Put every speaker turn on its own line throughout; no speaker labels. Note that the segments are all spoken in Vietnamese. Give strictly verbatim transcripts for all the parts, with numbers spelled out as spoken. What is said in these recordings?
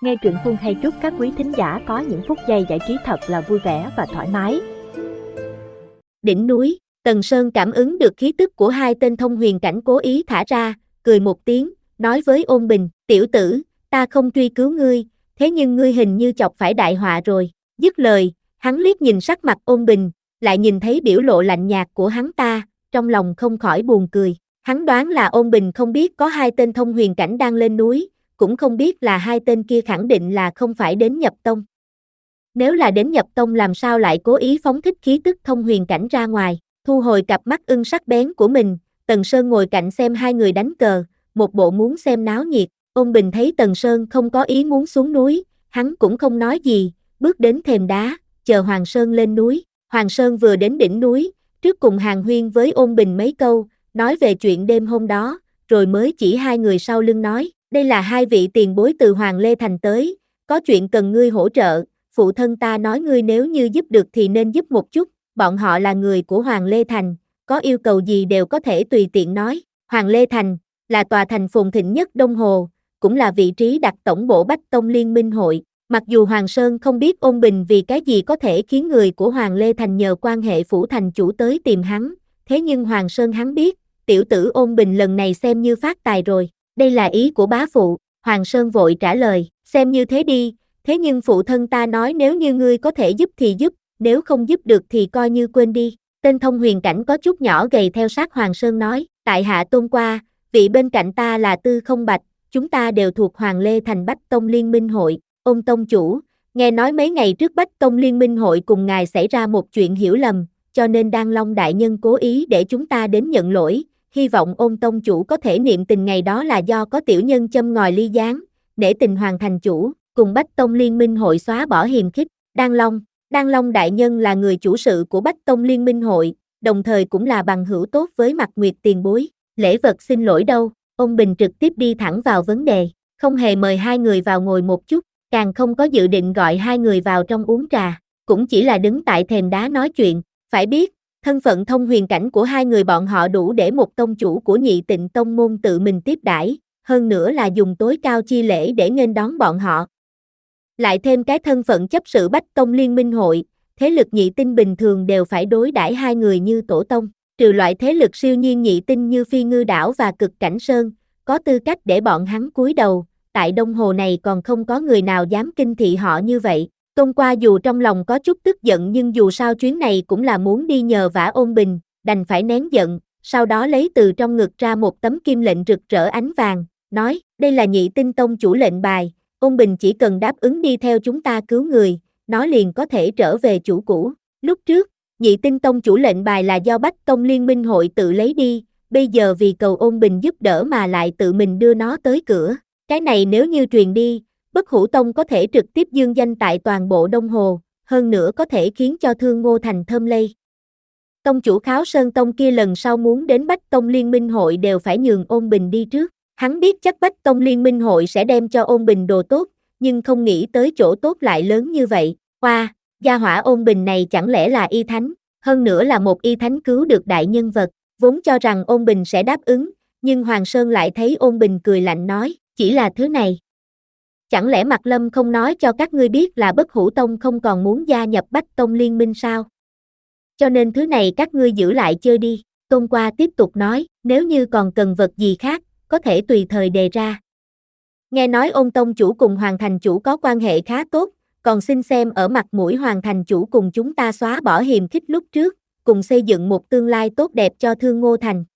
Nghe truyện Phương hay chúc các quý thính giả có những phút giây giải trí thật là vui vẻ và thoải mái.
Đỉnh núi, Tần Sơn cảm ứng được khí tức của hai tên thông huyền cảnh cố ý thả ra, cười một tiếng, nói với Ôn Bình, tiểu tử, ta không truy cứu ngươi, thế nhưng ngươi hình như chọc phải đại họa rồi. Dứt lời, hắn liếc nhìn sắc mặt Ôn Bình, lại nhìn thấy biểu lộ lạnh nhạt của hắn ta, trong lòng không khỏi buồn cười. Hắn đoán là Ôn Bình không biết có hai tên thông huyền cảnh đang lên núi, cũng không biết là hai tên kia khẳng định là không phải đến nhập tông. Nếu là đến nhập tông làm sao lại cố ý phóng thích khí tức thông huyền cảnh ra ngoài. Thu hồi cặp mắt ưng sắc bén của mình, Tần Sơn ngồi cạnh xem hai người đánh cờ, một bộ muốn xem náo nhiệt. Ôn Bình thấy Tần Sơn không có ý muốn xuống núi, hắn cũng không nói gì, bước đến thềm đá, chờ Hoàng Sơn lên núi. Hoàng Sơn vừa đến đỉnh núi, trước cùng hàn huyên với Ôn Bình mấy câu, nói về chuyện đêm hôm đó, rồi mới chỉ hai người sau lưng nói, đây là hai vị tiền bối từ Hoàng Lê Thành tới, có chuyện cần ngươi hỗ trợ, phụ thân ta nói ngươi nếu như giúp được thì nên giúp một chút, bọn họ là người của Hoàng Lê Thành, có yêu cầu gì đều có thể tùy tiện nói. Hoàng Lê Thành là tòa thành phồn thịnh nhất Đông Hồ, cũng là vị trí đặt tổng bộ Bách Tông Liên Minh hội. Mặc dù Hoàng Sơn không biết Ôn Bình vì cái gì có thể khiến người của Hoàng Lê Thành nhờ quan hệ phủ thành chủ tới tìm hắn, thế nhưng Hoàng Sơn hắn biết, tiểu tử Ôn Bình lần này xem như phát tài rồi, đây là ý của bá phụ. Hoàng Sơn vội trả lời, xem như thế đi, thế nhưng phụ thân ta nói nếu như ngươi có thể giúp thì giúp, nếu không giúp được thì coi như quên đi. Tên thông huyền cảnh có chút nhỏ gầy theo sát Hoàng Sơn nói, tại hạ tôn qua, vị bên cạnh ta là Tư Không Bạch, chúng ta đều thuộc Hoàng Lê Thành Bách Tông Liên Minh hội. Ôn tông chủ, nghe nói mấy ngày trước Bách Tông Liên Minh hội cùng ngài xảy ra một chuyện hiểu lầm, cho nên Đan Long đại nhân cố ý để chúng ta đến nhận lỗi, hy vọng Ôn tông chủ có thể niệm tình ngày đó là do có tiểu nhân châm ngòi ly gián, nể tình Hoàng thành chủ, cùng Bách Tông Liên Minh hội xóa bỏ hiềm khích. Đan Long, Đan Long đại nhân là người chủ sự của Bách Tông Liên Minh hội, đồng thời cũng là bằng hữu tốt với Mạc Nguyệt tiền bối, lễ vật xin lỗi đâu. Ôn Bình trực tiếp đi thẳng vào vấn đề, không hề mời hai người vào ngồi một chút, càng không có dự định gọi hai người vào trong uống trà, cũng chỉ là đứng tại thềm đá nói chuyện. Phải biết, thân phận thông huyền cảnh của hai người bọn họ đủ để một tông chủ của Nhị Tịnh tông môn tự mình tiếp đãi, hơn nữa là dùng tối cao chi lễ để nghênh đón bọn họ. Lại thêm cái thân phận chấp sự Bách Tông Liên Minh hội, thế lực nhị tinh bình thường đều phải đối đãi hai người như tổ tông, trừ loại thế lực siêu nhiên nhị tinh như Phi Ngư Đảo và Cực Cảnh Sơn, có tư cách để bọn hắn cúi đầu, tại Đông Hồ này còn không có người nào dám kinh thị họ như vậy. Tôn qua dù trong lòng có chút tức giận nhưng dù sao chuyến này cũng là muốn đi nhờ vả Ôn Bình, đành phải nén giận, sau đó lấy từ trong ngực ra một tấm kim lệnh rực rỡ ánh vàng, nói, đây là Nhị Tinh tông chủ lệnh bài, Ôn Bình chỉ cần đáp ứng đi theo chúng ta cứu người, nó liền có thể trở về chủ cũ. Lúc trước, Nhị Tinh tông chủ lệnh bài là do Bách Tông Liên Minh hội tự lấy đi, bây giờ vì cầu Ôn Bình giúp đỡ mà lại tự mình đưa nó tới cửa. Cái này nếu như truyền đi, Bất Hủ Tông có thể trực tiếp dương danh tại toàn bộ Đông Hồ, hơn nữa có thể khiến cho Thương Ngô Thành thơm lây. Tông chủ Kháo Sơn Tông kia lần sau muốn đến Bách Tông Liên Minh hội đều phải nhường Ôn Bình đi trước. Hắn biết chắc Bách Tông Liên Minh hội sẽ đem cho Ôn Bình đồ tốt, nhưng không nghĩ tới chỗ tốt lại lớn như vậy. Hoa, wow, gia hỏa Ôn Bình này chẳng lẽ là y thánh, hơn nữa là một y thánh cứu được đại nhân vật, vốn cho rằng Ôn Bình sẽ đáp ứng, nhưng Hoàng Sơn lại thấy Ôn Bình cười lạnh nói, chỉ là thứ này. Chẳng lẽ Mạc Lâm không nói cho các ngươi biết là Bất Hủ Tông không còn muốn gia nhập Bách Tông Liên Minh sao? Cho nên thứ này các ngươi giữ lại chơi đi. Tôn qua tiếp tục nói, nếu như còn cần vật gì khác, có thể tùy thời đề ra. Nghe nói Ôn tông chủ cùng Hoàng thành chủ có quan hệ khá tốt, còn xin xem ở mặt mũi Hoàng thành chủ cùng chúng ta xóa bỏ hiềm khích lúc trước, cùng xây dựng một tương lai tốt đẹp cho Thương Ngô Thành.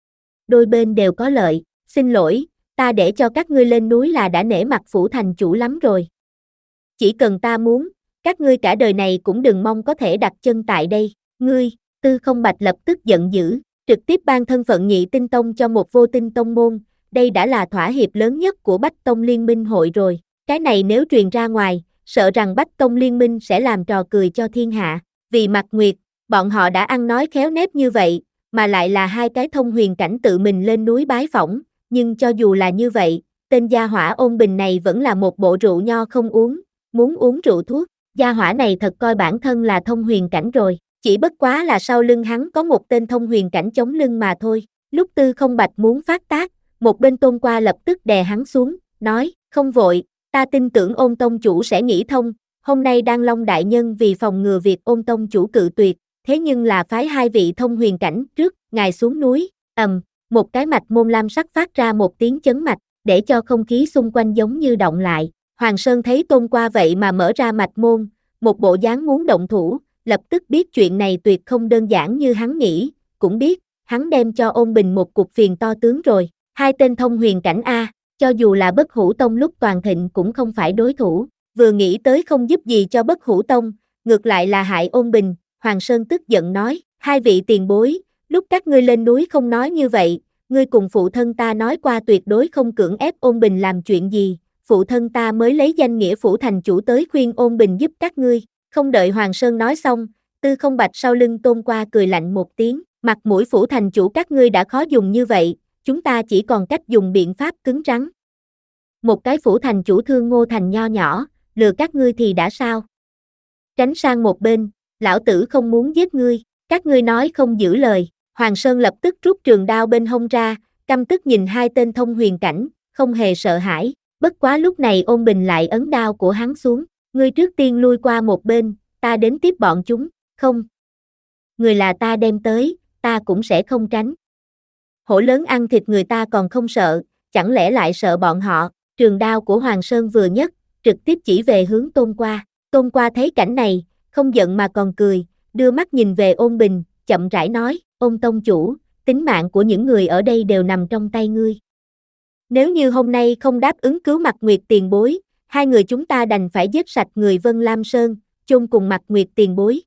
Đôi bên đều có lợi, xin lỗi, ta để cho các ngươi lên núi là đã nể mặt phủ thành chủ lắm rồi. Chỉ cần ta muốn, các ngươi cả đời này cũng đừng mong có thể đặt chân tại đây. Ngươi, Tư Không Bạch lập tức giận dữ, trực tiếp ban thân phận Nhị Tinh tông cho một vô tinh tông môn, đây đã là thỏa hiệp lớn nhất của Bách Tông Liên Minh hội rồi. Cái này nếu truyền ra ngoài, sợ rằng Bách Tông Liên Minh sẽ làm trò cười cho thiên hạ. Vì Mạc Nguyệt, bọn họ đã ăn nói khéo nép như vậy, mà lại là hai cái thông huyền cảnh tự mình lên núi bái phỏng. Nhưng cho dù là như vậy, tên gia hỏa Ôn Bình này vẫn là một bộ rượu nho không uống, muốn uống rượu thuốc. Gia hỏa này thật coi bản thân là thông huyền cảnh rồi, chỉ bất quá là sau lưng hắn có một tên thông huyền cảnh chống lưng mà thôi. Lúc Tư Không Bạch muốn phát tác, một bên Tôn qua lập tức đè hắn xuống, nói, không vội, Ta tin tưởng Ôn tông chủ sẽ nghĩ thông, hôm nay Đan Long đại nhân vì phòng ngừa việc Ôn tông chủ cự tuyệt, thế nhưng là phái hai vị thông huyền cảnh trước, ngài xuống núi, ầm, một cái mạch môn lam sắc phát ra một tiếng chấn mạch, để cho không khí xung quanh giống như động lại. Hoàng Sơn thấy Tôn Qua vậy mà mở ra mạch môn, một bộ dáng muốn động thủ, lập tức biết chuyện này tuyệt không đơn giản như hắn nghĩ, cũng biết, hắn đem cho Ôn Bình một cục phiền to tướng rồi. Hai tên thông huyền cảnh A, cho dù là Bất Hủ Tông lúc toàn thịnh cũng không phải đối thủ, vừa nghĩ tới không giúp gì cho Bất Hủ Tông, ngược lại là hại Ôn Bình, Hoàng Sơn tức giận nói, hai vị tiền bối, lúc các ngươi lên núi không nói như vậy, ngươi cùng phụ thân ta nói qua tuyệt đối không cưỡng ép Ôn Bình làm chuyện gì, phụ thân ta mới lấy danh nghĩa phủ thành chủ tới khuyên Ôn Bình giúp các ngươi. Không đợi Hoàng Sơn nói xong, Tư Không Bạch sau lưng Tôn Qua cười lạnh một tiếng, mặt mũi phủ thành chủ các ngươi đã khó dùng như vậy, chúng ta chỉ còn cách dùng biện pháp cứng rắn. Một cái phủ thành chủ Thương Ngô Thành nho nhỏ, lừa các ngươi thì đã sao? Tránh sang một bên, lão tử không muốn giết ngươi, các ngươi nói không giữ lời. Hoàng Sơn lập tức rút trường đao bên hông ra, căm tức nhìn hai tên thông huyền cảnh, không hề sợ hãi, bất quá lúc này Ôn Bình lại ấn đao của hắn xuống, ngươi trước tiên lui qua một bên, ta đến tiếp bọn chúng, không. Người là ta đem tới, ta cũng sẽ không tránh. Hổ lớn ăn thịt người ta còn không sợ, chẳng lẽ lại sợ bọn họ, trường đao của Hoàng Sơn vừa nhấc, trực tiếp chỉ về hướng Tôn Qua. Tôn Qua thấy cảnh này, không giận mà còn cười, đưa mắt nhìn về Ôn Bình, chậm rãi nói, Ôn tông chủ, tính mạng của những người ở đây đều nằm trong tay ngươi. Nếu như hôm nay không đáp ứng cứu Mạc Nguyệt tiền bối, hai người chúng ta đành phải giết sạch người Vân Lam Sơn, chôn cùng Mạc Nguyệt tiền bối.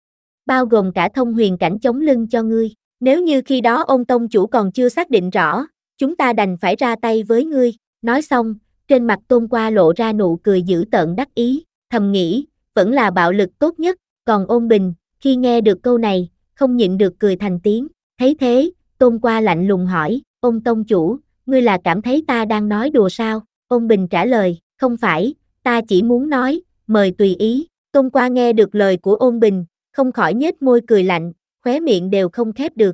Bao gồm cả thông huyền cảnh chống lưng cho ngươi. Nếu như khi đó Ôn tông chủ còn chưa xác định rõ, chúng ta đành phải ra tay với ngươi. Nói xong, trên mặt Tôn Qua lộ ra nụ cười dữ tợn đắc ý, thầm nghĩ, vẫn là bạo lực tốt nhất, còn Ôn Bình, khi nghe được câu này, không nhịn được cười thành tiếng. Thấy thế, Tôn Qua lạnh lùng hỏi, Ôn tông chủ, ngươi là cảm thấy ta đang nói đùa sao? Ôn Bình trả lời, không phải, ta chỉ muốn nói, mời tùy ý. Tôn Qua nghe được lời của Ôn Bình, không khỏi nhếch môi cười lạnh, khóe miệng đều không khép được.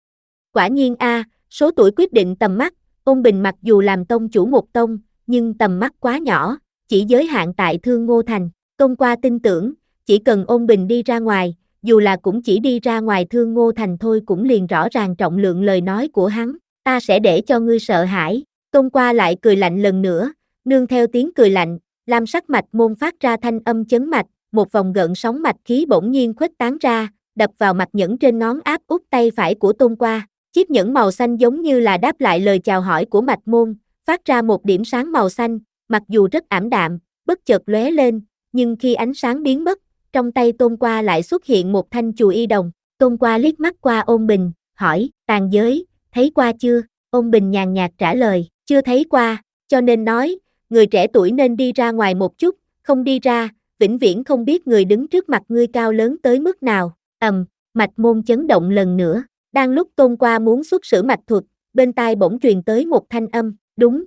Quả nhiên a, số tuổi quyết định tầm mắt, Ôn Bình mặc dù làm tông chủ một tông, nhưng tầm mắt quá nhỏ, chỉ giới hạn tại Thương Ngô Thành. Tôn Qua tin tưởng, chỉ cần Ôn Bình đi ra ngoài, dù là cũng chỉ đi ra ngoài Thương Ngô Thành thôi cũng liền rõ ràng trọng lượng lời nói của hắn, ta sẽ để cho ngươi sợ hãi. Tôn Qua lại cười lạnh lần nữa, nương theo tiếng cười lạnh, lam sắc mạch môn phát ra thanh âm chấn mạch, một vòng gợn sóng mạch khí bỗng nhiên khuếch tán ra, đập vào mặt nhẫn trên ngón áp út tay phải của Tôn Qua. Chiếc nhẫn màu xanh giống như là đáp lại lời chào hỏi của mạch môn, phát ra một điểm sáng màu xanh, mặc dù rất ảm đạm, bất chợt lóe lên, nhưng khi ánh sáng biến mất, trong tay Tôn Qua lại xuất hiện một thanh chùy y đồng. Tôn Qua liếc mắt qua Ôn Bình, hỏi, tàn giới, thấy qua chưa? Ôn Bình nhàn nhạt trả lời, chưa thấy qua, cho nên nói, người trẻ tuổi nên đi ra ngoài một chút, không đi ra, vĩnh viễn không biết người đứng trước mặt ngươi cao lớn tới mức nào. Ầm, mạch môn chấn động lần nữa, đang lúc Tôn Qua muốn xuất sử mạch thuật, bên tai bỗng truyền tới một thanh âm, đúng.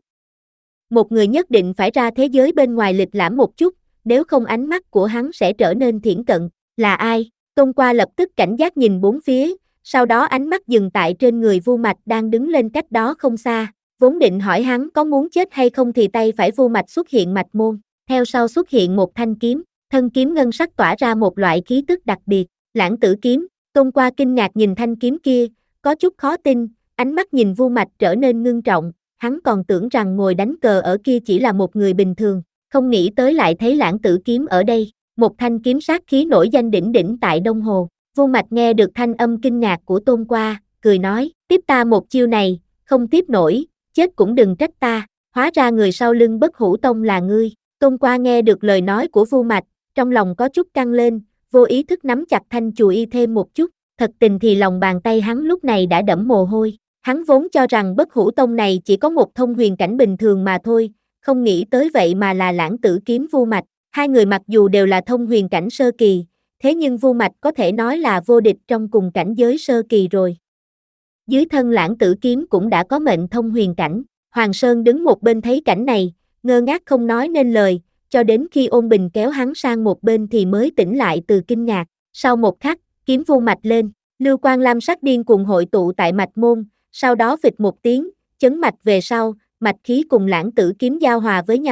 Một người nhất định phải ra thế giới bên ngoài lịch lãm một chút, nếu không ánh mắt của hắn sẽ trở nên thiển cận. Là ai? Tôn Qua lập tức cảnh giác nhìn bốn phía, sau đó ánh mắt dừng tại trên người Vu Mạch đang đứng lên cách đó không xa, vốn định hỏi hắn có muốn chết hay không thì tay phải Vu Mạch xuất hiện mạch môn, theo sau xuất hiện một thanh kiếm, thân kiếm ngân sắc tỏa ra một loại khí tức đặc biệt, Lãng Tử kiếm. Tôn Qua kinh ngạc nhìn thanh kiếm kia, có chút khó tin, ánh mắt nhìn Vu Mạch trở nên ngưng trọng, hắn còn tưởng rằng ngồi đánh cờ ở kia chỉ là một người bình thường, không nghĩ tới lại thấy Lãng Tử kiếm ở đây, một thanh kiếm sát khí nổi danh đỉnh đỉnh tại Đông Hồ. Vu Mạch nghe được thanh âm kinh ngạc của Tôn Qua, cười nói, tiếp ta một chiêu này, không tiếp nổi, chết cũng đừng trách ta, hóa ra người sau lưng Bất Hủ Tông là ngươi. Tôn Qua nghe được lời nói của Vu Mạch, trong lòng có chút căng lên, vô ý thức nắm chặt thanh chùy y thêm một chút, thật tình thì lòng bàn tay hắn lúc này đã đẫm mồ hôi, hắn vốn cho rằng Bất Hủ Tông này chỉ có một thông huyền cảnh bình thường mà thôi, không nghĩ tới vậy mà là Lãng Tử kiếm Vu Mạch, hai người mặc dù đều là thông huyền cảnh sơ kỳ, thế nhưng Vu Mạch có thể nói là vô địch trong cùng cảnh giới sơ kỳ rồi. Dưới thân Lãng Tử kiếm cũng đã có mệnh thông huyền cảnh, Hoàng Sơn đứng một bên thấy cảnh này, ngơ ngác không nói nên lời, cho đến khi Ôn Bình kéo hắn sang một bên thì mới tỉnh lại từ kinh ngạc. Sau một khắc, kiếm Vu Mạch lên, lưu quang lam sắc điên cuồng hội tụ tại mạch môn, sau đó phịch một tiếng, chấn mạch về sau, mạch khí cùng Lãng Tử kiếm giao hòa với nhau.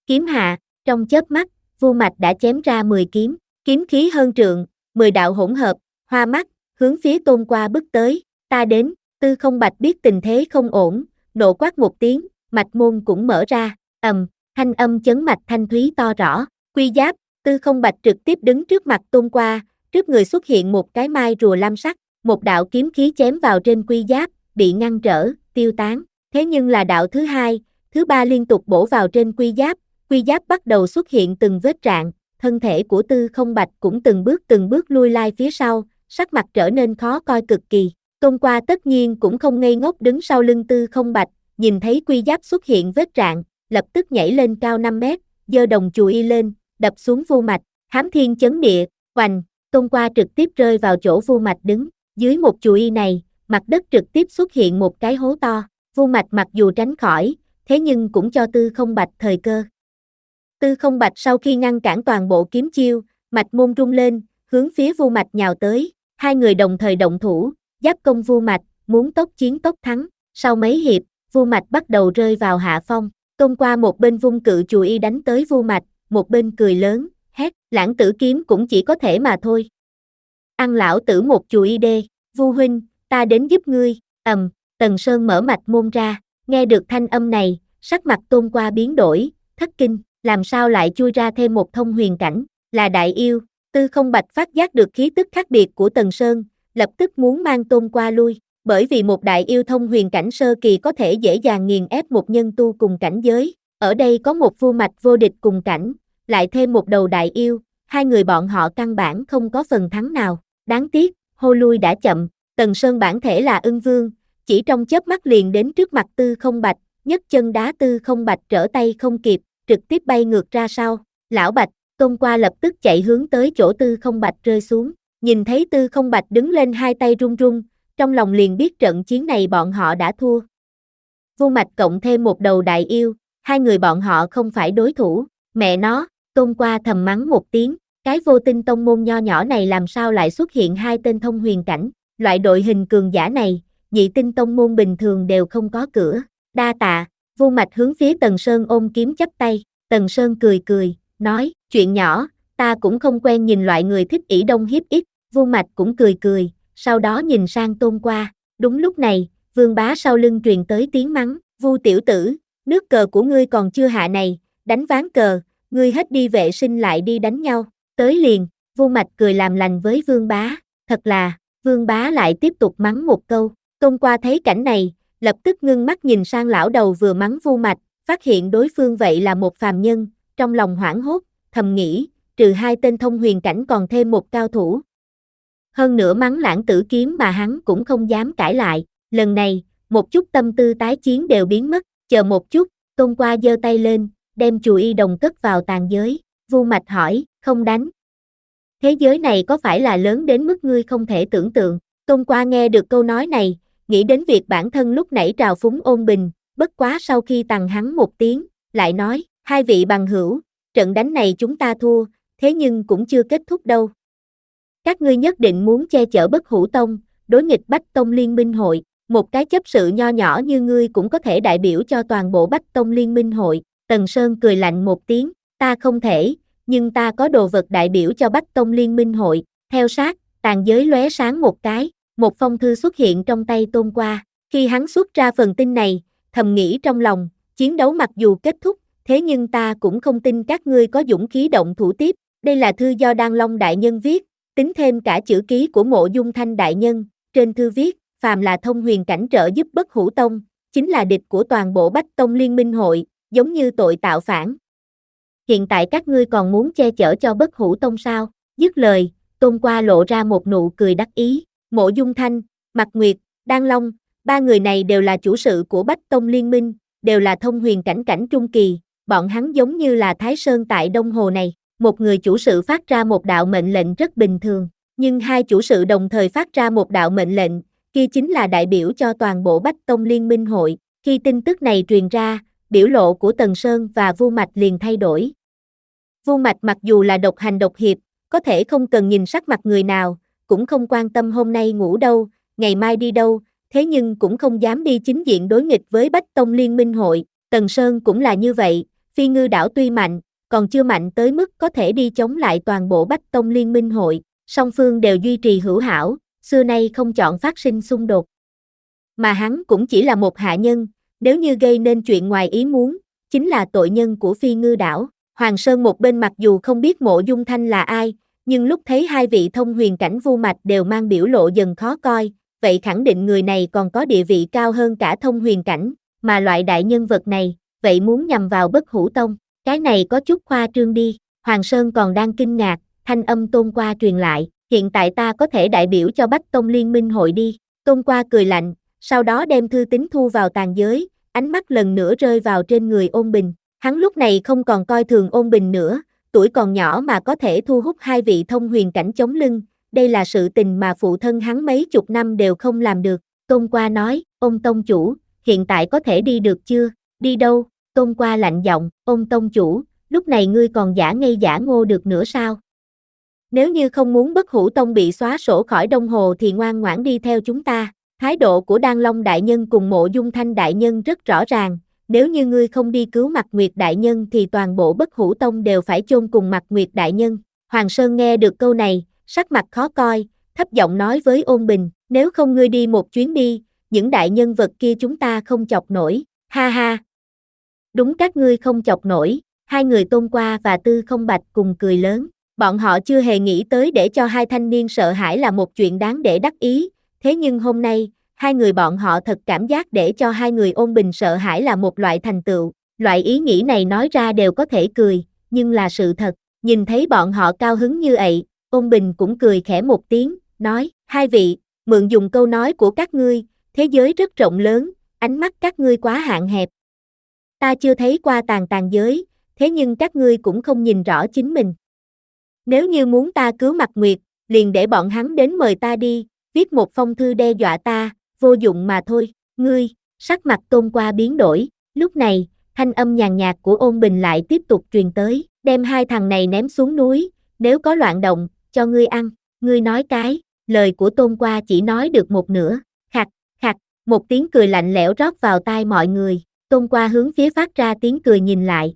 Kiếm hạ, trong chớp mắt, Vu Mạch đã chém ra mười kiếm, kiếm khí hơn trượng, mười đạo hỗn hợp, hoa mắt, hướng phía Tôn Qua bước tới, ta đến, Tư Không Bạch biết tình thế không ổn, nộ quát một tiếng, mạch môn cũng mở ra, ầm, thanh âm chấn mạch thanh thúy to rõ, quy giáp, Tư Không Bạch trực tiếp đứng trước mặt Tôn Qua, trước người xuất hiện một cái mai rùa lam sắc, một đạo kiếm khí chém vào trên quy giáp, bị ngăn trở, tiêu tán, thế nhưng là đạo thứ hai, thứ ba liên tục bổ vào trên quy giáp, quy giáp bắt đầu xuất hiện từng vết rạn, thân thể của Tư Không Bạch cũng từng bước từng bước lui lai phía sau, sắc mặt trở nên khó coi cực kỳ. Tôn Qua tất nhiên cũng không ngây ngốc đứng sau lưng Tư Không Bạch, nhìn thấy quy giáp xuất hiện vết rạn, lập tức nhảy lên cao năm mét, giơ đồng chùy y lên, đập xuống Vu Mạch, hám thiên chấn địa, oành, Tôn Qua trực tiếp rơi vào chỗ Vu Mạch đứng, dưới một chùy y này, mặt đất trực tiếp xuất hiện một cái hố to, Vu Mạch mặc dù tránh khỏi, thế nhưng cũng cho Tư Không Bạch thời cơ. Tư Không Bạch sau khi ngăn cản toàn bộ kiếm chiêu, mạch môn rung lên, hướng phía Vu Mạch nhào tới, hai người đồng thời động thủ, giáp công Vu Mạch, muốn tốc chiến tốc thắng, sau mấy hiệp, Vu Mạch bắt đầu rơi vào hạ phong, Tôn Qua một bên vung cự chùy y đánh tới Vu Mạch, một bên cười lớn, hét, lãng tử kiếm cũng chỉ có thể mà thôi. Ăn lão tử một chùy y đê, Vu huynh, ta đến giúp ngươi, ầm, Tần Sơn mở mạch môn ra, nghe được thanh âm này, sắc mặt Tôn Qua biến đổi, thất kinh, làm sao lại chui ra thêm một thông huyền cảnh, là đại yêu, Tư Không Bạch phát giác được khí tức khác biệt của Tần Sơn, lập tức muốn mang Tôn Qua lui, bởi vì một đại yêu thông huyền cảnh sơ kỳ có thể dễ dàng nghiền ép một nhân tu cùng cảnh giới, ở đây có một Vu Mạch vô địch cùng cảnh, lại thêm một đầu đại yêu, hai người bọn họ căn bản không có phần thắng nào, đáng tiếc, hô lui đã chậm, Tần Sơn bản thể là ưng vương, chỉ trong chớp mắt liền đến trước mặt Tư Không Bạch, nhấc chân đá Tư Không Bạch trở tay không kịp, trực tiếp bay ngược ra sau, lão Bạch, Tôn Qua lập tức chạy hướng tới chỗ Tư Không Bạch rơi xuống, nhìn thấy Tư Không Bạch đứng lên hai tay run run, trong lòng liền biết trận chiến này bọn họ đã thua. Vu Mạch cộng thêm một đầu đại yêu, hai người bọn họ không phải đối thủ, mẹ nó, Tôn Qua thầm mắng một tiếng, cái vô tinh tông môn nho nhỏ này làm sao lại xuất hiện hai tên thông huyền cảnh, loại đội hình cường giả này, nhị tinh tông môn bình thường đều không có cửa, đa tạ, Vu Mạch hướng phía Tần Sơn ôm kiếm chắp tay, Tần Sơn cười cười, nói, chuyện nhỏ, ta cũng không quen nhìn loại người thích ỷ đông hiếp ít, Vu Mạch cũng cười cười, sau đó nhìn sang Tôn Qua, đúng lúc này, Vương Bá sau lưng truyền tới tiếng mắng, Vu tiểu tử, nước cờ của ngươi còn chưa hạ này, đánh ván cờ, ngươi hết đi vệ sinh lại đi đánh nhau, tới liền, Vu Mạch cười làm lành với Vương Bá, thật là, Vương Bá lại tiếp tục mắng một câu, Tôn Qua thấy cảnh này, lập tức ngưng mắt nhìn sang lão đầu vừa mắng Vu Mạch, phát hiện đối phương vậy là một phàm nhân, trong lòng hoảng hốt, thầm nghĩ, trừ hai tên thông huyền cảnh còn thêm một cao thủ. Hơn nữa mắng lãng tử kiếm mà hắn cũng không dám cãi lại, lần này, một chút tâm tư tái chiến đều biến mất, chờ một chút, Tôn Qua giơ tay lên, đem chùy y đồng cất vào tàn giới, Vu Mạch hỏi, không đánh. Thế giới này có phải là lớn đến mức ngươi không thể tưởng tượng, Tôn Qua nghe được câu nói này, nghĩ đến việc bản thân lúc nãy trào phúng ôn bình, bất quá sau khi tằng hắn một tiếng, lại nói, hai vị bằng hữu, trận đánh này chúng ta thua, thế nhưng cũng chưa kết thúc đâu. Các ngươi nhất định muốn che chở Bất Hủ Tông, đối nghịch Bách Tông Liên Minh Hội, một cái chấp sự nho nhỏ như ngươi cũng có thể đại biểu cho toàn bộ Bách Tông Liên Minh Hội, Tần Sơn cười lạnh một tiếng, ta không thể, nhưng ta có đồ vật đại biểu cho Bách Tông Liên Minh Hội, theo sát, tàn giới lóe sáng một cái, một phong thư xuất hiện trong tay Tôn Qua, khi hắn xuất ra phần tin này, thầm nghĩ trong lòng, chiến đấu mặc dù kết thúc, thế nhưng ta cũng không tin các ngươi có dũng khí động thủ tiếp, đây là thư do Đan Long Đại Nhân viết, tính thêm cả chữ ký của Mộ Dung Thanh Đại Nhân, trên thư viết, phàm là thông huyền cảnh trợ giúp Bất Hủ Tông, chính là địch của toàn bộ Bách Tông Liên Minh Hội, giống như tội tạo phản. Hiện tại các ngươi còn muốn che chở cho Bất Hủ Tông sao? Dứt lời, Tôn Qua lộ ra một nụ cười đắc ý, Mộ Dung Thanh, Mạc Nguyệt, Đan Long, ba người này đều là chủ sự của Bách Tông Liên Minh, đều là thông huyền cảnh cảnh trung kỳ, bọn hắn giống như là Thái Sơn tại Đông Hồ này, một người chủ sự phát ra một đạo mệnh lệnh rất bình thường, nhưng hai chủ sự đồng thời phát ra một đạo mệnh lệnh, kia chính là đại biểu cho toàn bộ Bách Tông Liên Minh Hội, khi tin tức này truyền ra, biểu lộ của Tần Sơn và Vu Mạch liền thay đổi. Vu Mạch mặc dù là độc hành độc hiệp, có thể không cần nhìn sắc mặt người nào, cũng không quan tâm hôm nay ngủ đâu, ngày mai đi đâu, thế nhưng cũng không dám đi chính diện đối nghịch với Bách Tông Liên Minh Hội, Tần Sơn cũng là như vậy, Phi Ngư đảo tuy mạnh, còn chưa mạnh tới mức có thể đi chống lại toàn bộ Bách Tông Liên minh hội, song phương đều duy trì hữu hảo, xưa nay không chọn phát sinh xung đột. Mà hắn cũng chỉ là một hạ nhân, nếu như gây nên chuyện ngoài ý muốn, chính là tội nhân của Phi Ngư đảo. Hoàng Sơn một bên mặc dù không biết Mộ Dung Thanh là ai, nhưng lúc thấy hai vị thông huyền cảnh vu mạch đều mang biểu lộ dần khó coi, vậy khẳng định người này còn có địa vị cao hơn cả thông huyền cảnh, mà loại đại nhân vật này, vậy muốn nhằm vào Bất Hủ Tông, cái này có chút khoa trương đi. Hoàng Sơn còn đang kinh ngạc, thanh âm Tôn Qua truyền lại, hiện tại ta có thể đại biểu cho Bách Tông Liên minh hội đi. Tôn Qua cười lạnh, sau đó đem thư tín thu vào tàn giới, ánh mắt lần nữa rơi vào trên người Ôn Bình. Hắn lúc này không còn coi thường Ôn Bình nữa, tuổi còn nhỏ mà có thể thu hút hai vị thông huyền cảnh chống lưng, đây là sự tình mà phụ thân hắn mấy chục năm đều không làm được. Tôn Qua nói, Ôn tông chủ, hiện tại có thể đi được chưa? Đi đâu? Tôn Qua lạnh giọng, Ôn tông chủ, lúc này ngươi còn giả ngây giả ngô được nữa sao? Nếu như không muốn Bất Hủ Tông bị xóa sổ khỏi Đông Hồ thì ngoan ngoãn đi theo chúng ta. Thái độ của Đan Long đại nhân cùng Mộ Dung Thanh đại nhân rất rõ ràng, nếu như ngươi không đi cứu Mạc Nguyệt đại nhân thì toàn bộ Bất Hủ Tông đều phải chôn cùng Mạc Nguyệt đại nhân. Hoàng Sơn nghe được câu này, sắc mặt khó coi, thấp giọng nói với Ôn Bình, nếu không ngươi đi một chuyến đi, những đại nhân vật kia chúng ta không chọc nổi, ha ha. Đúng các ngươi không chọc nổi, hai người Tôn Qua và Tư Không Bạch cùng cười lớn, bọn họ chưa hề nghĩ tới để cho hai thanh niên sợ hãi là một chuyện đáng để đắc ý, thế nhưng hôm nay, hai người bọn họ thật cảm giác để cho hai người Ôn Bình sợ hãi là một loại thành tựu, loại ý nghĩ này nói ra đều có thể cười, nhưng là sự thật, nhìn thấy bọn họ cao hứng như vậy, Ôn Bình cũng cười khẽ một tiếng, nói, hai vị, mượn dùng câu nói của các ngươi, thế giới rất rộng lớn, ánh mắt các ngươi quá hạn hẹp. Ta chưa thấy qua tàn tàn giới, thế nhưng các ngươi cũng không nhìn rõ chính mình. Nếu như muốn ta cứu Mạc Nguyệt, liền để bọn hắn đến mời ta đi, viết một phong thư đe dọa ta, vô dụng mà thôi. Ngươi, sắc mặt Tôn Qua biến đổi, lúc này, thanh âm nhàn nhạt của Ôn Bình lại tiếp tục truyền tới, đem hai thằng này ném xuống núi, nếu có loạn động, cho ngươi ăn. Ngươi nói cái, lời của Tôn Qua chỉ nói được một nửa, khặt, khặt, một tiếng cười lạnh lẽo rót vào tai mọi người. Tôn Qua hướng phía phát ra tiếng cười nhìn lại.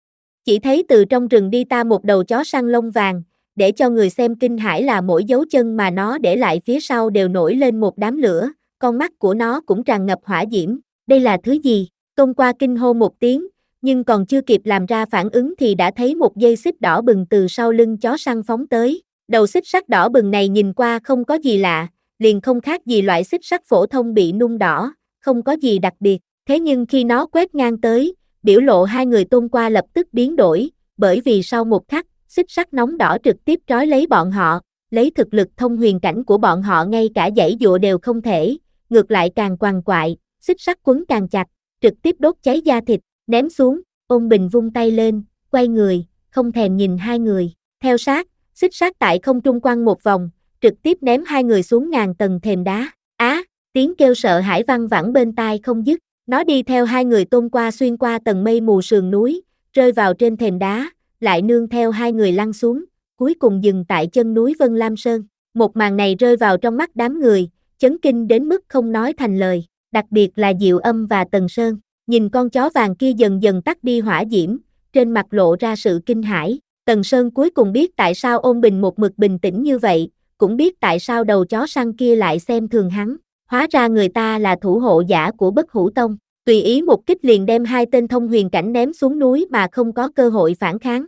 Chỉ thấy từ trong rừng đi ta một đầu chó săn lông vàng, để cho người xem kinh hãi là mỗi dấu chân mà nó để lại phía sau đều nổi lên một đám lửa, con mắt của nó cũng tràn ngập hỏa diễm, đây là thứ gì? Tôn Qua kinh hô một tiếng, nhưng còn chưa kịp làm ra phản ứng thì đã thấy một dây xích đỏ bừng từ sau lưng chó săn phóng tới, đầu xích sắt đỏ bừng này nhìn qua không có gì lạ, liền không khác gì loại xích sắt phổ thông bị nung đỏ, không có gì đặc biệt, thế nhưng khi nó quét ngang tới, biểu lộ hai người Tôn Qua lập tức biến đổi, bởi vì sau một khắc, xích sắt nóng đỏ trực tiếp trói lấy bọn họ, lấy thực lực thông huyền cảnh của bọn họ ngay cả giãy dụa đều không thể, ngược lại càng quằn quại, xích sắt quấn càng chặt, trực tiếp đốt cháy da thịt, ném xuống. Ôn Bình vung tay lên, quay người, không thèm nhìn hai người, theo sát, xích sắt tại không trung quăng một vòng, trực tiếp ném hai người xuống ngàn tầng thềm đá. Á, tiếng kêu sợ hãi văng vẳng bên tai không dứt, nó đi theo hai người Tôn Qua xuyên qua tầng mây mù sườn núi, rơi vào trên thềm đá, lại nương theo hai người lăn xuống, cuối cùng dừng tại chân núi Vân Lam Sơn. Một màn này rơi vào trong mắt đám người, chấn kinh đến mức không nói thành lời, đặc biệt là Diệu Âm và Tần Sơn, nhìn con chó vàng kia dần dần tắt đi hỏa diễm, trên mặt lộ ra sự kinh hãi. Tần Sơn cuối cùng biết tại sao Ôn Bình một mực bình tĩnh như vậy, cũng biết tại sao đầu chó săn kia lại xem thường hắn, hóa ra người ta là thủ hộ giả của Bất Hủ Tông, tùy ý một kích liền đem hai tên thông huyền cảnh ném xuống núi mà không có cơ hội phản kháng.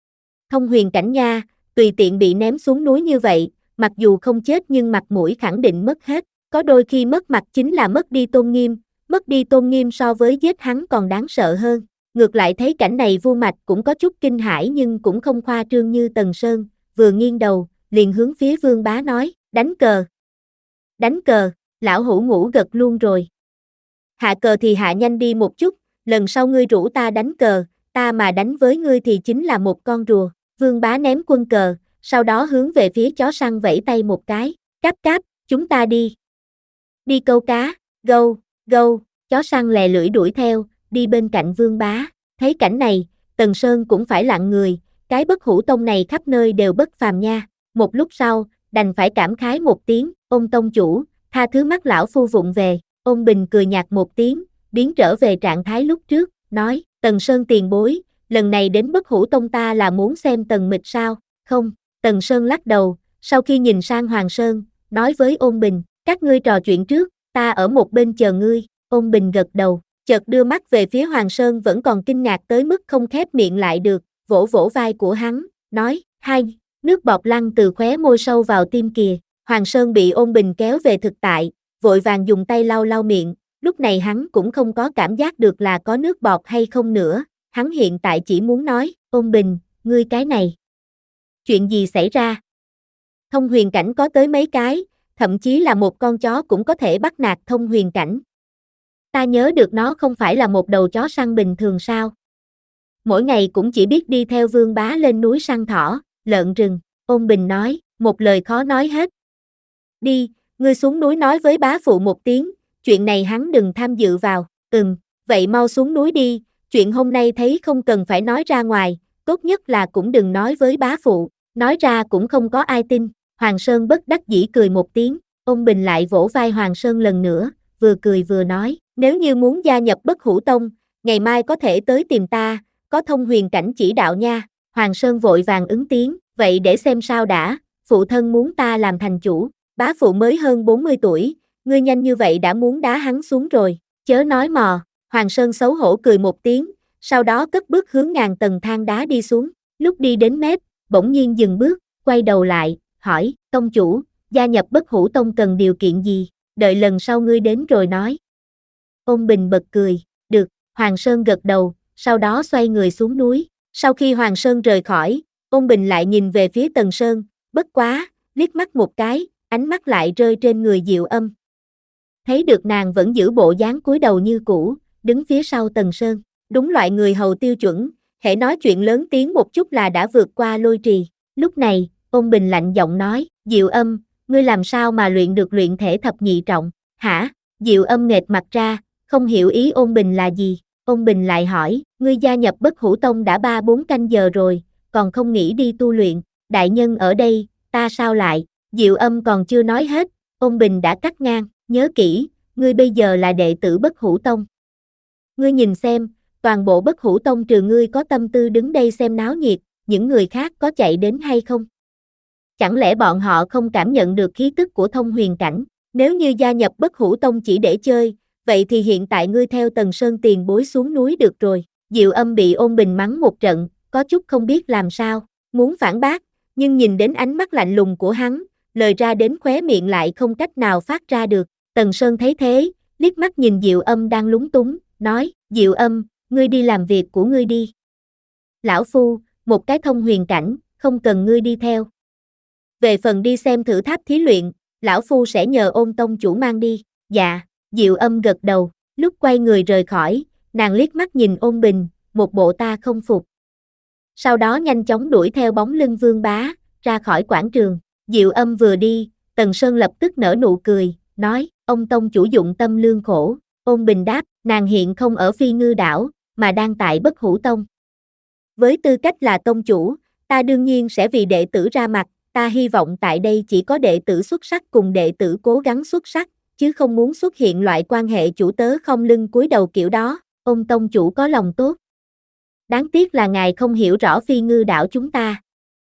Thông huyền cảnh nha, tùy tiện bị ném xuống núi như vậy, mặc dù không chết nhưng mặt mũi khẳng định mất hết, có đôi khi mất mặt chính là mất đi tôn nghiêm, mất đi tôn nghiêm so với giết hắn còn đáng sợ hơn. Ngược lại thấy cảnh này Vu Mạch cũng có chút kinh hãi nhưng cũng không khoa trương như Tần Sơn, vừa nghiêng đầu, liền hướng phía Vương Bá nói, đánh cờ. Đánh cờ, lão hủ ngủ gật luôn rồi. Hạ cờ thì hạ nhanh đi một chút, lần sau ngươi rủ ta đánh cờ, ta mà đánh với ngươi thì chính là một con rùa. Vương Bá ném quân cờ, sau đó hướng về phía chó săn vẫy tay một cái, cáp cáp, chúng ta đi. Đi câu cá, gâu, gâu, chó săn lè lưỡi đuổi theo, đi bên cạnh Vương Bá. Thấy cảnh này, Tần Sơn cũng phải lặng người, cái Bất Hủ Tông này khắp nơi đều bất phàm nha. Một lúc sau, đành phải cảm khái một tiếng, Ôn tông chủ, tha thứ mắt lão phu vụng về. Ôn Bình cười nhạt một tiếng, biến trở về trạng thái lúc trước, nói, Tần Sơn tiền bối, lần này đến Bất Hủ Tông ta là muốn xem Tần Mịch sao? Không, Tần Sơn lắc đầu, sau khi nhìn sang Hoàng Sơn, nói với Ôn Bình, các ngươi trò chuyện trước, ta ở một bên chờ ngươi. Ôn Bình gật đầu, chợt đưa mắt về phía Hoàng Sơn vẫn còn kinh ngạc tới mức không khép miệng lại được, vỗ vỗ vai của hắn, nói, hai, nước bọt lăn từ khóe môi sâu vào tim kìa. Hoàng Sơn bị Ôn Bình kéo về thực tại, vội vàng dùng tay lau lau miệng, lúc này hắn cũng không có cảm giác được là có nước bọt hay không nữa, hắn hiện tại chỉ muốn nói, Ôn Bình, ngươi cái này. Chuyện gì xảy ra? Thông huyền cảnh có tới mấy cái, thậm chí là một con chó cũng có thể bắt nạt thông huyền cảnh. Ta nhớ được nó không phải là một đầu chó săn bình thường sao? Mỗi ngày cũng chỉ biết đi theo Vương Bá lên núi săn thỏ, lợn rừng. Ôn Bình nói, một lời khó nói hết. Đi, ngươi xuống núi nói với bá phụ một tiếng, chuyện này hắn đừng tham dự vào. Ừm, vậy mau xuống núi đi, chuyện hôm nay thấy không cần phải nói ra ngoài, tốt nhất là cũng đừng nói với bá phụ, nói ra cũng không có ai tin. Hoàng Sơn bất đắc dĩ cười một tiếng, Ôn Bình lại vỗ vai Hoàng Sơn lần nữa, vừa cười vừa nói, nếu như muốn gia nhập Bất Hủ Tông, ngày mai có thể tới tìm ta, có thông huyền cảnh chỉ đạo nha. Hoàng Sơn vội vàng ứng tiếng, vậy để xem sao đã, phụ thân muốn ta làm thành chủ, bá phụ mới hơn bốn mươi tuổi, ngươi nhanh như vậy đã muốn đá hắn xuống rồi, chớ nói mò. Hoàng Sơn xấu hổ cười một tiếng, sau đó cất bước hướng ngàn tầng thang đá đi xuống, lúc đi đến mép, bỗng nhiên dừng bước, quay đầu lại, hỏi, tông chủ, gia nhập Bất Hủ Tông cần điều kiện gì, đợi lần sau ngươi đến rồi nói. Ôn Bình bật cười, được, Hoàng Sơn gật đầu, sau đó xoay người xuống núi. Sau khi Hoàng Sơn rời khỏi, Ôn Bình lại nhìn về phía Tần Sơn, bất quá, liếc mắt một cái, ánh mắt lại rơi trên người Diệu Âm. Thấy được nàng vẫn giữ bộ dáng cúi đầu như cũ, đứng phía sau Tần Sơn, đúng loại người hầu tiêu chuẩn, hễ nói chuyện lớn tiếng một chút là đã vượt qua lôi trì. Lúc này, Ôn Bình lạnh giọng nói, Diệu Âm, ngươi làm sao mà luyện được luyện thể thập nhị trọng, hả? Diệu Âm nghệt mặt ra, không hiểu ý Ôn Bình là gì. Ôn Bình lại hỏi, ngươi gia nhập Bất Hủ Tông đã ba bốn canh giờ rồi, còn không nghĩ đi tu luyện, đại nhân ở đây, ta sao lại? Diệu Âm còn chưa nói hết, Ôn Bình đã cắt ngang, nhớ kỹ, ngươi bây giờ là đệ tử Bất Hủ Tông. Ngươi nhìn xem, toàn bộ Bất Hủ Tông trừ ngươi có tâm tư đứng đây xem náo nhiệt, những người khác có chạy đến hay không? Chẳng lẽ bọn họ không cảm nhận được khí tức của thông huyền cảnh? Nếu như gia nhập Bất Hủ Tông chỉ để chơi, vậy thì hiện tại ngươi theo Tần Sơn tiền bối xuống núi được rồi. Diệu Âm bị Ôn Bình mắng một trận, có chút không biết làm sao, muốn phản bác, nhưng nhìn đến ánh mắt lạnh lùng của hắn, lời ra đến khóe miệng lại không cách nào phát ra được. Tần Sơn thấy thế, liếc mắt nhìn Diệu Âm đang lúng túng, nói, Diệu Âm, ngươi đi làm việc của ngươi đi. Lão Phu, một cái thông huyền cảnh, không cần ngươi đi theo. Về phần đi xem thử tháp thí luyện, Lão Phu sẽ nhờ Ôn tông chủ mang đi. Dạ. Diệu Âm gật đầu, lúc quay người rời khỏi, nàng liếc mắt nhìn Ôn Bình, một bộ ta không phục. Sau đó nhanh chóng đuổi theo bóng lưng Vương Bá, ra khỏi quảng trường. Diệu Âm vừa đi, Tần Sơn lập tức nở nụ cười, nói, ông tông chủ dụng tâm lương khổ. Ôn Bình đáp, nàng hiện không ở Phi Ngư đảo, mà đang tại Bất Hủ Tông. Với tư cách là tông chủ, ta đương nhiên sẽ vì đệ tử ra mặt, ta hy vọng tại đây chỉ có đệ tử xuất sắc cùng đệ tử cố gắng xuất sắc, chứ không muốn xuất hiện loại quan hệ chủ tớ không lưng cúi đầu kiểu đó. Ông tông chủ có lòng tốt. Đáng tiếc là ngài không hiểu rõ Phi Ngư đảo chúng ta.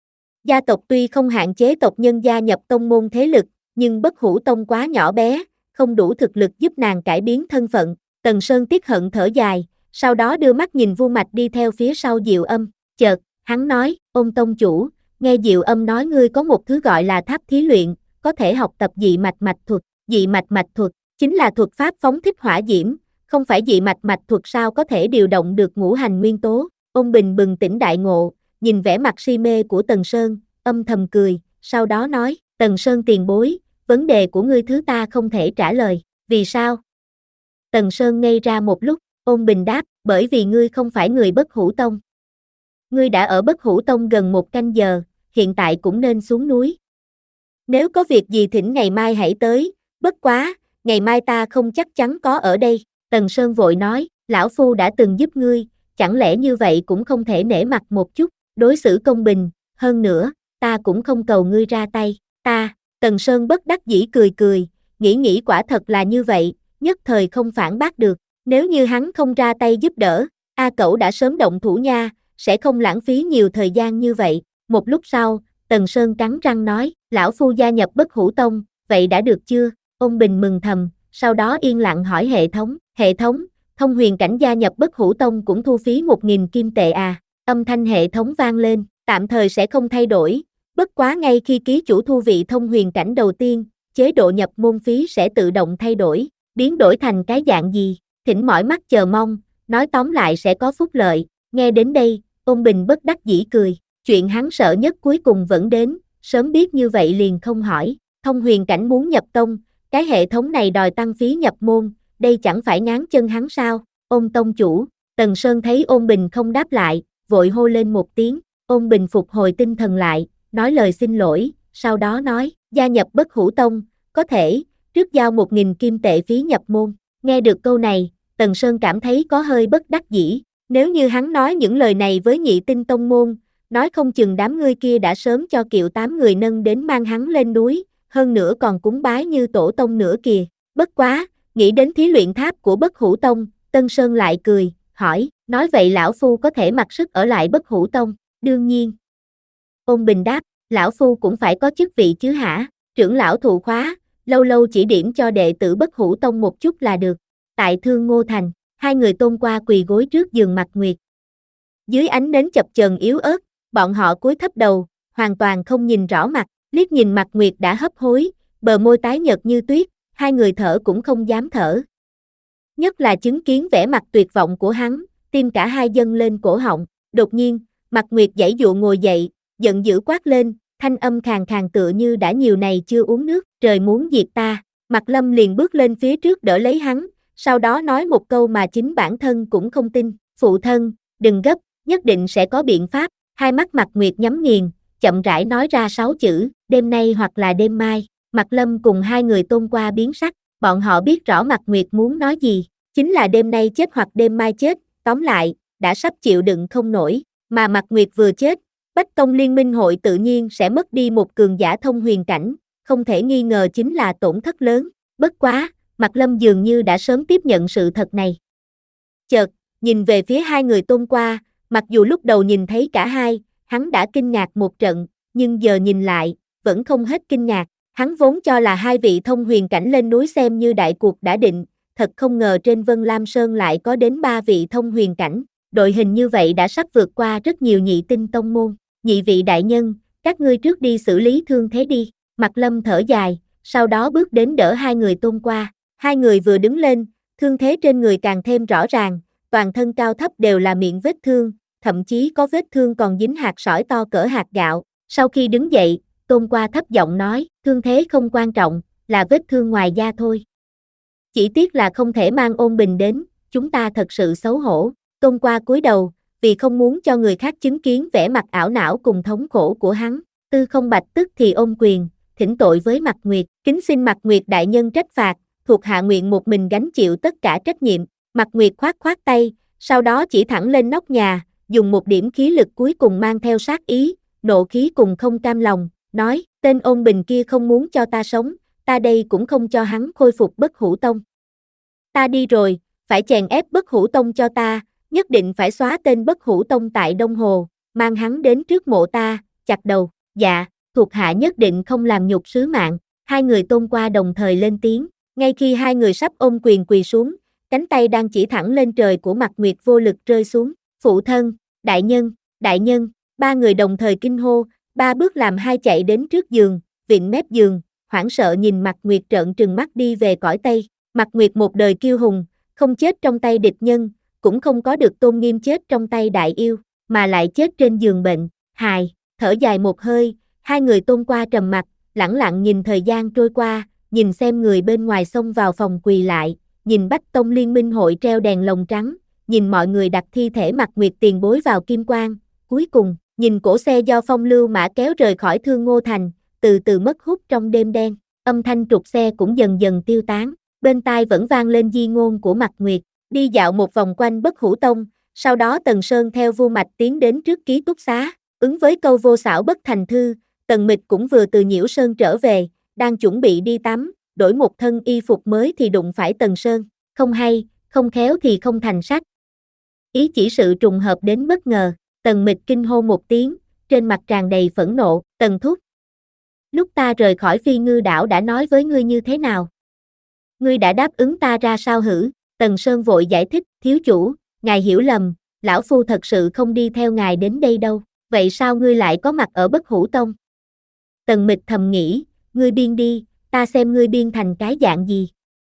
Gia tộc tuy không hạn chế tộc nhân gia nhập tông môn thế lực, nhưng Bất Hủ Tông quá nhỏ bé, không đủ thực lực giúp nàng cải biến thân phận. Tần Sơn tiếc hận thở dài, sau đó đưa mắt nhìn Vu Mạch đi theo phía sau Diệu Âm. Chợt, hắn nói, ông tông chủ, nghe Diệu Âm nói ngươi có một thứ gọi là tháp thí luyện, có thể học tập dị mạch mạch thuật. Dị mạch mạch thuật, chính là thuật pháp phóng thích hỏa diễm, không phải dị mạch mạch thuật sao có thể điều động được ngũ hành nguyên tố. Ôn Bình bừng tỉnh đại ngộ, nhìn vẻ mặt si mê của Tần Sơn, âm thầm cười, sau đó nói, Tần Sơn tiền bối, vấn đề của ngươi thứ ta không thể trả lời, vì sao? Tần Sơn ngây ra một lúc, Ôn Bình đáp, bởi vì ngươi không phải người Bất Hủ Tông. Ngươi đã ở Bất Hủ Tông gần một canh giờ, hiện tại cũng nên xuống núi. Nếu có việc gì thỉnh ngày mai hãy tới, bất quá, ngày mai ta không chắc chắn có ở đây. Tần Sơn vội nói, lão phu đã từng giúp ngươi, chẳng lẽ như vậy cũng không thể nể mặt một chút, đối xử công bình, hơn nữa, ta cũng không cầu ngươi ra tay, ta, Tần Sơn bất đắc dĩ cười cười, nghĩ nghĩ quả thật là như vậy, nhất thời không phản bác được, nếu như hắn không ra tay giúp đỡ, A Cẩu đã sớm động thủ nha, sẽ không lãng phí nhiều thời gian như vậy. Một lúc sau, Tần Sơn cắn răng nói, lão phu gia nhập Bất Hủ Tông, vậy đã được chưa? Ôn Bình mừng thầm, sau đó yên lặng hỏi hệ thống, hệ thống, thông huyền cảnh gia nhập Bất Hủ Tông cũng thu phí một nghìn kim tệ à? Âm thanh hệ thống vang lên, tạm thời sẽ không thay đổi, bất quá ngay khi ký chủ thu vị thông huyền cảnh đầu tiên, chế độ nhập môn phí sẽ tự động thay đổi, biến đổi thành cái dạng gì? Thỉnh mỏi mắt chờ mong, nói tóm lại sẽ có phúc lợi. Nghe đến đây, Ôn Bình bất đắc dĩ cười, chuyện hắn sợ nhất cuối cùng vẫn đến, sớm biết như vậy liền không hỏi. Thông huyền cảnh muốn nhập tông, cái hệ thống này đòi tăng phí nhập môn, đây chẳng phải ngáng chân hắn sao? Ôn tông chủ, Tần Sơn thấy Ôn Bình không đáp lại, vội hô lên một tiếng. Ôn Bình phục hồi tinh thần lại, nói lời xin lỗi, sau đó nói, gia nhập Bất Hủ Tông, có thể, trước giao một nghìn kim tệ phí nhập môn. Nghe được câu này, Tần Sơn cảm thấy có hơi bất đắc dĩ, nếu như hắn nói những lời này với Nhị Tinh Tông môn, nói không chừng đám ngươi kia đã sớm cho kiệu tám người nâng đến mang hắn lên núi, hơn nữa còn cúng bái như tổ tông nữa kìa. Bất quá, nghĩ đến thí luyện tháp của Bất Hủ Tông, Tân Sơn lại cười, hỏi, nói vậy lão phu có thể mặc sức ở lại Bất Hủ Tông? Đương nhiên. Ôn Bình đáp, lão phu cũng phải có chức vị chứ hả? Trưởng lão thụ khóa, lâu lâu chỉ điểm cho đệ tử Bất Hủ Tông một chút là được. Tại Thương Ngô Thành, hai người Tôn qua quỳ gối trước giường Mạc Nguyệt. Dưới ánh nến chập chờn yếu ớt, bọn họ cúi thấp đầu, hoàn toàn không nhìn rõ mặt, liếc nhìn Mạc Nguyệt đã hấp hối, bờ môi tái nhợt như tuyết, hai người thở cũng không dám thở. Nhất là chứng kiến vẻ mặt tuyệt vọng của hắn, tim cả hai dâng lên cổ họng. Đột nhiên, Mạc Nguyệt giãy dụa ngồi dậy, giận dữ quát lên, thanh âm khàn khàn tựa như đã nhiều ngày chưa uống nước, trời muốn diệt ta. Mạc Lâm liền bước lên phía trước đỡ lấy hắn, sau đó nói một câu mà chính bản thân cũng không tin, phụ thân, đừng gấp, nhất định sẽ có biện pháp. Hai mắt Mạc Nguyệt nhắm nghiền, chậm rãi nói ra sáu chữ, đêm nay hoặc là đêm mai. Mạc Lâm cùng hai người Tôn qua biến sắc, bọn họ biết rõ Mạc Nguyệt muốn nói gì, chính là đêm nay chết hoặc đêm mai chết, tóm lại, đã sắp chịu đựng không nổi, mà Mạc Nguyệt vừa chết, Bách Tông Liên minh hội tự nhiên sẽ mất đi một cường giả thông huyền cảnh, không thể nghi ngờ chính là tổn thất lớn. Bất quá, Mạc Lâm dường như đã sớm tiếp nhận sự thật này. Chợt, nhìn về phía hai người Tôn qua, mặc dù lúc đầu nhìn thấy cả hai, hắn đã kinh ngạc một trận, nhưng giờ nhìn lại, vẫn không hết kinh ngạc. Hắn vốn cho là hai vị thông huyền cảnh lên núi xem như đại cuộc đã định, thật không ngờ trên Vân Lam Sơn lại có đến ba vị thông huyền cảnh. Đội hình như vậy đã sắp vượt qua rất nhiều nhị tinh tông môn. Nhị vị đại nhân, các ngươi trước đi xử lý thương thế đi. Mạc Lâm thở dài, sau đó bước đến đỡ hai người Tôn qua. Hai người vừa đứng lên, thương thế trên người càng thêm rõ ràng, toàn thân cao thấp đều là miệng vết thương, thậm chí có vết thương còn dính hạt sỏi to cỡ hạt gạo. Sau khi đứng dậy, Tôn qua thấp giọng nói, thương thế không quan trọng, là vết thương ngoài da thôi. Chỉ tiếc là không thể mang Ôn Bình đến, chúng ta thật sự xấu hổ. Tôn qua cúi đầu, vì không muốn cho người khác chứng kiến vẻ mặt ảo não cùng thống khổ của hắn. Tư Không Bạch tức thì ôm quyền, thỉnh tội với Mạc Nguyệt, kính xin Mạc Nguyệt đại nhân trách phạt, thuộc hạ nguyện một mình gánh chịu tất cả trách nhiệm. Mạc Nguyệt khoát khoát tay, sau đó chỉ thẳng lên nóc nhà, dùng một điểm khí lực cuối cùng mang theo sát ý, nộ khí cùng không cam lòng, nói, tên Ôn Bình kia không muốn cho ta sống, ta đây cũng không cho hắn khôi phục Bất Hủ Tông. Ta đi rồi, phải chèn ép Bất Hủ Tông cho ta, nhất định phải xóa tên Bất Hủ Tông tại Đông Hồ, mang hắn đến trước mộ ta, chặt đầu. Dạ, thuộc hạ nhất định không làm nhục sứ mạng. Hai người Tôn qua đồng thời lên tiếng, ngay khi hai người sắp ôm quyền quỳ xuống, cánh tay đang chỉ thẳng lên trời của Mạc Nguyệt vô lực rơi xuống. Phụ thân, đại nhân, đại nhân, ba người đồng thời kinh hô, ba bước làm hai chạy đến trước giường, vịn mép giường, hoảng sợ nhìn Mạc Nguyệt trợn trừng mắt đi về cõi Tây. Mạc Nguyệt một đời kiêu hùng, không chết trong tay địch nhân, cũng không có được tôn nghiêm chết trong tay đại yêu, mà lại chết trên giường bệnh. Hài, thở dài một hơi, hai người Tôn qua trầm mặt, lẳng lặng nhìn thời gian trôi qua, nhìn xem người bên ngoài xông vào phòng quỳ lại, nhìn Bách Tông Liên minh hội treo đèn lồng trắng, nhìn mọi người đặt thi thể Mạc Nguyệt tiền bối vào kim quang, cuối cùng, nhìn cổ xe do Phong Lưu Mã kéo rời khỏi Thương Ngô Thành, từ từ mất hút trong đêm đen, âm thanh trục xe cũng dần dần tiêu tán, bên tai vẫn vang lên di ngôn của Mạc Nguyệt, đi dạo một vòng quanh Bất Hủ Tông, sau đó Tần Sơn theo Vu Mạch tiến đến trước ký túc xá, ứng với câu vô xảo bất thành thư, Tần Mịch cũng vừa từ Nhiễu Sơn trở về, đang chuẩn bị đi tắm, đổi một thân y phục mới thì đụng phải Tần Sơn, không hay, không khéo thì không thành sách. Ý chỉ sự trùng hợp đến bất ngờ, Tần Mịch kinh hô một tiếng, trên mặt tràn đầy phẫn nộ, Tần thúc. Lúc ta rời khỏi Phi Ngư đảo đã nói với ngươi như thế nào? Ngươi đã đáp ứng ta ra sao hử? Tần Sơn vội giải thích, thiếu chủ, ngài hiểu lầm, lão phu thật sự không đi theo ngài đến đây đâu, vậy sao ngươi lại có mặt ở Bất Hủ Tông? Tần Mịch thầm nghĩ, ngươi biên đi, ta xem ngươi biên thành cái dạng gì.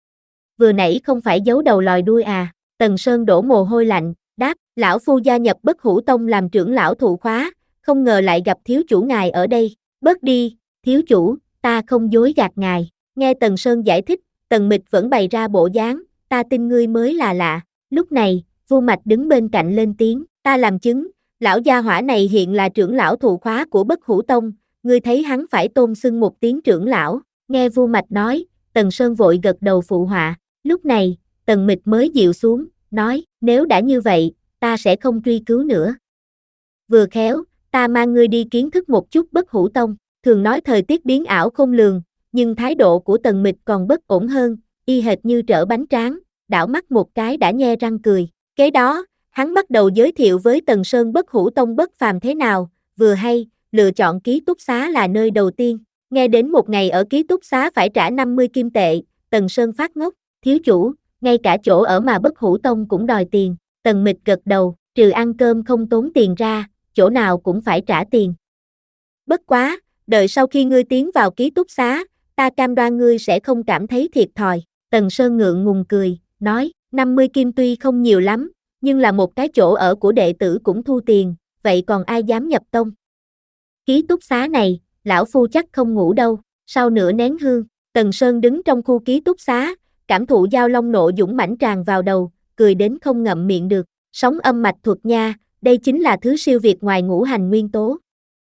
Vừa nãy không phải giấu đầu lòi đuôi à? Tần Sơn đổ mồ hôi lạnh, đáp, lão phu gia nhập Bất Hủ Tông làm trưởng lão thụ khóa, không ngờ lại gặp thiếu chủ ngài ở đây, bớt đi, thiếu chủ, ta không dối gạt ngài. Nghe Tần Sơn giải thích, Tần Mịch vẫn bày ra bộ dáng, ta tin ngươi mới là lạ. Lúc này, Vu Mạch đứng bên cạnh lên tiếng, ta làm chứng, lão gia hỏa này hiện là trưởng lão thụ khóa của Bất Hủ Tông, ngươi thấy hắn phải tôn xưng một tiếng trưởng lão. Nghe Vu Mạch nói, Tần Sơn vội gật đầu phụ họa. Lúc này, Tần Mịch mới dịu xuống, nói, nếu đã như vậy, ta sẽ không truy cứu nữa. Vừa khéo, ta mang ngươi đi kiến thức một chút Bất Hủ Tông. Thường nói thời tiết biến ảo không lường, nhưng thái độ của Tần Mịch còn bất ổn hơn, y hệt như trở bánh tráng, đảo mắt một cái đã nhe răng cười. Kế đó, hắn bắt đầu giới thiệu với Tần Sơn Bất Hủ Tông bất phàm thế nào, vừa hay, lựa chọn ký túc xá là nơi đầu tiên. Nghe đến một ngày ở ký túc xá phải trả năm mươi kim tệ, Tần Sơn phát ngốc, thiếu chủ, ngay cả chỗ ở mà Bất Hủ Tông cũng đòi tiền. Tần Mịch gật đầu, trừ ăn cơm không tốn tiền ra, chỗ nào cũng phải trả tiền. Bất quá, đợi sau khi ngươi tiến vào ký túc xá, ta cam đoan ngươi sẽ không cảm thấy thiệt thòi. Tần Sơn ngượng ngùng cười, nói, năm mươi kim tuy không nhiều lắm, nhưng là một cái chỗ ở của đệ tử cũng thu tiền, vậy còn ai dám nhập tông? Ký túc xá này, lão phu chắc không ngủ đâu. Sau nửa nén hương, Tần Sơn đứng trong khu ký túc xá, cảm thụ giao long nộ dũng mãnh tràn vào đầu, cười đến không ngậm miệng được. Sóng âm mạch thuật nha, đây chính là thứ siêu việt ngoài ngũ hành nguyên tố.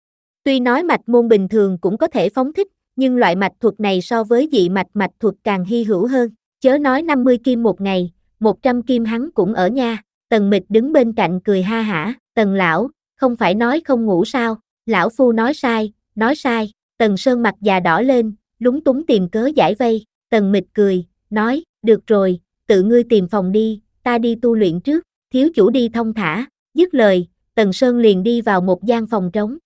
Tuy nói mạch môn bình thường cũng có thể phóng thích, nhưng loại mạch thuật này so với dị mạch mạch thuật càng hy hữu hơn. Chớ nói năm mươi kim một ngày, một trăm kim hắn cũng ở nha. Tần Mịch đứng bên cạnh cười ha hả, Tần lão, không phải nói không ngủ sao? Lão phu nói sai, nói sai. Tần Sơn mặt già đỏ lên, lúng túng tìm cớ giải vây. Tần Mịch cười, nói, được rồi, tự ngươi tìm phòng đi, ta đi tu luyện trước, thiếu chủ đi thong thả. Dứt lời, Tần Sơn liền đi vào một gian phòng trống.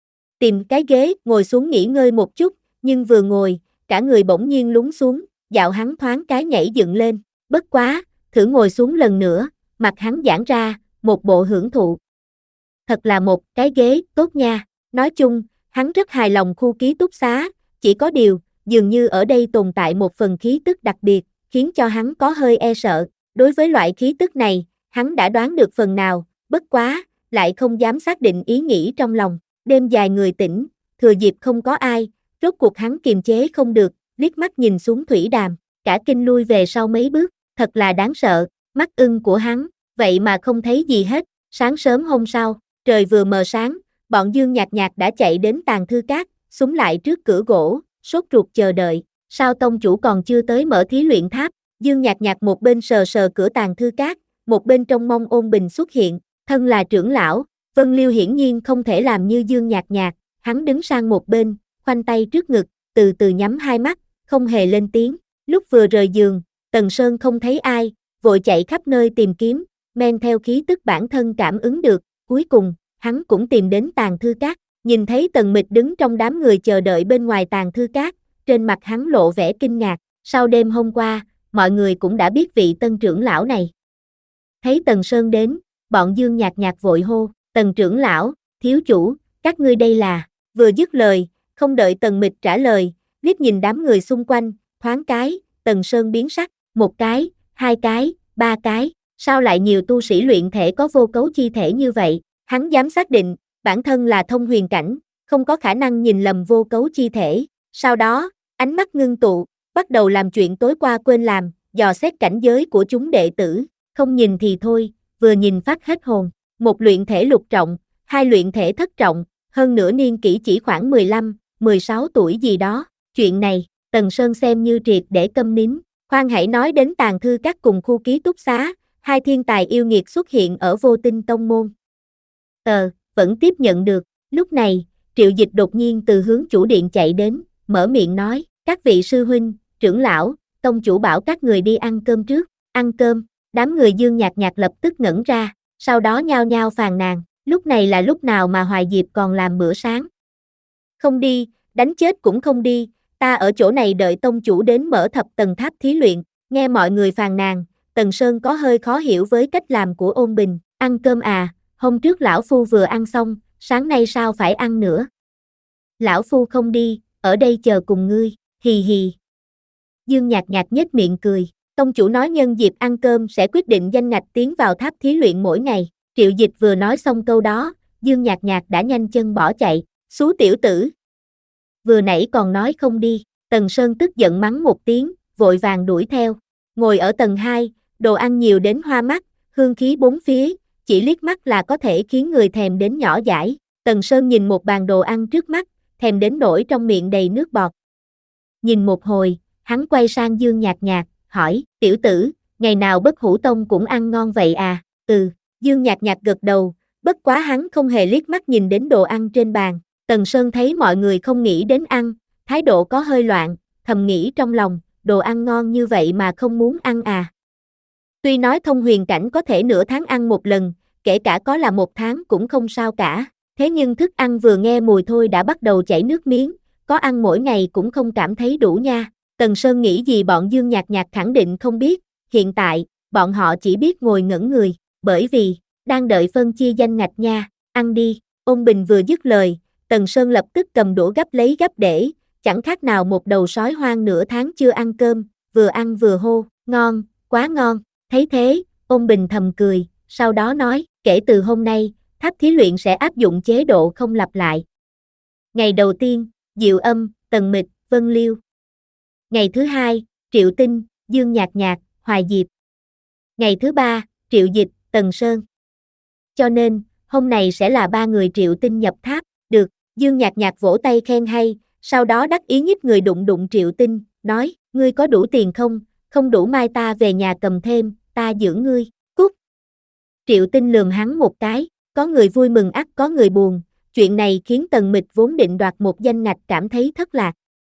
Tìm cái ghế, ngồi xuống nghỉ ngơi một chút, nhưng vừa ngồi, cả người bỗng nhiên lún xuống, dạo hắn thoáng cái nhảy dựng lên. Bất quá, thử ngồi xuống lần nữa, mặt hắn giãn ra, một bộ hưởng thụ. Thật là một cái ghế tốt nha. Nói chung, hắn rất hài lòng khu ký túc xá, chỉ có điều, dường như ở đây tồn tại một phần khí tức đặc biệt, khiến cho hắn có hơi e sợ. Đối với loại khí tức này, hắn đã đoán được phần nào, bất quá, lại không dám xác định ý nghĩ trong lòng. Đêm dài người tỉnh, thừa dịp không có ai, rốt cuộc hắn kiềm chế không được, liếc mắt nhìn xuống thủy đàm, cả kinh lui về sau mấy bước, thật là đáng sợ, mắt ưng của hắn, vậy mà không thấy gì hết. Sáng sớm hôm sau, trời vừa mờ sáng, bọn Dương Nhạc Nhạc đã chạy đến Tàng Thư Các, xúm lại trước cửa gỗ, sốt ruột chờ đợi. Sao tông chủ còn chưa tới mở thí luyện tháp? Dương Nhạc Nhạc một bên sờ sờ cửa Tàng Thư Các, một bên trông mong Ôn Bình xuất hiện. Thân là trưởng lão, Vân Liêu hiển nhiên không thể làm như Dương Nhạc Nhạc, hắn đứng sang một bên, khoanh tay trước ngực, từ từ nhắm hai mắt, không hề lên tiếng. Lúc vừa rời giường, Tần Sơn không thấy ai, vội chạy khắp nơi tìm kiếm, men theo khí tức bản thân cảm ứng được, cuối cùng, hắn cũng tìm đến Tàng Thư Các, nhìn thấy Tần Mịch đứng trong đám người chờ đợi bên ngoài Tàng Thư Các, trên mặt hắn lộ vẻ kinh ngạc. Sau đêm hôm qua, mọi người cũng đã biết vị tân trưởng lão này. Thấy Tần Sơn đến, bọn Dương Nhạc Nhạc vội hô, Tần trưởng lão, thiếu chủ, các ngươi đây là, vừa dứt lời, không đợi Tần Mịch trả lời, liếc nhìn đám người xung quanh, thoáng cái, Tần Sơn biến sắc, một cái, hai cái, ba cái, sao lại nhiều tu sĩ luyện thể có vô cấu chi thể như vậy? Hắn dám xác định, bản thân là thông huyền cảnh, không có khả năng nhìn lầm vô cấu chi thể. Sau đó, ánh mắt ngưng tụ, bắt đầu làm chuyện tối qua quên làm, dò xét cảnh giới của chúng đệ tử, không nhìn thì thôi, vừa nhìn phát hết hồn. Một luyện thể lục trọng, hai luyện thể thất trọng, hơn nữa niên kỷ chỉ khoảng mười lăm, mười sáu tuổi gì đó. Chuyện này, Tần Sơn xem như triệt để câm nín. Khoan hãy nói đến Tàng Thư Các cùng khu ký túc xá, hai thiên tài yêu nghiệt xuất hiện ở Vô Tinh Tông môn. Ờ, vẫn tiếp nhận được. Lúc này, Triệu Dịch đột nhiên từ hướng chủ điện chạy đến, mở miệng nói, các vị sư huynh, trưởng lão, tông chủ bảo các người đi ăn cơm trước. Ăn cơm, đám người Dương Nhạc Nhạc lập tức ngẩn ra, sau đó nhao nhao phàn nàn. lúc này là lúc nào mà Hoài Diệp còn làm bữa sáng? Không đi, đánh chết cũng không đi, ta ở chỗ này đợi tông chủ đến mở thập tầng tháp thí luyện. Nghe mọi người phàn nàn, Tần Sơn có hơi khó hiểu với cách làm của Ôn Bình. Ăn cơm à, hôm trước lão phu vừa ăn xong, sáng nay sao phải ăn nữa? Lão phu không đi, ở đây chờ cùng ngươi, hì hì. Dương Nhạc Nhạc nhếch miệng cười, tông chủ nói nhân dịp ăn cơm sẽ quyết định danh ngạch tiến vào tháp thí luyện mỗi ngày. Triệu Dịch vừa nói xong câu đó, Dương Nhạc Nhạc đã nhanh chân bỏ chạy, xú tiểu tử. Vừa nãy còn nói không đi, Tần Sơn tức giận mắng một tiếng, vội vàng đuổi theo. Ngồi ở tầng hai, đồ ăn nhiều đến hoa mắt, hương khí bốn phía, chỉ liếc mắt là có thể khiến người thèm đến nhỏ dãi. Tần Sơn nhìn một bàn đồ ăn trước mắt, thèm đến nỗi trong miệng đầy nước bọt. Nhìn một hồi, hắn quay sang Dương Nhạc Nhạc, hỏi, tiểu tử, ngày nào Bất Hủ Tông cũng ăn ngon vậy à? Ừ, Dương Nhạc Nhạc gật đầu, bất quá hắn không hề liếc mắt nhìn đến đồ ăn trên bàn. Tần Sơn thấy mọi người không nghĩ đến ăn, thái độ có hơi loạn, thầm nghĩ trong lòng, đồ ăn ngon như vậy mà không muốn ăn à. Tuy nói thông huyền cảnh có thể nửa tháng ăn một lần, kể cả có là một tháng cũng không sao cả, thế nhưng thức ăn vừa nghe mùi thôi đã bắt đầu chảy nước miếng, có ăn mỗi ngày cũng không cảm thấy đủ nha. Tần Sơn nghĩ gì bọn Dương Nhạc Nhạc khẳng định không biết, hiện tại, bọn họ chỉ biết ngồi ngẩn người, bởi vì, đang đợi phân chia danh ngạch nha, ăn đi. Ôn Bình vừa dứt lời, Tần Sơn lập tức cầm đũa gắp lấy gắp để, chẳng khác nào một đầu sói hoang nửa tháng chưa ăn cơm, vừa ăn vừa hô, ngon, quá ngon. Thấy thế, Ôn Bình thầm cười, sau đó nói, kể từ hôm nay, tháp thí luyện sẽ áp dụng chế độ không lặp lại. Ngày đầu tiên, Diệu Âm, Tần Mịch, Vân Liêu. Ngày thứ hai, Triệu Tinh, Dương Nhạc Nhạc, Hoài Diệp. Ngày thứ ba, Triệu Dịch, Tần Sơn. Cho nên, hôm nay sẽ là ba người Triệu Tinh nhập tháp, được, Dương Nhạc Nhạc vỗ tay khen hay, sau đó đắc ý nhích người đụng đụng Triệu Tinh, nói, ngươi có đủ tiền không, không đủ mai ta về nhà cầm thêm, ta dưỡng ngươi, cút. Triệu Tinh lườm hắn một cái, có người vui mừng ắt có người buồn, chuyện này khiến Tần Mịch vốn định đoạt một danh ngạch cảm thấy thất lạc.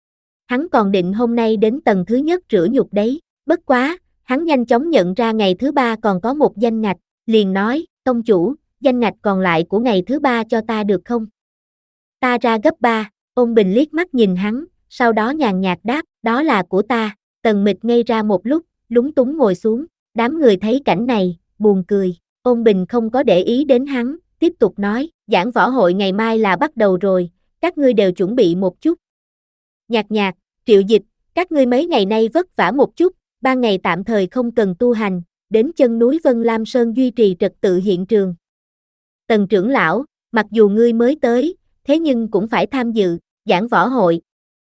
Hắn còn định hôm nay đến tầng thứ nhất rửa nhục đấy, bất quá, hắn nhanh chóng nhận ra ngày thứ ba còn có một danh ngạch, liền nói, tông chủ, danh ngạch còn lại của ngày thứ ba cho ta được không? Ta ra gấp ba, Ôn Bình liếc mắt nhìn hắn, sau đó nhàn nhạt đáp, đó là của ta. Tần Mịch ngây ra một lúc, lúng túng ngồi xuống, đám người thấy cảnh này, buồn cười. Ôn Bình không có để ý đến hắn, tiếp tục nói, giảng võ hội ngày mai là bắt đầu rồi, các ngươi đều chuẩn bị một chút. Nhạc Nhạc, Triệu Dịch, các ngươi mấy ngày nay vất vả một chút, ba ngày tạm thời không cần tu hành, đến chân núi Vân Lam Sơn duy trì trật tự hiện trường. Tần trưởng lão, mặc dù ngươi mới tới, thế nhưng cũng phải tham dự, giảng võ hội.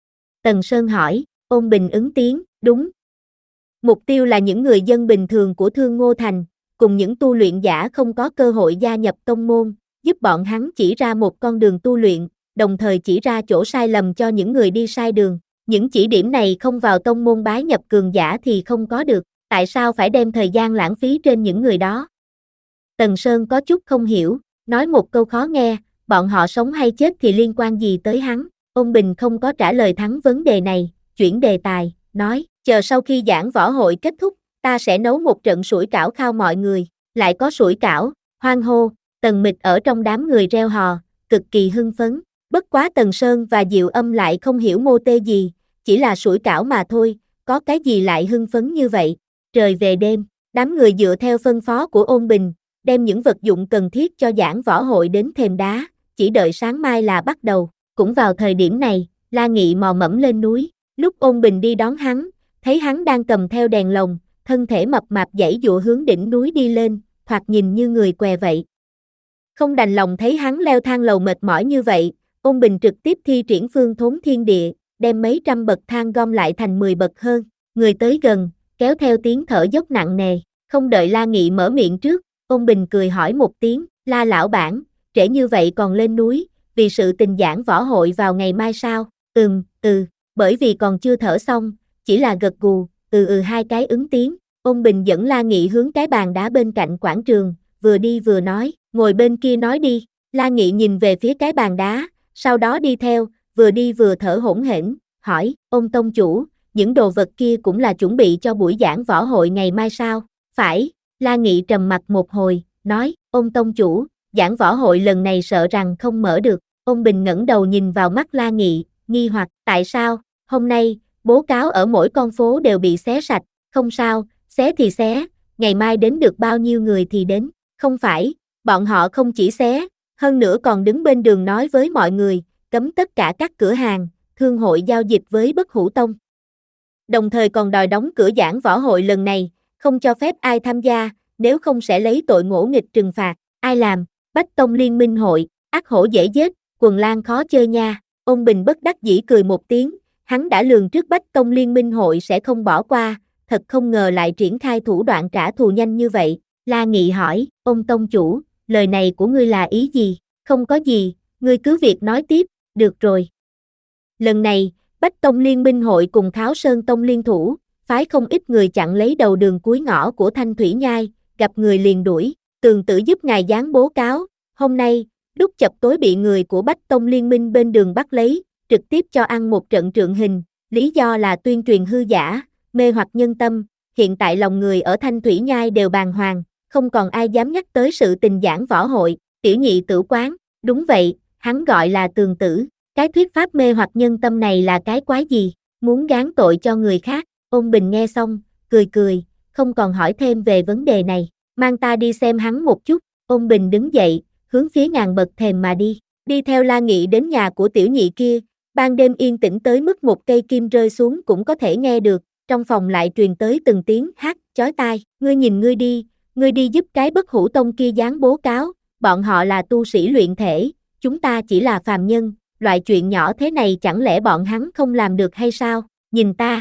Tần Sơn hỏi, Ôn Bình ứng tiếng, đúng. Mục tiêu là những người dân bình thường của Thương Ngô Thành, cùng những tu luyện giả không có cơ hội gia nhập tông môn, giúp bọn hắn chỉ ra một con đường tu luyện, đồng thời chỉ ra chỗ sai lầm cho những người đi sai đường. Những chỉ điểm này không vào tông môn bái nhập cường giả thì không có được, tại sao phải đem thời gian lãng phí trên những người đó? Tần Sơn có chút không hiểu, nói một câu khó nghe, bọn họ sống hay chết thì liên quan gì tới hắn? Ôn Bình không có trả lời thắng vấn đề này, chuyển đề tài, nói, chờ sau khi giảng võ hội kết thúc, ta sẽ nấu một trận sủi cảo khao mọi người, lại có sủi cảo, hoan hô. Tần Mịch ở trong đám người reo hò, cực kỳ hưng phấn, bất quá Tần Sơn và Diệu Âm lại không hiểu mô tê gì, chỉ là sủi cảo mà thôi, có cái gì lại hưng phấn như vậy. Trời về đêm, đám người dựa theo phân phó của Ôn Bình, đem những vật dụng cần thiết cho giảng võ hội đến thềm đá, chỉ đợi sáng mai là bắt đầu. Cũng vào thời điểm này, La Nghị mò mẫm lên núi, lúc Ôn Bình đi đón hắn, thấy hắn đang cầm theo đèn lồng, thân thể mập mạp giãy giụa hướng đỉnh núi đi lên, thoạt nhìn như người què vậy. Không đành lòng thấy hắn leo thang lầu mệt mỏi như vậy, Ôn Bình trực tiếp thi triển phương thốn thiên địa, đem mấy trăm bậc thang gom lại thành mười bậc hơn, người tới gần, kéo theo tiếng thở dốc nặng nề, không đợi La Nghị mở miệng trước, Ôn Bình cười hỏi một tiếng, La lão bản, trễ như vậy còn lên núi, vì sự tình giảng võ hội vào ngày mai sao? Ừm, ừ, bởi vì còn chưa thở xong, chỉ là gật gù, ừ ừ hai cái ứng tiếng. Ôn Bình dẫn La Nghị hướng cái bàn đá bên cạnh quảng trường, vừa đi vừa nói, ngồi bên kia nói đi. La Nghị nhìn về phía cái bàn đá, sau đó đi theo, vừa đi vừa thở hổn hển, hỏi, Ôn tông chủ, những đồ vật kia cũng là chuẩn bị cho buổi giảng võ hội ngày mai sao? Phải, La Nghị trầm mặt một hồi, nói, Ôn tông chủ, giảng võ hội lần này sợ rằng không mở được. Ôn Bình ngẩng đầu nhìn vào mắt La Nghị, nghi hoặc, tại sao, hôm nay, bố cáo ở mỗi con phố đều bị xé sạch, không sao, xé thì xé, ngày mai đến được bao nhiêu người thì đến, không phải, bọn họ không chỉ xé, hơn nữa còn đứng bên đường nói với mọi người, cấm tất cả các cửa hàng, thương hội giao dịch với Bất Hủ Tông. Đồng thời còn đòi đóng cửa giảng võ hội lần này, không cho phép ai tham gia, nếu không sẽ lấy tội ngỗ nghịch trừng phạt, ai làm, Bách Tông Liên Minh hội, ác hổ dễ giết, quần lang khó chơi nha. Ôn Bình bất đắc dĩ cười một tiếng, hắn đã lường trước Bách Tông Liên Minh hội sẽ không bỏ qua, thật không ngờ lại triển khai thủ đoạn trả thù nhanh như vậy. La Nghị hỏi, Ôn Tông chủ, lời này của ngươi là ý gì? Không có gì, ngươi cứ việc nói tiếp, được rồi. Lần này, Bách Tông Liên Minh hội cùng Kháo Sơn Tông liên thủ, phái không ít người chặn lấy đầu đường cuối ngõ của Thanh Thủy Nhai, gặp người liền đuổi, Tường Tử giúp ngài giáng bố cáo, hôm nay, lúc chập tối bị người của Bách Tông Liên Minh bên đường bắt lấy, trực tiếp cho ăn một trận trượng hình, lý do là tuyên truyền hư giả, mê hoặc nhân tâm, hiện tại lòng người ở Thanh Thủy Nhai đều bàng hoàng, không còn ai dám nhắc tới sự tình giảng võ hội, tiểu nhị tử quán, đúng vậy, hắn gọi là Tường Tử, cái thuyết pháp mê hoặc nhân tâm này là cái quái gì, muốn gán tội cho người khác. Ôn Bình nghe xong, cười cười, không còn hỏi thêm về vấn đề này, mang ta đi xem hắn một chút. Ôn Bình đứng dậy, hướng phía ngàn bậc thềm mà đi, đi theo La Nghị đến nhà của tiểu nhị kia, ban đêm yên tĩnh tới mức một cây kim rơi xuống cũng có thể nghe được, trong phòng lại truyền tới từng tiếng hát, chói tai, ngươi nhìn ngươi đi, ngươi đi giúp cái Bất Hủ Tông kia giáng bố cáo, bọn họ là tu sĩ luyện thể, chúng ta chỉ là phàm nhân, loại chuyện nhỏ thế này chẳng lẽ bọn hắn không làm được hay sao, nhìn ta.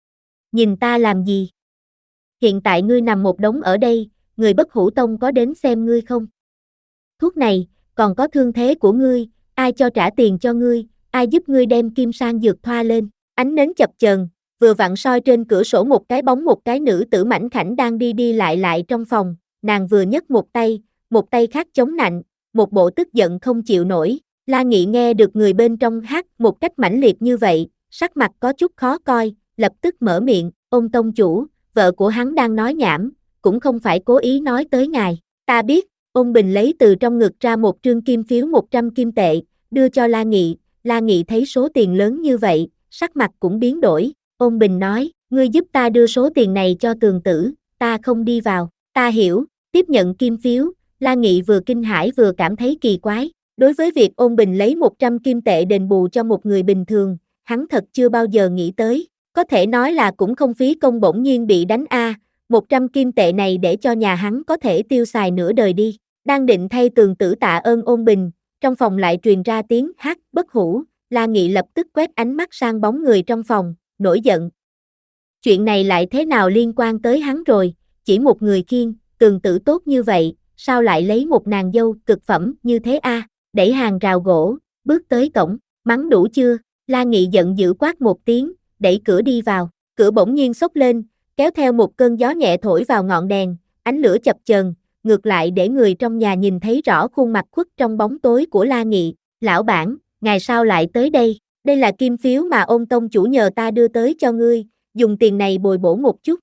Nhìn ta làm gì? Hiện tại ngươi nằm một đống ở đây, người Bất Hủ Tông có đến xem ngươi không? Thuốc này, còn có thương thế của ngươi, ai cho trả tiền cho ngươi, ai giúp ngươi đem kim sang dược thoa lên, ánh nến chập chờn, vừa vặn soi trên cửa sổ một cái bóng một cái nữ tử mảnh khảnh đang đi đi lại lại trong phòng, nàng vừa nhấc một tay, một tay khác chống nạnh, một bộ tức giận không chịu nổi. La Nghị nghe được người bên trong hát một cách mãnh liệt như vậy, sắc mặt có chút khó coi, lập tức mở miệng, Ôn tông chủ, vợ của hắn đang nói nhảm, cũng không phải cố ý nói tới ngài, ta biết. Ôn Bình lấy từ trong ngực ra một trương kim phiếu một trăm kim tệ, đưa cho La Nghị, La Nghị thấy số tiền lớn như vậy, sắc mặt cũng biến đổi, Ôn Bình nói, ngươi giúp ta đưa số tiền này cho Tường Tử, ta không đi vào, ta hiểu, tiếp nhận kim phiếu, La Nghị vừa kinh hãi vừa cảm thấy kỳ quái, đối với việc Ôn Bình lấy một trăm kim tệ đền bù cho một người bình thường, hắn thật chưa bao giờ nghĩ tới, có thể nói là cũng không phí công bỗng nhiên bị đánh a. một trăm kim tệ này để cho nhà hắn có thể tiêu xài nửa đời đi. Đang định thay Tường Tử tạ ơn Ôn Bình, trong phòng lại truyền ra tiếng hát bất hủ, La Nghị lập tức quét ánh mắt sang bóng người trong phòng, nổi giận. Chuyện này lại thế nào liên quan tới hắn rồi, chỉ một người khiêng, Tường Tử tốt như vậy, sao lại lấy một nàng dâu cực phẩm như thế a? Đẩy hàng rào gỗ, bước tới cổng, mắng đủ chưa? La Nghị giận dữ quát một tiếng, đẩy cửa đi vào, cửa bỗng nhiên xốc lên, kéo theo một cơn gió nhẹ thổi vào ngọn đèn, ánh lửa chập chờn, ngược lại để người trong nhà nhìn thấy rõ khuôn mặt khuất trong bóng tối của La Nghị. Lão bản, ngài sao lại tới đây? Đây là kim phiếu mà Ôn tông chủ nhờ ta đưa tới cho ngươi, dùng tiền này bồi bổ một chút.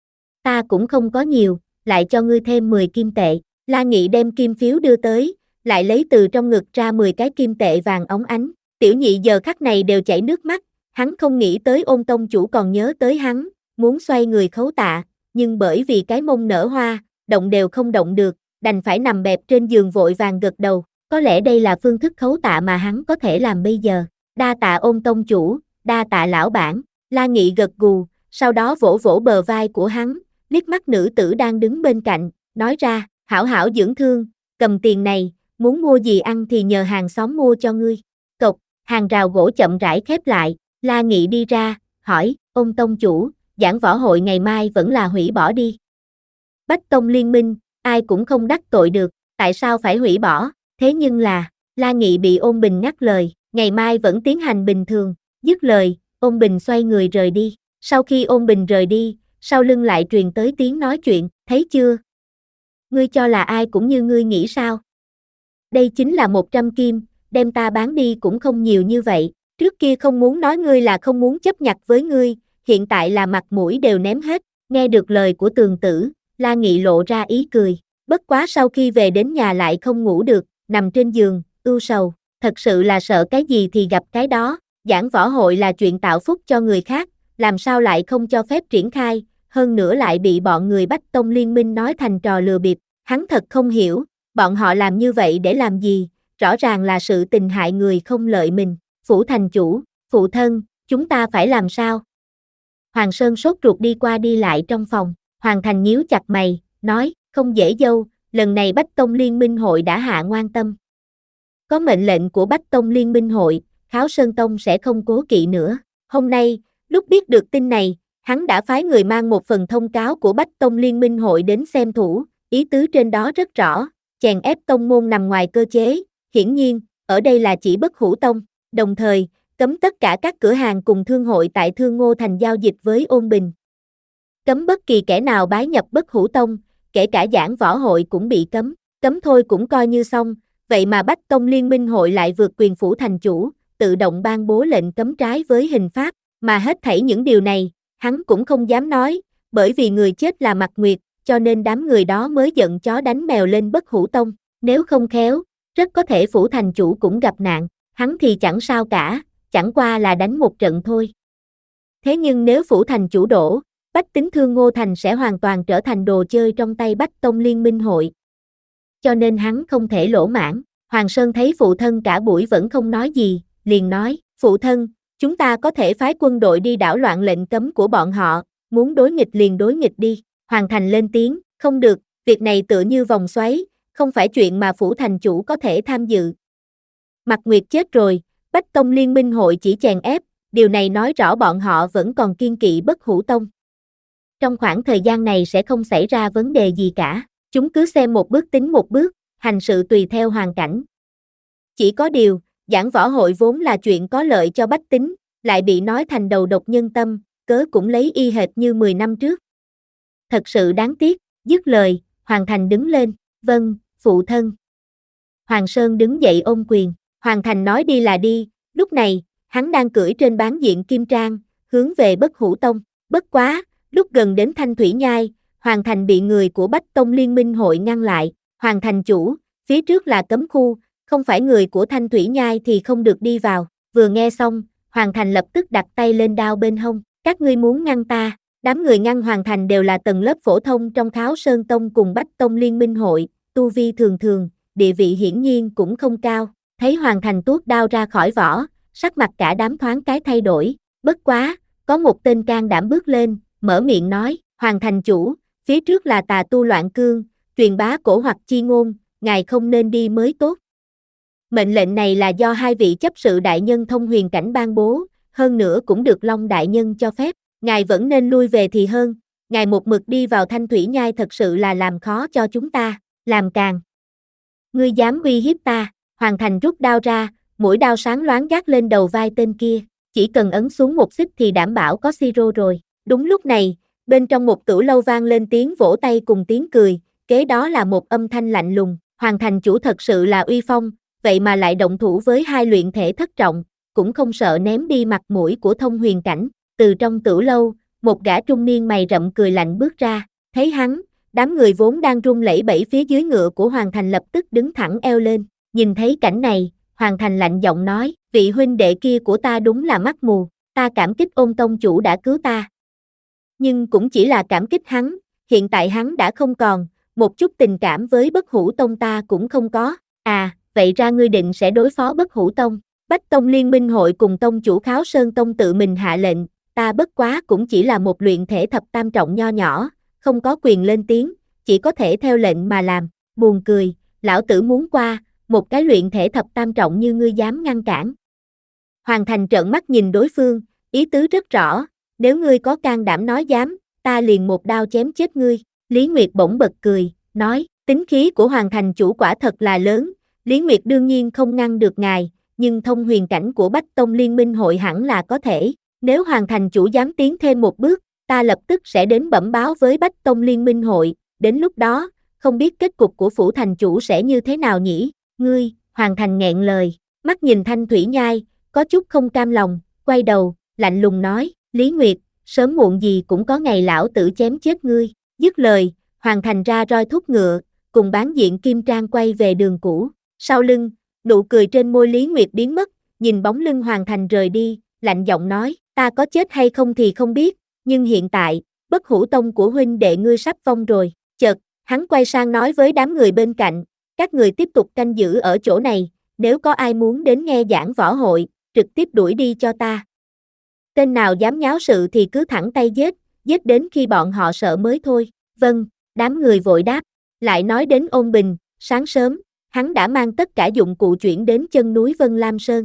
Ta cũng không có nhiều, lại cho ngươi thêm mười kim tệ. La Nghị đem kim phiếu đưa tới, lại lấy từ trong ngực ra mười cái kim tệ vàng óng ánh. Tiểu nhị giờ khắc này đều chảy nước mắt, hắn không nghĩ tới Ôn tông chủ còn nhớ tới hắn, muốn xoay người khấu tạ, nhưng bởi vì cái mông nở hoa, động đều không động được, đành phải nằm bẹp trên giường vội vàng gật đầu, có lẽ đây là phương thức khấu tạ mà hắn có thể làm bây giờ. Đa tạ Ôn tông chủ, đa tạ lão bản. La Nghị gật gù, sau đó vỗ vỗ bờ vai của hắn, liếc mắt nữ tử đang đứng bên cạnh, nói ra, hảo hảo dưỡng thương, cầm tiền này, muốn mua gì ăn thì nhờ hàng xóm mua cho ngươi. Cộc, hàng rào gỗ chậm rãi khép lại, La Nghị đi ra, hỏi, Ôn tông chủ, giảng võ hội ngày mai vẫn là hủy bỏ đi. Bách Tông Liên Minh, ai cũng không đắc tội được, tại sao phải hủy bỏ, thế nhưng là, La Nghị bị Ôn Bình ngắt lời, ngày mai vẫn tiến hành bình thường, dứt lời, Ôn Bình xoay người rời đi, sau khi Ôn Bình rời đi, sau lưng lại truyền tới tiếng nói chuyện, thấy chưa? Ngươi cho là ai cũng như ngươi nghĩ sao? Đây chính là một trăm kim, đem ta bán đi cũng không nhiều như vậy, trước kia không muốn nói ngươi là không muốn chấp nhặt với ngươi, hiện tại là mặt mũi đều ném hết. Nghe được lời của Tường Tử, La Nghị lộ ra ý cười, bất quá sau khi về đến nhà lại không ngủ được, nằm trên giường, ưu sầu, thật sự là sợ cái gì thì gặp cái đó, giảng võ hội là chuyện tạo phúc cho người khác, làm sao lại không cho phép triển khai, hơn nữa lại bị bọn người Bách Tông Liên minh nói thành trò lừa bịp, hắn thật không hiểu, bọn họ làm như vậy để làm gì, rõ ràng là sự tình hại người không lợi mình, Phủ thành chủ, phụ thân, chúng ta phải làm sao? Hoàng Sơn sốt ruột đi qua đi lại trong phòng, Hoàng Thành nhíu chặt mày, nói, không dễ dâu, lần này Bách Tông Liên minh hội đã hạ ngoan tâm. Có mệnh lệnh của Bách Tông Liên minh hội, Kháo Sơn Tông sẽ không cố kỵ nữa. Hôm nay, lúc biết được tin này, hắn đã phái người mang một phần thông cáo của Bách Tông Liên minh hội đến xem thủ, ý tứ trên đó rất rõ, chèn ép tông môn nằm ngoài cơ chế, hiển nhiên, ở đây là chỉ Bất Hủ Tông, đồng thời, cấm tất cả các cửa hàng cùng thương hội tại Thương Ngô Thành giao dịch với Ôn Bình. Cấm bất kỳ kẻ nào bái nhập Bất Hủ Tông, kể cả giảng võ hội cũng bị cấm, cấm thôi cũng coi như xong, vậy mà Bách Tông Liên minh hội lại vượt quyền phủ thành chủ, tự động ban bố lệnh cấm trái với hình pháp, mà hết thảy những điều này, hắn cũng không dám nói, bởi vì người chết là Mạc Nguyệt, cho nên đám người đó mới giận chó đánh mèo lên Bất Hủ Tông, nếu không khéo, rất có thể phủ thành chủ cũng gặp nạn, hắn thì chẳng sao cả, chẳng qua là đánh một trận thôi. Thế nhưng nếu phủ thành chủ đổ, bách tính Thương Ngô Thành sẽ hoàn toàn trở thành đồ chơi trong tay Bách Tông Liên minh hội. Cho nên hắn không thể lỗ mãn, Hoàng Sơn thấy phụ thân cả buổi vẫn không nói gì, liền nói, phụ thân, chúng ta có thể phái quân đội đi đảo loạn lệnh cấm của bọn họ, muốn đối nghịch liền đối nghịch đi, Hoàng Thành lên tiếng, không được, việc này tựa như vòng xoáy, không phải chuyện mà phủ thành chủ có thể tham dự. Mạc Nguyệt chết rồi, Bách Tông Liên minh hội chỉ chèn ép, điều này nói rõ bọn họ vẫn còn kiên kỵ Bất Hủ Tông. Trong khoảng thời gian này sẽ không xảy ra vấn đề gì cả, chúng cứ xem một bước tính một bước, hành sự tùy theo hoàn cảnh. Chỉ có điều, giảng võ hội vốn là chuyện có lợi cho bách tính, lại bị nói thành đầu độc nhân tâm, cớ cũng lấy y hệt như mười năm trước. Thật sự đáng tiếc, dứt lời, Hoàng Thành đứng lên, vâng, phụ thân. Hoàng Sơn đứng dậy ôm quyền, Hoàng Thành nói đi là đi, lúc này, hắn đang cưỡi trên bán diện kim trang, hướng về Bất Hủ Tông, bất quá, lúc gần đến Thanh Thủy Nhai, Hoàng Thành bị người của Bách Tông Liên minh hội ngăn lại, Hoàng Thành chủ, phía trước là cấm khu, không phải người của Thanh Thủy Nhai thì không được đi vào, vừa nghe xong, Hoàng Thành lập tức đặt tay lên đao bên hông, các ngươi muốn ngăn ta, đám người ngăn Hoàng Thành đều là tầng lớp phổ thông trong Kháo Sơn Tông cùng Bách Tông Liên minh hội, tu vi thường thường, địa vị hiển nhiên cũng không cao, thấy Hoàng Thành tuốt đao ra khỏi vỏ, sắc mặt cả đám thoáng cái thay đổi, bất quá, có một tên can đảm bước lên, mở miệng nói, Hoàng Thành chủ, phía trước là tà tu loạn cương, truyền bá cổ hoặc chi ngôn, ngài không nên đi mới tốt. Mệnh lệnh này là do hai vị chấp sự đại nhân thông huyền cảnh ban bố, hơn nữa cũng được Long đại nhân cho phép, ngài vẫn nên lui về thì hơn, ngài một mực đi vào Thanh Thủy Nhai thật sự là làm khó cho chúng ta, làm càng. Ngươi dám uy hiếp ta, Hoàng Thành rút đao ra, mũi đao sáng loáng gác lên đầu vai tên kia, chỉ cần ấn xuống một xích thì đảm bảo có siro rồi. Đúng lúc này, bên trong một tửu lâu vang lên tiếng vỗ tay cùng tiếng cười, kế đó là một âm thanh lạnh lùng, Hoàng Thành chủ thật sự là uy phong, vậy mà lại động thủ với hai luyện thể thất trọng, cũng không sợ ném đi mặt mũi của thông huyền cảnh, từ trong tửu lâu, một gã trung niên mày rậm cười lạnh bước ra, thấy hắn, đám người vốn đang run lẩy bẩy phía dưới ngựa của Hoàng Thành lập tức đứng thẳng eo lên, nhìn thấy cảnh này, Hoàng Thành lạnh giọng nói, vị huynh đệ kia của ta đúng là mắt mù, ta cảm kích Ôn tông chủ đã cứu ta. Nhưng cũng chỉ là cảm kích hắn, hiện tại hắn đã không còn, một chút tình cảm với Bất Hủ Tông ta cũng không có, à, vậy ra ngươi định sẽ đối phó Bất Hủ Tông, Bách Tông Liên minh hội cùng tông chủ Kháo Sơn Tông tự mình hạ lệnh, ta bất quá cũng chỉ là một luyện thể thập tam trọng nho nhỏ, không có quyền lên tiếng, chỉ có thể theo lệnh mà làm, buồn cười, lão tử muốn qua, một cái luyện thể thập tam trọng như ngươi dám ngăn cản. Hoàng Thành trợn mắt nhìn đối phương, ý tứ rất rõ, nếu ngươi có can đảm nói dám, ta liền một đao chém chết ngươi, Lý Nguyệt bỗng bật cười, nói, tính khí của Hoàng Thành chủ quả thật là lớn, Lý Nguyệt đương nhiên không ngăn được ngài, nhưng thông huyền cảnh của Bách Tông Liên minh hội hẳn là có thể, nếu Hoàng Thành chủ dám tiến thêm một bước, ta lập tức sẽ đến bẩm báo với Bách Tông Liên minh hội, đến lúc đó, không biết kết cục của phủ thành chủ sẽ như thế nào nhỉ, ngươi, Hoàng Thành nghẹn lời, mắt nhìn Thanh Thủy Nhai, có chút không cam lòng, quay đầu, lạnh lùng nói, Lý Nguyệt, sớm muộn gì cũng có ngày lão tử chém chết ngươi, dứt lời, Hoàng Thành ra roi thúc ngựa, cùng bán diện Kim Trang quay về đường cũ. Sau lưng, nụ cười trên môi Lý Nguyệt biến mất, nhìn bóng lưng Hoàng Thành rời đi, lạnh giọng nói, ta có chết hay không thì không biết, nhưng hiện tại, Bất Hủ Tông của huynh đệ ngươi sắp vong rồi. Chợt, hắn quay sang nói với đám người bên cạnh, các người tiếp tục canh giữ ở chỗ này, nếu có ai muốn đến nghe giảng võ hội, trực tiếp đuổi đi cho ta. Tên nào dám nháo sự thì cứ thẳng tay giết, giết đến khi bọn họ sợ mới thôi. Vâng, đám người vội đáp, lại nói đến Ôn Bình, sáng sớm, hắn đã mang tất cả dụng cụ chuyển đến chân núi Vân Lam Sơn.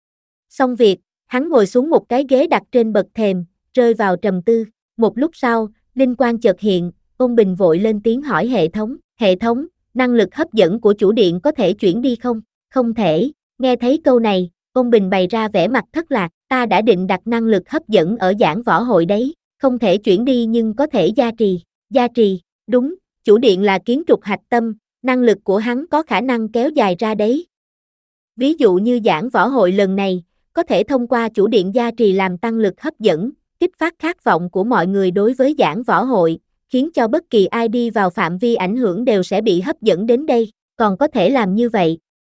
Xong việc, hắn ngồi xuống một cái ghế đặt trên bậc thềm, rơi vào trầm tư. Một lúc sau, linh quang chợt hiện, Ôn Bình vội lên tiếng hỏi hệ thống, hệ thống, năng lực hấp dẫn của chủ điện có thể chuyển đi không? Không thể. Nghe thấy câu này, Ôn Bình bày ra vẻ mặt thất lạc, ta đã định đặt năng lực hấp dẫn ở giảng võ hội đấy, không thể chuyển đi nhưng có thể gia trì. Gia trì, đúng, chủ điện là kiến trục hạch tâm, năng lực của hắn có khả năng kéo dài ra đấy. Ví dụ như giảng võ hội lần này, có thể thông qua chủ điện gia trì làm tăng lực hấp dẫn, kích phát khát vọng của mọi người đối với giảng võ hội, khiến cho bất kỳ ai đi vào phạm vi ảnh hưởng đều sẽ bị hấp dẫn đến đây, còn có thể làm như vậy.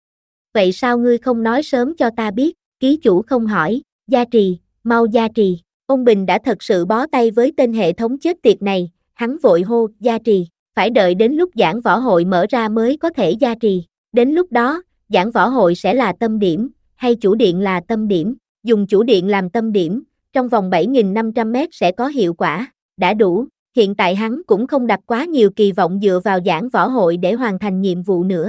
Vậy sao ngươi không nói sớm cho ta biết? Ký chủ không hỏi, gia trì, mau gia trì. Ôn Bình đã thật sự bó tay với tên hệ thống chết tiệt này, hắn vội hô, gia trì, phải đợi đến lúc giảng võ hội mở ra mới có thể gia trì. Đến lúc đó, giảng võ hội sẽ là tâm điểm, hay chủ điện là tâm điểm, dùng chủ điện làm tâm điểm, trong vòng bảy nghìn năm trăm mét sẽ có hiệu quả, đã đủ. Hiện tại hắn cũng không đặt quá nhiều kỳ vọng dựa vào giảng võ hội để hoàn thành nhiệm vụ nữa.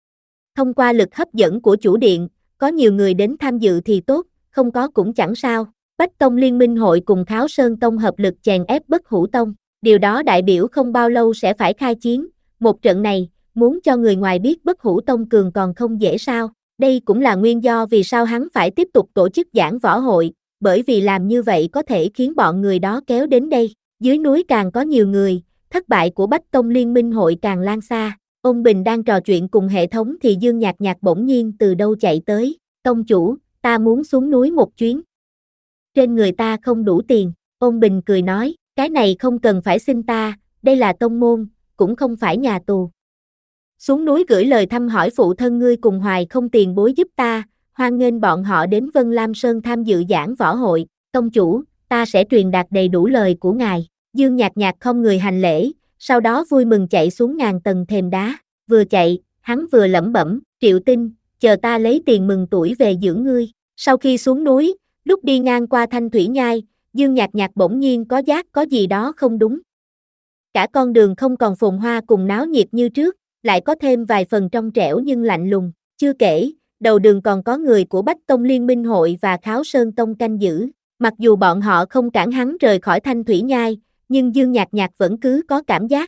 Thông qua lực hấp dẫn của chủ điện, có nhiều người đến tham dự thì tốt, không có cũng chẳng sao. Bách Tông Liên minh hội cùng Kháo Sơn Tông hợp lực chèn ép Bất Hủ Tông, điều đó đại biểu không bao lâu sẽ phải khai chiến. Một trận này, muốn cho người ngoài biết Bất Hủ Tông cường còn không dễ sao. Đây cũng là nguyên do vì sao hắn phải tiếp tục tổ chức giảng võ hội, bởi vì làm như vậy có thể khiến bọn người đó kéo đến đây. Dưới núi càng có nhiều người, thất bại của Bách Tông Liên minh hội càng lan xa. Ôn Bình đang trò chuyện cùng hệ thống thì Dương Nhạc Nhạc bỗng nhiên từ đâu chạy tới. Tông chủ, ta muốn xuống núi một chuyến. Trên người ta không đủ tiền. Ôn Bình cười nói, cái này không cần phải xin ta, đây là tông môn, cũng không phải nhà tù. Xuống núi gửi lời thăm hỏi phụ thân ngươi cùng Hoài không tiền bối giúp ta, hoan nghênh bọn họ đến Vân Lam Sơn tham dự giảng võ hội. Tông chủ, ta sẽ truyền đạt đầy đủ lời của ngài. Dương Nhạc Nhạc không người hành lễ, sau đó vui mừng chạy xuống ngàn tầng thềm đá. Vừa chạy, hắn vừa lẩm bẩm, Triệu Tinh, chờ ta lấy tiền mừng tuổi về dưỡng ngươi. Sau khi xuống núi, lúc đi ngang qua Thanh Thủy Nhai, Dương Nhạc Nhạc bỗng nhiên có giác có gì đó không đúng. Cả con đường không còn phồn hoa cùng náo nhiệt như trước, lại có thêm vài phần trong trẻo nhưng lạnh lùng. Chưa kể, đầu đường còn có người của Bách Tông Liên minh hội và Kháo Sơn Tông canh giữ. Mặc dù bọn họ không cản hắn rời khỏi Thanh Thủy Nhai, nhưng Dương Nhạc Nhạc vẫn cứ có cảm giác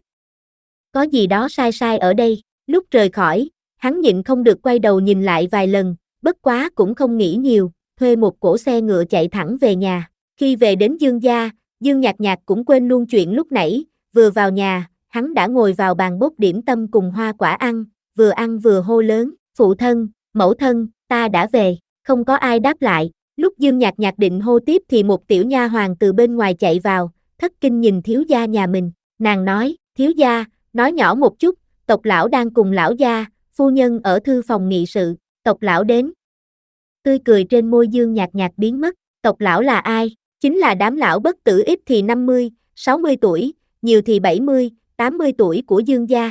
có gì đó sai sai ở đây. Lúc rời khỏi, hắn nhịn không được quay đầu nhìn lại vài lần, bất quá cũng không nghĩ nhiều, thuê một cỗ xe ngựa chạy thẳng về nhà. Khi về đến Dương gia, Dương Nhạc Nhạc cũng quên luôn chuyện lúc nãy, vừa vào nhà, hắn đã ngồi vào bàn bốc điểm tâm cùng hoa quả ăn, vừa ăn vừa hô lớn, phụ thân, mẫu thân, ta đã về. Không có ai đáp lại. Lúc Dương Nhạc Nhạc định hô tiếp thì một tiểu nha hoàn từ bên ngoài chạy vào, thất kinh nhìn thiếu gia nhà mình. Nàng nói, thiếu gia, nói nhỏ một chút, tộc lão đang cùng lão gia, phu nhân ở thư phòng nghị sự. Tộc lão đến. Tươi cười trên môi Dương Nhạc Nhạc biến mất. Tộc lão là ai? Chính là đám lão bất tử, ít thì năm mươi, sáu mươi tuổi, nhiều thì bảy mươi, tám mươi tuổi của Dương gia.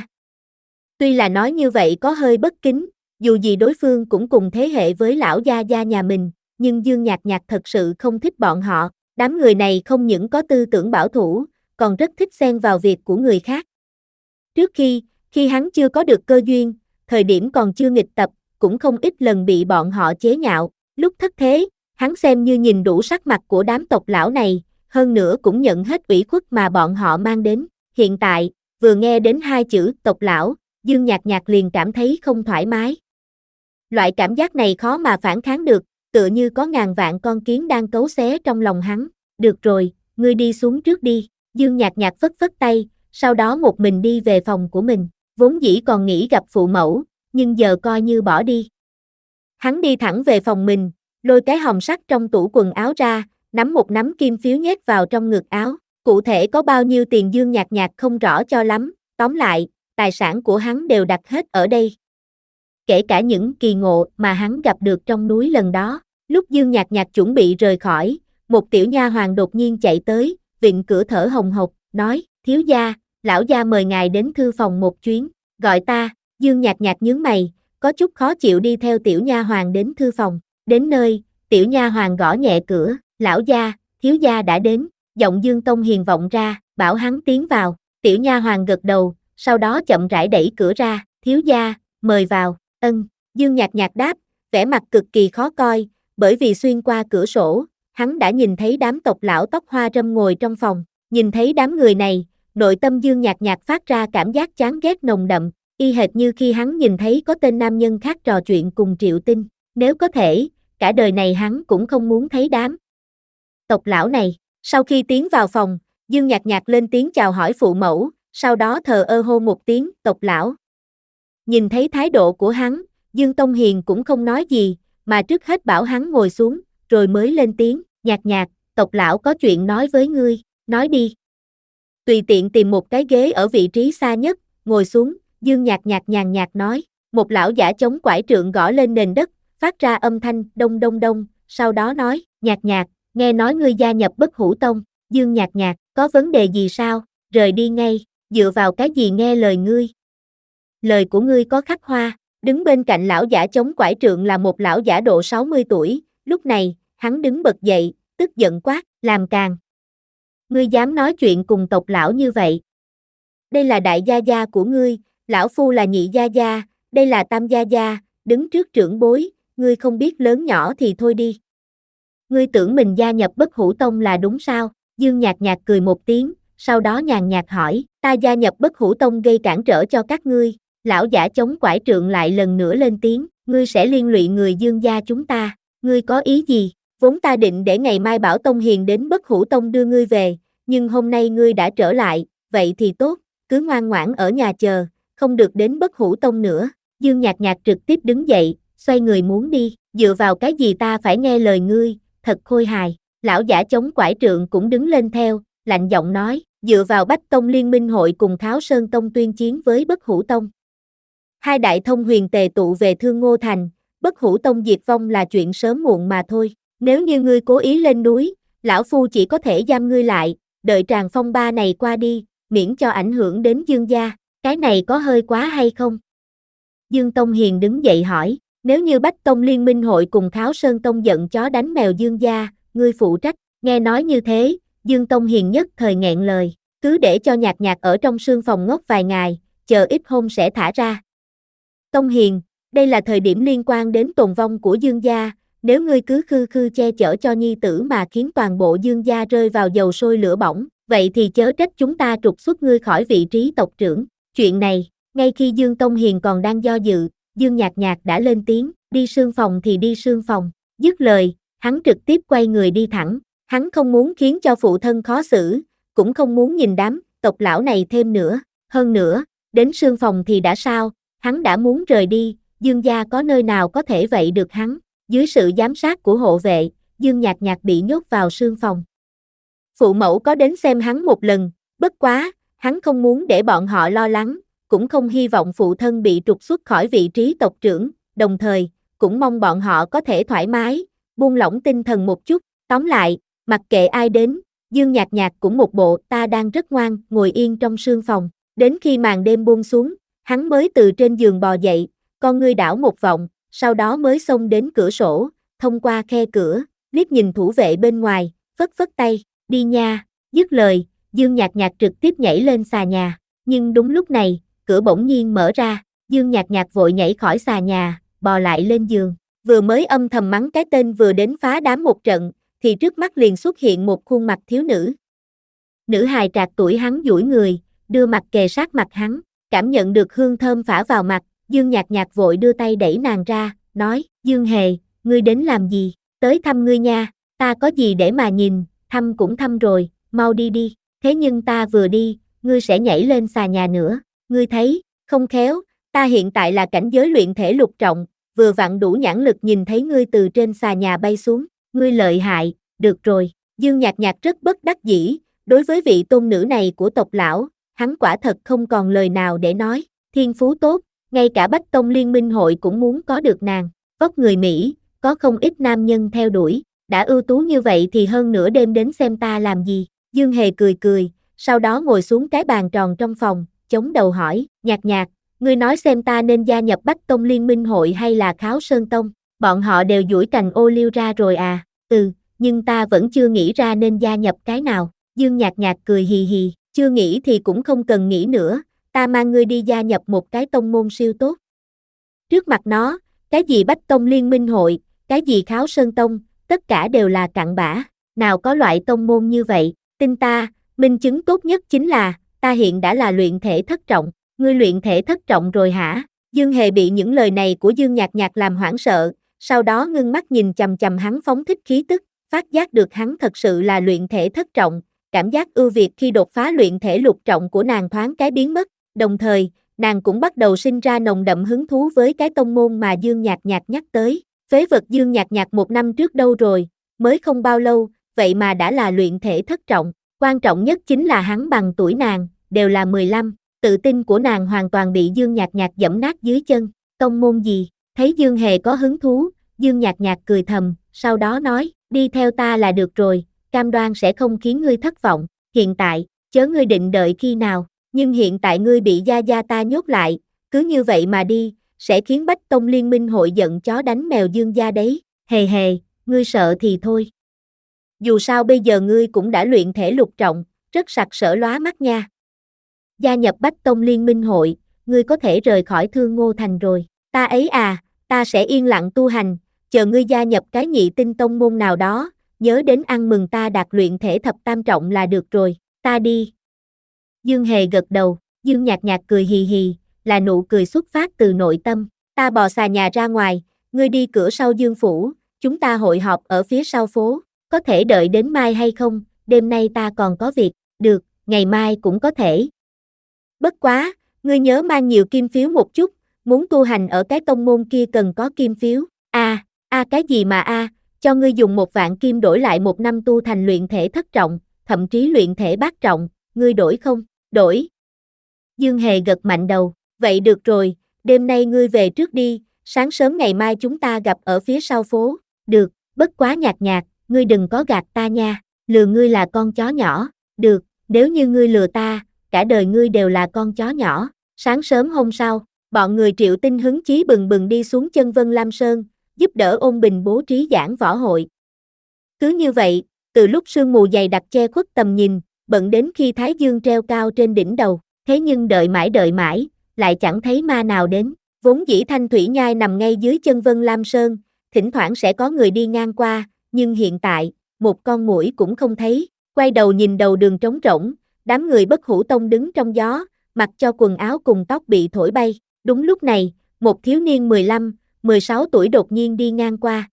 Tuy là nói như vậy có hơi bất kính, dù gì đối phương cũng cùng thế hệ với lão gia gia nhà mình, nhưng Dương Nhạc Nhạc thật sự không thích bọn họ. Đám người này không những có tư tưởng bảo thủ, còn rất thích xen vào việc của người khác. Trước khi, khi hắn chưa có được cơ duyên, thời điểm còn chưa nghịch tập, cũng không ít lần bị bọn họ chế nhạo. Lúc thất thế, hắn xem như nhìn đủ sắc mặt của đám tộc lão này, hơn nữa cũng nhận hết ủy khuất mà bọn họ mang đến. Hiện tại, vừa nghe đến hai chữ tộc lão, Dương Nhạc Nhạc liền cảm thấy không thoải mái. Loại cảm giác này khó mà phản kháng được, tựa như có ngàn vạn con kiến đang cấu xé trong lòng hắn. Được rồi, ngươi đi xuống trước đi. Dương Nhạc Nhạc phất phất tay, sau đó một mình đi về phòng của mình. Vốn dĩ còn nghĩ gặp phụ mẫu, nhưng giờ coi như bỏ đi. Hắn đi thẳng về phòng mình, lôi cái hòm sắt trong tủ quần áo ra, nắm một nắm kim phiếu nhét vào trong ngực áo. Cụ thể có bao nhiêu tiền Dương Nhạc Nhạc không rõ cho lắm, tóm lại, tài sản của hắn đều đặt hết ở đây. Kể cả những kỳ ngộ mà hắn gặp được trong núi lần đó. Lúc Dương Nhạc Nhạc chuẩn bị rời khỏi, một tiểu nha hoàn đột nhiên chạy tới, vịn cửa thở hồng hộc, nói, thiếu gia, lão gia mời ngài đến thư phòng một chuyến, gọi ta. Dương Nhạc Nhạc nhướng mày, có chút khó chịu đi theo tiểu nha hoàn đến thư phòng. Đến nơi, tiểu nha hoàn gõ nhẹ cửa, lão gia, thiếu gia đã đến. Giọng Dương Tông Hiền vọng ra, bảo hắn tiến vào. Tiểu nha hoàn gật đầu, sau đó chậm rãi đẩy cửa ra, thiếu gia, mời vào. Ân. Dương Nhạc Nhạc đáp, vẻ mặt cực kỳ khó coi, bởi vì xuyên qua cửa sổ, hắn đã nhìn thấy đám tộc lão tóc hoa râm ngồi trong phòng. Nhìn thấy đám người này, nội tâm Dương Nhạc Nhạc phát ra cảm giác chán ghét nồng đậm, y hệt như khi hắn nhìn thấy có tên nam nhân khác trò chuyện cùng Triệu Tinh. Nếu có thể, cả đời này hắn cũng không muốn thấy đám tộc lão này. Sau khi tiến vào phòng, Dương Nhạc Nhạc lên tiếng chào hỏi phụ mẫu, sau đó thờ ơ hô một tiếng, tộc lão. Nhìn thấy thái độ của hắn, Dương Tông Hiền cũng không nói gì, mà trước hết bảo hắn ngồi xuống, rồi mới lên tiếng, Nhạc Nhạc, tộc lão có chuyện nói với ngươi, nói đi. Tùy tiện tìm một cái ghế ở vị trí xa nhất, ngồi xuống, Dương Nhạc Nhạc nhàn nhạt nói, một lão giả chống quải trượng gõ lên nền đất, phát ra âm thanh đông đông đông, sau đó nói, Nhạc Nhạc, nghe nói ngươi gia nhập Bất Hủ Tông. Dương Nhạc Nhạc, có vấn đề gì sao, rời đi ngay, dựa vào cái gì nghe lời ngươi. Lời của ngươi có khắc hoa. Đứng bên cạnh lão giả chống quải trượng là một lão giả độ sáu mươi tuổi, lúc này, hắn đứng bật dậy, tức giận quát, làm càn. Ngươi dám nói chuyện cùng tộc lão như vậy. Đây là đại gia gia của ngươi, lão phu là nhị gia gia, đây là tam gia gia, đứng trước trưởng bối, ngươi không biết lớn nhỏ thì thôi đi. Ngươi tưởng mình gia nhập Bất Hủ Tông là đúng sao? Dương Nhạc Nhạc cười một tiếng, sau đó nhàn nhạt hỏi, ta gia nhập Bất Hủ Tông gây cản trở cho các ngươi. Lão giả chống quải trượng lại lần nữa lên tiếng, ngươi sẽ liên lụy người Dương gia chúng ta, ngươi có ý gì? Vốn ta định để ngày mai bảo Tông Hiền đến Bất Hủ Tông đưa ngươi về, nhưng hôm nay ngươi đã trở lại, vậy thì tốt, cứ ngoan ngoãn ở nhà chờ, không được đến Bất Hủ Tông nữa. Dương Nhạc Nhạc trực tiếp đứng dậy, xoay người muốn đi, dựa vào cái gì ta phải nghe lời ngươi, thật khôi hài. Lão giả chống quải trượng cũng đứng lên theo, lạnh giọng nói, dựa vào Bách Tông Liên Minh Hội cùng Tháo Sơn Tông tuyên chiến với Bất Hủ Tông. Hai đại thông huyền tề tụ về Thương Ngô Thành, Bất Hủ Tông diệt vong là chuyện sớm muộn mà thôi. Nếu như ngươi cố ý lên núi, lão phu chỉ có thể giam ngươi lại, đợi tràng phong ba này qua đi, miễn cho ảnh hưởng đến Dương gia. Cái này có hơi quá hay không? Dương Tông Hiền đứng dậy hỏi, nếu như Bách Tông Liên Minh Hội cùng Tháo Sơn Tông giận chó đánh mèo Dương gia, ngươi phụ trách. Nghe nói như thế, Dương Tông Hiền nhất thời nghẹn lời, cứ để cho Nhạc Nhạc ở trong sương phòng ngốc vài ngày, chờ ít hôm sẽ thả ra. Tông Hiền, đây là thời điểm liên quan đến tồn vong của Dương gia, nếu ngươi cứ khư khư che chở cho nhi tử mà khiến toàn bộ Dương gia rơi vào dầu sôi lửa bỏng, vậy thì chớ trách chúng ta trục xuất ngươi khỏi vị trí tộc trưởng. Chuyện này, ngay khi Dương Tông Hiền còn đang do dự, Dương Nhạc Nhạc đã lên tiếng, đi sương phòng thì đi sương phòng. Dứt lời, hắn trực tiếp quay người đi thẳng, hắn không muốn khiến cho phụ thân khó xử, cũng không muốn nhìn đám tộc lão này thêm nữa. Hơn nữa, đến sương phòng thì đã sao, hắn đã muốn rời đi, Dương gia có nơi nào có thể vậy được hắn. Dưới sự giám sát của hộ vệ, Dương Nhạc Nhạc bị nhốt vào sương phòng. Phụ mẫu có đến xem hắn một lần, bất quá, hắn không muốn để bọn họ lo lắng, cũng không hy vọng phụ thân bị trục xuất khỏi vị trí tộc trưởng, đồng thời, cũng mong bọn họ có thể thoải mái, buông lỏng tinh thần một chút. Tóm lại, mặc kệ ai đến, Dương Nhạc Nhạc cũng một bộ ta đang rất ngoan, ngồi yên trong sương phòng. Đến khi màn đêm buông xuống, hắn mới từ trên giường bò dậy, con ngươi đảo một vòng, sau đó mới xông đến cửa sổ, thông qua khe cửa, liếc nhìn thủ vệ bên ngoài, phất phất tay, đi nha. Dứt lời, Dương Nhạc Nhạc trực tiếp nhảy lên xà nhà, nhưng đúng lúc này, cửa bỗng nhiên mở ra, Dương Nhạc Nhạc vội nhảy khỏi xà nhà, bò lại lên giường, vừa mới âm thầm mắng cái tên vừa đến phá đám một trận, thì trước mắt liền xuất hiện một khuôn mặt thiếu nữ. Nữ hài trạc tuổi hắn duỗi người, đưa mặt kề sát mặt hắn, cảm nhận được hương thơm phả vào mặt, Dương Nhạc Nhạc vội đưa tay đẩy nàng ra, nói, Dương Hề, ngươi đến làm gì, tới thăm ngươi nha, ta có gì để mà nhìn, thăm cũng thăm rồi, mau đi đi, thế nhưng ta vừa đi, ngươi sẽ nhảy lên xà nhà nữa, ngươi thấy, không khéo, ta hiện tại là cảnh giới luyện thể lục trọng, vừa vặn đủ nhãn lực nhìn thấy ngươi từ trên xà nhà bay xuống, ngươi lợi hại, được rồi. Dương Nhạc Nhạc rất bất đắc dĩ, đối với vị tôn nữ này của tộc lão, hắn quả thật không còn lời nào để nói, thiên phú tốt, ngay cả Bách Tông Liên minh hội cũng muốn có được nàng, vóc người Mỹ, có không ít nam nhân theo đuổi, đã ưu tú như vậy thì hơn nửa đêm đến xem ta làm gì, Dương Hề cười cười, sau đó ngồi xuống cái bàn tròn trong phòng, chống đầu hỏi, Nhạc Nhạc, ngươi nói xem ta nên gia nhập Bách Tông Liên minh hội hay là Kháo Sơn Tông, bọn họ đều duỗi cành ô liu ra rồi à, ừ, nhưng ta vẫn chưa nghĩ ra nên gia nhập cái nào, Dương Nhạc Nhạc cười hì hì, chưa nghĩ thì cũng không cần nghĩ nữa, ta mang ngươi đi gia nhập một cái tông môn siêu tốt. Trước mặt nó, cái gì Bách Tông Liên minh hội, cái gì Kháo Sơn Tông, tất cả đều là cặn bã, nào có loại tông môn như vậy, tin ta, minh chứng tốt nhất chính là, ta hiện đã là luyện thể thất trọng, ngươi luyện thể thất trọng rồi hả? Dương Hề bị những lời này của Dương Nhạc Nhạc làm hoảng sợ, sau đó ngưng mắt nhìn chằm chằm hắn phóng thích khí tức, phát giác được hắn thật sự là luyện thể thất trọng, cảm giác ưu việt khi đột phá luyện thể lục trọng của nàng thoáng cái biến mất, đồng thời, nàng cũng bắt đầu sinh ra nồng đậm hứng thú với cái tông môn mà Dương Nhạc Nhạc nhắc tới, phế vật Dương Nhạc Nhạc một năm trước đâu rồi, mới không bao lâu, vậy mà đã là luyện thể thất trọng, quan trọng nhất chính là hắn bằng tuổi nàng, đều là mười lăm, tự tin của nàng hoàn toàn bị Dương Nhạc Nhạc giẫm nát dưới chân, tông môn gì, thấy Dương Hề có hứng thú, Dương Nhạc Nhạc cười thầm, sau đó nói, đi theo ta là được rồi, cam đoan sẽ không khiến ngươi thất vọng, hiện tại, chớ ngươi định đợi khi nào, nhưng hiện tại ngươi bị gia gia ta nhốt lại, cứ như vậy mà đi, sẽ khiến Bách Tông Liên minh hội giận chó đánh mèo Dương gia đấy, hề hề, ngươi sợ thì thôi. Dù sao bây giờ ngươi cũng đã luyện thể lục trọng, rất sặc sỡ lóa mắt nha. Gia nhập Bách Tông Liên minh hội, ngươi có thể rời khỏi Thương Ngô Thành rồi, ta ấy à, ta sẽ yên lặng tu hành, chờ ngươi gia nhập cái nhị tinh tông môn nào đó, nhớ đến ăn mừng ta đạt luyện thể thập tam trọng là được rồi, ta đi. Dương Hề gật đầu, Dương Nhạc Nhạc cười hì hì, là nụ cười xuất phát từ nội tâm, ta bò xà nhà ra ngoài, ngươi đi cửa sau Dương phủ, chúng ta hội họp ở phía sau phố, có thể đợi đến mai hay không, đêm nay ta còn có việc, được, ngày mai cũng có thể. Bất quá, ngươi nhớ mang nhiều kim phiếu một chút, muốn tu hành ở cái tông môn kia cần có kim phiếu, a à, a à, cái gì mà a à, cho ngươi dùng một vạn kim đổi lại một năm tu thành luyện thể thất trọng, thậm chí luyện thể bát trọng, ngươi đổi không? Đổi. Dương Hề gật mạnh đầu, vậy được rồi, đêm nay ngươi về trước đi, sáng sớm ngày mai chúng ta gặp ở phía sau phố, được, bất quá Nhạc Nhạc, ngươi đừng có gạt ta nha, lừa ngươi là con chó nhỏ, được, nếu như ngươi lừa ta, cả đời ngươi đều là con chó nhỏ. Sáng sớm hôm sau, bọn người Triệu Tinh hứng chí bừng bừng đi xuống chân Vân Lam Sơn, giúp đỡ Ôn Bình bố trí giảng võ hội. Cứ như vậy, từ lúc sương mù dày đặc che khuất tầm nhìn, bận đến khi Thái Dương treo cao trên đỉnh đầu, thế nhưng đợi mãi đợi mãi, lại chẳng thấy ma nào đến, vốn dĩ Thanh Thủy Nhai nằm ngay dưới chân Vân Lam Sơn, thỉnh thoảng sẽ có người đi ngang qua, nhưng hiện tại, một con muỗi cũng không thấy, quay đầu nhìn đầu đường trống rỗng, đám người Bất Hủ Tông đứng trong gió, mặc cho quần áo cùng tóc bị thổi bay, đúng lúc này, một thiếu niên mười lăm, mười sáu tuổi đột nhiên đi ngang qua.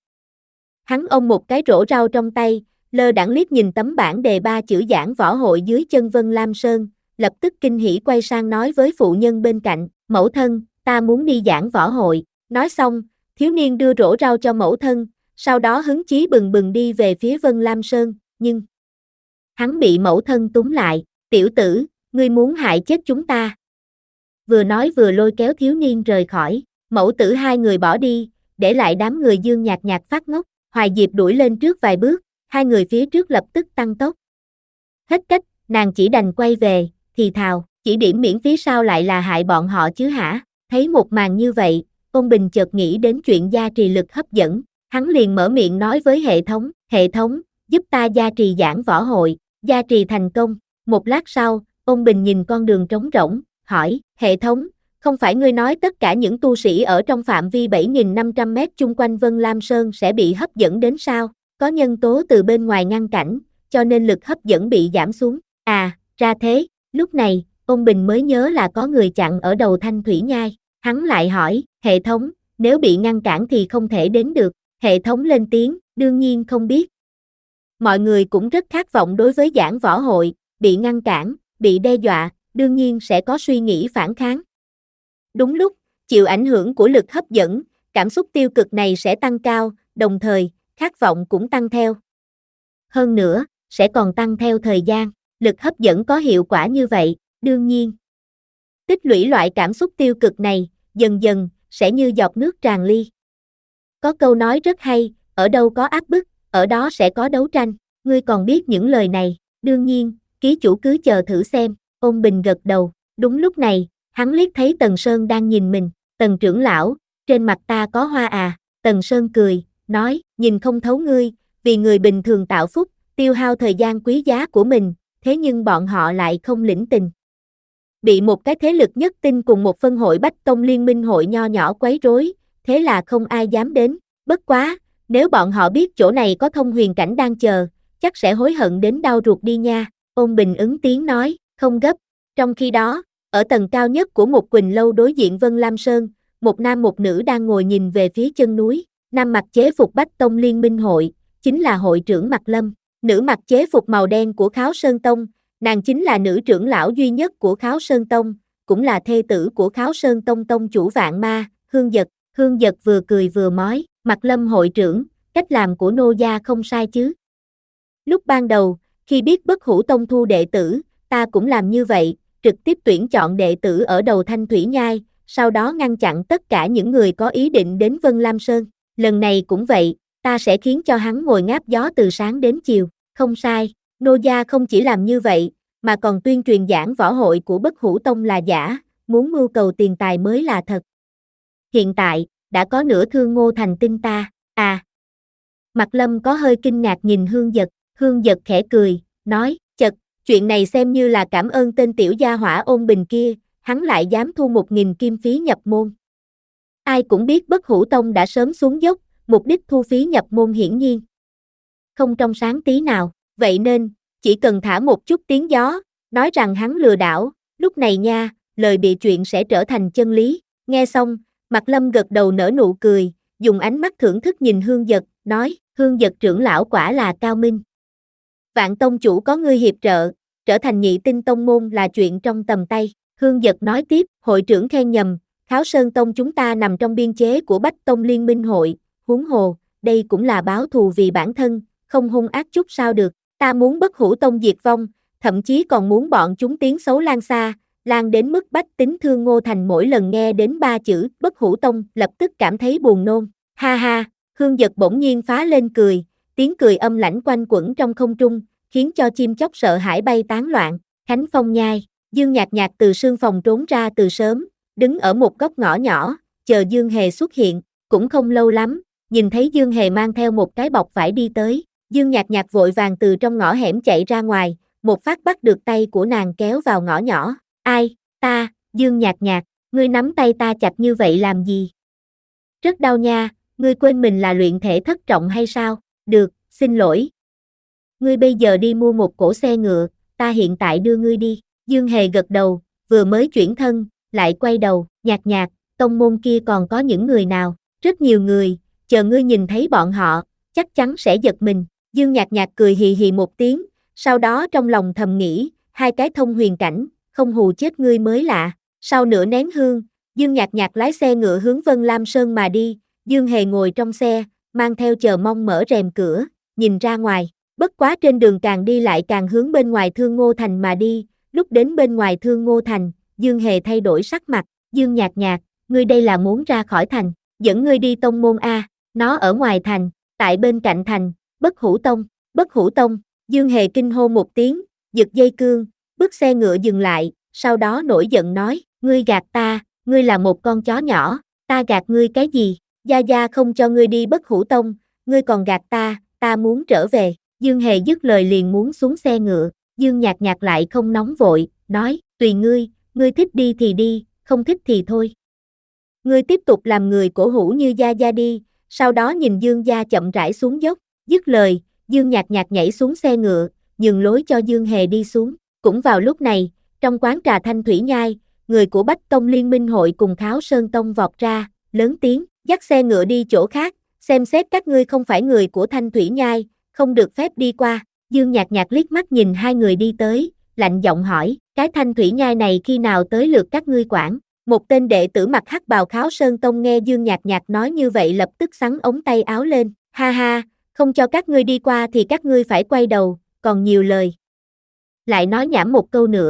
Hắn ôm một cái rổ rau trong tay, lơ đãng liếc nhìn tấm bảng đề ba chữ giảng võ hội dưới chân Vân Lam Sơn, lập tức kinh hỉ quay sang nói với phụ nhân bên cạnh, mẫu thân, ta muốn đi giảng võ hội, nói xong, thiếu niên đưa rổ rau cho mẫu thân, sau đó hứng chí bừng bừng đi về phía Vân Lam Sơn, nhưng hắn bị mẫu thân túm lại, tiểu tử, ngươi muốn hại chết chúng ta. Vừa nói vừa lôi kéo thiếu niên rời khỏi, mẫu tử hai người bỏ đi, để lại đám người Dương Nhạc Nhạc phát ngốc, Hoài Diệp đuổi lên trước vài bước, hai người phía trước lập tức tăng tốc. Hết cách, nàng chỉ đành quay về, thì thào, chỉ điểm miễn phí sao lại là hại bọn họ chứ hả? Thấy một màn như vậy, Ôn Bình chợt nghĩ đến chuyện gia trì lực hấp dẫn, hắn liền mở miệng nói với hệ thống, hệ thống, giúp ta gia trì giảng võ hội, gia trì thành công. Một lát sau, Ôn Bình nhìn con đường trống rỗng, hỏi, hệ thống, không phải ngươi nói tất cả những tu sĩ ở trong phạm vi bảy nghìn năm trăm mét chung quanh Vân Lam Sơn sẽ bị hấp dẫn đến sao? Có nhân tố từ bên ngoài ngăn cản, cho nên lực hấp dẫn bị giảm xuống. À, ra thế, lúc này, Ôn Bình mới nhớ là có người chặn ở đầu Thanh Thủy Nhai. Hắn lại hỏi, hệ thống, nếu bị ngăn cản thì không thể đến được. Hệ thống lên tiếng, đương nhiên không biết. Mọi người cũng rất khát vọng đối với giảng võ hội, bị ngăn cản, bị đe dọa, đương nhiên sẽ có suy nghĩ phản kháng. Đúng lúc, chịu ảnh hưởng của lực hấp dẫn, cảm xúc tiêu cực này sẽ tăng cao, đồng thời, khát vọng cũng tăng theo. Hơn nữa, sẽ còn tăng theo thời gian, lực hấp dẫn có hiệu quả như vậy, Đương nhiên, tích lũy loại cảm xúc tiêu cực này, dần dần, sẽ như giọt nước tràn ly. Có câu nói rất hay, ở đâu có áp bức, ở đó sẽ có đấu tranh. Ngươi còn biết những lời này, đương nhiên, ký chủ cứ chờ thử xem. Ôn Bình gật đầu. Đúng lúc này, hắn liếc thấy Tần Sơn đang nhìn mình. Tần trưởng lão, trên mặt ta có hoa à? Tần Sơn cười, nói, nhìn không thấu ngươi, vì người bình thường tạo phúc, tiêu hao thời gian quý giá của mình, thế nhưng bọn họ lại không lĩnh tình. Bị một cái thế lực nhất tinh cùng một phân hội Bách Tông Liên minh hội nho nhỏ quấy rối, thế là không ai dám đến. Bất quá, nếu bọn họ biết chỗ này có thông huyền cảnh đang chờ, chắc sẽ hối hận đến đau ruột đi nha. Ôn Bình ứng tiếng nói, không gấp. Trong khi đó, ở tầng cao nhất của một Quỳnh lâu đối diện Vân Lam Sơn, một nam một nữ đang ngồi nhìn về phía chân núi. Nam mặc chế phục Bách Tông Liên minh hội, chính là hội trưởng Mạc Lâm. Nữ mặc chế phục màu đen của Kháo Sơn Tông, nàng chính là nữ trưởng lão duy nhất của Kháo Sơn Tông, cũng là thê tử của Kháo Sơn Tông tông chủ Vạn Ma, Hương Dật. Hương Dật vừa cười vừa nói, Mạc Lâm hội trưởng, cách làm của nô gia không sai chứ. Lúc ban đầu, khi biết Bất Hủ Tông thu đệ tử, ta cũng làm như vậy, trực tiếp tuyển chọn đệ tử ở đầu Thanh Thủy Nhai, sau đó ngăn chặn tất cả những người có ý định đến Vân Lam Sơn. Lần này cũng vậy, ta sẽ khiến cho hắn ngồi ngáp gió từ sáng đến chiều. Không sai, nô gia không chỉ làm như vậy, mà còn tuyên truyền giảng võ hội của Bất Hủ Tông là giả, muốn mưu cầu tiền tài mới là thật. Hiện tại, đã có nửa thương Ngô Thành tin ta, à. Mạc Lâm có hơi kinh ngạc nhìn Hương Dật, Hương Dật khẽ cười, nói, chật, chuyện này xem như là cảm ơn tên tiểu gia hỏa Ôn Bình kia, hắn lại dám thu một nghìn kim phí nhập môn. Ai cũng biết Bất Hủ Tông đã sớm xuống dốc, mục đích thu phí nhập môn hiển nhiên không trong sáng tí nào, vậy nên, chỉ cần thả một chút tiếng gió, nói rằng hắn lừa đảo, lúc này nha, lời bịa chuyện sẽ trở thành chân lý. Nghe xong, Mạc Lâm gật đầu nở nụ cười, dùng ánh mắt thưởng thức nhìn Hương Dật, nói, Hương Dật trưởng lão quả là cao minh. Vạn tông chủ có ngươi hiệp trợ, trở thành nhị tinh tông môn là chuyện trong tầm tay. Hương Dật nói tiếp, hội trưởng khen nhầm, Kháo Sơn Tông chúng ta nằm trong biên chế của Bách Tông Liên minh hội, huống hồ, đây cũng là báo thù vì bản thân, không hung ác chút sao được. Ta muốn Bất Hủ Tông diệt vong, thậm chí còn muốn bọn chúng tiếng xấu lan xa, lan đến mức bách tính thương Ngô Thành. Mỗi lần nghe đến ba chữ Bất Hủ Tông lập tức cảm thấy buồn nôn. Ha ha, Hương Dật bỗng nhiên phá lên cười, tiếng cười âm lãnh quanh quẩn trong không trung, khiến cho chim chóc sợ hãi bay tán loạn. Khánh Phong Nhai, Dương Nhạc Nhạc từ sương phòng trốn ra từ sớm, đứng ở một góc ngõ nhỏ, chờ Dương Hề xuất hiện, cũng không lâu lắm, nhìn thấy Dương Hề mang theo một cái bọc vải đi tới. Dương Nhạc Nhạc vội vàng từ trong ngõ hẻm chạy ra ngoài, một phát bắt được tay của nàng kéo vào ngõ nhỏ. Ai, ta, Dương Nhạc Nhạc, ngươi nắm tay ta chặt như vậy làm gì? Rất đau nha, ngươi quên mình là luyện thể thất trọng hay sao? Được, xin lỗi. Ngươi bây giờ đi mua một cỗ xe ngựa, ta hiện tại đưa ngươi đi. Dương Hề gật đầu, vừa mới chuyển thân, lại quay đầu, Nhạc Nhạc, tông môn kia còn có những người nào? Rất nhiều người, chờ ngươi nhìn thấy bọn họ, chắc chắn sẽ giật mình. Dương Nhạc Nhạc cười hì hì một tiếng, sau đó trong lòng thầm nghĩ, hai cái thông huyền cảnh, không hù chết ngươi mới lạ. Sau nửa nén hương, Dương Nhạc Nhạc lái xe ngựa hướng Vân Lam Sơn mà đi, Dương Hề ngồi trong xe, mang theo chờ mong mở rèm cửa, nhìn ra ngoài. Bất quá trên đường càng đi lại càng hướng bên ngoài Thương Ngô Thành mà đi, lúc đến bên ngoài Thương Ngô Thành, Dương Hề thay đổi sắc mặt, Dương Nhạc Nhạc, ngươi đây là muốn ra khỏi thành, dẫn ngươi đi tông môn A, nó ở ngoài thành, tại bên cạnh thành, Bất Hủ Tông, Bất Hủ Tông, Dương Hề kinh hô một tiếng, giật dây cương, bước xe ngựa dừng lại, sau đó nổi giận nói, ngươi gạt ta, ngươi là một con chó nhỏ, ta gạt ngươi cái gì, Gia Gia không cho ngươi đi Bất Hủ Tông, ngươi còn gạt ta, ta muốn trở về. Dương Hề dứt lời liền muốn xuống xe ngựa, Dương Nhạc Nhạc lại không nóng vội, nói, tùy ngươi, ngươi thích đi thì đi, không thích thì thôi. Ngươi tiếp tục làm người cổ hủ như Gia Gia đi, sau đó nhìn Dương Gia chậm rãi xuống dốc, dứt lời, Dương Nhạc Nhạc nhảy xuống xe ngựa, nhường lối cho Dương Hề đi xuống. Cũng vào lúc này, trong quán trà Thanh Thủy Nhai, người của Bách Tông Liên minh hội cùng Kháo Sơn Tông vọt ra, lớn tiếng, dắt xe ngựa đi chỗ khác, xem xét các ngươi không phải người của Thanh Thủy Nhai, không được phép đi qua. Dương Nhạc Nhạc liếc mắt nhìn hai người đi tới, lạnh giọng hỏi, cái Thanh Thủy Nhai này khi nào tới lượt các ngươi quản? Một tên đệ tử mặc hắc bào Kháo Sơn Tông nghe Dương Nhạc Nhạc nói như vậy lập tức xắn ống tay áo lên, ha ha, không cho các ngươi đi qua thì các ngươi phải quay đầu, còn nhiều lời. Lại nói nhảm một câu nữa,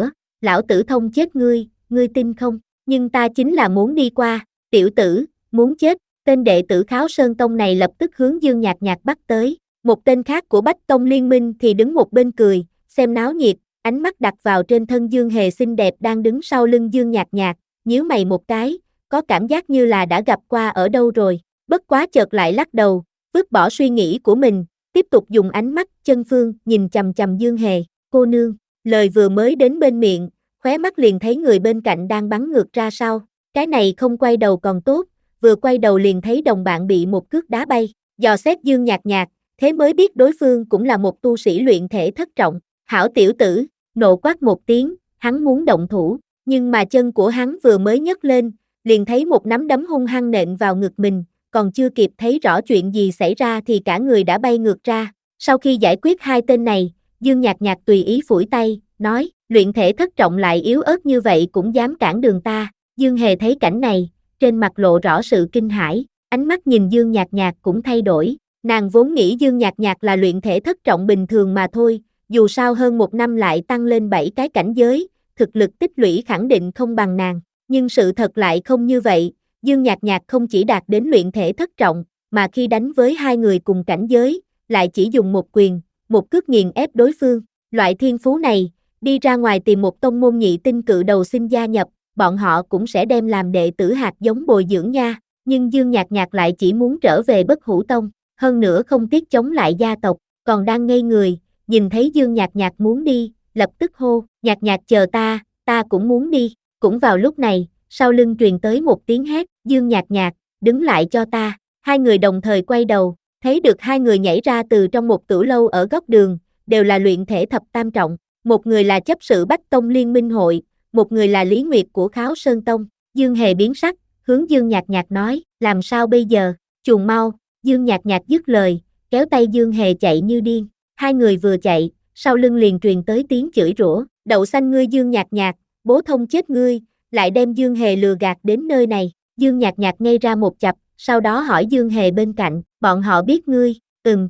lão tử thông chết ngươi, ngươi tin không? Nhưng ta chính là muốn đi qua, tiểu tử, muốn chết, tên đệ tử Kháo Sơn Tông này lập tức hướng Dương Nhạc Nhạc bắt tới. Một tên khác của Bách Tông Liên Minh thì đứng một bên cười, xem náo nhiệt, ánh mắt đặt vào trên thân Dương Hề xinh đẹp đang đứng sau lưng Dương Nhạc Nhạc, nhíu mày một cái, có cảm giác như là đã gặp qua ở đâu rồi, bất quá chợt lại lắc đầu, vứt bỏ suy nghĩ của mình, tiếp tục dùng ánh mắt chân phương nhìn chằm chằm Dương Hề, cô nương, lời vừa mới đến bên miệng, khóe mắt liền thấy người bên cạnh đang bắn ngược ra sau, cái này không quay đầu còn tốt, vừa quay đầu liền thấy đồng bạn bị một cước đá bay, dò xét Dương Nhạc Nhạc, thế mới biết đối phương cũng là một tu sĩ luyện thể thất trọng, hảo tiểu tử, nộ quát một tiếng, hắn muốn động thủ, nhưng mà chân của hắn vừa mới nhấc lên, liền thấy một nắm đấm hung hăng nện vào ngực mình, còn chưa kịp thấy rõ chuyện gì xảy ra thì cả người đã bay ngược ra, sau khi giải quyết hai tên này, Dương Nhạc Nhạc tùy ý phủi tay, nói, luyện thể thất trọng lại yếu ớt như vậy cũng dám cản đường ta, Dương Hề thấy cảnh này, trên mặt lộ rõ sự kinh hãi, ánh mắt nhìn Dương Nhạc Nhạc cũng thay đổi, nàng vốn nghĩ Dương Nhạc Nhạc là luyện thể thất trọng bình thường mà thôi, dù sao hơn một năm lại tăng lên bảy cái cảnh giới, thực lực tích lũy khẳng định không bằng nàng, nhưng sự thật lại không như vậy, Dương Nhạc Nhạc không chỉ đạt đến luyện thể thất trọng, mà khi đánh với hai người cùng cảnh giới, lại chỉ dùng một quyền, một cước nghiền ép đối phương, loại thiên phú này, đi ra ngoài tìm một tông môn nhị tinh cự đầu xin gia nhập, bọn họ cũng sẽ đem làm đệ tử hạt giống bồi dưỡng nha, nhưng Dương Nhạc Nhạc lại chỉ muốn trở về Bất Hủ Tông, hơn nữa không tiếc chống lại gia tộc, còn đang ngây người, nhìn thấy Dương Nhạc Nhạc muốn đi, lập tức hô, Nhạc Nhạc chờ ta, ta cũng muốn đi, cũng vào lúc này, sau lưng truyền tới một tiếng hét, Dương Nhạc Nhạc, đứng lại cho ta, hai người đồng thời quay đầu, thấy được hai người nhảy ra từ trong một tử lâu ở góc đường, đều là luyện thể thập tam trọng, một người là chấp sự Bách Tông Liên Minh Hội, một người là Lý Nguyệt của Kháo Sơn Tông, Dương Hề biến sắc, hướng Dương Nhạc Nhạc nói, làm sao bây giờ, chuồn mau, Dương Nhạc Nhạc dứt lời, kéo tay Dương Hề chạy như điên, hai người vừa chạy, sau lưng liền truyền tới tiếng chửi rủa, đậu xanh ngươi Dương Nhạc Nhạc, bố thông chết ngươi, lại đem Dương Hề lừa gạt đến nơi này, Dương Nhạc Nhạc ngây ra một chập, sau đó hỏi Dương Hề bên cạnh, bọn họ biết ngươi, ừm.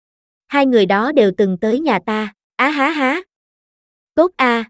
Hai người đó đều từng tới nhà ta, á há há. Tốt a.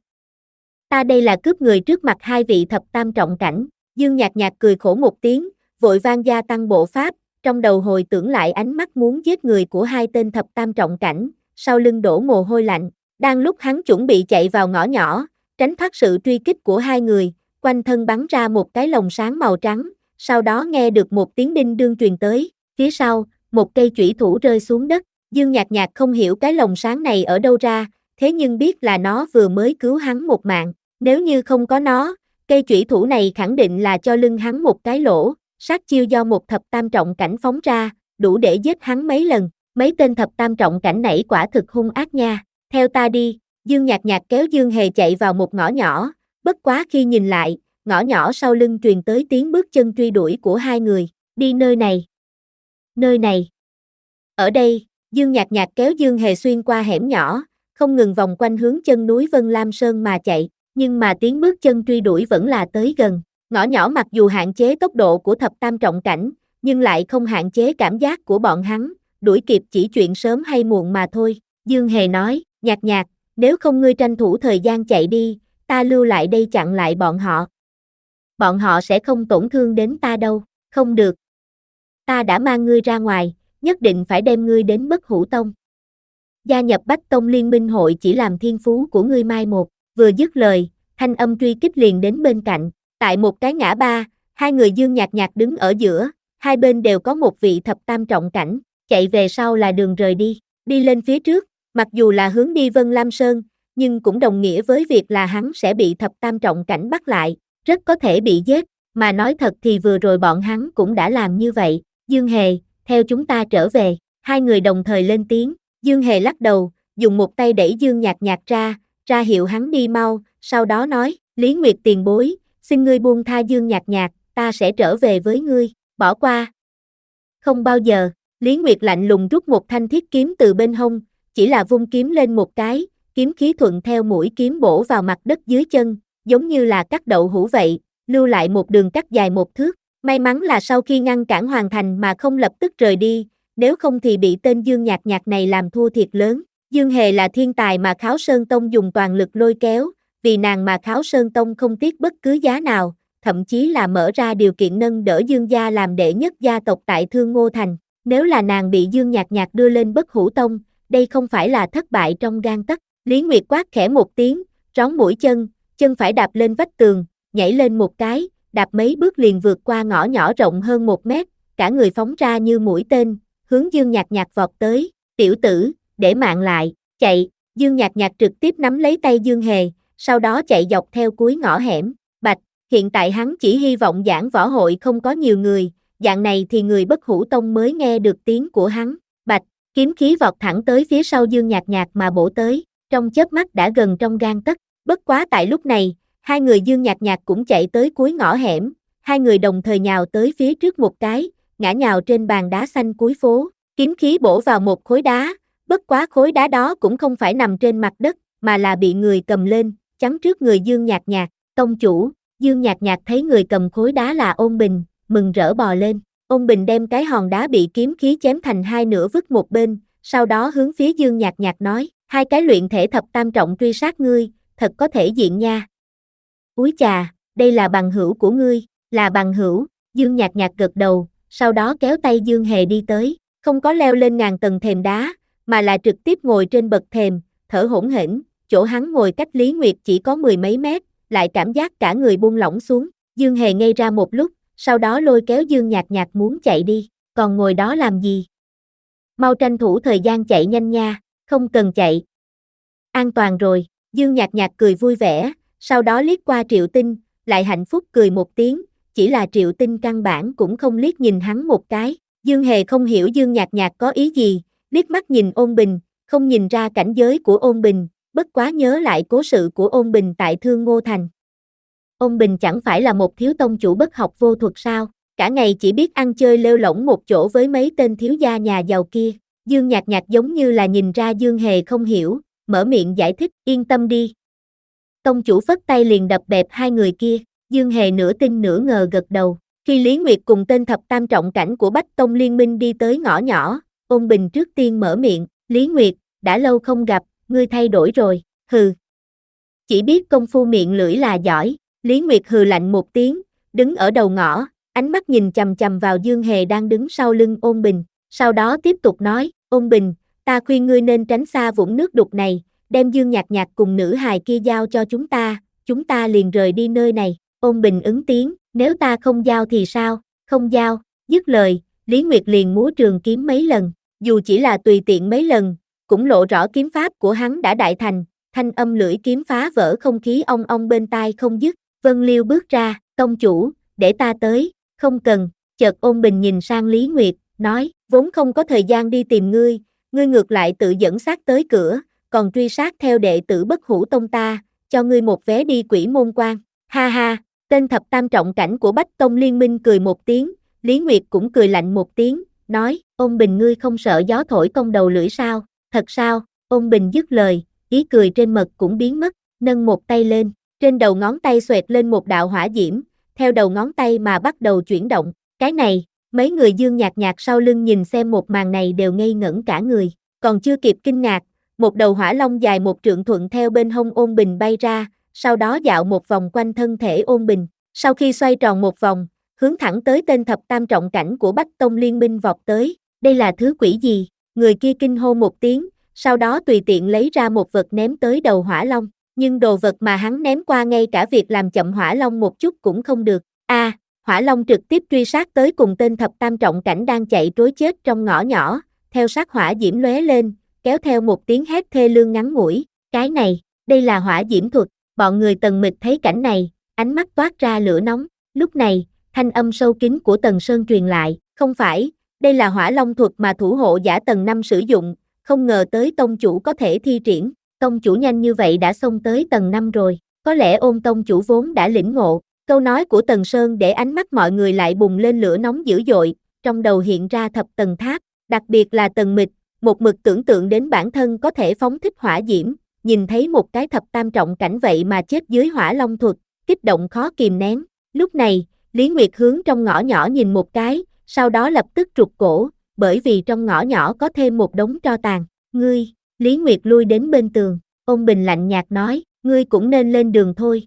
Ta đây là cướp người trước mặt hai vị thập tam trọng cảnh, Dương Nhạc Nhạc cười khổ một tiếng, vội vang gia tăng bộ pháp, trong đầu hồi tưởng lại ánh mắt muốn giết người của hai tên thập tam trọng cảnh, sau lưng đổ mồ hôi lạnh, đang lúc hắn chuẩn bị chạy vào ngõ nhỏ, tránh thoát sự truy kích của hai người, quanh thân bắn ra một cái lồng sáng màu trắng, sau đó nghe được một tiếng đinh đương truyền tới, phía sau, một cây chủy thủ rơi xuống đất, Dương Nhạc Nhạc không hiểu cái lồng sáng này ở đâu ra, thế nhưng biết là nó vừa mới cứu hắn một mạng, nếu như không có nó, cây chủy thủ này khẳng định là cho lưng hắn một cái lỗ, sát chiêu do một thập tam trọng cảnh phóng ra, đủ để giết hắn mấy lần, mấy tên thập tam trọng cảnh nảy quả thực hung ác nha, theo ta đi, Dương Nhạc Nhạc kéo Dương Hề chạy vào một ngõ nhỏ, bất quá khi nhìn lại, ngõ nhỏ sau lưng truyền tới tiếng bước chân truy đuổi của hai người, đi nơi này, nơi này, ở đây, Dương Nhạc Nhạc kéo Dương Hề xuyên qua hẻm nhỏ, không ngừng vòng quanh hướng chân núi Vân Lam Sơn mà chạy, nhưng mà tiếng bước chân truy đuổi vẫn là tới gần, ngõ nhỏ mặc dù hạn chế tốc độ của thập tam trọng cảnh, nhưng lại không hạn chế cảm giác của bọn hắn, đuổi kịp chỉ chuyện sớm hay muộn mà thôi, Dương Hề nói, Nhạc Nhạc, nếu không ngươi tranh thủ thời gian chạy đi, ta lưu lại đây chặn lại bọn họ. Bọn họ sẽ không tổn thương đến ta đâu, không được. Ta đã mang ngươi ra ngoài, nhất định phải đem ngươi đến Bất Hủ Tông. Gia nhập Bách Tông Liên Minh Hội chỉ làm thiên phú của ngươi mai một, vừa dứt lời, thanh âm truy kích liền đến bên cạnh, tại một cái ngã ba, hai người Dương Nhạc Nhạc đứng ở giữa, hai bên đều có một vị thập tam trọng cảnh, chạy về sau là đường rời đi, đi lên phía trước, mặc dù là hướng đi Vân Lam Sơn, nhưng cũng đồng nghĩa với việc là hắn sẽ bị thập tam trọng cảnh bắt lại, rất có thể bị giết, mà nói thật thì vừa rồi bọn hắn cũng đã làm như vậy, Dương Hề, theo chúng ta trở về, hai người đồng thời lên tiếng, Dương Hề lắc đầu, dùng một tay đẩy Dương Nhạc Nhạc ra, ra hiệu hắn đi mau, sau đó nói, Lý Nguyệt tiền bối, xin ngươi buông tha Dương Nhạc Nhạc, ta sẽ trở về với ngươi, bỏ qua. Không bao giờ, Lý Nguyệt lạnh lùng rút một thanh thiết kiếm từ bên hông, chỉ là vung kiếm lên một cái, kiếm khí thuận theo mũi kiếm bổ vào mặt đất dưới chân, giống như là cắt đậu hũ vậy, lưu lại một đường cắt dài một thước, may mắn là sau khi ngăn cản hoàn thành mà không lập tức rời đi, nếu không thì bị tên Dương Nhạc Nhạc này làm thua thiệt lớn. Dương Hề là thiên tài mà Kháo Sơn Tông dùng toàn lực lôi kéo, vì nàng mà Kháo Sơn Tông không tiếc bất cứ giá nào, thậm chí là mở ra điều kiện nâng đỡ Dương gia làm đệ nhất gia tộc tại Thương Ngô Thành. Nếu là nàng bị Dương Nhạc Nhạc đưa lên Bất Hủ Tông, đây không phải là thất bại trong gang tấc. Lý Nguyệt quát khẽ một tiếng, rón mũi chân, chân phải đạp lên vách tường, nhảy lên một cái, đạp mấy bước liền vượt qua ngõ nhỏ rộng hơn một mét, cả người phóng ra như mũi tên, hướng Dương Nhạc Nhạc vọt tới. Tiểu tử, để mạng lại, chạy. Dương Nhạc Nhạc trực tiếp nắm lấy tay Dương Hề, sau đó chạy dọc theo cuối ngõ hẻm. Bạch, hiện tại hắn chỉ hy vọng giảng võ hội không có nhiều người, dạng này thì người Bất Hủ Tông mới nghe được tiếng của hắn. Bạch, kiếm khí vọt thẳng tới phía sau Dương Nhạc Nhạc mà bổ tới, trong chớp mắt đã gần trong gang tấc. Bất quá tại lúc này, hai người Dương Nhạc Nhạc cũng chạy tới cuối ngõ hẻm, hai người đồng thời nhào tới phía trước một cái, ngã nhào trên bàn đá xanh cuối phố, kiếm khí bổ vào một khối đá, bất quá khối đá đó cũng không phải nằm trên mặt đất, mà là bị người cầm lên, chắn trước người Dương Nhạc Nhạc. Tông chủ, Dương Nhạc Nhạc thấy người cầm khối đá là Ôn Bình, mừng rỡ bò lên. Ôn Bình đem cái hòn đá bị kiếm khí chém thành hai nửa vứt một bên, sau đó hướng phía Dương Nhạc Nhạc nói, hai cái luyện thể thập tam trọng truy sát ngươi, thật có thể diện nha. Úi chà, đây là bằng hữu của ngươi, là bằng hữu. Dương Nhạc Nhạc gật đầu, sau đó kéo tay Dương Hề đi tới, không có leo lên ngàn tầng thềm đá, mà là trực tiếp ngồi trên bậc thềm, thở hổn hển, chỗ hắn ngồi cách Lý Nguyệt chỉ có mười mấy mét, lại cảm giác cả người buông lỏng xuống. Dương Hề ngây ra một lúc, sau đó lôi kéo Dương Nhạc Nhạc muốn chạy đi, còn ngồi đó làm gì? Mau tranh thủ thời gian chạy nhanh nha, không cần chạy. An toàn rồi. Dương Nhạc Nhạc cười vui vẻ, sau đó liếc qua Triệu Tinh, lại hạnh phúc cười một tiếng, chỉ là Triệu Tinh căn bản cũng không liếc nhìn hắn một cái. Dương Hề không hiểu Dương Nhạc Nhạc có ý gì, liếc mắt nhìn Ôn Bình, không nhìn ra cảnh giới của Ôn Bình, bất quá nhớ lại cố sự của Ôn Bình tại Thương Ngô Thành. Ôn Bình chẳng phải là một thiếu tông chủ bất học vô thuật sao, cả ngày chỉ biết ăn chơi lêu lổng một chỗ với mấy tên thiếu gia nhà giàu kia. Dương Nhạc Nhạc giống như là nhìn ra Dương Hề không hiểu, mở miệng giải thích, yên tâm đi. Tông chủ phất tay liền đập bẹp hai người kia, Dương Hề nửa tin nửa ngờ gật đầu. Khi Lý Nguyệt cùng tên thập tam trọng cảnh của Bách Tông Liên Minh đi tới ngõ nhỏ, Ôn Bình trước tiên mở miệng, Lý Nguyệt, đã lâu không gặp, ngươi thay đổi rồi, hừ. Chỉ biết công phu miệng lưỡi là giỏi. Lý Nguyệt hừ lạnh một tiếng, đứng ở đầu ngõ, ánh mắt nhìn chằm chằm vào Dương Hề đang đứng sau lưng Ôn Bình, sau đó tiếp tục nói, Ôn Bình, ta khuyên ngươi nên tránh xa vũng nước đục này, đem Dương Nhạc Nhạc cùng nữ hài kia giao cho chúng ta, chúng ta liền rời đi nơi này. Ôn Bình ứng tiếng, nếu ta không giao thì sao, không giao. Dứt lời, Lý Nguyệt liền múa trường kiếm mấy lần, dù chỉ là tùy tiện mấy lần, cũng lộ rõ kiếm pháp của hắn đã đại thành, thanh âm lưỡi kiếm phá vỡ không khí ong ong bên tai không dứt. Vân Liêu bước ra, tông chủ, để ta tới, không cần. Chợt Ôn Bình nhìn sang Lý Nguyệt, nói, vốn không có thời gian đi tìm ngươi, ngươi ngược lại tự dẫn sát tới cửa, còn truy sát theo đệ tử Bất Hủ Tông ta, cho ngươi một vé đi Quỷ Môn Quan. Ha ha, tên thập tam trọng cảnh của Bách Tông Liên Minh cười một tiếng, Lý Nguyệt cũng cười lạnh một tiếng, nói, Ôn Bình ngươi không sợ gió thổi cong đầu lưỡi sao, thật sao? Ôn Bình dứt lời, ý cười trên mặt cũng biến mất, nâng một tay lên, trên đầu ngón tay xoẹt lên một đạo hỏa diễm, theo đầu ngón tay mà bắt đầu chuyển động. Cái này, mấy người Dương Nhạc Nhạc sau lưng nhìn xem một màn này đều ngây ngẩn cả người, còn chưa kịp kinh ngạc, một đầu hỏa long dài một trượng thuận theo bên hông Ôn Bình bay ra, sau đó dạo một vòng quanh thân thể Ôn Bình, sau khi xoay tròn một vòng, hướng thẳng tới tên thập tam trọng cảnh của Bách Tông Liên Minh vọt tới. Đây là thứ quỷ gì? Người kia kinh hô một tiếng, sau đó tùy tiện lấy ra một vật ném tới đầu hỏa long, nhưng đồ vật mà hắn ném qua ngay cả việc làm chậm hỏa long một chút cũng không được. A, à, hỏa long trực tiếp truy sát tới cùng tên thập tam trọng cảnh đang chạy trối chết trong ngõ nhỏ, theo sát hỏa diễm lóe lên, kéo theo một tiếng hét thê lương ngắn ngủi. Cái này, đây là hỏa diễm thuật. Bọn người Tần Mịch thấy cảnh này, ánh mắt toát ra lửa nóng. Lúc này, thanh âm sâu kín của Tần Sơn truyền lại, không phải, đây là hỏa long thuật mà thủ hộ giả tầng năm sử dụng, không ngờ tới tông chủ có thể thi triển. Tông chủ nhanh như vậy đã xông tới tầng năm rồi, có lẽ Ôn tông chủ vốn đã lĩnh ngộ. Câu nói của Tần Sơn để ánh mắt mọi người lại bùng lên lửa nóng dữ dội, trong đầu hiện ra thập tầng tháp, đặc biệt là Tần Mịch, một mực tưởng tượng đến bản thân có thể phóng thích hỏa diễm, nhìn thấy một cái thập tam trọng cảnh vậy mà chết dưới hỏa long thuật, kích động khó kìm nén. Lúc này, Lý Nguyệt hướng trong ngõ nhỏ nhìn một cái, sau đó lập tức trục cổ, bởi vì trong ngõ nhỏ có thêm một đống tro tàn. Ngươi, Lý Nguyệt lui đến bên tường, Ôn Bình lạnh nhạt nói, ngươi cũng nên lên đường thôi.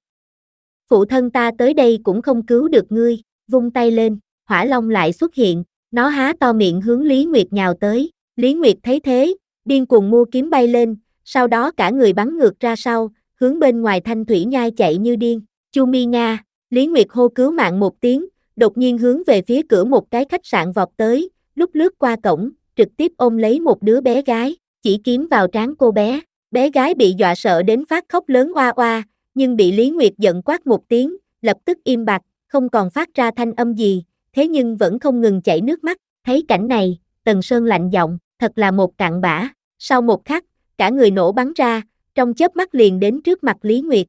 Phụ thân ta tới đây cũng không cứu được ngươi, vung tay lên, hỏa long lại xuất hiện, nó há to miệng hướng Lý Nguyệt nhào tới, Lý Nguyệt thấy thế, điên cuồng mua kiếm bay lên, sau đó cả người bắn ngược ra sau, hướng bên ngoài thanh thủy nhai chạy như điên, Chu Mi Nga, Lý Nguyệt hô cứu mạng một tiếng, đột nhiên hướng về phía cửa một cái khách sạn vọt tới, lúc lướt qua cổng, trực tiếp ôm lấy một đứa bé gái, chỉ kiếm vào trán cô bé, bé gái bị dọa sợ đến phát khóc lớn oa oa, nhưng bị Lý Nguyệt giận quát một tiếng, lập tức im bặt, không còn phát ra thanh âm gì, thế nhưng vẫn không ngừng chảy nước mắt, thấy cảnh này, Tần Sơn lạnh giọng, thật là một cặn bã, sau một khắc, cả người nổ bắn ra, trong chớp mắt liền đến trước mặt Lý Nguyệt.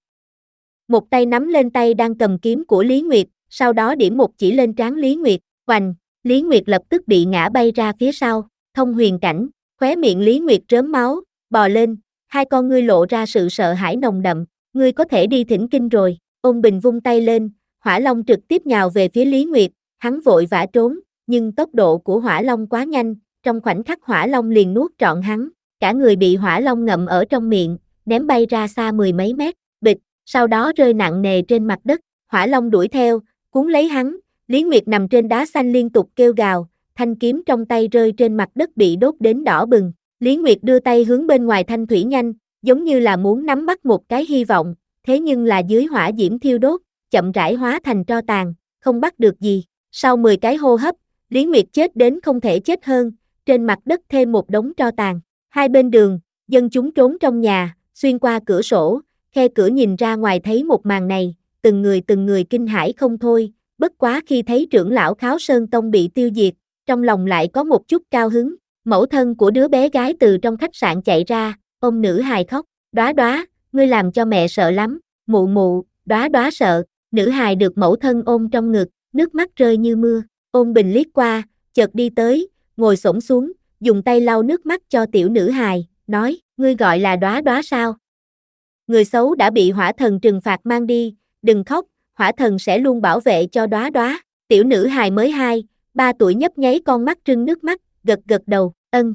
Một tay nắm lên tay đang cầm kiếm của Lý Nguyệt, sau đó điểm một chỉ lên trán Lý Nguyệt, oành, Lý Nguyệt lập tức bị ngã bay ra phía sau, thông huyền cảnh, khóe miệng Lý Nguyệt rớm máu, bò lên, hai con ngươi lộ ra sự sợ hãi nồng đậm, ngươi có thể đi thỉnh kinh rồi, Ôn Bình vung tay lên, Hỏa Long trực tiếp nhào về phía Lý Nguyệt, hắn vội vã trốn, nhưng tốc độ của Hỏa Long quá nhanh, trong khoảnh khắc Hỏa Long liền nuốt trọn hắn, cả người bị Hỏa Long ngậm ở trong miệng, ném bay ra xa mười mấy mét, bịch, sau đó rơi nặng nề trên mặt đất, Hỏa Long đuổi theo, cuốn lấy hắn, Lý Nguyệt nằm trên đá xanh liên tục kêu gào, thanh kiếm trong tay rơi trên mặt đất bị đốt đến đỏ bừng, Lý Nguyệt đưa tay hướng bên ngoài thanh thủy nhanh, giống như là muốn nắm bắt một cái hy vọng, thế nhưng là dưới hỏa diễm thiêu đốt, chậm rãi hóa thành tro tàn, không bắt được gì, sau mười cái hô hấp, Lý Nguyệt chết đến không thể chết hơn, trên mặt đất thêm một đống tro tàn, hai bên đường, dân chúng trốn trong nhà, xuyên qua cửa sổ, khe cửa nhìn ra ngoài thấy một màn này, từng người từng người kinh hãi không thôi, bất quá khi thấy trưởng lão Kháo Sơn Tông bị tiêu diệt, trong lòng lại có một chút cao hứng, mẫu thân của đứa bé gái từ trong khách sạn chạy ra, ôm nữ hài khóc, Đóa Đóa, ngươi làm cho mẹ sợ lắm, mụ mụ, Đóa Đóa sợ, nữ hài được mẫu thân ôm trong ngực, nước mắt rơi như mưa, Ôn Bình liếc qua, chợt đi tới, ngồi xổm xuống, dùng tay lau nước mắt cho tiểu nữ hài, nói, ngươi gọi là Đóa Đóa sao? Người xấu đã bị hỏa thần trừng phạt mang đi, đừng khóc, hỏa thần sẽ luôn bảo vệ cho Đóa Đóa, tiểu nữ hài mới hai, ba tuổi nhấp nháy con mắt trưng nước mắt, gật gật đầu, ân.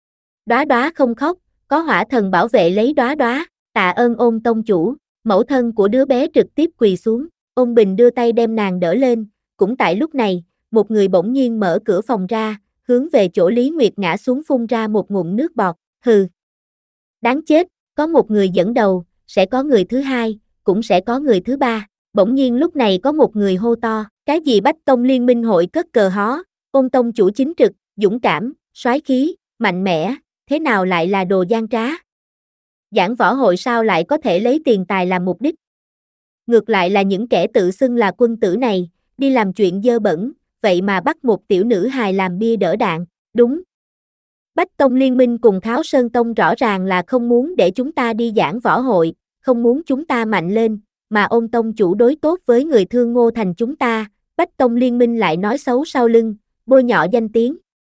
Đóa Đóa không khóc, có hỏa thần bảo vệ lấy Đóa Đóa, tạ ơn Ôn tông chủ, mẫu thân của đứa bé trực tiếp quỳ xuống, Ôn Bình đưa tay đem nàng đỡ lên, cũng tại lúc này, một người bỗng nhiên mở cửa phòng ra, hướng về chỗ Lý Nguyệt ngã xuống phun ra một ngụm nước bọt, hừ. Đáng chết, có một người dẫn đầu, sẽ có người thứ hai, cũng sẽ có người thứ ba, bỗng nhiên lúc này có một người hô to, cái gì Bách Tông Liên minh hội cất cờ hó, Ôn tông chủ chính trực, dũng cảm, soái khí, mạnh mẽ, thế nào lại là đồ gian trá? Giảng võ hội sao lại có thể lấy tiền tài làm mục đích? Ngược lại là những kẻ tự xưng là quân tử này, đi làm chuyện dơ bẩn, vậy mà bắt một tiểu nữ hài làm bia đỡ đạn, đúng. Bách Tông Liên minh cùng Kháo Sơn Tông rõ ràng là không muốn để chúng ta đi giảng võ hội, không muốn chúng ta mạnh lên, mà Ôn tông chủ đối tốt với người Thương Ngô Thành chúng ta, Bách Tông Liên minh lại nói xấu sau lưng, bôi nhọ danh tiếng.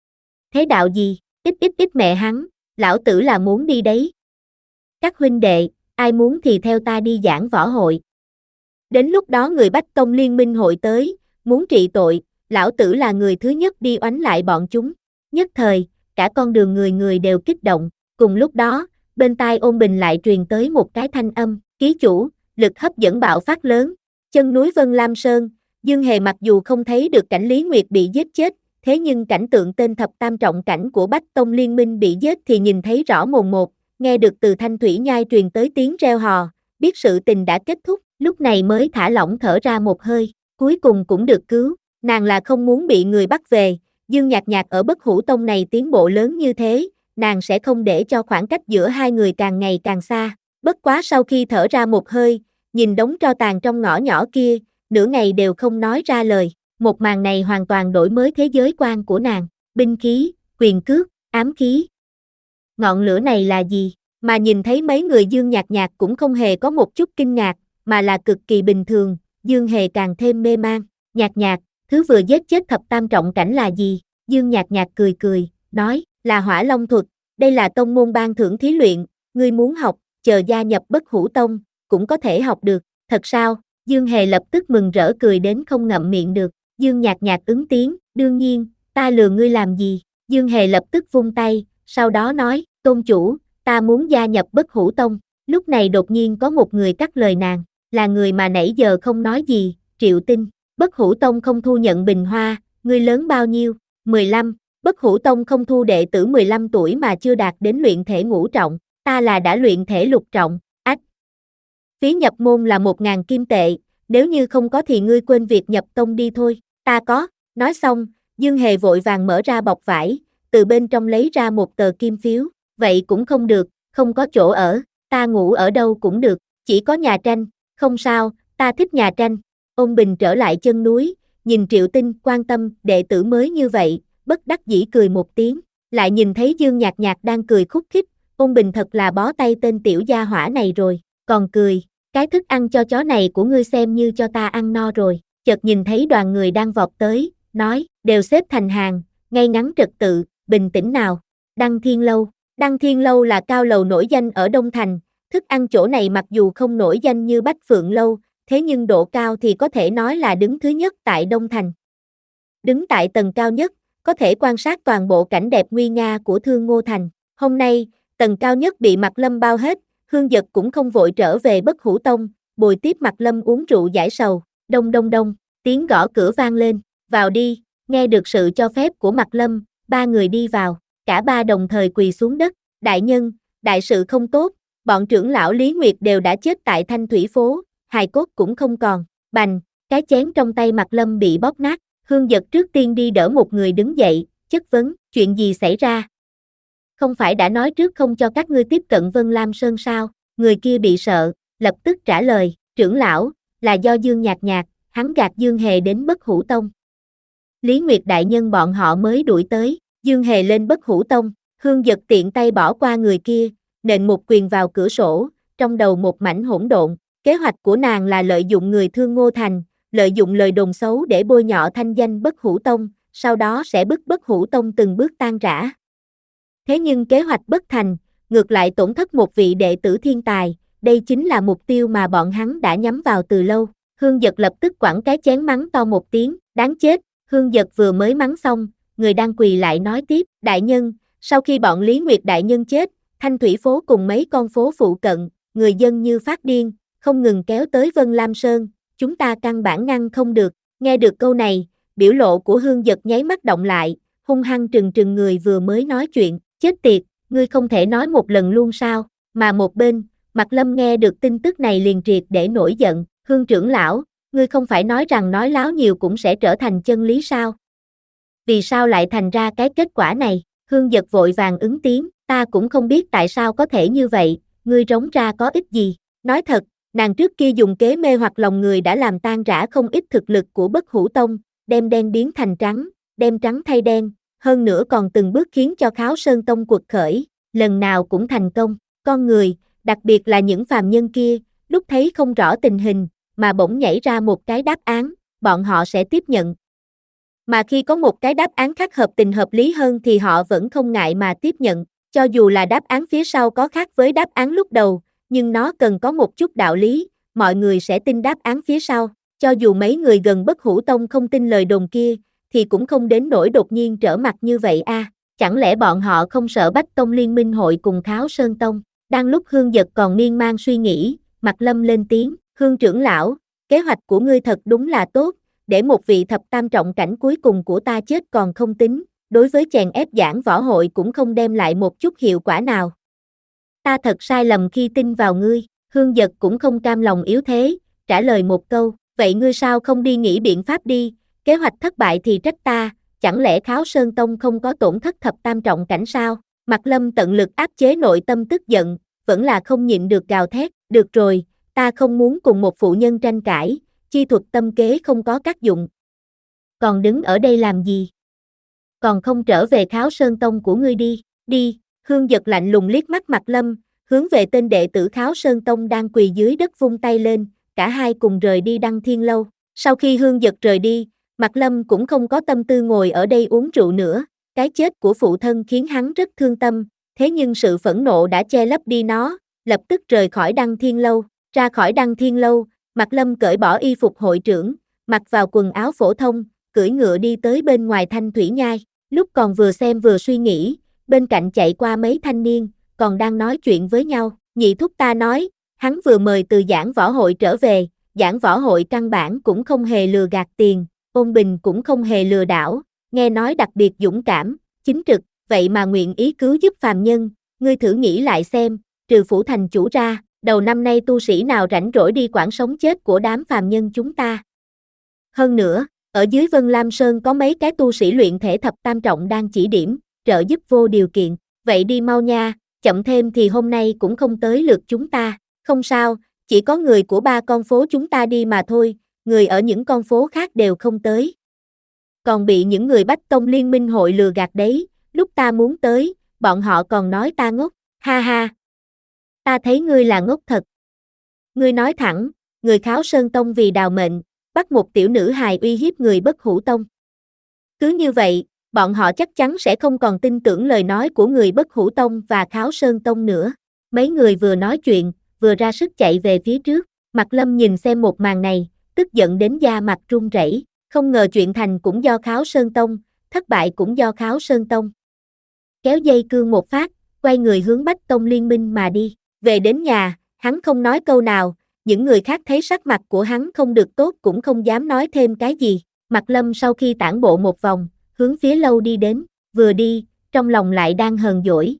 Thế đạo gì, ít ít ít mẹ hắn, lão tử là muốn đi đấy. Các huynh đệ, ai muốn thì theo ta đi giảng võ hội. Đến lúc đó người Bách Tông Liên minh hội tới, muốn trị tội, lão tử là người thứ nhất đi oánh lại bọn chúng. Nhất thời, cả con đường người người đều kích động, cùng lúc đó, bên tai Ôn Bình lại truyền tới một cái thanh âm, ký chủ, lực hấp dẫn bạo phát lớn, chân núi Vân Lam Sơn, Dương Hề mặc dù không thấy được cảnh Lý Nguyệt bị giết chết, thế nhưng cảnh tượng tên thập tam trọng cảnh của Bách Tông Liên minh bị giết thì nhìn thấy rõ mồn một, nghe được từ thanh thủy nhai truyền tới tiếng reo hò, biết sự tình đã kết thúc, lúc này mới thả lỏng thở ra một hơi, cuối cùng cũng được cứu, nàng là không muốn bị người bắt về, Dương Nhạc Nhạc ở Bất Hủ Tông này tiến bộ lớn như thế, nàng sẽ không để cho khoảng cách giữa hai người càng ngày càng xa, bất quá sau khi thở ra một hơi, nhìn đống tro tàn trong ngõ nhỏ kia, nửa ngày đều không nói ra lời, một màn này hoàn toàn đổi mới thế giới quan của nàng, binh khí, quyền cước, ám khí. Ngọn lửa này là gì? Mà nhìn thấy mấy người Dương Nhạc Nhạc cũng không hề có một chút kinh ngạc, mà là cực kỳ bình thường, Dương Hề càng thêm mê man, Nhạc Nhạc, thứ vừa giết chết thập tam trọng cảnh là gì? Dương Nhạc Nhạc cười cười, nói, là Hỏa Long thuật, đây là tông môn ban thưởng thí luyện, ngươi muốn học, chờ gia nhập Bất Hủ Tông, cũng có thể học được, thật sao? Dương Hề lập tức mừng rỡ cười đến không ngậm miệng được, Dương Nhạc Nhạc ứng tiếng, đương nhiên, ta lừa ngươi làm gì? Dương Hề lập tức vung tay, sau đó nói, tôn chủ, ta muốn gia nhập Bất Hủ Tông, Lúc này đột nhiên có một người cắt lời nàng, là người mà nãy giờ không nói gì, Triệu Tinh. Bất Hủ Tông không thu nhận bình hoa, ngươi lớn bao nhiêu? mười lăm. Bất Hủ Tông không thu đệ tử mười lăm tuổi mà chưa đạt đến luyện thể ngũ trọng, ta là đã luyện thể lục trọng, ách. Phí nhập môn là một ngàn kim tệ, nếu như không có thì ngươi quên việc nhập tông đi thôi, ta có. Nói xong, Dương Hề vội vàng mở ra bọc vải, từ bên trong lấy ra một tờ kim phiếu, vậy cũng không được, không có chỗ ở, ta ngủ ở đâu cũng được, chỉ có nhà tranh, không sao, ta thích nhà tranh. Ôn Bình trở lại chân núi, nhìn Triệu Tinh quan tâm đệ tử mới như vậy, bất đắc dĩ cười một tiếng, lại nhìn thấy Dương Nhạc Nhạc đang cười khúc khích, Ôn Bình thật là bó tay tên tiểu gia hỏa này rồi, còn cười, cái thức ăn cho chó này của ngươi xem như cho ta ăn no rồi, chợt nhìn thấy đoàn người đang vọt tới, nói, đều xếp thành hàng, ngay ngắn trật tự, bình tĩnh nào. Đăng Thiên Lâu. Đăng Thiên Lâu là cao lầu nổi danh ở Đông Thành, thức ăn chỗ này mặc dù không nổi danh như Bách Phượng Lâu, thế nhưng độ cao thì có thể nói là đứng thứ nhất tại Đông Thành. Đứng tại tầng cao nhất, có thể quan sát toàn bộ cảnh đẹp nguy nga của Thương Ngô Thành. Hôm nay, tầng cao nhất bị Mạc Lâm bao hết, Hương Dật cũng không vội trở về Bất Hủ Tông, bồi tiếp Mạc Lâm uống rượu giải sầu. Đông đông đông, tiếng gõ cửa vang lên, vào đi. Nghe được sự cho phép của Mạc Lâm, ba người đi vào, cả ba đồng thời quỳ xuống đất, đại nhân, đại sự không tốt, bọn trưởng lão Lý Nguyệt đều đã chết tại Thanh Thủy Phố, hài cốt cũng không còn, bành, cái chén trong tay Mạc Lâm bị bóp nát, Hương Dật trước tiên đi đỡ một người đứng dậy, chất vấn, chuyện gì xảy ra? Không phải đã nói trước không cho các ngươi tiếp cận Vân Lam Sơn sao? Người kia bị sợ, lập tức trả lời, trưởng lão, là do Dương Nhạc Nhạc, hắn gạt Dương Hề đến Bất Hủ Tông. Lý Nguyệt đại nhân bọn họ mới đuổi tới, Dương Hề lên Bất Hủ Tông, Hương Dật tiện tay bỏ qua người kia, nện một quyền vào cửa sổ, trong đầu một mảnh hỗn độn, kế hoạch của nàng là lợi dụng người Thương Ngô Thành, lợi dụng lời đồn xấu để bôi nhọ thanh danh Bất Hủ Tông, sau đó sẽ bức Bất Hủ Tông từng bước tan rã. Thế nhưng kế hoạch bất thành, ngược lại tổn thất một vị đệ tử thiên tài, đây chính là mục tiêu mà bọn hắn đã nhắm vào từ lâu. Hương Dật lập tức quẳng cái chén mắng to một tiếng, đáng chết. Hương Dật vừa mới mắng xong, người đang quỳ lại nói tiếp, đại nhân, sau khi bọn Lý Nguyệt đại nhân chết, Thanh Thủy Phố cùng mấy con phố phụ cận, người dân như phát điên, không ngừng kéo tới Vân Lam Sơn, chúng ta căn bản ngăn không được. Nghe được câu này, biểu lộ của Hương Dật nháy mắt động lại, hung hăng trừng trừng người vừa mới nói chuyện, chết tiệt, ngươi không thể nói một lần luôn sao? Mà một bên, Mạc Lâm nghe được tin tức này liền triệt để nổi giận, Hương trưởng lão, ngươi không phải nói rằng nói láo nhiều cũng sẽ trở thành chân lý sao? Vì sao lại thành ra cái kết quả này? Hương Dật vội vàng ứng tiếng, ta cũng không biết tại sao có thể như vậy, ngươi rống ra có ích gì? Nói thật, nàng trước kia dùng kế mê hoặc lòng người đã làm tan rã không ít thực lực của Bất Hủ Tông, đem đen biến thành trắng, đem trắng thay đen, hơn nữa còn từng bước khiến cho Kháo Sơn Tông quật khởi, lần nào cũng thành công. Con người, đặc biệt là những phàm nhân kia, lúc thấy không rõ tình hình, mà bỗng nhảy ra một cái đáp án, bọn họ sẽ tiếp nhận. Mà khi có một cái đáp án khác hợp tình hợp lý hơn thì họ vẫn không ngại mà tiếp nhận, cho dù là đáp án phía sau có khác với đáp án lúc đầu, nhưng nó cần có một chút đạo lý, mọi người sẽ tin đáp án phía sau. Cho dù mấy người gần Bất Hủ Tông không tin lời đồn kia, thì cũng không đến nỗi đột nhiên trở mặt như vậy a. À, chẳng lẽ bọn họ không sợ Bách Tông liên minh hội cùng Kháo Sơn Tông? Đang lúc Hương Dật còn miên man suy nghĩ, Mạc Lâm lên tiếng, Hương trưởng lão, kế hoạch của ngươi thật đúng là tốt, để một vị thập tam trọng cảnh cuối cùng của ta chết còn không tính, đối với chèn ép giảng võ hội cũng không đem lại một chút hiệu quả nào. Ta thật sai lầm khi tin vào ngươi. Hương Dật cũng không cam lòng yếu thế, trả lời một câu, vậy ngươi sao không đi nghĩ biện pháp đi, kế hoạch thất bại thì trách ta, chẳng lẽ Kháo Sơn Tông không có tổn thất thập tam trọng cảnh sao? Mạc Lâm tận lực áp chế nội tâm tức giận, vẫn là không nhịn được gào thét, được rồi, ta không muốn cùng một phụ nhân tranh cãi, chi thuật tâm kế không có tác dụng. Còn đứng ở đây làm gì? Còn không trở về Kháo Sơn Tông của ngươi đi, đi. Hương Dật lạnh lùng liếc mắt Mạc Lâm, hướng về tên đệ tử Kháo Sơn Tông đang quỳ dưới đất vung tay lên, cả hai cùng rời đi Đăng Thiên Lâu. Sau khi Hương Dật rời đi, Mạc Lâm cũng không có tâm tư ngồi ở đây uống rượu nữa, cái chết của phụ thân khiến hắn rất thương tâm, thế nhưng sự phẫn nộ đã che lấp đi nó, lập tức rời khỏi Đăng Thiên Lâu. Ra khỏi Đăng Thiên Lâu, Mạc Lâm cởi bỏ y phục hội trưởng, mặc vào quần áo phổ thông, cưỡi ngựa đi tới bên ngoài Thanh Thủy Nhai, lúc còn vừa xem vừa suy nghĩ, bên cạnh chạy qua mấy thanh niên, còn đang nói chuyện với nhau, Nhị thúc ta nói, hắn vừa mời từ giảng võ hội trở về, giảng võ hội căn bản cũng không hề lừa gạt tiền, Ôn Bình cũng không hề lừa đảo, nghe nói đặc biệt dũng cảm, chính trực, vậy mà nguyện ý cứu giúp phàm nhân, ngươi thử nghĩ lại xem, trừ phủ thành chủ ra, đầu năm nay tu sĩ nào rảnh rỗi đi quản sống chết của đám phàm nhân chúng ta. Hơn nữa, ở dưới Vân Lam Sơn có mấy cái tu sĩ luyện thể thập tam trọng đang chỉ điểm, trợ giúp vô điều kiện, vậy đi mau nha, chậm thêm thì hôm nay cũng không tới lượt chúng ta, không sao, chỉ có người của ba con phố chúng ta đi mà thôi, người ở những con phố khác đều không tới. Còn bị những người Bách Tông Liên minh hội lừa gạt đấy, lúc ta muốn tới, bọn họ còn nói ta ngốc, ha ha. Ta thấy ngươi là ngốc thật. Ngươi nói thẳng, người Kháo Sơn Tông vì đào mệnh, bắt một tiểu nữ hài uy hiếp người Bất Hủ Tông. Cứ như vậy, bọn họ chắc chắn sẽ không còn tin tưởng lời nói của người Bất Hủ Tông và Kháo Sơn Tông nữa. Mấy người vừa nói chuyện, vừa ra sức chạy về phía trước, Mạc Lâm nhìn xem một màn này, tức giận đến da mặt run rẩy, không ngờ chuyện thành cũng do Kháo Sơn Tông, thất bại cũng do Kháo Sơn Tông. Kéo dây cương một phát, quay người hướng Bách Tông Liên minh mà đi, về đến nhà, hắn không nói câu nào, những người khác thấy sắc mặt của hắn không được tốt cũng không dám nói thêm cái gì. Mạc Lâm sau khi tản bộ một vòng, hướng phía lâu đi đến, vừa đi, trong lòng lại đang hờn dỗi.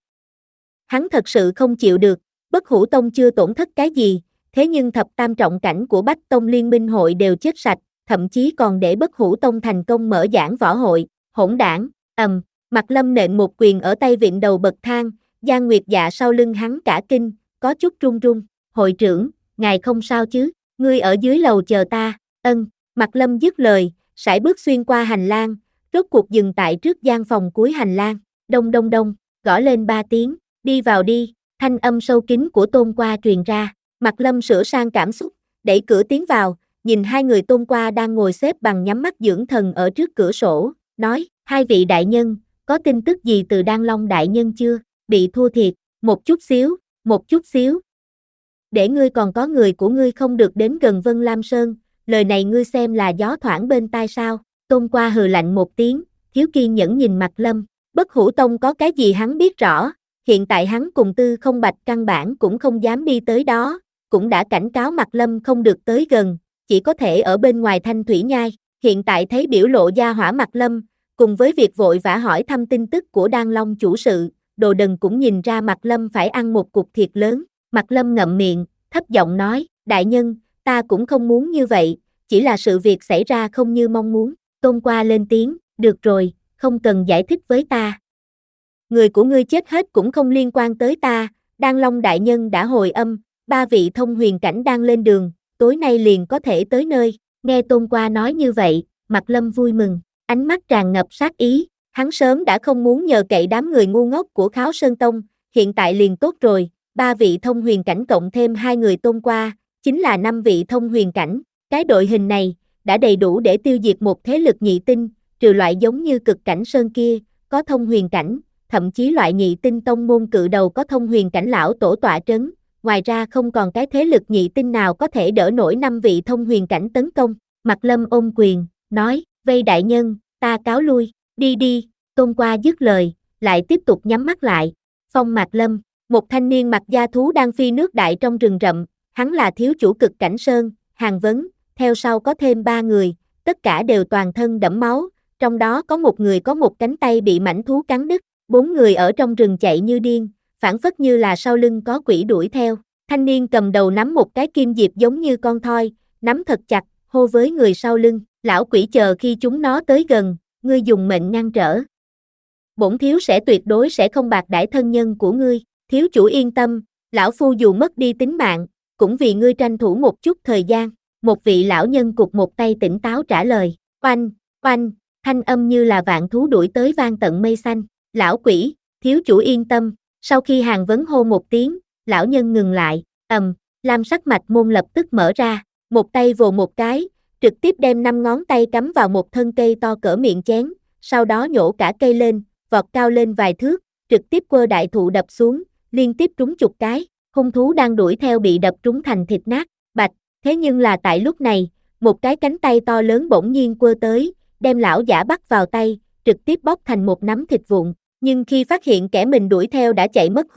Hắn thật sự không chịu được, Bất Hủ Tông chưa tổn thất cái gì, thế nhưng thập tam trọng cảnh của Bách Tông Liên minh hội đều chết sạch, thậm chí còn để Bất Hủ Tông thành công mở giảng võ hội, hỗn đảng, ầm, Mạc Lâm nện một quyền ở tay vịn đầu bậc thang, Giang Nguyệt Dạ sau lưng hắn cả kinh, có chút run run, hội trưởng, ngài không sao chứ, ngươi ở dưới lầu chờ ta, ân, Mạc Lâm dứt lời, sải bước xuyên qua hành lang, rốt cuộc dừng tại trước gian phòng cuối hành lang, đông đông đông, gõ lên ba tiếng, đi vào đi, thanh âm sâu kín của Tôn Qua truyền ra, Mạc Lâm sửa sang cảm xúc, đẩy cửa tiến vào, nhìn hai người Tôn Qua đang ngồi xếp bằng nhắm mắt dưỡng thần ở trước cửa sổ, nói, hai vị đại nhân, có tin tức gì từ Đan Long đại nhân chưa, bị thua thiệt, một chút xíu, một chút xíu. Để ngươi còn có người của ngươi không được đến gần Vân Lam Sơn, lời này ngươi xem là gió thoảng bên tai sao, Tôn Qua hừ lạnh một tiếng, thiếu kiên nhẫn nhìn Mạc Lâm, Bất Hủ Tông có cái gì hắn biết rõ, hiện tại hắn cùng Tư Không Bạch căn bản cũng không dám đi tới đó, cũng đã cảnh cáo Mạc Lâm không được tới gần, chỉ có thể ở bên ngoài Thanh Thủy Nhai, hiện tại thấy biểu lộ gia hỏa Mạc Lâm, cùng với việc vội vã hỏi thăm tin tức của Đan Long chủ sự, Đồ Đần cũng nhìn ra Mạc Lâm phải ăn một cục thiệt lớn, Mạc Lâm ngậm miệng, thấp giọng nói, đại nhân, ta cũng không muốn như vậy, chỉ là sự việc xảy ra không như mong muốn, Tôn Qua lên tiếng, được rồi, không cần giải thích với ta. Người của ngươi chết hết cũng không liên quan tới ta, Đan Long đại nhân đã hồi âm, ba vị thông huyền cảnh đang lên đường, tối nay liền có thể tới nơi, nghe Tôn Qua nói như vậy, Mạc Lâm vui mừng, ánh mắt tràn ngập sát ý, hắn sớm đã không muốn nhờ cậy đám người ngu ngốc của Kháo Sơn Tông, hiện tại liền tốt rồi, ba vị thông huyền cảnh cộng thêm hai người Tôn Qua, chính là năm vị thông huyền cảnh, cái đội hình này, đã đầy đủ để tiêu diệt một thế lực nhị tinh, trừ loại giống như Cực Cảnh Sơn kia, có thông huyền cảnh, thậm chí loại nhị tinh tông môn cự đầu có thông huyền cảnh lão tổ tọa trấn, ngoài ra không còn cái thế lực nhị tinh nào có thể đỡ nổi năm vị thông huyền cảnh tấn công, Mạc Lâm ôm quyền, nói, vây đại nhân, ta cáo lui, đi đi, Tôn Qua dứt lời, lại tiếp tục nhắm mắt lại, phong Mạc Lâm, một thanh niên mặc da thú đang phi nước đại trong rừng rậm, hắn là thiếu chủ Cực Cảnh Sơn, Hàng Vấn, theo sau có thêm ba người, tất cả đều toàn thân đẫm máu, trong đó có một người có một cánh tay bị mãnh thú cắn đứt, bốn người ở trong rừng chạy như điên, phảng phất như là sau lưng có quỷ đuổi theo, thanh niên cầm đầu nắm một cái kim diệp giống như con thoi, nắm thật chặt, hô với người sau lưng, lão quỷ chờ khi chúng nó tới gần, ngươi dùng mệnh ngăn trở. Bổn thiếu sẽ tuyệt đối sẽ không bạc đãi thân nhân của ngươi, thiếu chủ yên tâm, lão phu dù mất đi tính mạng, cũng vì ngươi tranh thủ một chút thời gian, một vị lão nhân cụt một tay tỉnh táo trả lời, oanh, oanh, thanh âm như là vạn thú đuổi tới vang tận mây xanh, lão quỷ, thiếu chủ yên tâm, sau khi Hàng Vấn hô một tiếng, lão nhân ngừng lại, ầm, lam sắc mạch môn lập tức mở ra, một tay vồ một cái, trực tiếp đem năm ngón tay cắm vào một thân cây to cỡ miệng chén, sau đó nhổ cả cây lên, vọt cao lên vài thước, trực tiếp quơ đại thụ đập xuống, liên tiếp trúng chục cái, hung thú đang đuổi theo bị đập trúng thành thịt nát, bạch, thế nhưng là tại lúc này, một cái cánh tay to lớn bỗng nhiên quơ tới, đem lão giả bắt vào tay, trực tiếp bóc thành một nắm thịt vụn, nhưng khi phát hiện kẻ mình đuổi theo đã chạy mất hút,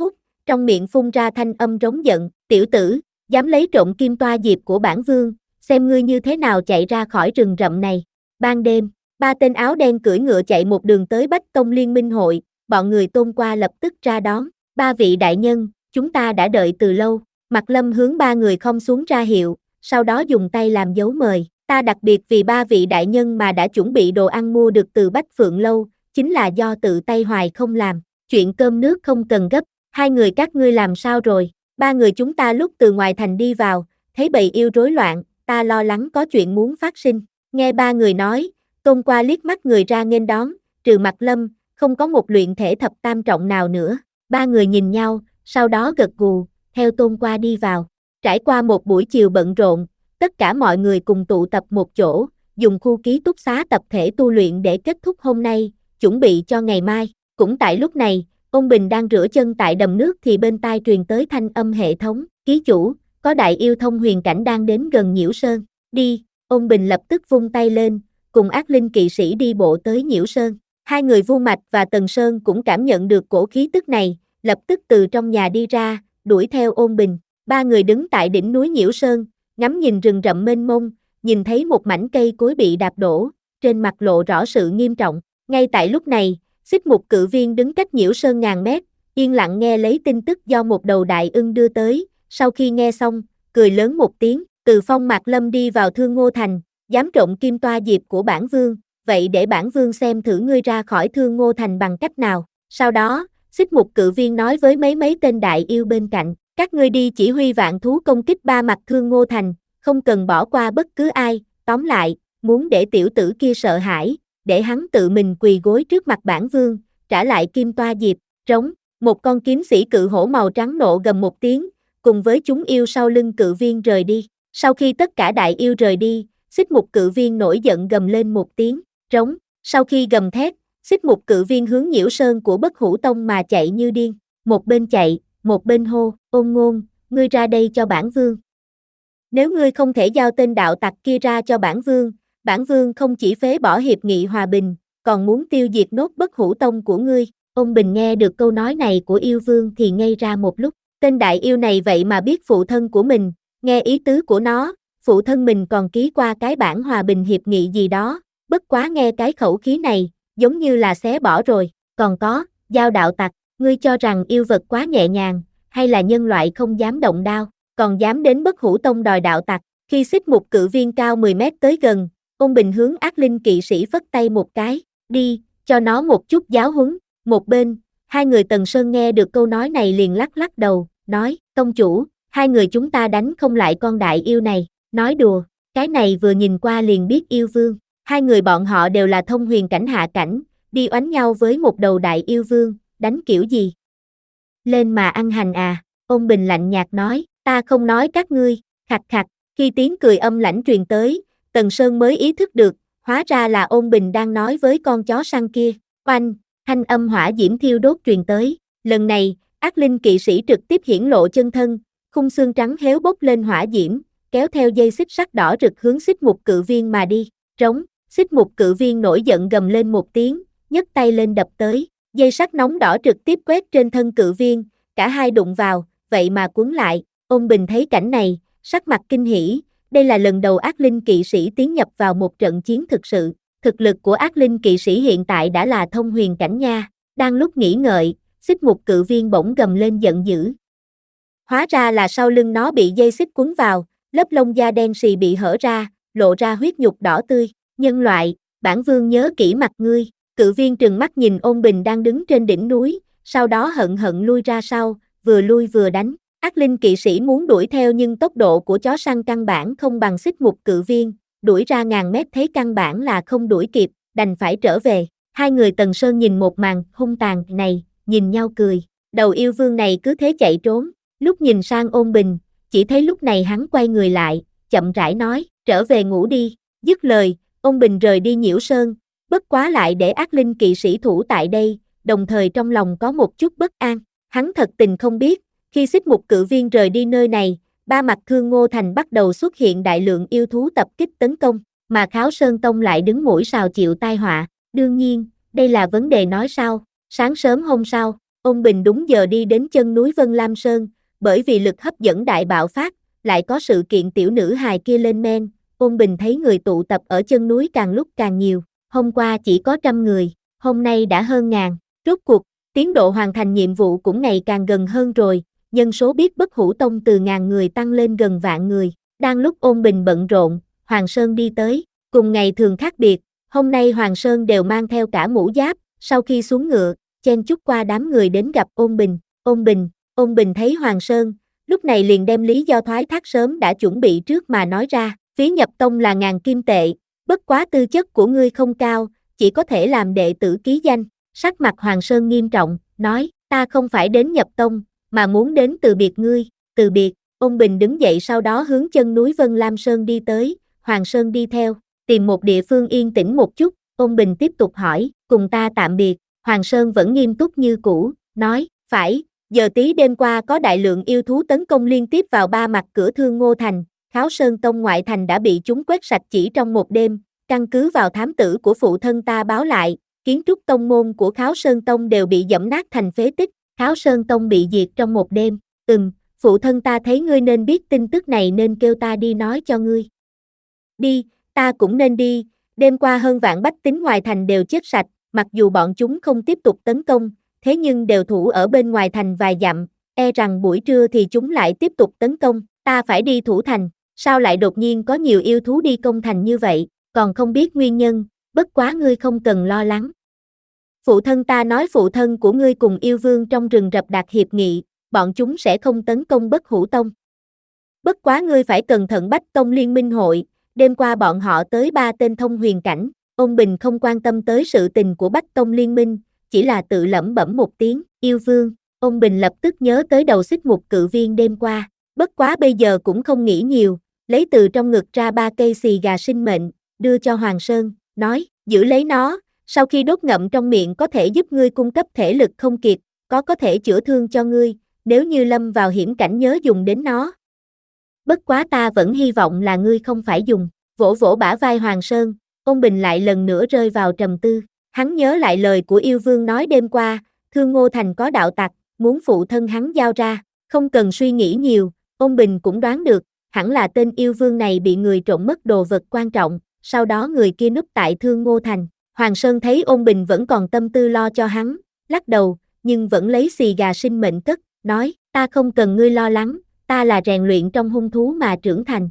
trong miệng phun ra thanh âm rống giận, tiểu tử, dám lấy trộm kim toa diệp của bản vương, xem ngươi như thế nào chạy ra khỏi rừng rậm này. Ban đêm, ba tên áo đen cưỡi ngựa chạy một đường tới Bách Tông Liên Minh hội, bọn người Tôn Qua lập tức ra đón, ba vị đại nhân, chúng ta đã đợi từ lâu. Mạc Lâm hướng ba người khom xuống ra hiệu, sau đó dùng tay làm dấu mời, ta đặc biệt vì ba vị đại nhân mà đã chuẩn bị đồ ăn mua được từ Bách Phượng Lâu, chính là do tự tay hoài không làm, chuyện cơm nước không cần gấp, hai người các ngươi làm sao rồi, ba người chúng ta lúc từ ngoài thành đi vào, thấy bầy yêu rối loạn, ta lo lắng có chuyện muốn phát sinh, nghe ba người nói, Tôn Qua liếc mắt người ra nghênh đón, trừ Mạc Lâm, không có một luyện thể thập tam trọng nào nữa, ba người nhìn nhau, sau đó gật gù, theo Tôn Qua đi vào, trải qua một buổi chiều bận rộn, tất cả mọi người cùng tụ tập một chỗ, dùng khu ký túc xá tập thể tu luyện để kết thúc hôm nay, chuẩn bị cho ngày mai. Cũng tại lúc này, Ôn Bình đang rửa chân tại đầm nước thì bên tai truyền tới thanh âm hệ thống, ký chủ, có đại yêu thông huyền cảnh đang đến gần Nhiễu Sơn, đi, Ôn Bình lập tức vung tay lên, cùng ác linh kỵ sĩ đi bộ tới Nhiễu Sơn. Hai người Vu Mạch và Tần Sơn cũng cảm nhận được cổ khí tức này, lập tức từ trong nhà đi ra, đuổi theo Ôn Bình. Ba người đứng tại đỉnh núi Nhiễu Sơn, ngắm nhìn rừng rậm mênh mông, nhìn thấy một mảnh cây cối bị đạp đổ, trên mặt lộ rõ sự nghiêm trọng. Ngay tại lúc này, Xích Mục Cự Viên đứng cách Nhiễu Sơn ngàn mét, yên lặng nghe lấy tin tức do một đầu đại ưng đưa tới, sau khi nghe xong, cười lớn một tiếng, Từ Phong Mạc Lâm đi vào Thương Ngô Thành, dám trộm kim toa diệp của bản vương, vậy để bản vương xem thử ngươi ra khỏi Thương Ngô Thành bằng cách nào. Sau đó, Xích Mục Cự Viên nói với mấy mấy tên đại yêu bên cạnh, các ngươi đi chỉ huy vạn thú công kích ba mặt Thương Ngô Thành, không cần bỏ qua bất cứ ai, tóm lại, muốn để tiểu tử kia sợ hãi, để hắn tự mình quỳ gối trước mặt bản vương, trả lại kim toa diệp, rống, một con kiếm sĩ cự hổ màu trắng nộ gầm một tiếng, cùng với chúng yêu sau lưng cự viên rời đi. Sau khi tất cả đại yêu rời đi, Xích Mục Cự Viên nổi giận gầm lên một tiếng, rống, sau khi gầm thét, Xích Mục Cự Viên hướng Nhiễu Sơn của Bất Hủ Tông mà chạy như điên, một bên chạy, một bên hô, Ôn Ngôn, ngươi ra đây cho bản vương. Nếu ngươi không thể giao tên đạo tặc kia ra cho bản vương, bản vương không chỉ phế bỏ hiệp nghị hòa bình, còn muốn tiêu diệt nốt Bất Hủ Tông của ngươi. Ôn Bình nghe được câu nói này của yêu vương thì ngây ra một lúc, tên đại yêu này vậy mà biết phụ thân của mình, nghe ý tứ của nó, phụ thân mình còn ký qua cái bản hòa bình hiệp nghị gì đó, bất quá nghe cái khẩu khí này, giống như là xé bỏ rồi. Còn có, giao đạo tặc, ngươi cho rằng yêu vật quá nhẹ nhàng, hay là nhân loại không dám động đao, còn dám đến Bất Hủ Tông đòi đạo tặc. Khi Xích Mục Cự Viên cao mười mét tới gần, Ôn Bình hướng ác linh kỵ sĩ phất tay một cái, đi, cho nó một chút giáo huấn. Một bên, hai người Tần Sơn nghe được câu nói này liền lắc lắc đầu, nói, tông chủ, hai người chúng ta đánh không lại con đại yêu này, nói đùa, cái này vừa nhìn qua liền biết yêu vương, hai người bọn họ đều là thông huyền cảnh hạ cảnh, đi oánh nhau với một đầu đại yêu vương, đánh kiểu gì? Lên mà ăn hành à, Ôn Bình lạnh nhạt nói, ta không nói các ngươi, khặt khặt, khi tiếng cười âm lãnh truyền tới, Tần Sơn mới ý thức được, hóa ra là Ôn Bình đang nói với con chó săn kia, oanh, thanh âm hỏa diễm thiêu đốt truyền tới, lần này, ác linh kỵ sĩ trực tiếp hiển lộ chân thân, khung xương trắng héo bốc lên hỏa diễm, kéo theo dây xích sắt đỏ rực hướng Xích Mục Cự Viên mà đi, rống, Xích Mục Cự Viên nổi giận gầm lên một tiếng, nhấc tay lên đập tới, dây sắt nóng đỏ trực tiếp quét trên thân cự viên, cả hai đụng vào, vậy mà cuốn lại. Ôn Bình thấy cảnh này, sắc mặt kinh hỉ, đây là lần đầu ác linh kỵ sĩ tiến nhập vào một trận chiến thực sự, thực lực của ác linh kỵ sĩ hiện tại đã là thông huyền cảnh nha. Đang lúc nghĩ ngợi, Xích Mục Cự Viên bỗng gầm lên giận dữ. Hóa ra là sau lưng nó bị dây xích quấn vào, lớp lông da đen xì bị hở ra, lộ ra huyết nhục đỏ tươi, nhân loại, bản vương nhớ kỹ mặt ngươi. Cự viên trừng mắt nhìn Ôn Bình đang đứng trên đỉnh núi, sau đó hận hận lui ra sau, vừa lui vừa đánh. Ác linh kỵ sĩ muốn đuổi theo nhưng tốc độ của chó săn căn bản không bằng Xích Mục Cự Viên, đuổi ra ngàn mét thấy căn bản là không đuổi kịp, đành phải trở về. Hai người Tần Sơn nhìn một màn hung tàn này, nhìn nhau cười, đầu yêu vương này cứ thế chạy trốn, lúc nhìn sang Ôn Bình, chỉ thấy lúc này hắn quay người lại, chậm rãi nói, trở về ngủ đi, dứt lời, Ôn Bình rời đi Nhiễu Sơn, bất quá lại để ác linh kỵ sĩ thủ tại đây, đồng thời trong lòng có một chút bất an, hắn thật tình không biết, khi Xích Mục Cự Viên rời đi nơi này, ba mặt Thương Ngô Thành bắt đầu xuất hiện đại lượng yêu thú tập kích tấn công, mà Kháo Sơn Tông lại đứng mũi sào chịu tai họa, đương nhiên, đây là vấn đề nói sau. Sáng sớm hôm sau, Ôn Bình đúng giờ đi đến chân núi Vân Lam Sơn, bởi vì lực hấp dẫn đại bạo phát, lại có sự kiện tiểu nữ hài kia lên men, Ôn Bình thấy người tụ tập ở chân núi càng lúc càng nhiều, hôm qua chỉ có trăm người, hôm nay đã hơn ngàn, rốt cuộc, tiến độ hoàn thành nhiệm vụ cũng ngày càng gần hơn rồi, nhân số biết Bất Hủ Tông từ ngàn người tăng lên gần vạn người, đang lúc Ôn Bình bận rộn, Hoàng Sơn đi tới, cùng ngày thường khác biệt, hôm nay Hoàng Sơn đều mang theo cả mũ giáp, sau khi xuống ngựa, chen chúc qua đám người đến gặp Ôn Bình, Ôn Bình, Ôn Bình thấy Hoàng Sơn, lúc này liền đem lý do thoái thác sớm đã chuẩn bị trước mà nói ra, phí nhập tông là ngàn kim tệ, bất quá tư chất của ngươi không cao, chỉ có thể làm đệ tử ký danh, sắc mặt Hoàng Sơn nghiêm trọng, nói, ta không phải đến nhập tông, mà muốn đến từ biệt ngươi, từ biệt, Ôn Bình đứng dậy sau đó hướng chân núi Vân Lam Sơn đi tới, Hoàng Sơn đi theo, tìm một địa phương yên tĩnh một chút, Ôn Bình tiếp tục hỏi, cùng ta tạm biệt, Hoàng Sơn vẫn nghiêm túc như cũ, nói, phải, giờ tí đêm qua có đại lượng yêu thú tấn công liên tiếp vào ba mặt cửa Thương Ngô Thành, Kháo Sơn Tông ngoại thành đã bị chúng quét sạch chỉ trong một đêm, căn cứ vào thám tử của phụ thân ta báo lại, kiến trúc tông môn của Kháo Sơn Tông đều bị dẫm nát thành phế tích, Kháo Sơn Tông bị diệt trong một đêm, ừm, phụ thân ta thấy ngươi nên biết tin tức này nên kêu ta đi nói cho ngươi. Đi, ta cũng nên đi, đêm qua hơn vạn bách tính ngoài thành đều chết sạch, mặc dù bọn chúng không tiếp tục tấn công, thế nhưng đều thủ ở bên ngoài thành vài dặm, e rằng buổi trưa thì chúng lại tiếp tục tấn công, ta phải đi thủ thành, sao lại đột nhiên có nhiều yêu thú đi công thành như vậy, còn không biết nguyên nhân, bất quá ngươi không cần lo lắng. Phụ thân ta nói phụ thân của ngươi cùng yêu vương trong rừng rập đạt hiệp nghị, bọn chúng sẽ không tấn công Bất Hủ Tông. Bất quá ngươi phải cẩn thận Bách Tông Liên Minh hội, đêm qua bọn họ tới ba tên thông huyền cảnh, Ôn Bình không quan tâm tới sự tình của Bách Tông Liên Minh, chỉ là tự lẩm bẩm một tiếng, yêu vương, Ôn Bình lập tức nhớ tới đầu xích mục cự viên đêm qua, bất quá bây giờ cũng không nghĩ nhiều, lấy từ trong ngực ra ba cây xì gà sinh mệnh, đưa cho Hoàng Sơn, nói, giữ lấy nó, sau khi đốt ngậm trong miệng có thể giúp ngươi cung cấp thể lực không kiệt, có có thể chữa thương cho ngươi, nếu như lâm vào hiểm cảnh nhớ dùng đến nó. Bất quá ta vẫn hy vọng là ngươi không phải dùng, vỗ vỗ bả vai Hoàng Sơn, Ôn Bình lại lần nữa rơi vào trầm tư, hắn nhớ lại lời của yêu vương nói đêm qua, Thương Ngô Thành có đạo tặc, muốn phụ thân hắn giao ra, không cần suy nghĩ nhiều, Ôn Bình cũng đoán được, hẳn là tên yêu vương này bị người trộm mất đồ vật quan trọng, sau đó người kia núp tại Thương Ngô Thành. Hoàng Sơn thấy Ôn Bình vẫn còn tâm tư lo cho hắn, lắc đầu, nhưng vẫn lấy xì gà sinh mệnh cất, nói, ta không cần ngươi lo lắng, ta là rèn luyện trong hung thú mà trưởng thành.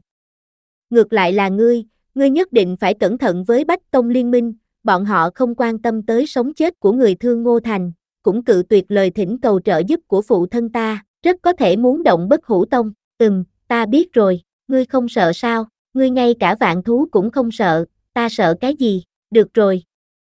Ngược lại là ngươi, ngươi nhất định phải cẩn thận với Bách Tông Liên Minh, bọn họ không quan tâm tới sống chết của người Thương Ngô Thành, cũng cự tuyệt lời thỉnh cầu trợ giúp của phụ thân ta, rất có thể muốn động Bất Hủ Tông, ừm, ta biết rồi, ngươi không sợ sao, ngươi ngay cả vạn thú cũng không sợ, ta sợ cái gì, được rồi.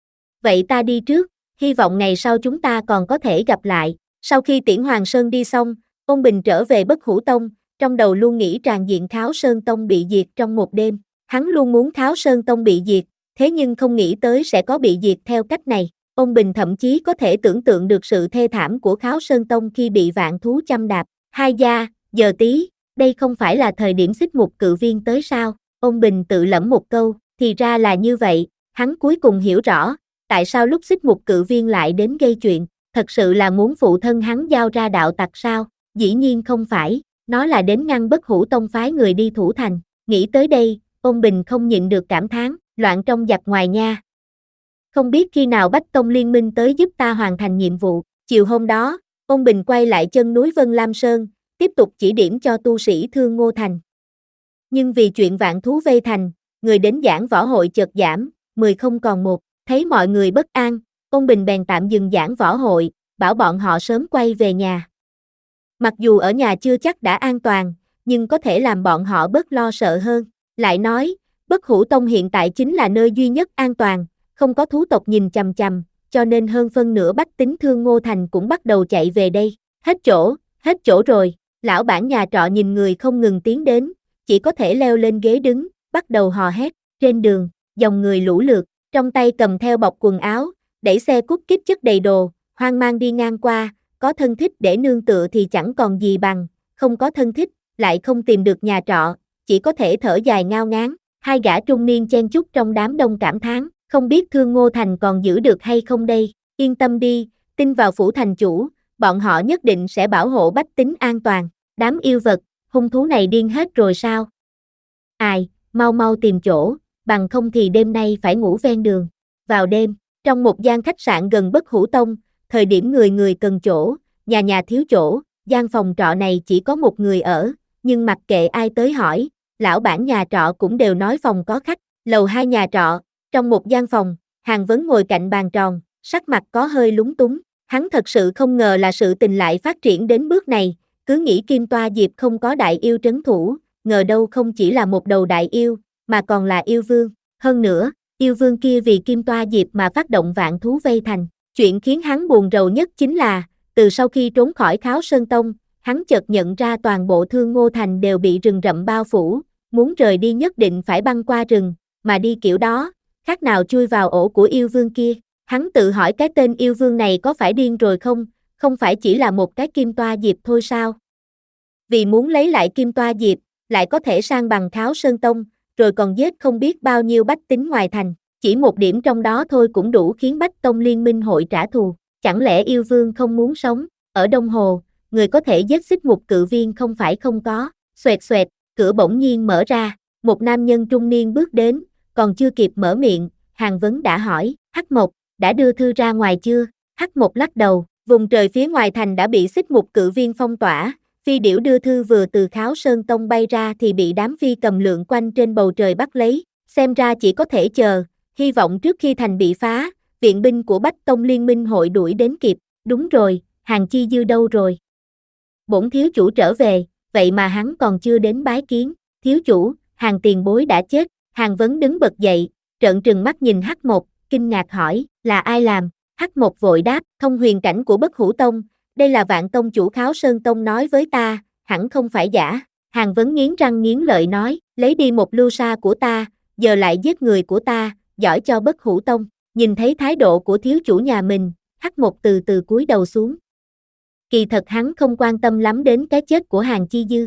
Vậy ta đi trước, hy vọng ngày sau chúng ta còn có thể gặp lại. Sau khi tiễn Hoàng Sơn đi xong, Ôn Bình trở về Bất Hủ Tông, trong đầu luôn nghĩ tràn diện Kháo Sơn Tông bị diệt trong một đêm. Hắn luôn muốn Kháo Sơn Tông bị diệt, thế nhưng không nghĩ tới sẽ có bị diệt theo cách này. Ôn Bình thậm chí có thể tưởng tượng được sự thê thảm của Kháo Sơn Tông khi bị vạn thú chăm đạp. Hai gia, giờ tí, đây không phải là thời điểm xích mục cự viên tới sao? Ôn Bình tự lẩm một câu, thì ra là như vậy, hắn cuối cùng hiểu rõ, tại sao lúc xích mục cự viên lại đến gây chuyện, thật sự là muốn phụ thân hắn giao ra đạo tặc sao? Dĩ nhiên không phải, nó là đến ngăn Bất Hủ Tông phái người đi thủ thành. Nghĩ tới đây, Ôn Bình không nhịn được cảm thán, loạn trong giặc ngoài nha. Không biết khi nào Bách Tông Liên Minh tới giúp ta hoàn thành nhiệm vụ. Chiều hôm đó, Ôn Bình quay lại chân núi Vân Lam Sơn, tiếp tục chỉ điểm cho tu sĩ Thương Ngô Thành. Nhưng vì chuyện vạn thú vây thành, người đến giảng võ hội chợt giảm, mười không còn một, thấy mọi người bất an, Ôn Bình bèn tạm dừng giảng võ hội, bảo bọn họ sớm quay về nhà. Mặc dù ở nhà chưa chắc đã an toàn, nhưng có thể làm bọn họ bớt lo sợ hơn. Lại nói, Bất Hủ Tông hiện tại chính là nơi duy nhất an toàn, không có thú tộc nhìn chằm chằm, cho nên hơn phân nửa bách tính Thương Ngô Thành cũng bắt đầu chạy về đây. Hết chỗ, hết chỗ rồi, lão bản nhà trọ nhìn người không ngừng tiến đến, chỉ có thể leo lên ghế đứng, bắt đầu hò hét. Trên đường, dòng người lũ lượt, trong tay cầm theo bọc quần áo, đẩy xe cút kít chất đầy đồ, hoang mang đi ngang qua, có thân thích để nương tựa thì chẳng còn gì bằng, không có thân thích, lại không tìm được nhà trọ, chỉ có thể thở dài ngao ngán. Hai gã trung niên chen chúc trong đám đông cảm thán, không biết Thương Ngô Thành còn giữ được hay không đây. Yên tâm đi, tin vào phủ thành chủ, bọn họ nhất định sẽ bảo hộ bách tính an toàn. Đám yêu vật, hung thú này điên hết rồi sao? Ai, mau mau tìm chỗ, bằng không thì đêm nay phải ngủ ven đường. Vào đêm, trong một gian khách sạn gần Bất Hủ Tông, thời điểm người người cần chỗ, nhà nhà thiếu chỗ, gian phòng trọ này chỉ có một người ở, nhưng mặc kệ ai tới hỏi, lão bản nhà trọ cũng đều nói phòng có khách. Lầu hai nhà trọ, trong một gian phòng, Hàn Vấn ngồi cạnh bàn tròn, sắc mặt có hơi lúng túng. Hắn thật sự không ngờ là sự tình lại phát triển đến bước này, cứ nghĩ Kim Toa Diệp không có đại yêu trấn thủ, ngờ đâu không chỉ là một đầu đại yêu, mà còn là yêu vương. Hơn nữa, yêu vương kia vì Kim Toa Diệp mà phát động vạn thú vây thành. Chuyện khiến hắn buồn rầu nhất chính là, từ sau khi trốn khỏi Kháo Sơn Tông, hắn chợt nhận ra toàn bộ Thương Ngô Thành đều bị rừng rậm bao phủ, muốn rời đi nhất định phải băng qua rừng, mà đi kiểu đó, khác nào chui vào ổ của yêu vương kia. Hắn tự hỏi cái tên yêu vương này có phải điên rồi không, không phải chỉ là một cái Kim Toa Diệp thôi sao? Vì muốn lấy lại Kim Toa Diệp, lại có thể sang bằng Kháo Sơn Tông, rồi còn giết không biết bao nhiêu bách tính ngoài thành, chỉ một điểm trong đó thôi cũng đủ khiến Bách Tông Liên Minh hội trả thù. Chẳng lẽ yêu vương không muốn sống? Ở Đông Hồ, người có thể giết xích mục cự viên không phải không có. Xoẹt xoẹt, cửa bỗng nhiên mở ra, một nam nhân trung niên bước đến, còn chưa kịp mở miệng, Hàn Vấn đã hỏi, Hắc Mộc, đã đưa thư ra ngoài chưa? Hắc Mộc lắc đầu, vùng trời phía ngoài thành đã bị xích mục cự viên phong tỏa, phi điểu đưa thư vừa từ Kháo Sơn Tông bay ra thì bị đám phi cầm lượn quanh trên bầu trời bắt lấy, xem ra chỉ có thể chờ, hy vọng trước khi thành bị phá, viện binh của Bách Tông Liên Minh hội đuổi đến kịp. Đúng rồi, Hàn Chi Dư đâu rồi? Bổn thiếu chủ trở về, vậy mà hắn còn chưa đến bái kiến. Thiếu chủ, Hàn tiền bối đã chết. Hàn Vấn đứng bật dậy, trợn trừng mắt nhìn Hắc Mộc, kinh ngạc hỏi, là ai làm? Hắc Mộc vội đáp, thông huyền cảnh của Bất Hủ Tông, đây là Vạn Tông chủ Kháo Sơn Tông nói với ta, hẳn không phải giả. Hàn Vấn nghiến răng nghiến lợi nói, lấy đi một lưu sa của ta, giờ lại giết người của ta, giỏi cho Bất Hủ Tông. Nhìn thấy thái độ của thiếu chủ nhà mình, Hắc Mộc từ từ cúi đầu xuống. Kỳ thật hắn không quan tâm lắm đến cái chết của Hàn Chi Dư.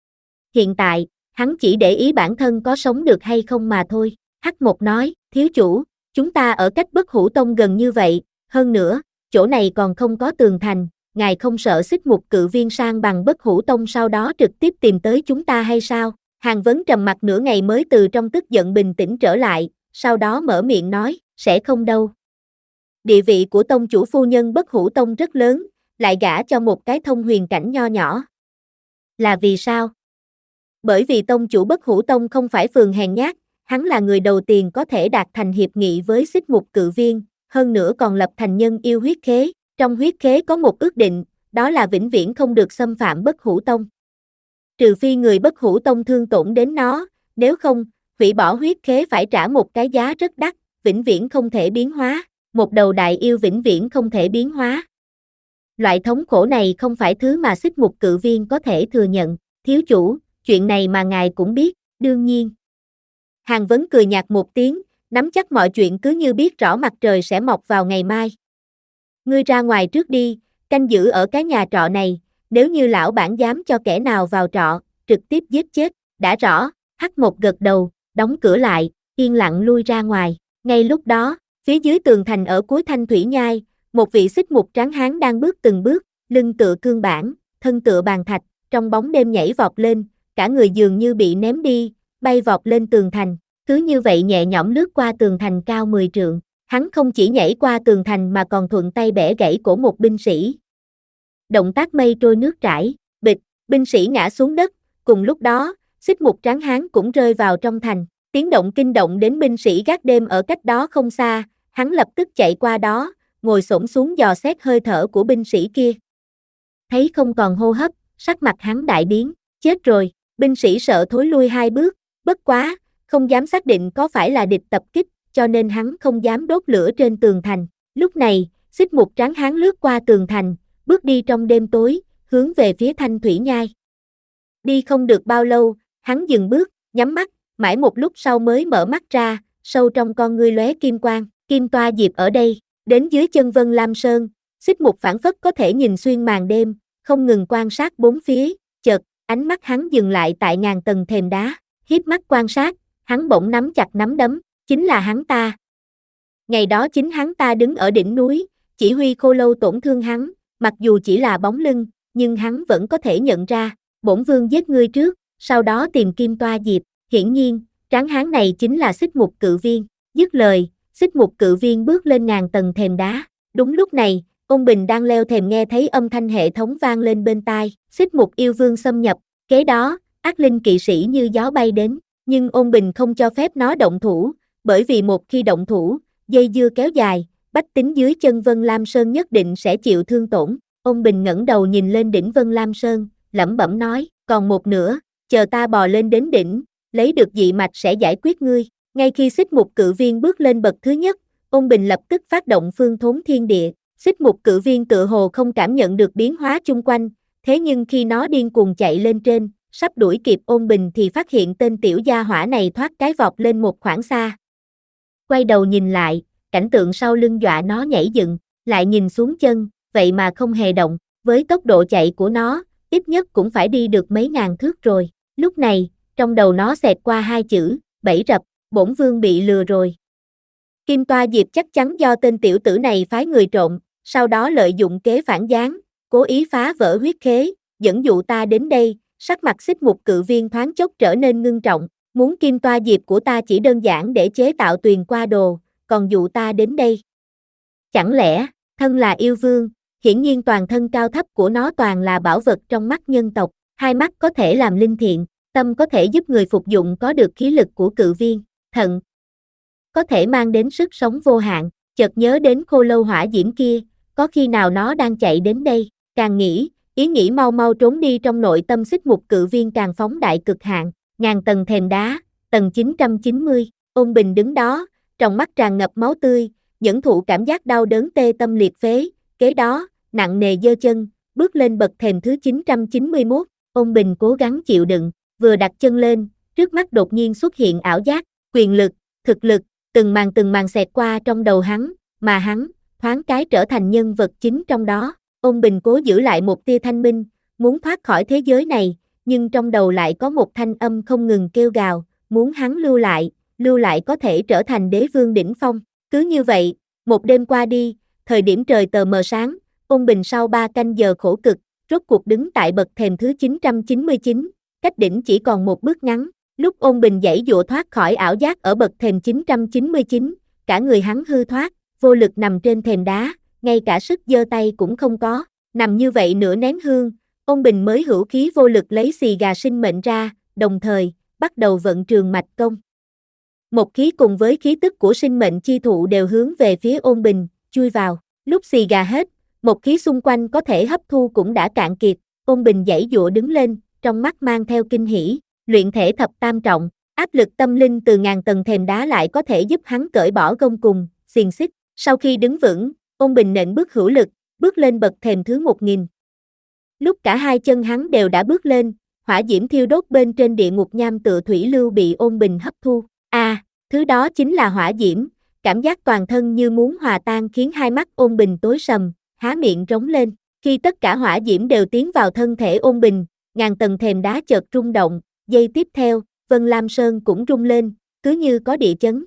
Hiện tại, hắn chỉ để ý bản thân có sống được hay không mà thôi. Hắc Mộc nói, thiếu chủ, chúng ta ở cách Bất Hủ Tông gần như vậy, hơn nữa, chỗ này còn không có tường thành, ngài không sợ xích mục cự viên sang bằng Bất Hủ Tông sau đó trực tiếp tìm tới chúng ta hay sao? Hàn Vấn trầm mặt nửa ngày mới từ trong tức giận bình tĩnh trở lại, sau đó mở miệng nói, sẽ không đâu. Địa vị của tông chủ phu nhân Bất Hủ Tông rất lớn, lại gả cho một cái thông huyền cảnh nho nhỏ. Là vì sao? Bởi vì tông chủ Bất Hủ Tông không phải phường hèn nhát, hắn là người đầu tiên có thể đạt thành hiệp nghị với xích mục cự viên, hơn nữa còn lập thành nhân yêu huyết khế. Trong huyết khế có một ước định, đó là vĩnh viễn không được xâm phạm Bất Hủ Tông. Trừ phi người Bất Hủ Tông thương tổn đến nó, nếu không, hủy bỏ huyết khế phải trả một cái giá rất đắt, vĩnh viễn không thể biến hóa, một đầu đại yêu vĩnh viễn không thể biến hóa. Loại thống khổ này không phải thứ mà xích mục cự viên có thể thừa nhận. Thiếu chủ, chuyện này mà ngài cũng biết, đương nhiên. Hàn Vấn cười nhạt một tiếng, nắm chắc mọi chuyện cứ như biết rõ mặt trời sẽ mọc vào ngày mai. Ngươi ra ngoài trước đi, canh giữ ở cái nhà trọ này, nếu như lão bản dám cho kẻ nào vào trọ, trực tiếp giết chết. Đã rõ. Hắc Mộc gật đầu, đóng cửa lại, yên lặng lui ra ngoài. Ngay lúc đó, phía dưới tường thành ở cuối Thanh Thủy Nhai, một vị xích mục tráng hán đang bước từng bước, lưng tựa cương bản, thân tựa bàn thạch, trong bóng đêm nhảy vọt lên, cả người dường như bị ném đi, bay vọt lên tường thành, cứ như vậy nhẹ nhõm lướt qua tường thành cao mười trượng. Hắn không chỉ nhảy qua tường thành mà còn thuận tay bẻ gãy cổ một binh sĩ. Động tác mây trôi nước chảy, bịch, binh sĩ ngã xuống đất, cùng lúc đó, xích mục tráng hán cũng rơi vào trong thành. Tiếng động kinh động đến binh sĩ gác đêm ở cách đó không xa, hắn lập tức chạy qua đó, ngồi xổm xuống dò xét hơi thở của binh sĩ kia. Thấy không còn hô hấp, sắc mặt hắn đại biến, chết rồi, binh sĩ sợ thối lui hai bước, bất quá, không dám xác định có phải là địch tập kích, cho nên hắn không dám đốt lửa trên tường thành. Lúc này, xích mục tráng hán lướt qua tường thành, bước đi trong đêm tối, hướng về phía Thanh Thủy Nhai. Đi không được bao lâu, hắn dừng bước, nhắm mắt, mãi một lúc sau mới mở mắt ra, sâu trong con ngươi lóe kim quang, Kim Toa Diệp ở đây, đến dưới chân Vân Lam Sơn, xích mục phảng phất có thể nhìn xuyên màn đêm, không ngừng quan sát bốn phía, chợt, ánh mắt hắn dừng lại tại ngàn tầng thềm đá, hiếp mắt quan sát, hắn bỗng nắm chặt nắm đấm, chính là hắn ta. Ngày đó chính hắn ta đứng ở đỉnh núi, chỉ huy Khô Lâu tổn thương hắn, Mặc dù chỉ là bóng lưng, nhưng hắn vẫn có thể nhận ra, bổn vương giết ngươi trước, sau đó tìm Kim Toa Diệp. Hiển nhiên, tráng hán này chính là Xích Mục Cự Viên. Dứt lời, Xích Mục Cự Viên bước lên ngàn tầng thềm đá. Đúng lúc này, Ôn Bình đang leo thềm nghe thấy âm thanh hệ thống vang lên bên tai. Xích Mục yêu vương xâm nhập. Kế đó, ác linh kỵ sĩ như gió bay đến, nhưng Ôn Bình không cho phép nó động thủ, bởi vì một khi động thủ, dây dưa kéo dài, bách tính dưới chân Vân Lam Sơn nhất định sẽ chịu thương tổn. Ôn Bình ngẩng đầu nhìn lên đỉnh Vân Lam Sơn, lẩm bẩm nói, còn một nửa, chờ ta bò lên đến đỉnh, lấy được dị mạch sẽ giải quyết ngươi. Ngay khi Xích Mục Cự Viên bước lên bậc thứ nhất, Ôn Bình lập tức phát động Phương Thốn Thiên Địa. Xích Mục Cự Viên tự hồ không cảm nhận được biến hóa chung quanh, thế nhưng khi nó điên cuồng chạy lên trên, sắp đuổi kịp Ôn Bình thì phát hiện tên tiểu gia hỏa này thoát cái vọt lên một khoảng xa. Quay đầu nhìn lại, cảnh tượng sau lưng dọa nó nhảy dựng, lại nhìn xuống chân, vậy mà không hề động, với tốc độ chạy của nó, ít nhất cũng phải đi được mấy ngàn thước rồi. Lúc này, trong đầu nó xẹt qua hai chữ, bẫy rập, bổn vương bị lừa rồi. Kim Toa Diệp chắc chắn do tên tiểu tử này phái người trộm, sau đó lợi dụng kế phản gián, cố ý phá vỡ huyết khế, dẫn dụ ta đến đây. Sắc mặt Xích Mục Cự Viên thoáng chốc trở nên ngưng trọng, muốn Kim Toa Diệp của ta chỉ đơn giản để chế tạo tuyền qua đồ, còn dụ ta đến đây. Chẳng lẽ, thân là yêu vương, hiển nhiên toàn thân cao thấp của nó toàn là bảo vật trong mắt nhân tộc, hai mắt có thể làm linh thiện, tâm có thể giúp người phục dụng có được khí lực của cự viên, thận có thể mang đến sức sống vô hạn. Chợt nhớ đến khô lâu hỏa diễm kia, có khi nào nó đang chạy đến đây, càng nghĩ, ý nghĩ mau mau trốn đi trong nội tâm Xích Mục Cự Viên càng phóng đại cực hạn. Ngàn tầng thềm đá, tầng chín trăm chín mươi, Ôn Bình đứng đó, trong mắt tràn ngập máu tươi, nhẫn thụ cảm giác đau đớn tê tâm liệt phế. Kế đó, nặng nề giơ chân, bước lên bậc thềm thứ chín trăm chín mươi mốt. Ôn Bình cố gắng chịu đựng, vừa đặt chân lên, trước mắt đột nhiên xuất hiện ảo giác, quyền lực, thực lực, từng màn từng màn xẹt qua trong đầu hắn, mà hắn, thoáng cái trở thành nhân vật chính trong đó. Ôn Bình cố giữ lại một tia thanh minh, muốn thoát khỏi thế giới này, nhưng trong đầu lại có một thanh âm không ngừng kêu gào, muốn hắn lưu lại, lưu lại có thể trở thành đế vương đỉnh phong. Cứ như vậy, một đêm qua đi, thời điểm trời tờ mờ sáng, Ôn Bình sau ba canh giờ khổ cực, rốt cuộc đứng tại bậc thềm thứ chín trăm chín mươi chín, cách đỉnh chỉ còn một bước ngắn. Lúc Ôn Bình giãy giụa thoát khỏi ảo giác ở bậc thềm chín trăm chín mươi chín, cả người hắn hư thoát, vô lực nằm trên thềm đá, ngay cả sức giơ tay cũng không có. Nằm như vậy nửa nén hương, Ôn Bình mới hữu khí vô lực lấy xì gà sinh mệnh ra, đồng thời, bắt đầu vận trường mạch công. Một khí cùng với khí tức của sinh mệnh chi thụ đều hướng về phía Ôn Bình, chui vào. Lúc xì gà hết, một khí xung quanh có thể hấp thu cũng đã cạn kiệt. Ôn Bình giãy giụa đứng lên, trong mắt mang theo kinh hỉ. Luyện thể thập tam trọng, áp lực tâm linh từ ngàn tầng thềm đá lại có thể giúp hắn cởi bỏ gông cùm, xiềng xích. Sau khi đứng vững, Ôn Bình nện bước hữu lực, bước lên bậc thềm thứ một nghìn. Lúc cả hai chân hắn đều đã bước lên, hỏa diễm thiêu đốt bên trên địa ngục nham tựa thủy lưu bị Ôn Bình hấp thu. A, à, thứ đó chính là hỏa diễm, cảm giác toàn thân như muốn hòa tan khiến hai mắt Ôn Bình tối sầm, há miệng rống lên. Khi tất cả hỏa diễm đều tiến vào thân thể Ôn Bình, ngàn tầng thềm đá chợt rung động, giây tiếp theo, Vân Lam Sơn cũng rung lên, cứ như có địa chấn.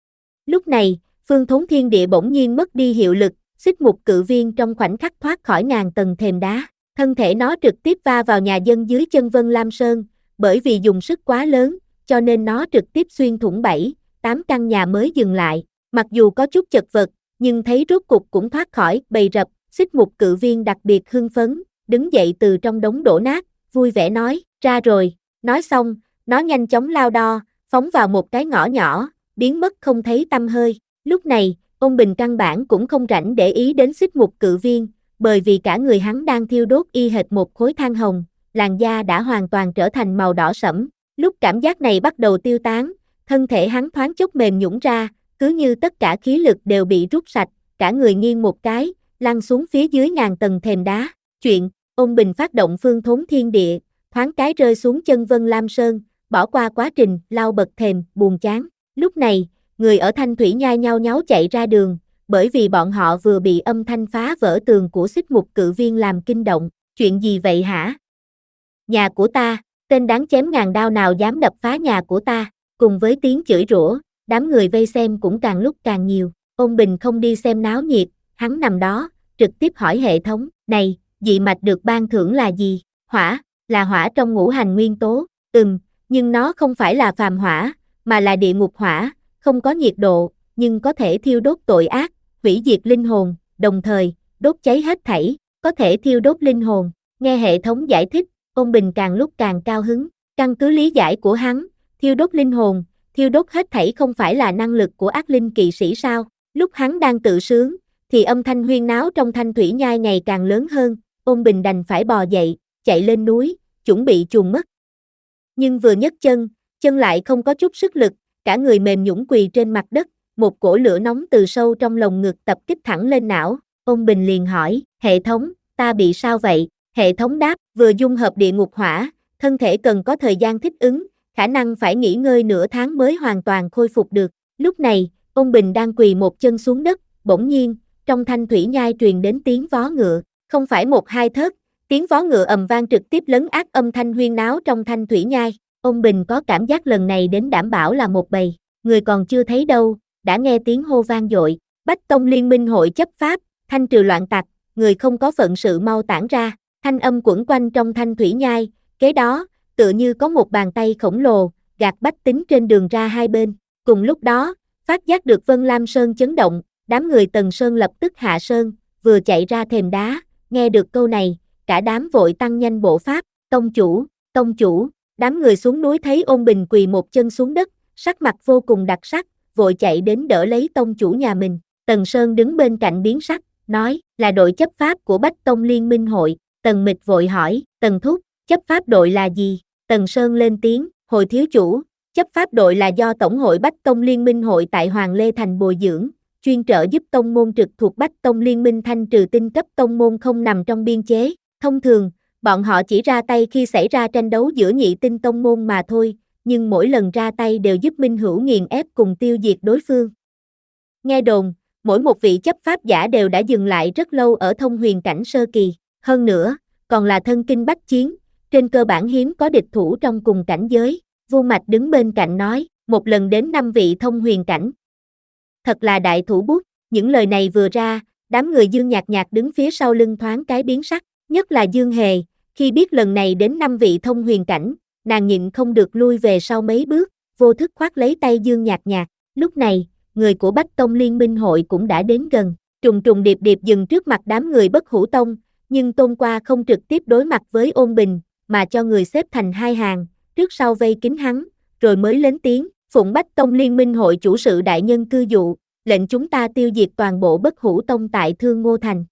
Lúc này, Phương Thốn Thiên Địa bỗng nhiên mất đi hiệu lực, Xích Mục Cự Viên trong khoảnh khắc thoát khỏi ngàn tầng thềm đá, thân thể nó trực tiếp va vào nhà dân dưới chân Vân Lam Sơn, bởi vì dùng sức quá lớn, cho nên nó trực tiếp xuyên thủng bảy, tám căn nhà mới dừng lại. Mặc dù có chút chật vật, nhưng thấy rốt cục cũng thoát khỏi bầy rập, Xích Mục Cự Viên đặc biệt hưng phấn, đứng dậy từ trong đống đổ nát, vui vẻ nói, ra rồi. Nói xong, nó nhanh chóng lao đo, phóng vào một cái ngõ nhỏ, biến mất không thấy tăm hơi. Lúc này, Ôn Bình căn bản cũng không rảnh để ý đến Xích Mục Cự Viên, bởi vì cả người hắn đang thiêu đốt y hệt một khối than hồng, làn da đã hoàn toàn trở thành màu đỏ sẫm. Lúc cảm giác này bắt đầu tiêu tán, thân thể hắn thoáng chốc mềm nhũn ra, cứ như tất cả khí lực đều bị rút sạch, cả người nghiêng một cái, lăn xuống phía dưới ngàn tầng thềm đá. Chuyện, Ôn Bình phát động Phương Thốn Thiên Địa, thoáng cái rơi xuống chân Vân Lam Sơn, bỏ qua quá trình lao bậc thềm, buồn chán. Lúc này, người ở Thanh Thủy Nhai nhao nháo chạy ra đường, bởi vì bọn họ vừa bị âm thanh phá vỡ tường của Xích Mục Cự Viên làm kinh động. Chuyện gì vậy hả? Nhà của ta, tên đáng chém ngàn đao nào dám đập phá nhà của ta? Cùng với tiếng chửi rủa, đám người vây xem cũng càng lúc càng nhiều. Ôn Bình không đi xem náo nhiệt, hắn nằm đó, trực tiếp hỏi hệ thống, này, dị mạch được ban thưởng là gì? Hỏa, là hỏa trong ngũ hành nguyên tố, ừm, nhưng nó không phải là phàm hỏa, mà là địa ngục hỏa, không có nhiệt độ, nhưng có thể thiêu đốt tội ác, hủy diệt linh hồn, đồng thời, đốt cháy hết thảy, có thể thiêu đốt linh hồn. Nghe hệ thống giải thích, Ôn Bình càng lúc càng cao hứng, căn cứ lý giải của hắn, thiêu đốt linh hồn, thiêu đốt hết thảy không phải là năng lực của ác linh kỵ sĩ sao? Lúc hắn đang tự sướng, thì âm thanh huyên náo trong thanh thủy nhai ngày càng lớn hơn, Ôn Bình đành phải bò dậy, chạy lên núi, chuẩn bị chuồn mất. Nhưng vừa nhấc chân, chân lại không có chút sức lực, cả người mềm nhũn quỳ trên mặt đất, một cổ lửa nóng từ sâu trong lồng ngực tập kích thẳng lên não. Ôn Bình liền hỏi, hệ thống, ta bị sao vậy? Hệ thống đáp, vừa dung hợp địa ngục hỏa, thân thể cần có thời gian thích ứng, khả năng phải nghỉ ngơi nửa tháng mới hoàn toàn khôi phục được. Lúc này, Ôn Bình đang quỳ một chân xuống đất, bỗng nhiên, trong thanh thủy nhai truyền đến tiếng vó ngựa, không phải một hai thớt, tiếng vó ngựa ầm vang trực tiếp lấn át âm thanh huyên náo trong thanh thủy nhai. Ôn Bình có cảm giác lần này đến đảm bảo là một bầy, người còn chưa thấy đâu, đã nghe tiếng hô vang dội, Bách Tông Liên Minh hội chấp pháp, thanh trừ loạn tặc, người không có phận sự mau tản ra, thanh âm quẩn quanh trong thanh thủy nhai, kế đó, tựa như có một bàn tay khổng lồ, gạt bách tính trên đường ra hai bên. Cùng lúc đó, phát giác được Vân Lam Sơn chấn động, đám người Tần Sơn lập tức hạ sơn, vừa chạy ra thềm đá, nghe được câu này, cả đám vội tăng nhanh bộ pháp, tông chủ, tông chủ, đám người xuống núi thấy Ôn Bình quỳ một chân xuống đất, sắc mặt vô cùng đặc sắc, vội chạy đến đỡ lấy tông chủ nhà mình. Tần Sơn đứng bên cạnh biến sắc, nói, là đội chấp pháp của Bách Tông Liên Minh hội. Tần Mịch vội hỏi, Tần Thúc, chấp pháp đội là gì? Tần Sơn lên tiếng, hồi thiếu chủ, chấp pháp đội là do Tổng hội Bách Tông Liên Minh hội tại Hoàng Lê Thành bồi dưỡng, chuyên trợ giúp tông môn trực thuộc Bách Tông Liên Minh thanh trừ tinh cấp tông môn không nằm trong biên chế. Thông thường, bọn họ chỉ ra tay khi xảy ra tranh đấu giữa nhị tinh tông môn mà thôi, nhưng mỗi lần ra tay đều giúp minh hữu nghiền ép cùng tiêu diệt đối phương. Nghe đồn, mỗi một vị chấp pháp giả đều đã dừng lại rất lâu ở thông huyền cảnh sơ kỳ, hơn nữa, còn là thân kinh bách chiến, trên cơ bản hiếm có địch thủ trong cùng cảnh giới. Vô Mạch đứng bên cạnh nói, một lần đến năm vị thông huyền cảnh. Thật là đại thủ bút, những lời này vừa ra, đám người Dương Nhạc Nhạc đứng phía sau lưng thoáng cái biến sắc, nhất là Dương Hề, khi biết lần này đến năm vị thông huyền cảnh, nàng nhịn không được lui về sau mấy bước, vô thức khoác lấy tay Dương Nhạc Nhạc. Lúc này, người của Bách Tông Liên Minh hội cũng đã đến gần, trùng trùng điệp điệp dừng trước mặt đám người Bất Hủ Tông, nhưng Tôn Qua không trực tiếp đối mặt với Ôn Bình, mà cho người xếp thành hai hàng, trước sau vây kín hắn, rồi mới lên tiếng, phụng Bách Tông Liên Minh hội chủ sự đại nhân cư dụ, lệnh chúng ta tiêu diệt toàn bộ Bất Hủ Tông tại Thương Ngô Thành.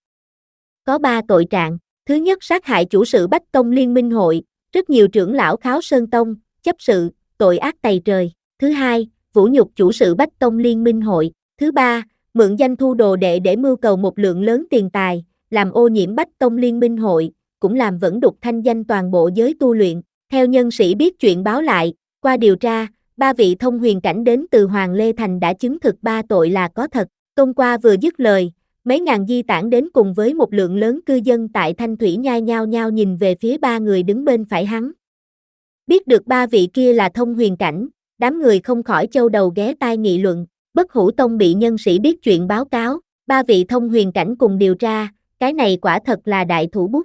Có ba tội trạng, thứ nhất sát hại chủ sự Bách Tông Liên Minh hội, rất nhiều trưởng lão Kháo Sơn Tông, chấp sự, tội ác tày trời. Thứ hai, vũ nhục chủ sự Bách Tông Liên Minh hội. Thứ ba, mượn danh thu đồ đệ để mưu cầu một lượng lớn tiền tài, làm ô nhiễm Bách Tông Liên Minh hội, cũng làm vẫn đục thanh danh toàn bộ giới tu luyện. Theo nhân sĩ biết chuyện báo lại, qua điều tra, ba vị thông huyền cảnh đến từ Hoàng Lê Thành đã chứng thực ba tội là có thật. Tôn Qua vừa dứt lời, mấy ngàn di tản đến cùng với một lượng lớn cư dân tại Thanh Thủy nhai nhao nhao nhìn về phía ba người đứng bên phải hắn. Biết được ba vị kia là thông huyền cảnh, đám người không khỏi châu đầu ghé tai nghị luận. Bất Hủ Tông bị nhân sĩ biết chuyện báo cáo, ba vị thông huyền cảnh cùng điều tra, cái này quả thật là đại thủ bút.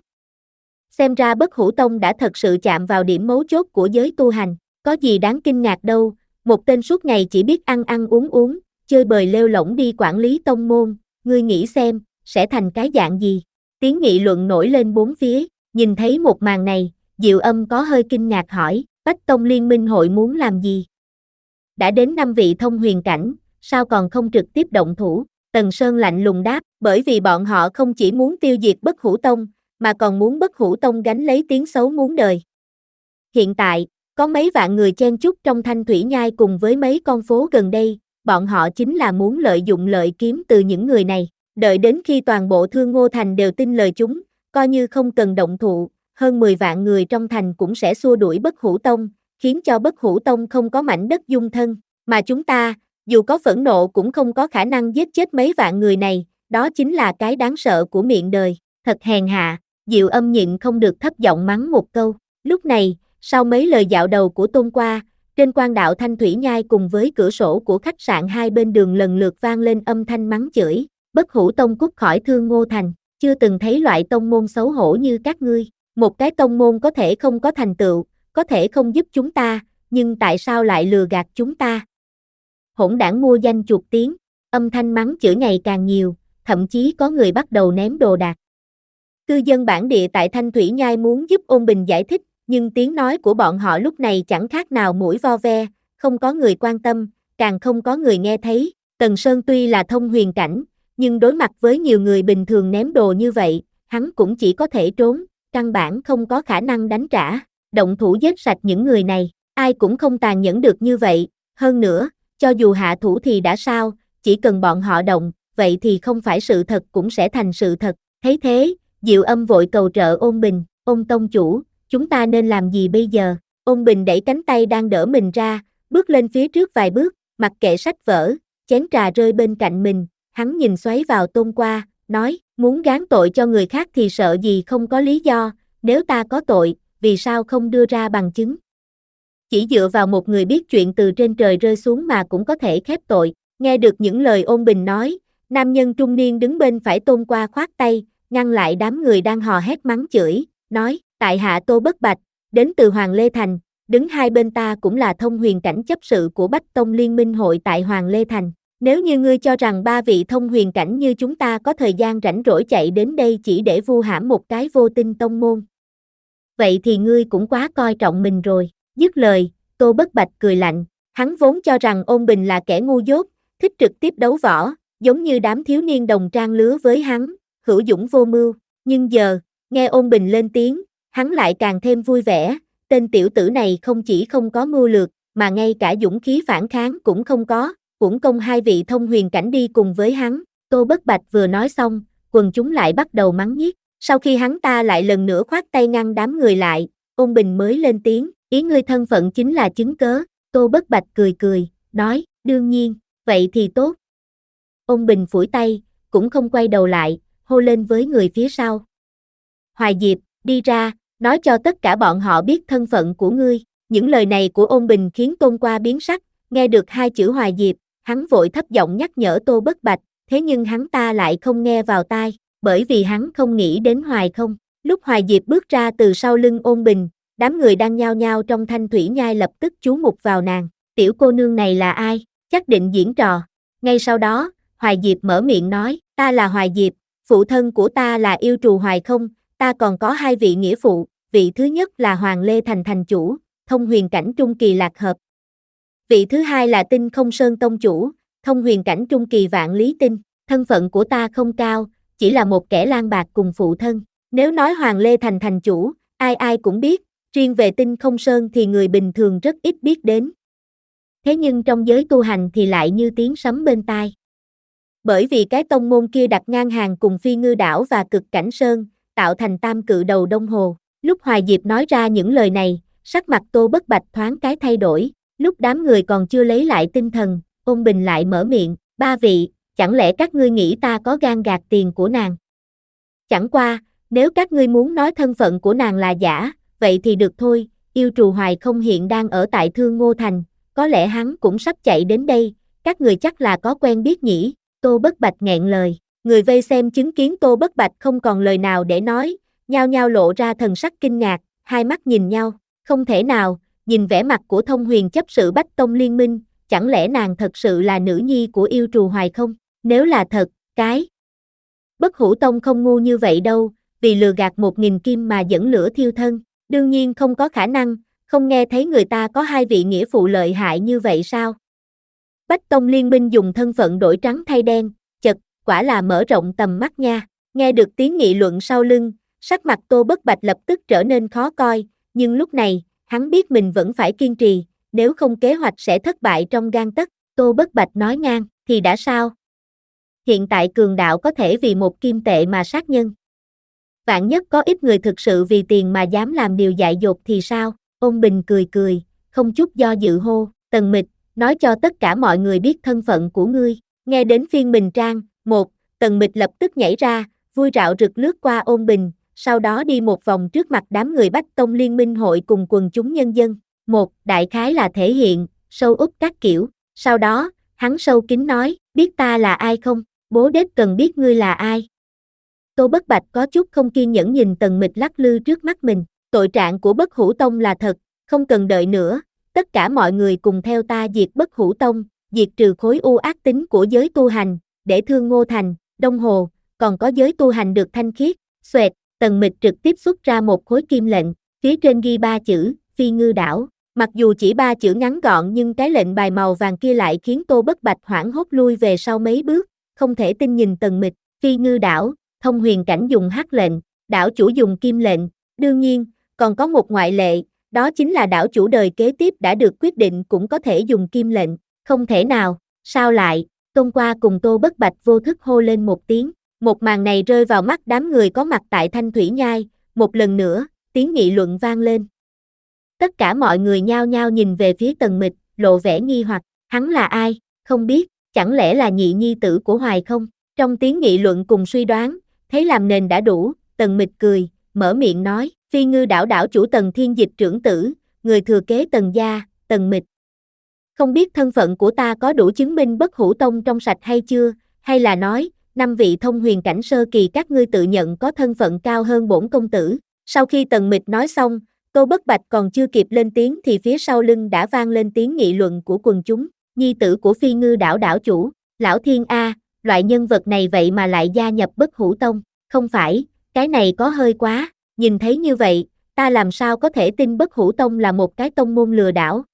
Xem ra Bất Hủ Tông đã thật sự chạm vào điểm mấu chốt của giới tu hành, có gì đáng kinh ngạc đâu, một tên suốt ngày chỉ biết ăn ăn uống uống, chơi bời lêu lổng đi quản lý tông môn, ngươi nghĩ xem, sẽ thành cái dạng gì? Tiếng nghị luận nổi lên bốn phía, nhìn thấy một màn này, Diệu Âm có hơi kinh ngạc hỏi, Bách Tông Liên Minh hội muốn làm gì? Đã đến năm vị thông huyền cảnh, sao còn không trực tiếp động thủ? Tần Sơn lạnh lùng đáp, bởi vì bọn họ không chỉ muốn tiêu diệt Bất Hủ Tông, mà còn muốn Bất Hủ Tông gánh lấy tiếng xấu muôn đời. Hiện tại, có mấy vạn người chen chúc trong Thanh Thủy nhai cùng với mấy con phố gần đây, bọn họ chính là muốn lợi dụng lợi kiếm từ những người này. Đợi đến khi toàn bộ Thương Ngô Thành đều tin lời chúng, coi như không cần động thủ, hơn mười vạn người trong thành cũng sẽ xua đuổi Bất Hủ Tông, khiến cho Bất Hủ Tông không có mảnh đất dung thân. Mà chúng ta, dù có phẫn nộ cũng không có khả năng giết chết mấy vạn người này, đó chính là cái đáng sợ của miệng đời. Thật hèn hạ, Diệu Âm nhịn không được thấp giọng mắng một câu. Lúc này, sau mấy lời dạo đầu của Tôn Qua, trên quan đạo Thanh Thủy nhai cùng với cửa sổ của khách sạn hai bên đường lần lượt vang lên âm thanh mắng chửi. Bất Hủ Tông cút khỏi Thương Ngô Thành, chưa từng thấy loại tông môn xấu hổ như các ngươi. Một cái tông môn có thể không có thành tựu, có thể không giúp chúng ta, nhưng tại sao lại lừa gạt chúng ta? Hỗn đảng mua danh chuột tiếng, âm thanh mắng chửi ngày càng nhiều, thậm chí có người bắt đầu ném đồ đạc. Cư dân bản địa tại Thanh Thủy Nhai muốn giúp Ôn Bình giải thích, nhưng tiếng nói của bọn họ lúc này chẳng khác nào mũi vo ve, không có người quan tâm, càng không có người nghe thấy. Tần Sơn tuy là thông huyền cảnh, nhưng đối mặt với nhiều người bình thường ném đồ như vậy, hắn cũng chỉ có thể trốn, căn bản không có khả năng đánh trả, động thủ giết sạch những người này, ai cũng không tàn nhẫn được như vậy, hơn nữa, cho dù hạ thủ thì đã sao, chỉ cần bọn họ động, vậy thì không phải sự thật cũng sẽ thành sự thật. Thấy thế, Diệu Âm vội cầu trợ Ôn Bình, Ôn tông chủ, chúng ta nên làm gì bây giờ? Ôn Bình đẩy cánh tay đang đỡ mình ra, bước lên phía trước vài bước, mặc kệ sách vở, chén trà rơi bên cạnh mình, hắn nhìn xoáy vào Tôn Qua, nói, muốn gán tội cho người khác thì sợ gì không có lý do, nếu ta có tội, vì sao không đưa ra bằng chứng? Chỉ dựa vào một người biết chuyện từ trên trời rơi xuống mà cũng có thể khép tội. Nghe được những lời Ôn Bình nói, nam nhân trung niên đứng bên phải Tôn Qua khoát tay, ngăn lại đám người đang hò hét mắng chửi, nói, tại hạ Tô Bất Bạch, đến từ Hoàng Lê Thành, đứng hai bên ta cũng là thông huyền cảnh chấp sự của Bách Tông Liên minh hội tại Hoàng Lê Thành. Nếu như ngươi cho rằng ba vị thông huyền cảnh như chúng ta có thời gian rảnh rỗi chạy đến đây chỉ để vu hãm một cái vô tinh tông môn, vậy thì ngươi cũng quá coi trọng mình rồi. Dứt lời, Tô Bất Bạch cười lạnh, hắn vốn cho rằng Ôn Bình là kẻ ngu dốt, thích trực tiếp đấu võ, giống như đám thiếu niên đồng trang lứa với hắn, hữu dũng vô mưu, nhưng giờ, nghe Ôn Bình lên tiếng, hắn lại càng thêm vui vẻ, tên tiểu tử này không chỉ không có mưu lược, mà ngay cả dũng khí phản kháng cũng không có, uổng công hai vị thông huyền cảnh đi cùng với hắn. Tô Bất Bạch vừa nói xong, quần chúng lại bắt đầu mắng nhiếc, sau khi hắn ta lại lần nữa khoát tay ngăn đám người lại, Ôn Bình mới lên tiếng, ý ngươi thân phận chính là chứng cớ. Tô Bất Bạch cười cười, nói, đương nhiên, vậy thì tốt. Ôn Bình phủi tay, cũng không quay đầu lại, hô lên với người phía sau. Hoài Diệp, đi ra, nói cho tất cả bọn họ biết thân phận của ngươi. Những lời này của Ôn Bình khiến Tôn Qua biến sắc, nghe được hai chữ Hoài Diệp, hắn vội thấp giọng nhắc nhở Tô Bất Bạch, thế nhưng hắn ta lại không nghe vào tai, bởi vì hắn không nghĩ đến Hoài Không. Lúc Hoài Diệp bước ra từ sau lưng Ôn Bình, đám người đang nhao nhao trong Thanh Thủy Nhai lập tức chú mục vào nàng, tiểu cô nương này là ai, chắc định diễn trò. Ngay sau đó, Hoài Diệp mở miệng nói, ta là Hoài Diệp, phụ thân của ta là yêu trù Hoài Không, ta còn có hai vị nghĩa phụ, vị thứ nhất là Hoàng Lê Thành thành chủ, thông huyền cảnh trung kỳ Lạc Hợp. Vị thứ hai là Tinh Không Sơn tông chủ, thông huyền cảnh trung kỳ Vạn Lý Tinh. Thân phận của ta không cao, chỉ là một kẻ lang bạc cùng phụ thân. Nếu nói Hoàng Lê Thành thành chủ, ai ai cũng biết, riêng về Tinh Không Sơn thì người bình thường rất ít biết đến. Thế nhưng trong giới tu hành thì lại như tiếng sấm bên tai. Bởi vì cái tông môn kia đặt ngang hàng cùng Phi Ngư Đảo và Cực Cảnh Sơn, tạo thành tam cự đầu Đông Hồ. Lúc Hoài Diệp nói ra những lời này, sắc mặt Tô Bất Bạch thoáng cái thay đổi, lúc đám người còn chưa lấy lại tinh thần, Ôn Bình lại mở miệng, ba vị, chẳng lẽ các ngươi nghĩ ta có gan gạt tiền của nàng? Chẳng qua, nếu các ngươi muốn nói thân phận của nàng là giả, vậy thì được thôi, yêu trù Hoài Không hiện đang ở tại Thương Ngô Thành, có lẽ hắn cũng sắp chạy đến đây, các người chắc là có quen biết nhỉ? Tô Bất Bạch nghẹn lời, người vây xem chứng kiến Tô Bất Bạch không còn lời nào để nói, nhao nhao lộ ra thần sắc kinh ngạc, hai mắt nhìn nhau, không thể nào, nhìn vẻ mặt của thông huyền chấp sự Bách Tông Liên minh, chẳng lẽ nàng thật sự là nữ nhi của yêu trù Hoài Không? Nếu là thật, cái Bất Hủ Tông không ngu như vậy đâu, vì lừa gạt một nghìn kim mà dẫn lửa thiêu thân, đương nhiên không có khả năng, không nghe thấy người ta có hai vị nghĩa phụ lợi hại như vậy sao? Bách Tông Liên minh dùng thân phận đổi trắng thay đen, chật, quả là mở rộng tầm mắt nha. Nghe được tiếng nghị luận sau lưng, sắc mặt Tô Bất Bạch lập tức trở nên khó coi, nhưng lúc này, hắn biết mình vẫn phải kiên trì, nếu không kế hoạch sẽ thất bại trong gang tấc. Tô Bất Bạch nói ngang, thì đã sao? Hiện tại cường đạo có thể vì một kim tệ mà sát nhân. Vạn nhất có ít người thực sự vì tiền mà dám làm điều dại dột thì sao? Ôn Bình cười cười, không chút do dự hô, Tần Mịch, nói cho tất cả mọi người biết thân phận của ngươi. Nghe đến phiên Bình Trang, một, Tần Mịch lập tức nhảy ra, vui rạo rực lướt qua Ôn Bình, sau đó đi một vòng trước mặt đám người Bách Tông Liên minh hội cùng quần chúng nhân dân. Một, đại khái là thể hiện, sâu úp các kiểu. Sau đó, hắn sâu kín nói, biết ta là ai không? Bố đếch cần biết ngươi là ai. Tô Bất Bạch có chút không kiên nhẫn nhìn Tần Mịch lắc lư trước mắt mình, tội trạng của Bất Hủ Tông là thật, không cần đợi nữa, tất cả mọi người cùng theo ta diệt Bất Hủ Tông, diệt trừ khối u ác tính của giới tu hành, để Thương Ngô Thành, Đông Hồ, còn có giới tu hành được thanh khiết. Xoẹt, Tần Mịch trực tiếp xuất ra một khối kim lệnh, phía trên ghi ba chữ, Phi Ngư Đảo. Mặc dù chỉ ba chữ ngắn gọn nhưng cái lệnh bài màu vàng kia lại khiến Tô Bất Bạch hoảng hốt lui về sau mấy bước, không thể tin nhìn Tần Mịch. Phi Ngư Đảo, Thông Huyền Cảnh dùng hắc lệnh, đảo chủ dùng kim lệnh, đương nhiên, còn có một ngoại lệ, đó chính là đảo chủ đời kế tiếp đã được quyết định cũng có thể dùng kim lệnh. Không thể nào, sao lại? Tôn Qua cùng Tô Bất Bạch vô thức hô lên một tiếng, một màn này rơi vào mắt đám người có mặt tại Thanh Thủy Nhai, một lần nữa, tiếng nghị luận vang lên. Tất cả mọi người nhao nhao nhìn về phía Tần Mịch, lộ vẻ nghi hoặc, hắn là ai, không biết, chẳng lẽ là nhị nhi tử của Hoài không? Trong tiếng nghị luận cùng suy đoán, thấy làm nền đã đủ, Tần Mịch cười, mở miệng nói, Phi Ngư Đảo đảo chủ Tần Thiên Dịch trưởng tử, người thừa kế Tần gia, Tần Mịch. Không biết thân phận của ta có đủ chứng minh Bất Hủ Tông trong sạch hay chưa, hay là nói, năm vị thông huyền cảnh sơ kỳ các ngươi tự nhận có thân phận cao hơn bổn công tử. Sau khi Tần Mịch nói xong, Tô Bất Bạch còn chưa kịp lên tiếng thì phía sau lưng đã vang lên tiếng nghị luận của quần chúng, nhi tử của Phi Ngư Đảo đảo chủ, Lão Thiên A, loại nhân vật này vậy mà lại gia nhập Bất Hủ Tông, không phải, cái này có hơi quá, nhìn thấy như vậy, ta làm sao có thể tin Bất Hủ Tông là một cái tông môn lừa đảo.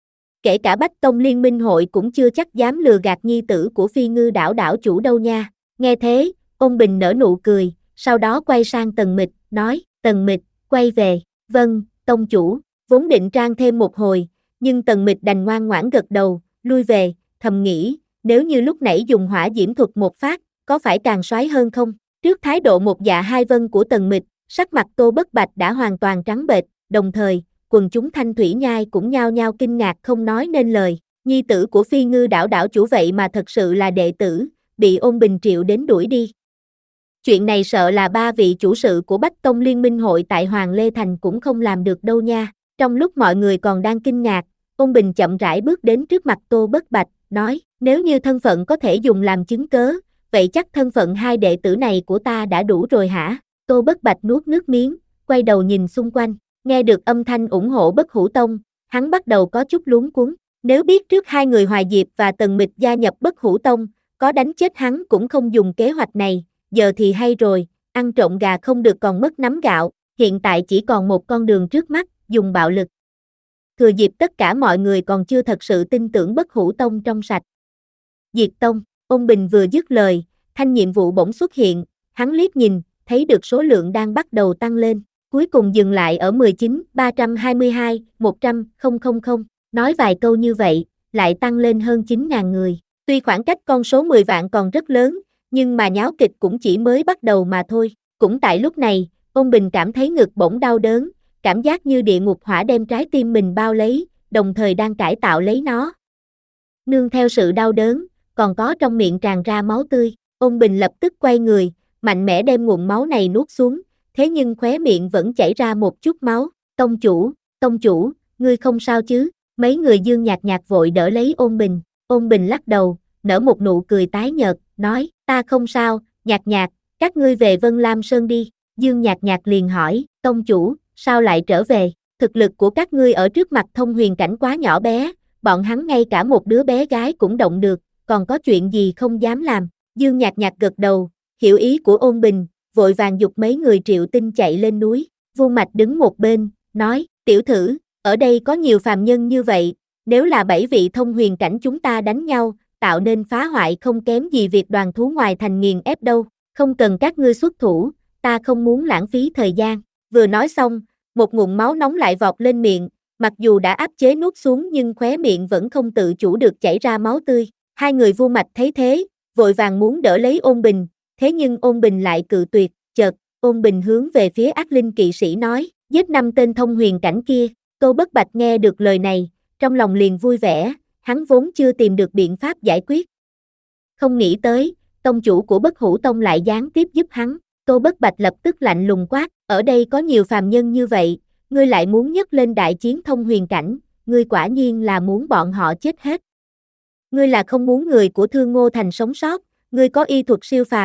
Kể cả Bách Tông Liên Minh hội cũng chưa chắc dám lừa gạt nhi tử của Phi Ngư Đảo đảo chủ đâu nha. Nghe thế, Ôn Bình nở nụ cười, sau đó quay sang Tần Mịch, nói, Tần Mịch, quay về, vâng, tông chủ, vốn định trang thêm một hồi, nhưng Tần Mịch đành ngoan ngoãn gật đầu, lui về, thầm nghĩ, nếu như lúc nãy dùng hỏa diễm thuật một phát, có phải càng soái hơn không? Trước thái độ một dạ hai vâng của Tần Mịch, sắc mặt Tô Bất Bạch đã hoàn toàn trắng bệch, đồng thời, quần chúng Thanh Thủy Nhai cũng nhao nhao kinh ngạc không nói nên lời, nhi tử của Phi Ngư Đảo đảo chủ vậy mà thật sự là đệ tử, bị Ôn Bình triệu đến đuổi đi. Chuyện này sợ là ba vị chủ sự của Bách Tông Liên Minh hội tại Hoàng Lê Thành cũng không làm được đâu nha. Trong lúc mọi người còn đang kinh ngạc, Ôn Bình chậm rãi bước đến trước mặt Tô Bất Bạch, nói, nếu như thân phận có thể dùng làm chứng cớ, vậy chắc thân phận hai đệ tử này của ta đã đủ rồi hả? Tô Bất Bạch nuốt nước miếng, quay đầu nhìn xung quanh, nghe được âm thanh ủng hộ Bất Hủ Tông, hắn bắt đầu có chút luống cuống. Nếu biết trước hai người Hoài Diệp và Tần Mịch gia nhập Bất Hủ Tông, có đánh chết hắn cũng không dùng kế hoạch này, giờ thì hay rồi, ăn trộm gà không được còn mất nắm gạo, hiện tại chỉ còn một con đường trước mắt, dùng bạo lực. Thừa dịp tất cả mọi người còn chưa thật sự tin tưởng Bất Hủ Tông trong sạch. Diệt Tông, Ôn Bình vừa dứt lời, thanh nhiệm vụ bỗng xuất hiện, hắn liếc nhìn, thấy được số lượng đang bắt đầu tăng lên, cuối cùng dừng lại ở mười chín, ba trăm hai mươi hai, một trăm, không không không, nói vài câu như vậy, lại tăng lên hơn chín nghìn người. Tuy khoảng cách con số mười vạn còn rất lớn, nhưng mà nháo kịch cũng chỉ mới bắt đầu mà thôi. Cũng tại lúc này, Ôn Bình cảm thấy ngực bỗng đau đớn, cảm giác như địa ngục hỏa đem trái tim mình bao lấy, đồng thời đang cải tạo lấy nó. Nương theo sự đau đớn, còn có trong miệng tràn ra máu tươi. Ôn Bình lập tức quay người, mạnh mẽ đem nguồn máu này nuốt xuống, thế nhưng khóe miệng vẫn chảy ra một chút máu. Tông chủ, tông chủ, ngươi không sao chứ? Mấy người Dương Nhạc Nhạc vội đỡ lấy Ôn Bình. Ôn Bình lắc đầu, nở một nụ cười tái nhợt, nói, ta không sao, Nhạc Nhạc, các ngươi về Vân Lam Sơn đi. Dương Nhạc Nhạc liền hỏi, tông chủ, sao lại trở về? Thực lực của các ngươi ở trước mặt thông huyền cảnh quá nhỏ bé, bọn hắn ngay cả một đứa bé gái cũng động được, còn có chuyện gì không dám làm? Dương Nhạc Nhạc gật đầu, hiểu ý của Ôn Bình, vội vàng giục mấy người Triệu Tinh chạy lên núi. Vu Mạch đứng một bên, nói, tiểu thử, ở đây có nhiều phàm nhân như vậy, nếu là bảy vị thông huyền cảnh chúng ta đánh nhau, tạo nên phá hoại không kém gì việc đoàn thú ngoài thành nghiền ép đâu, không cần các ngươi xuất thủ, ta không muốn lãng phí thời gian. Vừa nói xong, một ngụm máu nóng lại vọt lên miệng, mặc dù đã áp chế nuốt xuống nhưng khóe miệng vẫn không tự chủ được chảy ra máu tươi. Hai người Vu Mạch thấy thế, vội vàng muốn đỡ lấy Ôn Bình, thế nhưng Ôn Bình lại cự tuyệt, chợt, Ôn Bình hướng về phía Ác Linh kỵ sĩ nói, giết năm tên thông huyền cảnh kia. Tô Bất Bạch nghe được lời này, trong lòng liền vui vẻ, hắn vốn chưa tìm được biện pháp giải quyết. Không nghĩ tới, tông chủ của Bất Hủ Tông lại gián tiếp giúp hắn. Tô Bất Bạch lập tức lạnh lùng quát, ở đây có nhiều phàm nhân như vậy, ngươi lại muốn nhấc lên đại chiến thông huyền cảnh, ngươi quả nhiên là muốn bọn họ chết hết. Ngươi là không muốn người của Thương Ngô Thành sống sót, ngươi có y thuật siêu phàm,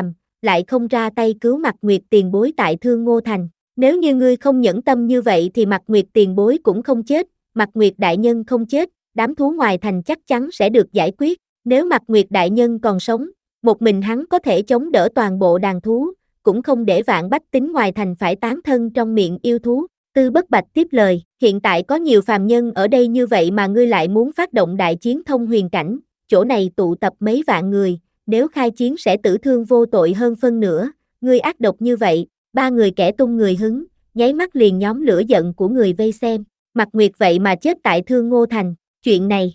lại không ra tay cứu Mạc Nguyệt tiền bối tại Thương Ngô Thành. Nếu như ngươi không nhẫn tâm như vậy thì Mạc Nguyệt tiền bối cũng không chết, Mạc Nguyệt đại nhân không chết, đám thú ngoài thành chắc chắn sẽ được giải quyết. Nếu Mạc Nguyệt đại nhân còn sống, một mình hắn có thể chống đỡ toàn bộ đàn thú, cũng không để vạn bách tính ngoài thành phải tán thân trong miệng yêu thú. Tư Bất Bạch tiếp lời, hiện tại có nhiều phàm nhân ở đây như vậy mà ngươi lại muốn phát động đại chiến thông huyền cảnh, chỗ này tụ tập mấy vạn người, nếu khai chiến sẽ tử thương vô tội hơn phân nửa, ngươi ác độc như vậy. Ba người kẻ tung người hứng, nháy mắt liền nhóm lửa giận của người vây xem. Mạc Nguyệt vậy mà chết tại Thương Ngô Thành, chuyện này.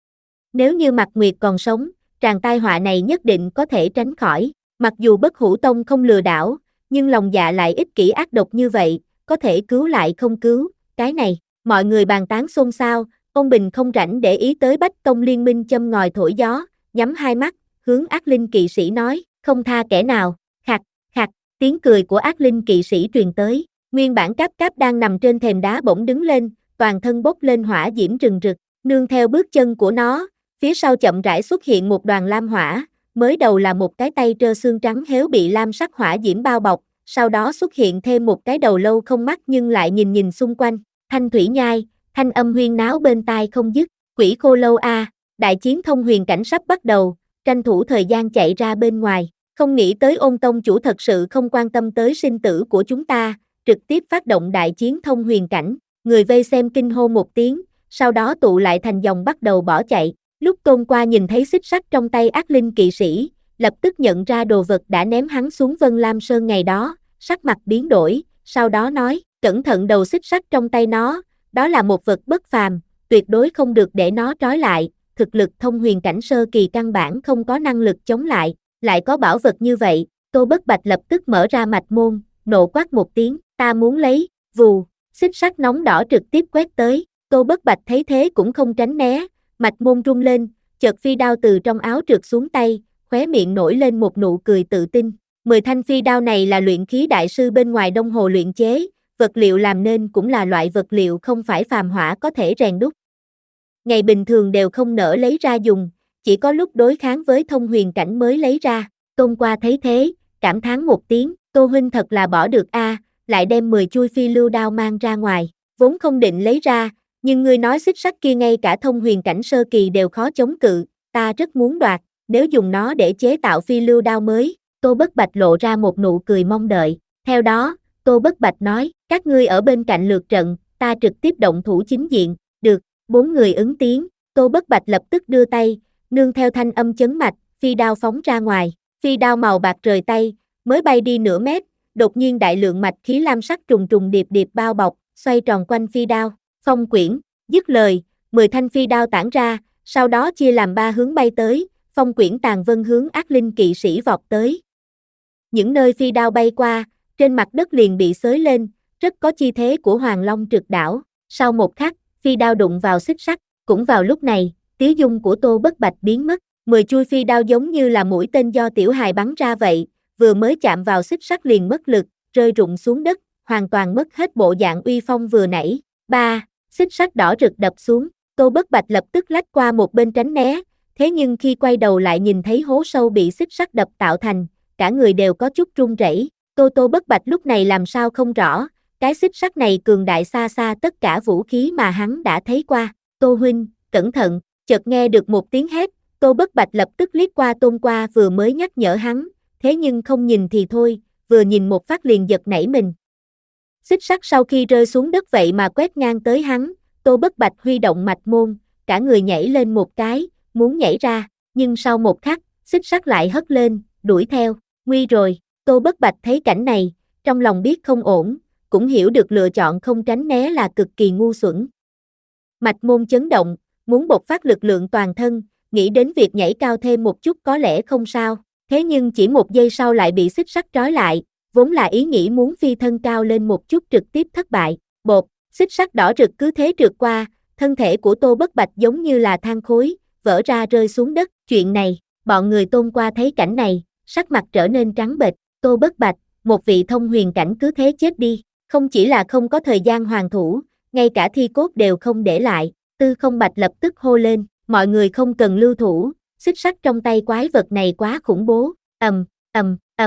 Nếu như Mạc Nguyệt còn sống, tràng tai họa này nhất định có thể tránh khỏi. Mặc dù Bất Hủ Tông không lừa đảo, nhưng lòng dạ lại ích kỷ ác độc như vậy, có thể cứu lại không cứu, cái này. Mọi người bàn tán xôn xao, Ôn Bình không rảnh để ý tới Bách Tông liên minh châm ngòi thổi gió, nhắm hai mắt, hướng Ác Linh kỵ sĩ nói, không tha kẻ nào. Khặt, khặt, tiếng cười của Ác Linh kỵ sĩ truyền tới. Nguyên bản Cáp Cáp đang nằm trên thềm đá bỗng đứng lên, toàn thân bốc lên hỏa diễm rừng rực, nương theo bước chân của nó, phía sau chậm rãi xuất hiện một đoàn lam hỏa, mới đầu là một cái tay trơ xương trắng héo bị lam sắc hỏa diễm bao bọc, sau đó xuất hiện thêm một cái đầu lâu không mắt nhưng lại nhìn nhìn xung quanh, thanh thủy nhai, thanh âm huyên náo bên tai không dứt, quỷ khô lâu a, đại chiến thông huyền cảnh sắp bắt đầu, tranh thủ thời gian chạy ra bên ngoài, không nghĩ tới Ôn tông chủ thật sự không quan tâm tới sinh tử của chúng ta, trực tiếp phát động đại chiến thông huyền cảnh, người vây xem kinh hô một tiếng, sau đó tụ lại thành dòng bắt đầu bỏ chạy. Lúc Tôn Qua nhìn thấy xích sắt trong tay Ác Linh kỵ sĩ, lập tức nhận ra đồ vật đã ném hắn xuống Vân Lam Sơn ngày đó, sắc mặt biến đổi, sau đó nói, cẩn thận đầu xích sắt trong tay nó, đó là một vật bất phàm, tuyệt đối không được để nó trói lại, thực lực thông huyền cảnh sơ kỳ căn bản không có năng lực chống lại, lại có bảo vật như vậy, Tô Bất Bạch lập tức mở ra mạch môn, nộ quát một tiếng, ta muốn lấy, vù, xích sắt nóng đỏ trực tiếp quét tới, Tô Bất Bạch thấy thế cũng không tránh né, mạch môn rung lên, chợt phi đao từ trong áo trượt xuống tay, khóe miệng nổi lên một nụ cười tự tin. Mười thanh phi đao này là luyện khí đại sư bên ngoài Đông Hồ luyện chế, vật liệu làm nên cũng là loại vật liệu không phải phàm hỏa có thể rèn đúc. Ngày bình thường đều không nỡ lấy ra dùng, chỉ có lúc đối kháng với thông huyền cảnh mới lấy ra. Tôn Qua thấy thế, cảm thán một tiếng, Tô huynh thật là bỏ được a, lại đem mười chuôi phi lưu đao mang ra ngoài, vốn không định lấy ra. Nhưng ngươi nói xích sắt kia ngay cả thông huyền cảnh sơ kỳ đều khó chống cự, ta rất muốn đoạt, nếu dùng nó để chế tạo phi lưu đao mới, Tô Bất Bạch lộ ra một nụ cười mong đợi. Theo đó, Tô Bất Bạch nói, các ngươi ở bên cạnh lượt trận, ta trực tiếp động thủ chính diện, được, bốn người ứng tiếng, Tô Bất Bạch lập tức đưa tay, nương theo thanh âm chấn mạch, phi đao phóng ra ngoài, phi đao màu bạc rời tay, mới bay đi nửa mét, đột nhiên đại lượng mạch khí lam sắc trùng trùng điệp điệp bao bọc, xoay tròn quanh phi đao. Phong quyển, dứt lời, mười thanh phi đao tản ra, sau đó chia làm ba hướng bay tới, phong quyển tàn vân hướng Ác Linh kỵ sĩ vọt tới. Những nơi phi đao bay qua, trên mặt đất liền bị xới lên, rất có chi thế của Hoàng Long trực đảo. Sau một khắc, phi đao đụng vào xích sắt, cũng vào lúc này, tiếu dung của Tô Bất Bạch biến mất, mười chuôi phi đao giống như là mũi tên do tiểu hài bắn ra vậy, vừa mới chạm vào xích sắt liền mất lực, rơi rụng xuống đất, hoàn toàn mất hết bộ dạng uy phong vừa nãy. Ba, xích sắt đỏ rực đập xuống, Tô Bất Bạch lập tức lách qua một bên tránh né, thế nhưng khi quay đầu lại nhìn thấy hố sâu bị xích sắt đập tạo thành, cả người đều có chút run rẩy. Tô Tô Bất Bạch lúc này làm sao không rõ, cái xích sắt này cường đại xa xa tất cả vũ khí mà hắn đã thấy qua. Tô huynh, cẩn thận, chợt nghe được một tiếng hét, Tô Bất Bạch lập tức liếc qua Tôn Qua vừa mới nhắc nhở hắn, thế nhưng không nhìn thì thôi, vừa nhìn một phát liền giật nảy mình. Xích sắt sau khi rơi xuống đất vậy mà quét ngang tới hắn, Tô Bất Bạch huy động mạch môn, cả người nhảy lên một cái, muốn nhảy ra, nhưng sau một khắc, xích sắt lại hất lên, đuổi theo, nguy rồi, Tô Bất Bạch thấy cảnh này, trong lòng biết không ổn, cũng hiểu được lựa chọn không tránh né là cực kỳ ngu xuẩn. Mạch môn chấn động, muốn bộc phát lực lượng toàn thân, nghĩ đến việc nhảy cao thêm một chút có lẽ không sao, thế nhưng chỉ một giây sau lại bị xích sắt trói lại, vốn là ý nghĩ muốn phi thân cao lên một chút trực tiếp thất bại, bột, xích sắt đỏ rực cứ thế trượt qua, thân thể của Tô Bất Bạch giống như là than khối, vỡ ra rơi xuống đất, chuyện này, bọn người Tôn Qua thấy cảnh này, sắc mặt trở nên trắng bệch, Tô Bất Bạch, một vị thông huyền cảnh cứ thế chết đi, không chỉ là không có thời gian hoàn thủ, ngay cả thi cốt đều không để lại, Tư Không Bạch lập tức hô lên, mọi người không cần lưu thủ, xích sắt trong tay quái vật này quá khủng bố, ầm, ầm, ầm, ầm.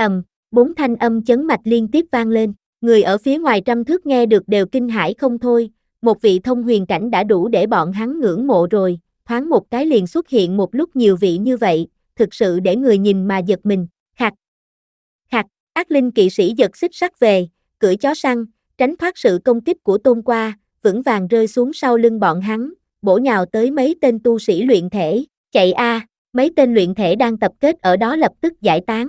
ầm, bốn thanh âm chấn mạch liên tiếp vang lên, người ở phía ngoài trăm thước nghe được đều kinh hãi không thôi, một vị thông huyền cảnh đã đủ để bọn hắn ngưỡng mộ rồi, thoáng một cái liền xuất hiện một lúc nhiều vị như vậy, thực sự để người nhìn mà giật mình, khạc. Khạc, ác linh kỵ sĩ giật xích sắt về, cưỡi chó săn, tránh thoát sự công kích của Tôn Qua, vững vàng rơi xuống sau lưng bọn hắn, bổ nhào tới mấy tên tu sĩ luyện thể, chạy a, mấy tên luyện thể đang tập kết ở đó lập tức giải tán.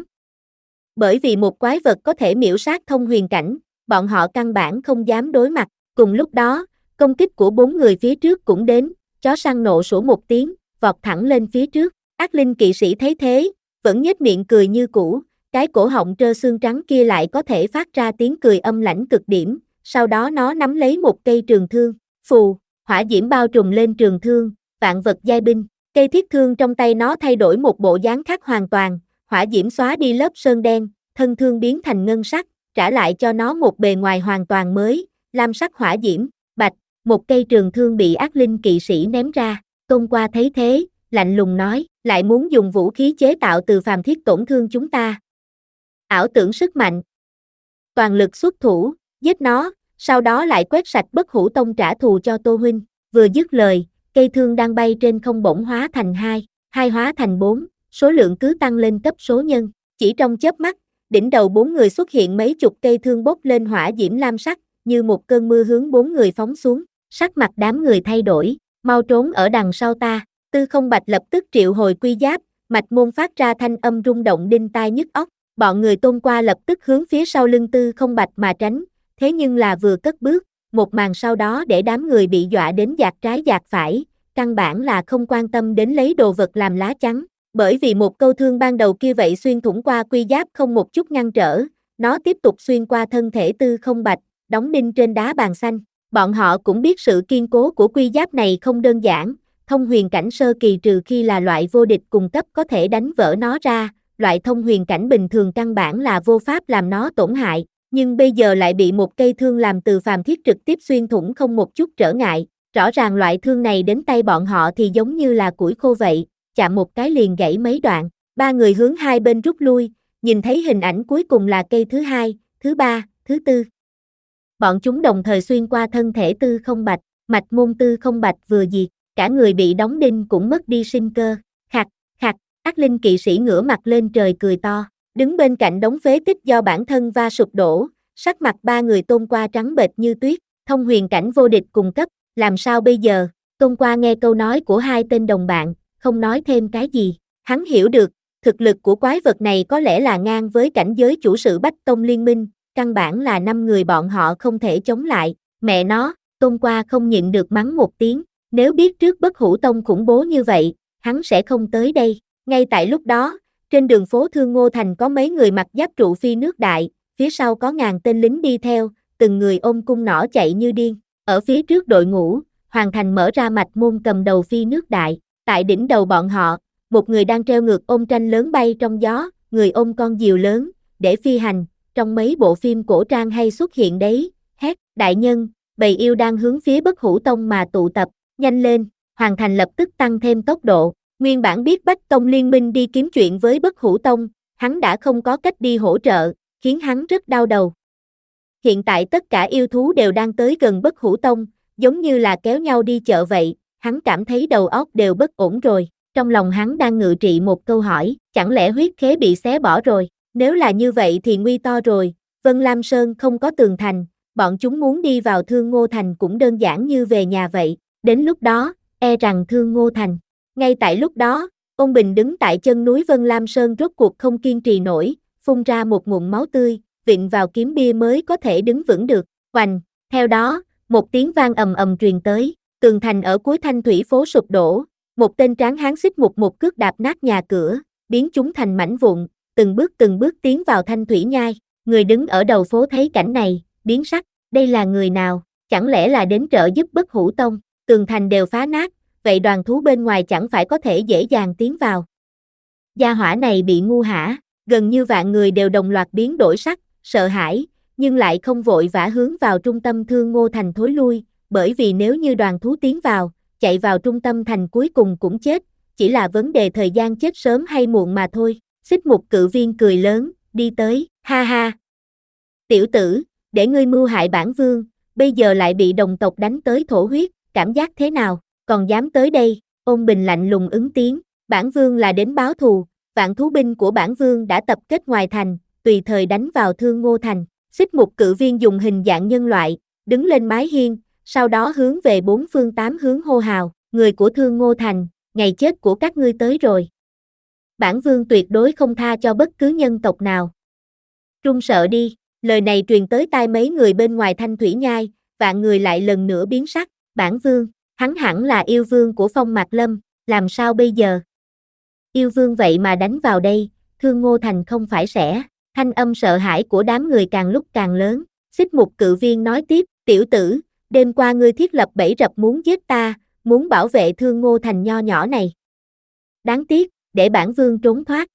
Bởi vì một quái vật có thể miễu sát thông huyền cảnh, bọn họ căn bản không dám đối mặt, cùng lúc đó, công kích của bốn người phía trước cũng đến, chó săn nộ sủa một tiếng, vọt thẳng lên phía trước, ác linh kỵ sĩ thấy thế, vẫn nhếch miệng cười như cũ, cái cổ họng trơ xương trắng kia lại có thể phát ra tiếng cười âm lãnh cực điểm, sau đó nó nắm lấy một cây trường thương, phù, hỏa diễm bao trùm lên trường thương, vạn vật giai binh, cây thiết thương trong tay nó thay đổi một bộ dáng khác hoàn toàn, hỏa diễm xóa đi lớp sơn đen, thân thương biến thành ngân sắc, trả lại cho nó một bề ngoài hoàn toàn mới, lam sắc hỏa diễm, bạch, một cây trường thương bị ác linh kỵ sĩ ném ra, Tôn Qua thấy thế, lạnh lùng nói, lại muốn dùng vũ khí chế tạo từ phàm thiết tổn thương chúng ta. Ảo tưởng sức mạnh. Toàn lực xuất thủ, giết nó, sau đó lại quét sạch Bất Hủ Tông trả thù cho Tô huynh, vừa dứt lời, cây thương đang bay trên không bỗng hóa thành hai, hai hóa thành bốn, số lượng cứ tăng lên cấp số nhân, chỉ trong chớp mắt, đỉnh đầu bốn người xuất hiện mấy chục cây thương bốc lên hỏa diễm lam sắc, như một cơn mưa hướng bốn người phóng xuống, sắc mặt đám người thay đổi, mau trốn ở đằng sau ta, Tư Không Bạch lập tức triệu hồi quy giáp, mạch môn phát ra thanh âm rung động đinh tai nhức óc, bọn người Tôn Qua lập tức hướng phía sau lưng Tư Không Bạch mà tránh, thế nhưng là vừa cất bước, một màn sau đó để đám người bị dọa đến dạt trái dạt phải, căn bản là không quan tâm đến lấy đồ vật làm lá chắn, bởi vì một câu thương ban đầu kia vậy xuyên thủng qua quy giáp không một chút ngăn trở, nó tiếp tục xuyên qua thân thể Tư Không Bạch, đóng đinh trên đá bàn xanh. Bọn họ cũng biết sự kiên cố của quy giáp này không đơn giản, thông huyền cảnh sơ kỳ trừ khi là loại vô địch cùng cấp có thể đánh vỡ nó ra, loại thông huyền cảnh bình thường căn bản là vô pháp làm nó tổn hại, nhưng bây giờ lại bị một cây thương làm từ phàm thiết trực tiếp xuyên thủng không một chút trở ngại, rõ ràng loại thương này đến tay bọn họ thì giống như là củi khô vậy, chạm một cái liền gãy mấy đoạn, ba người hướng hai bên rút lui, nhìn thấy hình ảnh cuối cùng là cây thứ hai, thứ ba, thứ tư. Bọn chúng đồng thời xuyên qua thân thể Tư Không Bạch, mạch môn Tư Không Bạch vừa diệt, cả người bị đóng đinh cũng mất đi sinh cơ, khạc, khạc, ác linh kỵ sĩ ngửa mặt lên trời cười to, đứng bên cạnh đống phế tích do bản thân va sụp đổ, sắc mặt ba người Tôn Qua trắng bệch như tuyết, thông huyền cảnh vô địch cùng cấp, làm sao bây giờ, Tôn Qua nghe câu nói của hai tên đồng bạn, không nói thêm cái gì, hắn hiểu được, thực lực của quái vật này có lẽ là ngang với cảnh giới chủ sự Bách Tông Liên Minh, căn bản là năm người bọn họ không thể chống lại, mẹ nó, Tôn Qua không nhịn được mắng một tiếng, nếu biết trước Bất Hủ Tông khủng bố như vậy, hắn sẽ không tới đây, ngay tại lúc đó, trên đường phố Thương Ngô Thành có mấy người mặc giáp trụ phi nước đại, phía sau có ngàn tên lính đi theo, từng người ôm cung nỏ chạy như điên, ở phía trước đội ngũ, Hoàng Thành mở ra mạch môn cầm đầu phi nước đại, tại đỉnh đầu bọn họ, một người đang treo ngược ôm tranh lớn bay trong gió, người ôm con diều lớn, để phi hành, trong mấy bộ phim cổ trang hay xuất hiện đấy, hét, đại nhân, bầy yêu đang hướng phía Bất Hủ Tông mà tụ tập, nhanh lên, Hoàng Thành lập tức tăng thêm tốc độ, nguyên bản biết Bách Tông Liên Minh đi kiếm chuyện với Bất Hủ Tông, hắn đã không có cách đi hỗ trợ, khiến hắn rất đau đầu. Hiện tại tất cả yêu thú đều đang tới gần Bất Hủ Tông, giống như là kéo nhau đi chợ vậy, hắn cảm thấy đầu óc đều bất ổn rồi, trong lòng hắn đang ngự trị một câu hỏi, chẳng lẽ huyết khế bị xé bỏ rồi, nếu là như vậy thì nguy to rồi, Vân Lam Sơn không có tường thành, bọn chúng muốn đi vào Thương Ngô Thành cũng đơn giản như về nhà vậy, đến lúc đó, e rằng Thương Ngô Thành. Ngay tại lúc đó, ông Bình đứng tại chân núi Vân Lam Sơn rốt cuộc không kiên trì nổi, phun ra một ngụm máu tươi, vịn vào kiếm bia mới có thể đứng vững được, oành, theo đó, một tiếng vang ầm ầm truyền tới, tường thành ở cuối Thanh Thủy phố sụp đổ, một tên tráng hán xích một một cước đạp nát nhà cửa, biến chúng thành mảnh vụn, từng bước từng bước tiến vào Thanh Thủy nhai, người đứng ở đầu phố thấy cảnh này, biến sắc, đây là người nào, chẳng lẽ là đến trợ giúp Bất Hủ Tông, tường thành đều phá nát, vậy đoàn thú bên ngoài chẳng phải có thể dễ dàng tiến vào. Gia hỏa này bị ngu hả, gần như vạn người đều đồng loạt biến đổi sắc, sợ hãi, nhưng lại không vội vã hướng vào trung tâm Thương Ngô Thành thối lui, bởi vì nếu như đoàn thú tiến vào, chạy vào trung tâm thành cuối cùng cũng chết, chỉ là vấn đề thời gian chết sớm hay muộn mà thôi. Xích Mục Cự Viên cười lớn, đi tới, ha ha. Tiểu tử, để ngươi mưu hại bản vương, bây giờ lại bị đồng tộc đánh tới thổ huyết, cảm giác thế nào, còn dám tới đây, Ôn Bình lạnh lùng ứng tiếng, bản vương là đến báo thù, vạn thú binh của bản vương đã tập kết ngoài thành, tùy thời đánh vào Thương Ngô Thành, Xích Mục Cự Viên dùng hình dạng nhân loại, đứng lên mái hiên, sau đó hướng về bốn phương tám hướng hô hào, người của Thương Ngô Thành, ngày chết của các ngươi tới rồi. Bản vương tuyệt đối không tha cho bất cứ nhân tộc nào. Trung sợ đi, lời này truyền tới tai mấy người bên ngoài Thanh Thủy Nhai, vạn người lại lần nữa biến sắc, bản vương, hắn hẳn là yêu vương của Phong Mạc Lâm, làm sao bây giờ? Yêu vương vậy mà đánh vào đây, Thương Ngô Thành không phải sẽ, thanh âm sợ hãi của đám người càng lúc càng lớn, Xích Mục Cự Viên nói tiếp, tiểu tử, đêm qua ngươi thiết lập bẫy rập muốn giết ta, muốn bảo vệ Thương Ngô Thành nho nhỏ này. Đáng tiếc, để bản vương trốn thoát.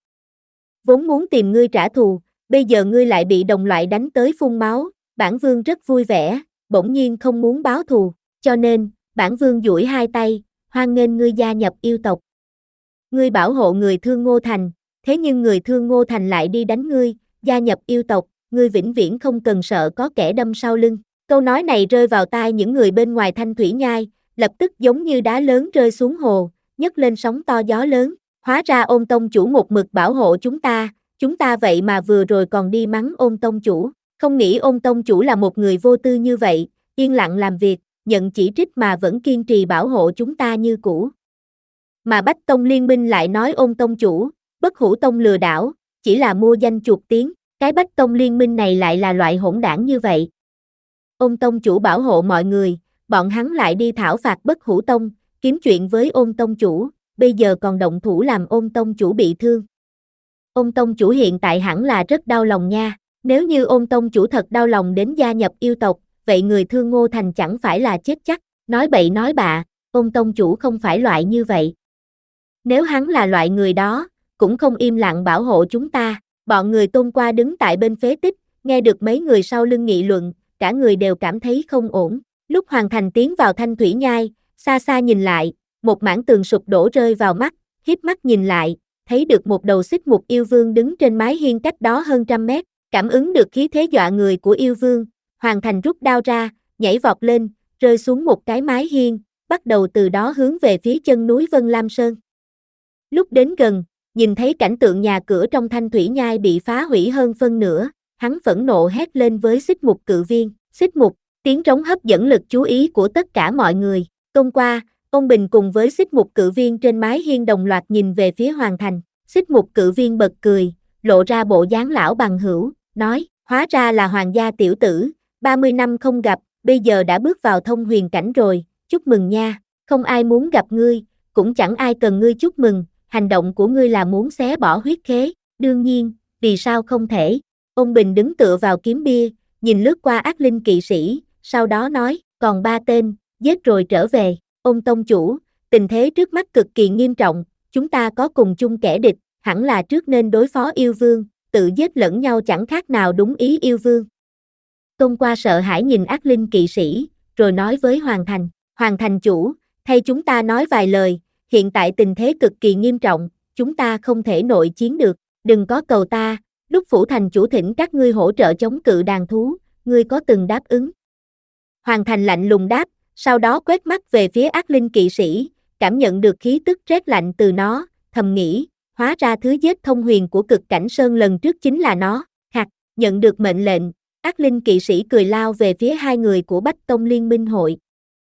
Vốn muốn tìm ngươi trả thù, bây giờ ngươi lại bị đồng loại đánh tới phun máu, bản vương rất vui vẻ, bỗng nhiên không muốn báo thù, cho nên, bản vương duỗi hai tay, hoan nghênh ngươi gia nhập yêu tộc. Ngươi bảo hộ người Thương Ngô Thành, thế nhưng người Thương Ngô Thành lại đi đánh ngươi, gia nhập yêu tộc, ngươi vĩnh viễn không cần sợ có kẻ đâm sau lưng. Câu nói này rơi vào tai những người bên ngoài Thanh Thủy Nhai, lập tức giống như đá lớn rơi xuống hồ, nhấc lên sóng to gió lớn, hóa ra Ôn tông chủ một mực bảo hộ chúng ta, chúng ta vậy mà vừa rồi còn đi mắng Ôn tông chủ, không nghĩ Ôn tông chủ là một người vô tư như vậy, yên lặng làm việc, nhận chỉ trích mà vẫn kiên trì bảo hộ chúng ta như cũ. Mà Bách Tông liên minh lại nói Ôn tông chủ, Bất Hủ Tông lừa đảo, chỉ là mua danh chuộc tiếng, cái Bách Tông liên minh này lại là loại hỗn đảng như vậy. Ôn tông chủ bảo hộ mọi người, bọn hắn lại đi thảo phạt Bất Hủ Tông, kiếm chuyện với Ôn tông chủ, bây giờ còn động thủ làm Ôn tông chủ bị thương. Ôn tông chủ hiện tại hẳn là rất đau lòng nha, nếu như Ôn tông chủ thật đau lòng đến gia nhập yêu tộc, vậy người Thương Ngô Thành chẳng phải là chết chắc, nói bậy nói bạ, Ôn tông chủ không phải loại như vậy. Nếu hắn là loại người đó, cũng không im lặng bảo hộ chúng ta, bọn người Tôn qua đứng tại bên phế tích, nghe được mấy người sau lưng nghị luận, cả người đều cảm thấy không ổn. Lúc Hoàng Thành tiến vào Thanh Thủy Nhai, xa xa nhìn lại, một mảng tường sụp đổ rơi vào mắt, híp mắt nhìn lại, thấy được một đầu Xích Mục yêu vương đứng trên mái hiên cách đó hơn trăm mét, cảm ứng được khí thế dọa người của yêu vương, Hoàng Thành rút đao ra, nhảy vọt lên, rơi xuống một cái mái hiên, bắt đầu từ đó hướng về phía chân núi Vân Lam Sơn. Lúc đến gần, nhìn thấy cảnh tượng nhà cửa trong Thanh Thủy Nhai bị phá hủy hơn phân nửa, hắn phẫn nộ hét lên với Xích Mục Cự Viên, Xích Mục, tiếng trống hấp dẫn lực chú ý của tất cả mọi người, công qua, Ôn Bình cùng với Xích Mục Cự Viên trên mái hiên đồng loạt nhìn về phía Hoàng Thành, Xích Mục Cự Viên bật cười, lộ ra bộ dáng lão bằng hữu, nói, hóa ra là hoàng gia tiểu tử, ba mươi năm không gặp, bây giờ đã bước vào thông huyền cảnh rồi, chúc mừng nha, không ai muốn gặp ngươi, cũng chẳng ai cần ngươi chúc mừng, hành động của ngươi là muốn xé bỏ huyết khế, đương nhiên, vì sao không thể, Ôn Bình đứng tựa vào kiếm bia, nhìn lướt qua ác linh kỵ sĩ, sau đó nói, còn ba tên, giết rồi trở về, Ôn tông chủ, tình thế trước mắt cực kỳ nghiêm trọng, chúng ta có cùng chung kẻ địch, hẳn là trước nên đối phó yêu vương, tự giết lẫn nhau chẳng khác nào đúng ý yêu vương. Tôn qua sợ hãi nhìn ác linh kỵ sĩ, rồi nói với Hoàng Thành, Hoàng Thành chủ, thay chúng ta nói vài lời, hiện tại tình thế cực kỳ nghiêm trọng, chúng ta không thể nội chiến được, đừng có cầu ta, lúc phủ thành chủ thỉnh các ngươi hỗ trợ chống cự đàn thú, ngươi có từng đáp ứng? Hoàng Thành lạnh lùng đáp, sau đó quét mắt về phía ác linh kỵ sĩ, cảm nhận được khí tức rét lạnh từ nó, thầm nghĩ, hóa ra thứ giết thông huyền của Cực Cảnh Sơn lần trước chính là nó, khạc, nhận được mệnh lệnh, ác linh kỵ sĩ cười lao về phía hai người của Bách Tông Liên minh hội.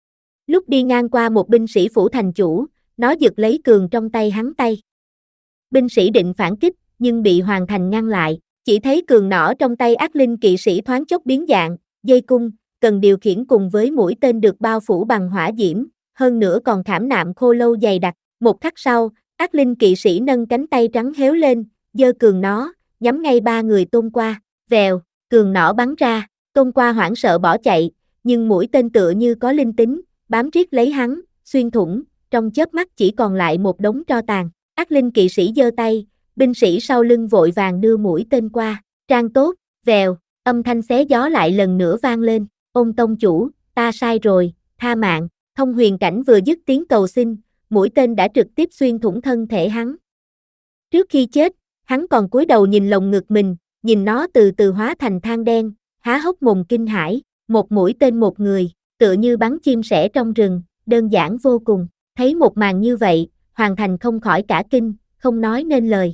Lúc đi ngang qua một binh sĩ phủ thành chủ, nó giật lấy cườn trong tay hắn tay. Binh sĩ định phản kích, nhưng bị Hoàng Thành ngăn lại, chỉ thấy cườn nỏ trong tay ác linh kỵ sĩ thoáng chốc biến dạng, dây cung, cần điều khiển cùng với mũi tên được bao phủ bằng hỏa diễm, hơn nữa còn khảm nạm khô lâu dày đặc. Một khắc sau, ác linh kỵ sĩ nâng cánh tay trắng héo lên, giơ cườn nó, nhắm ngay ba người Tôn qua, vèo, cườn nỏ bắn ra, Tôn qua hoảng sợ bỏ chạy, nhưng mũi tên tựa như có linh tính, bám riết lấy hắn, xuyên thủng, trong chớp mắt chỉ còn lại một đống tro tàn. Ác linh kỵ sĩ giơ tay, binh sĩ sau lưng vội vàng đưa mũi tên qua, trang tốt, vèo, âm thanh xé gió lại lần nữa vang lên, Ôn tông chủ, ta sai rồi, tha mạng, thông huyền cảnh vừa dứt tiếng cầu xin, mũi tên đã trực tiếp xuyên thủng thân thể hắn. Trước khi chết, hắn còn cúi đầu nhìn lồng ngực mình, nhìn nó từ từ hóa thành than đen, há hốc mồm kinh hãi, một mũi tên một người, tựa như bắn chim sẻ trong rừng, đơn giản vô cùng. Thấy một màn như vậy, Hoàng Thành không khỏi cả kinh, không nói nên lời.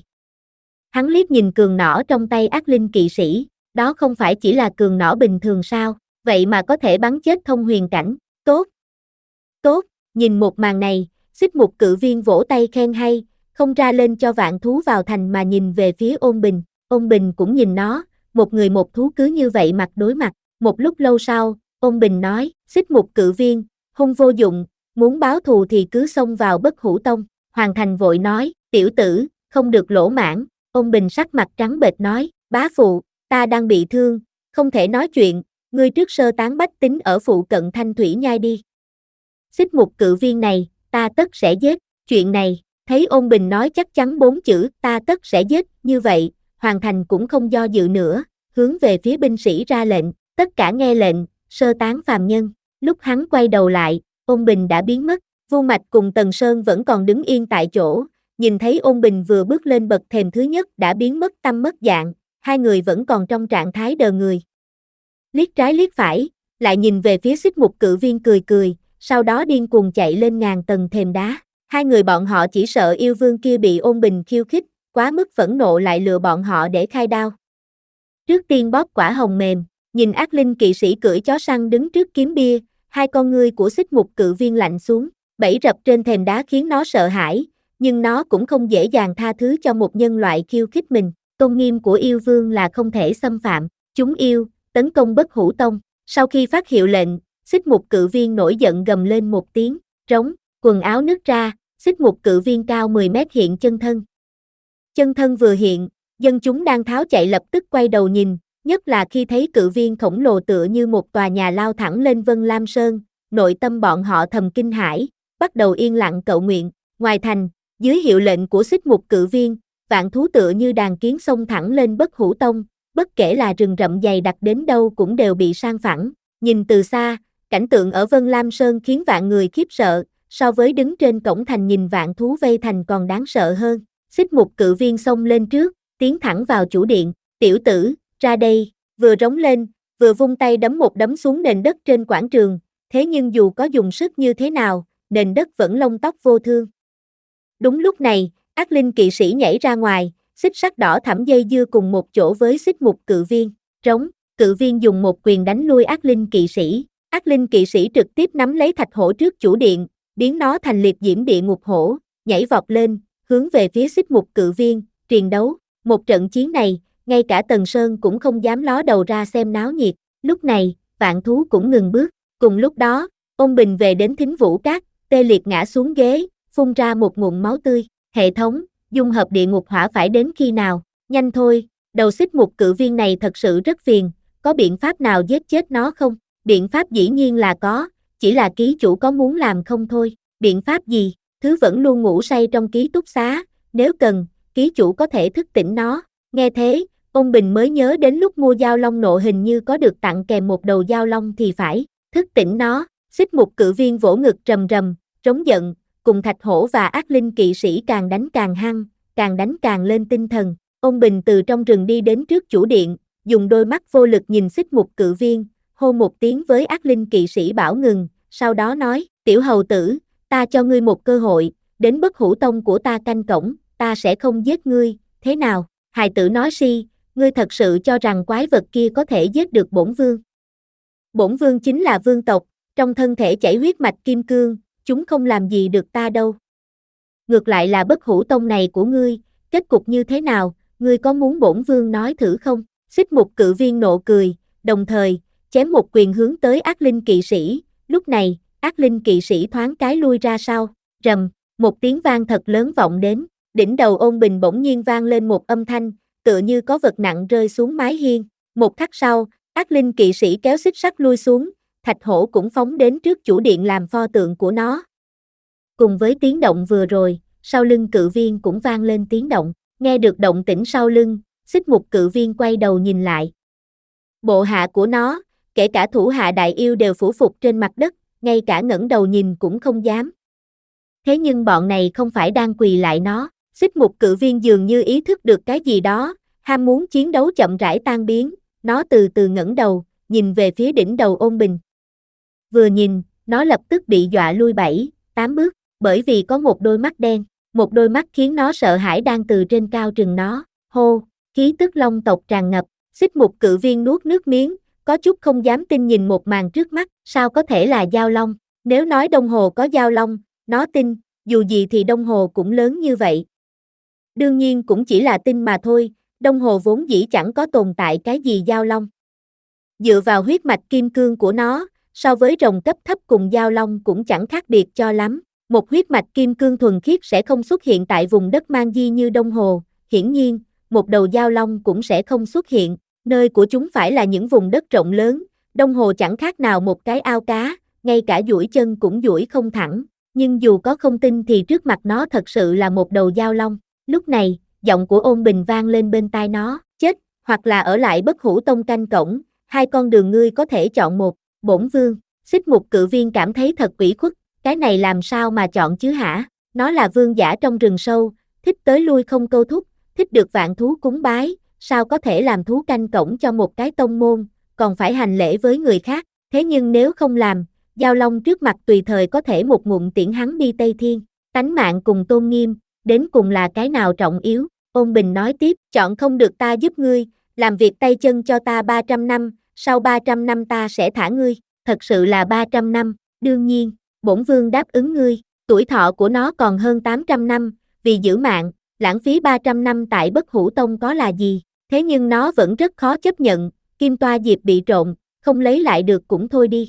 Hắn liếc nhìn cường nỏ trong tay ác linh kỵ sĩ, đó không phải chỉ là cường nỏ bình thường sao, vậy mà có thể bắn chết thông huyền cảnh, tốt, tốt, nhìn một màn này, Xích Mục Cự Viên vỗ tay khen hay, không ra lên cho vạn thú vào thành mà nhìn về phía Ôn Bình, Ôn Bình cũng nhìn nó, một người một thú cứ như vậy mặt đối mặt, một lúc lâu sau, Ôn Bình nói, Xích Mục Cự Viên, hung vô dụng, muốn báo thù thì cứ xông vào Bất Hủ Tông, Hoàng Thành vội nói, tiểu tử, không được lỗ mãng, Ôn Bình sắc mặt trắng bệch nói, bá phụ, ta đang bị thương, không thể nói chuyện, ngươi trước sơ tán bách tính ở phụ cận Thanh Thủy Nhai đi. Xích Mục Cự Viên này, ta tất sẽ giết, chuyện này, thấy Ôn Bình nói chắc chắn bốn chữ, ta tất sẽ giết, như vậy, Hoàng Thành cũng không do dự nữa, hướng về phía binh sĩ ra lệnh, tất cả nghe lệnh, sơ tán phàm nhân, lúc hắn quay đầu lại, Ôn Bình đã biến mất, Vu Mạch cùng Tần Sơn vẫn còn đứng yên tại chỗ, nhìn thấy Ôn Bình vừa bước lên bậc thềm thứ nhất đã biến mất tăm mất dạng, hai người vẫn còn trong trạng thái đờ người. Liếc trái liếc phải, lại nhìn về phía Xích Mục Cự Viên cười cười, sau đó điên cuồng chạy lên ngàn tầng thềm đá. Hai người bọn họ chỉ sợ yêu vương kia bị Ôn Bình khiêu khích, quá mức phẫn nộ lại lừa bọn họ để khai đao. Trước tiên bóp quả hồng mềm, nhìn ác linh kỵ sĩ cưỡi chó săn đứng trước kiếm bia, hai con ngươi của Xích Mục Cự Viên lạnh xuống, bẫy rập trên thềm đá khiến nó sợ hãi, nhưng nó cũng không dễ dàng tha thứ cho một nhân loại khiêu khích mình. Tôn nghiêm của yêu vương là không thể xâm phạm. Chúng yêu, tấn công Bất Hủ Tông. Sau khi phát hiệu lệnh, Xích Mục Cự Viên nổi giận gầm lên một tiếng, rống, quần áo nứt ra, Xích Mục Cự Viên cao mười mét hiện chân thân. Chân thân vừa hiện, dân chúng đang tháo chạy lập tức quay đầu nhìn, nhất là khi thấy cự viên khổng lồ tựa như một tòa nhà lao thẳng lên Vân Lam Sơn, nội tâm bọn họ thầm kinh hãi, bắt đầu yên lặng cầu nguyện. Ngoài thành, dưới hiệu lệnh của Xích Mục Cự Viên, vạn thú tựa như đàn kiến xông thẳng lên Bất Hủ Tông, bất kể là rừng rậm dày đặc đến đâu cũng đều bị san phẳng. Nhìn từ xa, cảnh tượng ở Vân Lam Sơn khiến vạn người khiếp sợ, so với đứng trên cổng thành nhìn vạn thú vây thành còn đáng sợ hơn. Xích Mục Cự Viên xông lên trước, tiến thẳng vào chủ điện, tiểu tử, ra đây, vừa rống lên, vừa vung tay đấm một đấm xuống nền đất trên quảng trường, thế nhưng dù có dùng sức như thế nào, nền đất vẫn lông tóc vô thương. Đúng lúc này, ác linh kỵ sĩ nhảy ra ngoài, xích sắt đỏ thẳm dây dưa cùng một chỗ với Xích Mục Cự Viên, trống, Cự Viên dùng một quyền đánh lui ác linh kỵ sĩ, ác linh kỵ sĩ trực tiếp nắm lấy thạch hổ trước chủ điện, biến nó thành liệt diễm địa ngục hổ, nhảy vọt lên, hướng về phía Xích Mục Cự Viên, triền đấu, một trận chiến này, ngay cả Tần Sơn cũng không dám ló đầu ra xem náo nhiệt, lúc này, vạn thú cũng ngừng bước, cùng lúc đó, Ôn Bình về đến Thính Vũ Các, tê liệt ngã xuống ghế, phun ra một ngụm máu tươi, hệ thống, dung hợp địa ngục hỏa phải đến khi nào, nhanh thôi, đầu Xích Mục Cự Viên này thật sự rất phiền, có biện pháp nào giết chết nó không? Biện pháp dĩ nhiên là có, chỉ là ký chủ có muốn làm không thôi, biện pháp gì, thứ vẫn luôn ngủ say trong ký túc xá, nếu cần, ký chủ có thể thức tỉnh nó, nghe thế, Ôn Bình mới nhớ đến lúc mua dao long nộ hình như có được tặng kèm một đầu dao long thì phải, thức tỉnh nó, Xích Mục Cự Viên vỗ ngực rầm rầm, trống giận, cùng thạch hổ và ác linh kỵ sĩ càng đánh càng hăng, càng đánh càng lên tinh thần, Ôn Bình từ trong rừng đi đến trước chủ điện, dùng đôi mắt vô lực nhìn Xích Mục Cự Viên, hô một tiếng với ác linh kỵ sĩ bảo ngừng, sau đó nói, tiểu hầu tử, ta cho ngươi một cơ hội, đến Bất Hủ Tông của ta canh cổng, ta sẽ không giết ngươi, thế nào? Hài tử nói si, ngươi thật sự cho rằng quái vật kia có thể giết được bổn vương? Bổn vương chính là vương tộc, trong thân thể chảy huyết mạch kim cương, chúng không làm gì được ta đâu. Ngược lại là Bất Hủ Tông này của ngươi, kết cục như thế nào, ngươi có muốn bổn vương nói thử không? Xích Mục Cự Viên nộ cười, đồng thời, chém một quyền hướng tới ác linh kỵ sĩ, lúc này, ác linh kỵ sĩ thoáng cái lui ra sau, rầm, một tiếng vang thật lớn vọng đến, đỉnh đầu Ôn Bình bỗng nhiên vang lên một âm thanh, tựa như có vật nặng rơi xuống mái hiên, một khắc sau, ác linh kỵ sĩ kéo xích sắt lui xuống, thạch hổ cũng phóng đến trước chủ điện làm pho tượng của nó. Cùng với tiếng động vừa rồi, sau lưng Cự Viên cũng vang lên tiếng động, nghe được động tĩnh sau lưng, Xích Mục Cự Viên quay đầu nhìn lại. Bộ hạ của nó, kể cả thủ hạ đại yêu đều phủ phục trên mặt đất, ngay cả ngẩng đầu nhìn cũng không dám. Thế nhưng bọn này không phải đang quỳ lại nó, Xích Mục Cự Viên dường như ý thức được cái gì đó, ham muốn chiến đấu chậm rãi tan biến, nó từ từ ngẩng đầu, nhìn về phía đỉnh đầu Ôn Bình. Vừa nhìn, nó lập tức bị dọa lui bảy, tám bước, bởi vì có một đôi mắt đen, một đôi mắt khiến nó sợ hãi đang từ trên cao trừng nó. Hô, khí tức long tộc tràn ngập, Xích Mục Cự Viên nuốt nước miếng, có chút không dám tin nhìn một màn trước mắt, sao có thể là Giao Long? Nếu nói Đông Hồ có Giao Long, nó tin, dù gì thì Đông Hồ cũng lớn như vậy. Đương nhiên cũng chỉ là tin mà thôi, Đông Hồ vốn dĩ chẳng có tồn tại cái gì Giao Long. Dựa vào huyết mạch kim cương của nó, so với rồng cấp thấp cùng Giao Long cũng chẳng khác biệt cho lắm. Một huyết mạch kim cương thuần khiết sẽ không xuất hiện tại vùng đất mang di như Đông Hồ, hiển nhiên, một đầu Giao Long cũng sẽ không xuất hiện, nơi của chúng phải là những vùng đất rộng lớn, Đông Hồ chẳng khác nào một cái ao cá, ngay cả duỗi chân cũng duỗi không thẳng, nhưng dù có không tin thì trước mặt nó thật sự là một đầu Giao Long. Lúc này, giọng của Ôn Bình vang lên bên tai nó, chết, hoặc là ở lại Bất Hủ Tông canh cổng, hai con đường ngươi có thể chọn một. Bổn vương. Xích Mục Cự Viên cảm thấy thật ủy khuất, cái này làm sao mà chọn chứ hả? Nó là vương giả trong rừng sâu, thích tới lui không câu thúc, thích được vạn thú cúng bái, sao có thể làm thú canh cổng cho một cái tông môn, còn phải hành lễ với người khác, thế nhưng nếu không làm, Giao Long trước mặt tùy thời có thể một ngụm tiễn hắn đi Tây Thiên, tánh mạng cùng tôn nghiêm, đến cùng là cái nào trọng yếu? Ôn Bình nói tiếp, chọn không được ta giúp ngươi, làm việc tay chân cho ta ba trăm năm, sau ba trăm năm ta sẽ thả ngươi, thật sự là ba trăm năm, đương nhiên, bổn vương đáp ứng ngươi, tuổi thọ của nó còn hơn tám trăm năm, vì giữ mạng, lãng phí ba trăm năm tại Bất Hủ Tông có là gì, thế nhưng nó vẫn rất khó chấp nhận, Kim Toa Diệp bị trộn, không lấy lại được cũng thôi đi.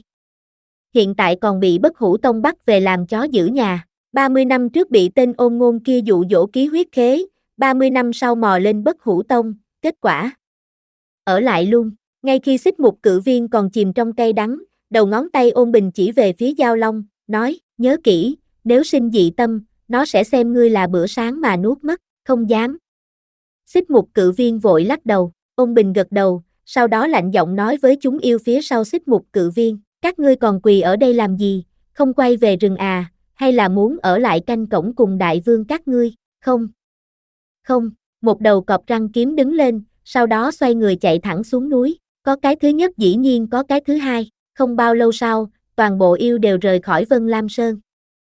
Hiện tại còn bị Bất Hủ Tông bắt về làm chó giữ nhà, ba mươi năm trước bị tên Ôn Ngôn kia dụ dỗ ký huyết khế, ba mươi năm sau mò lên Bất Hủ Tông, kết quả ở lại luôn. Ngay khi Xích Mục Cự Viên còn chìm trong cay đắng, đầu ngón tay Ôn Bình chỉ về phía Giao Long, nói, nhớ kỹ, nếu sinh dị tâm, nó sẽ xem ngươi là bữa sáng mà nuốt mất, không dám. Xích Mục Cự Viên vội lắc đầu, Ôn Bình gật đầu, sau đó lạnh giọng nói với chúng yêu phía sau Xích Mục Cự Viên, các ngươi còn quỳ ở đây làm gì, không quay về rừng à, hay là muốn ở lại canh cổng cùng đại vương các ngươi, không? Không, một đầu cọp răng kiếm đứng lên, sau đó xoay người chạy thẳng xuống núi. Có cái thứ nhất dĩ nhiên có cái thứ hai, không bao lâu sau, toàn bộ yêu đều rời khỏi Vân Lam Sơn.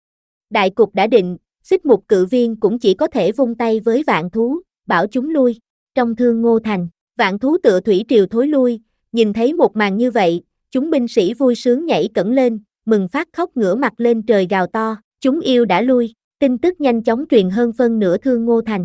Đại cục đã định, Xích Mục Cự Viên cũng chỉ có thể vung tay với vạn thú, bảo chúng lui. Trong Thương Ngô Thành, vạn thú tựa thủy triều thối lui, nhìn thấy một màn như vậy, chúng binh sĩ vui sướng nhảy cẫng lên, mừng phát khóc ngửa mặt lên trời gào to, chúng yêu đã lui, tin tức nhanh chóng truyền hơn phân nửa Thương Ngô Thành.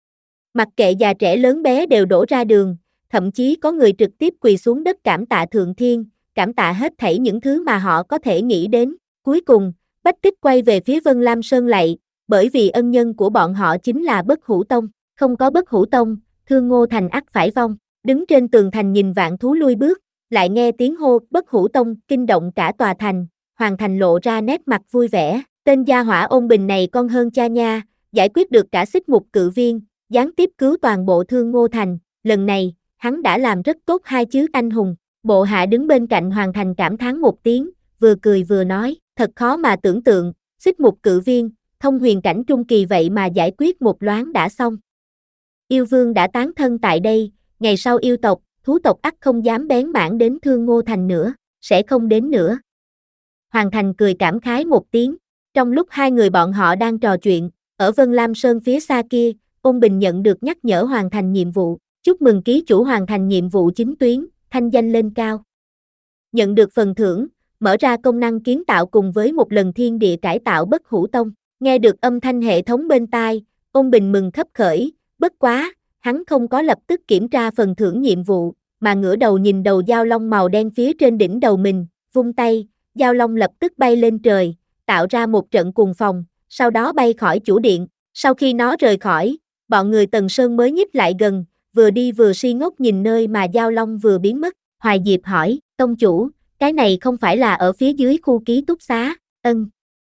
Mặc kệ già trẻ lớn bé đều đổ ra đường, thậm chí có người trực tiếp quỳ xuống đất cảm tạ Thượng Thiên, cảm tạ hết thảy những thứ mà họ có thể nghĩ đến. Cuối cùng, Bách Tích quay về phía Vân Lam Sơn lạy, bởi vì ân nhân của bọn họ chính là Bất Hủ Tông, không có Bất Hủ Tông, Thương Ngô Thành ắt phải vong. Đứng trên tường thành nhìn vạn thú lui bước, lại nghe tiếng hô Bất Hủ Tông kinh động cả tòa thành, Hoàng Thành lộ ra nét mặt vui vẻ, tên gia hỏa Ôn Bình này con hơn cha nha, giải quyết được cả Xích Mục Cự Viên, gián tiếp cứu toàn bộ Thương Ngô Thành, lần này, hắn đã làm rất tốt hai chữ anh hùng. Bộ hạ đứng bên cạnh Hoàng Thành cảm thán một tiếng, vừa cười vừa nói, thật khó mà tưởng tượng, Xích Mục Cự Viên, thông huyền cảnh trung kỳ vậy mà giải quyết một loáng đã xong. Yêu vương đã tán thân tại đây, ngày sau yêu tộc, thú tộc ắt không dám bén mảng đến Thương Ngô Thành nữa, sẽ không đến nữa. Hoàng Thành cười cảm khái một tiếng, trong lúc hai người bọn họ đang trò chuyện, ở Vân Lam Sơn phía xa kia, Ôn Bình nhận được nhắc nhở hoàn thành nhiệm vụ, chúc mừng ký chủ hoàn thành nhiệm vụ chính tuyến, thanh danh lên cao. Nhận được phần thưởng, mở ra công năng kiến tạo cùng với một lần thiên địa cải tạo Bất Hủ Tông, nghe được âm thanh hệ thống bên tai, Ôn Bình mừng khấp khởi, bất quá, hắn không có lập tức kiểm tra phần thưởng nhiệm vụ, mà ngửa đầu nhìn đầu Giao Long màu đen phía trên đỉnh đầu mình, vung tay, Giao Long lập tức bay lên trời, tạo ra một trận cuồng phong, sau đó bay khỏi chủ điện, sau khi nó rời khỏi, bọn người Tần Sơn mới nhích lại gần, vừa đi vừa si ngốc nhìn nơi mà Giao Long vừa biến mất. Hoài Diệp hỏi, tông chủ, cái này không phải là ở phía dưới khu ký túc xá, ân.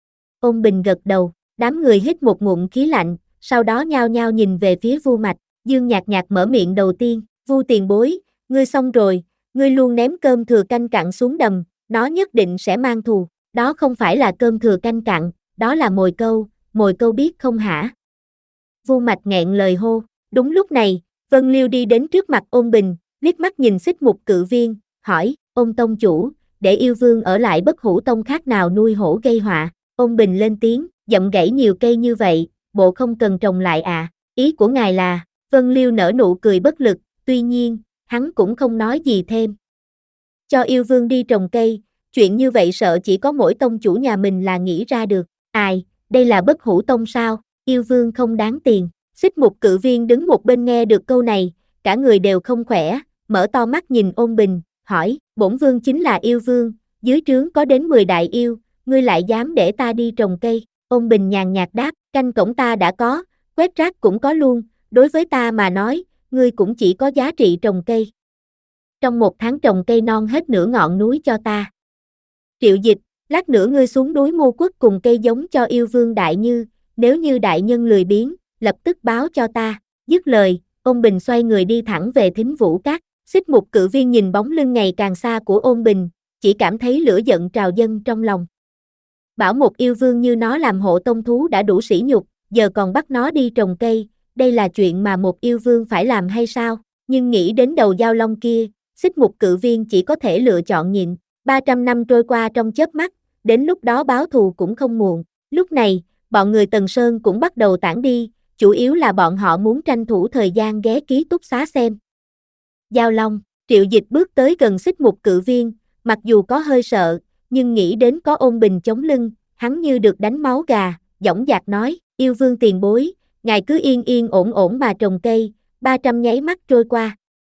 Ôn Bình gật đầu, đám người hít một ngụm khí lạnh, sau đó nhao nhao nhìn về phía Vu Mạch, Dương nhạt nhạt mở miệng đầu tiên, Vu tiền bối, ngươi xong rồi, ngươi luôn ném cơm thừa canh cặn xuống đầm, nó nhất định sẽ mang thù, đó không phải là cơm thừa canh cặn, đó là mồi câu, mồi câu biết không hả? Vu Mạch nghẹn lời hô, đúng lúc này, Vân Liêu đi đến trước mặt Ôn Bình, liếc mắt nhìn Xích Mục Cự Viên, hỏi, Ôn tông chủ, để yêu vương ở lại Bất Hủ Tông khác nào nuôi hổ gây họa. Ôn Bình lên tiếng, dậm gãy nhiều cây như vậy, bộ không cần trồng lại à, ý của ngài là, Vân Liêu nở nụ cười bất lực, tuy nhiên, hắn cũng không nói gì thêm. Cho yêu vương đi trồng cây, chuyện như vậy sợ chỉ có mỗi tông chủ nhà mình là nghĩ ra được, ai, đây là Bất Hủ Tông sao, yêu vương không đáng tiền. Xích Mục Cự Viên đứng một bên nghe được câu này, cả người đều không khỏe, mở to mắt nhìn Ôn Bình, hỏi, bổn vương chính là yêu vương, dưới trướng có đến mười đại yêu, ngươi lại dám để ta đi trồng cây. Ôn Bình nhàn nhạt đáp, canh cổng ta đã có, quét rác cũng có luôn, đối với ta mà nói, ngươi cũng chỉ có giá trị trồng cây. Trong một tháng trồng cây non hết nửa ngọn núi cho ta. Triệu Dịch, lát nữa ngươi xuống núi mua quất cùng cây giống cho yêu vương Đại Như, nếu như đại nhân lười biếng, lập tức báo cho ta. Dứt lời, Ôn Bình xoay người đi thẳng về Thính Vũ Các. Xích Mục Cự Viên nhìn bóng lưng ngày càng xa của Ôn Bình, chỉ cảm thấy lửa giận trào dâng trong lòng. Bảo một yêu vương như nó làm hộ tông thú đã đủ sỉ nhục, giờ còn bắt nó đi trồng cây, đây là chuyện mà một yêu vương phải làm hay sao? Nhưng nghĩ đến đầu dao long kia, Xích Mục Cự Viên chỉ có thể lựa chọn nhịn. ba trăm năm trôi qua trong chớp mắt, đến lúc đó báo thù cũng không muộn. Lúc này, bọn người Tần Sơn cũng bắt đầu tản đi, chủ yếu là bọn họ muốn tranh thủ thời gian ghé ký túc xá xem. Giao Long, Triệu Dịch bước tới gần Xích Mục Cự Viên, mặc dù có hơi sợ, nhưng nghĩ đến có Ôn Bình chống lưng, hắn như được đánh máu gà, dõng dạc nói, yêu vương tiền bối, ngài cứ yên yên ổn ổn mà trồng cây, ba trăm nháy mắt trôi qua.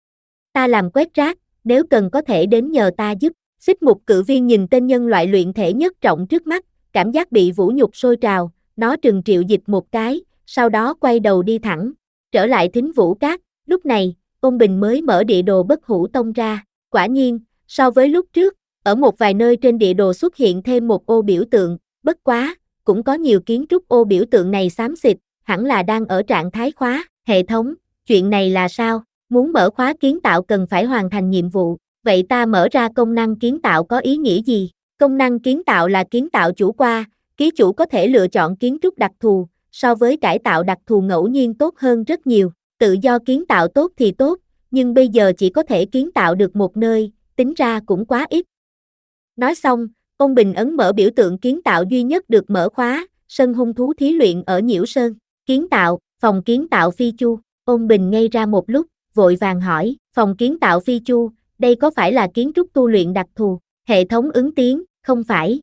Ta làm quét rác, nếu cần có thể đến nhờ ta giúp. Xích Mục Cự Viên nhìn tên nhân loại luyện thể nhất trọng trước mắt, cảm giác bị vũ nhục sôi trào, nó trừng Triệu Dịch một cái, sau đó quay đầu đi thẳng, trở lại Thính Vũ Các. Lúc này, Ôn Bình mới mở địa đồ Bất Hủ Tông ra, quả nhiên, so với lúc trước, ở một vài nơi trên địa đồ xuất hiện thêm một ô biểu tượng, bất quá, cũng có nhiều kiến trúc ô biểu tượng này xám xịt, hẳn là đang ở trạng thái khóa. Hệ thống, chuyện này là sao? Muốn mở khóa kiến tạo cần phải hoàn thành nhiệm vụ, vậy ta mở ra công năng kiến tạo có ý nghĩa gì? Công năng kiến tạo là kiến tạo chủ qua, ký chủ có thể lựa chọn kiến trúc đặc thù, so với cải tạo đặc thù ngẫu nhiên tốt hơn rất nhiều. Tự do kiến tạo tốt thì tốt, nhưng bây giờ chỉ có thể kiến tạo được một nơi, tính ra cũng quá ít. Nói xong, Ôn Bình ấn mở biểu tượng kiến tạo duy nhất được mở khóa, sân hung thú thí luyện ở Nhiễu Sơn. Kiến tạo, phòng kiến tạo Phi Chu. Ôn Bình ngây ra một lúc, vội vàng hỏi, phòng kiến tạo Phi Chu, đây có phải là kiến trúc tu luyện đặc thù? Hệ thống ứng tiếng, không phải.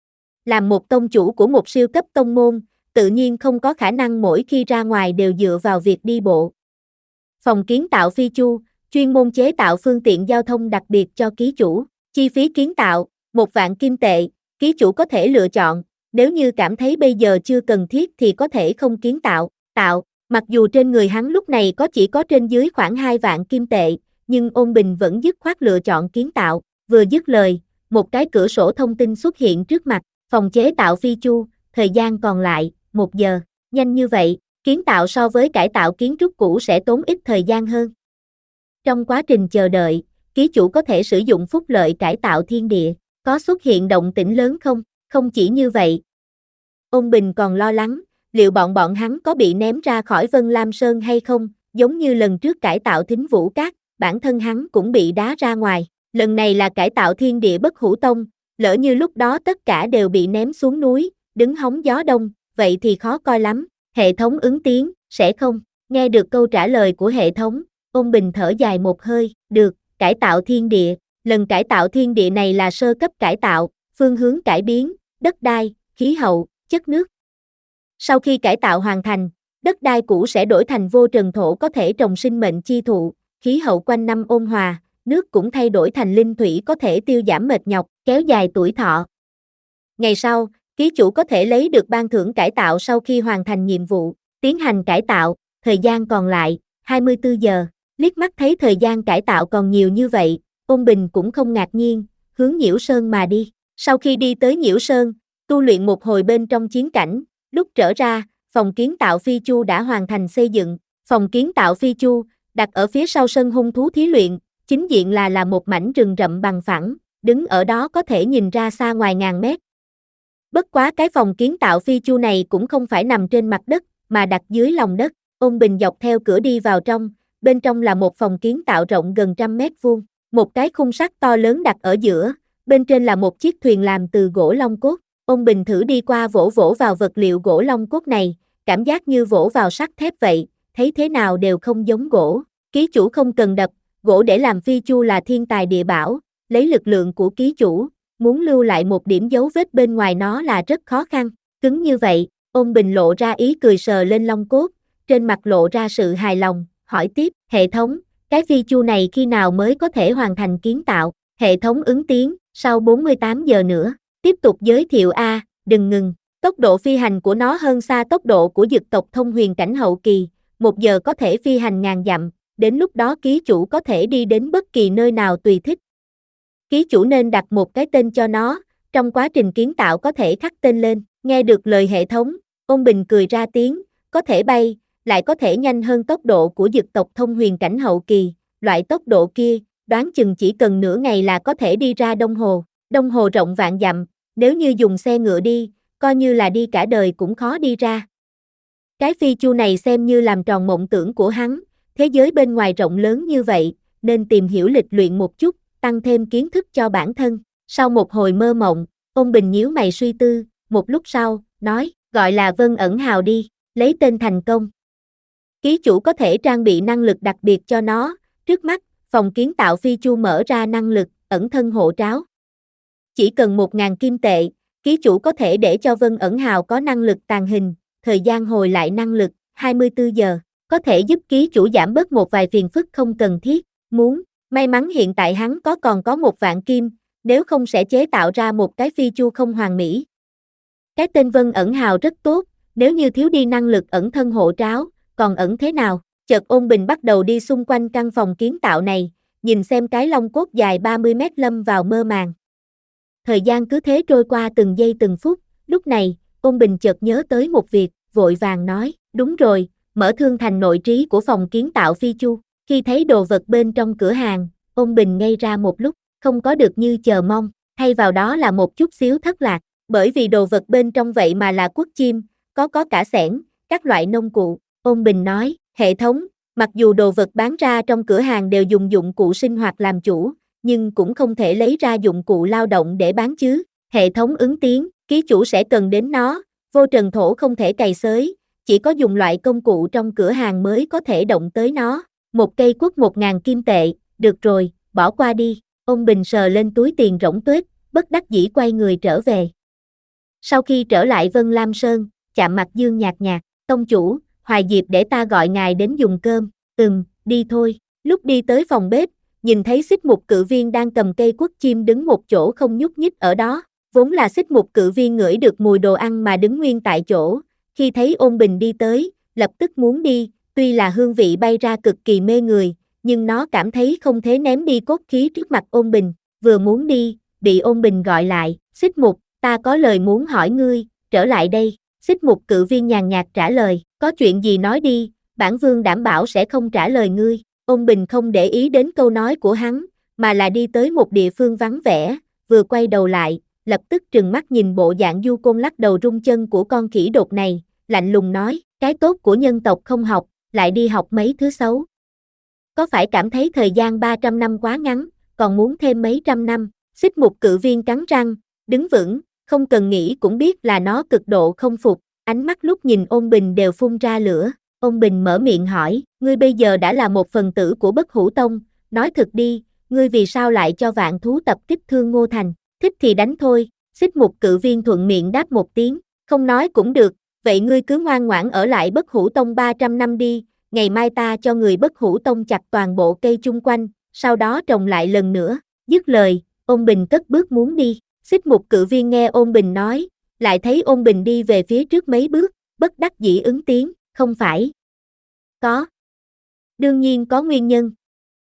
Làm một tông chủ của một siêu cấp tông môn, tự nhiên không có khả năng mỗi khi ra ngoài đều dựa vào việc đi bộ. Phòng kiến tạo Phi Chu, chuyên môn chế tạo phương tiện giao thông đặc biệt cho ký chủ. Chi phí kiến tạo, một vạn kim tệ, ký chủ có thể lựa chọn, nếu như cảm thấy bây giờ chưa cần thiết thì có thể không kiến tạo. Tạo, mặc dù trên người hắn lúc này có chỉ có trên dưới khoảng hai vạn kim tệ, nhưng Ôn Bình vẫn dứt khoát lựa chọn kiến tạo. Vừa dứt lời, một cái cửa sổ thông tin xuất hiện trước mặt, phòng chế tạo Phi Chu, thời gian còn lại, một giờ, nhanh như vậy, kiến tạo so với cải tạo kiến trúc cũ sẽ tốn ít thời gian hơn. Trong quá trình chờ đợi, ký chủ có thể sử dụng phúc lợi cải tạo thiên địa, có xuất hiện động tĩnh lớn không? Không chỉ như vậy. Ôn Bình còn lo lắng, liệu bọn bọn hắn có bị ném ra khỏi Vân Lam Sơn hay không, giống như lần trước cải tạo Thính Vũ Các, bản thân hắn cũng bị đá ra ngoài, lần này là cải tạo thiên địa Bất Hủ Tông, lỡ như lúc đó tất cả đều bị ném xuống núi, đứng hóng gió đông, vậy thì khó coi lắm. Hệ thống ứng tiếng, sẽ không? Nghe được câu trả lời của hệ thống, Ôn Bình thở dài một hơi, được, cải tạo thiên địa, lần cải tạo thiên địa này là sơ cấp cải tạo, phương hướng cải biến, đất đai, khí hậu, chất nước. Sau khi cải tạo hoàn thành, đất đai cũ sẽ đổi thành vô trần thổ có thể trồng sinh mệnh chi thụ, khí hậu quanh năm ôn hòa, nước cũng thay đổi thành linh thủy có thể tiêu giảm mệt nhọc, kéo dài tuổi thọ. Ngày sau, ký chủ có thể lấy được ban thưởng cải tạo sau khi hoàn thành nhiệm vụ, tiến hành cải tạo, thời gian còn lại, hai mươi tư giờ, liếc mắt thấy thời gian cải tạo còn nhiều như vậy, Ôn Bình cũng không ngạc nhiên, hướng Nhiễu Sơn mà đi. Sau khi đi tới Nhiễu Sơn, tu luyện một hồi bên trong chiến cảnh, lúc trở ra, phòng kiến tạo Phi Chu đã hoàn thành xây dựng, phòng kiến tạo Phi Chu, đặt ở phía sau sân hung thú thí luyện, chính diện là là một mảnh rừng rậm bằng phẳng, đứng ở đó có thể nhìn ra xa ngoài ngàn mét. Bất quá cái phòng kiến tạo Phi Chu này cũng không phải nằm trên mặt đất, mà đặt dưới lòng đất. Ôn Bình dọc theo cửa đi vào trong, bên trong là một phòng kiến tạo rộng gần trăm mét vuông, một cái khung sắt to lớn đặt ở giữa, bên trên là một chiếc thuyền làm từ gỗ long cốt. Ôn Bình thử đi qua vỗ vỗ vào vật liệu gỗ long cốt này, cảm giác như vỗ vào sắt thép vậy, thấy thế nào đều không giống gỗ. Ký chủ không cần đập, gỗ để làm phi chu là thiên tài địa bảo, lấy lực lượng của ký chủ, muốn lưu lại một điểm dấu vết bên ngoài nó là rất khó khăn. Cứng như vậy, Ôn Bình lộ ra ý cười sờ lên long cốt, trên mặt lộ ra sự hài lòng, hỏi tiếp, hệ thống, cái phi chu này khi nào mới có thể hoàn thành kiến tạo? Hệ thống ứng tiếng, sau bốn mươi tám giờ nữa. Tiếp tục giới thiệu a, đừng ngừng. Tốc độ phi hành của nó hơn xa tốc độ của dực tộc thông huyền cảnh hậu kỳ, một giờ có thể phi hành ngàn dặm, đến lúc đó ký chủ có thể đi đến bất kỳ nơi nào tùy thích. Ký chủ nên đặt một cái tên cho nó, trong quá trình kiến tạo có thể khắc tên lên. Nghe được lời hệ thống, Ôn Bình cười ra tiếng, có thể bay, lại có thể nhanh hơn tốc độ của dực tộc thông huyền cảnh hậu kỳ, loại tốc độ kia, đoán chừng chỉ cần nửa ngày là có thể đi ra Đông Hồ. Đông Hồ rộng vạn dặm, nếu như dùng xe ngựa đi, coi như là đi cả đời cũng khó đi ra. Cái phi chu này xem như làm tròn mộng tưởng của hắn, thế giới bên ngoài rộng lớn như vậy, nên tìm hiểu lịch luyện một chút, tăng thêm kiến thức cho bản thân. Sau một hồi mơ mộng, Ôn Bình nhíu mày suy tư, một lúc sau, nói, gọi là Vân Ẩn Hào đi, lấy tên thành công. Ký chủ có thể trang bị năng lực đặc biệt cho nó, trước mắt, phòng kiến tạo phi chu mở ra năng lực, ẩn thân hộ tráo. Chỉ cần một ngàn kim tệ, ký chủ có thể để cho Vân Ẩn Hào có năng lực tàng hình, thời gian hồi lại năng lực, hai mươi tư giờ, có thể giúp ký chủ giảm bớt một vài phiền phức không cần thiết, muốn, may mắn hiện tại hắn có còn có một vạn kim, nếu không sẽ chế tạo ra một cái phi chu không hoàn mỹ. Cái tên Vân Ẩn Hào rất tốt, nếu như thiếu đi năng lực ẩn thân hộ tráo, còn ẩn thế nào? Chợt Ôn Bình bắt đầu đi xung quanh căn phòng kiến tạo này, nhìn xem cái long cốt dài ba mươi mét lâm vào mơ màng. Thời gian cứ thế trôi qua từng giây từng phút, lúc này, Ôn Bình chợt nhớ tới một việc, vội vàng nói, đúng rồi, mở thương thành nội trí của phòng kiến tạo phi chu. Khi thấy đồ vật bên trong cửa hàng, Ôn Bình ngây ra một lúc, không có được như chờ mong, thay vào đó là một chút xíu thất lạc, bởi vì đồ vật bên trong vậy mà là cuốc chim, có có cả xẻng, các loại nông cụ. Ôn Bình nói, hệ thống, mặc dù đồ vật bán ra trong cửa hàng đều dùng dụng cụ sinh hoạt làm chủ, nhưng cũng không thể lấy ra dụng cụ lao động để bán chứ. Hệ thống ứng tiếng, ký chủ sẽ cần đến nó, vô trần thổ không thể cày xới, chỉ có dùng loại công cụ trong cửa hàng mới có thể động tới nó. Một cây cuốc một ngàn kim tệ, được rồi, bỏ qua đi. Ôn Bình sờ lên túi tiền rỗng tuếch, bất đắc dĩ quay người trở về. Sau khi trở lại Vân Lam Sơn, chạm mặt Dương nhạt nhạt, tông chủ, Hoài Diệp để ta gọi ngài đến dùng cơm. Ừm, đi thôi. Lúc đi tới phòng bếp, nhìn thấy Xích Mục Cự Viên đang cầm cây quất chim đứng một chỗ không nhúc nhích ở đó. Vốn là Xích Mục Cự Viên ngửi được mùi đồ ăn mà đứng nguyên tại chỗ, khi thấy Ôn Bình đi tới, lập tức muốn đi, tuy là hương vị bay ra cực kỳ mê người, nhưng nó cảm thấy không thể ném đi cốt khí trước mặt Ôn Bình, vừa muốn đi, bị Ôn Bình gọi lại, Xích Mục, ta có lời muốn hỏi ngươi, trở lại đây. Xích Mục Cự Viên nhàn nhạt trả lời, có chuyện gì nói đi, bản vương đảm bảo sẽ không trả lời ngươi. Ôn Bình không để ý đến câu nói của hắn, mà là đi tới một địa phương vắng vẻ, vừa quay đầu lại, lập tức trừng mắt nhìn bộ dạng du côn lắc đầu rung chân của con khỉ đột này, lạnh lùng nói, cái tốt của nhân tộc không học, lại đi học mấy thứ xấu. Có phải cảm thấy thời gian ba trăm năm quá ngắn, còn muốn thêm mấy trăm năm? Xích Mục Cự Viên cắn răng, đứng vững, không cần nghĩ cũng biết là nó cực độ không phục, ánh mắt lúc nhìn Ôn Bình đều phun ra lửa. Ôn Bình mở miệng hỏi, ngươi bây giờ đã là một phần tử của Bất Hủ Tông, nói thật đi, ngươi vì sao lại cho vạn thú tập kích Thương Ngô Thành, thích thì đánh thôi. Xích Mục Cự Viên thuận miệng đáp một tiếng, không nói cũng được, vậy ngươi cứ ngoan ngoãn ở lại Bất Hủ Tông ba trăm năm đi, ngày mai ta cho người Bất Hủ Tông chặt toàn bộ cây chung quanh, sau đó trồng lại lần nữa. Dứt lời, Ôn Bình cất bước muốn đi. Xích Mục Cự Viên nghe Ôn Bình nói, lại thấy Ôn Bình đi về phía trước mấy bước, bất đắc dĩ ứng tiếng, không phải. Có. Đương nhiên có nguyên nhân.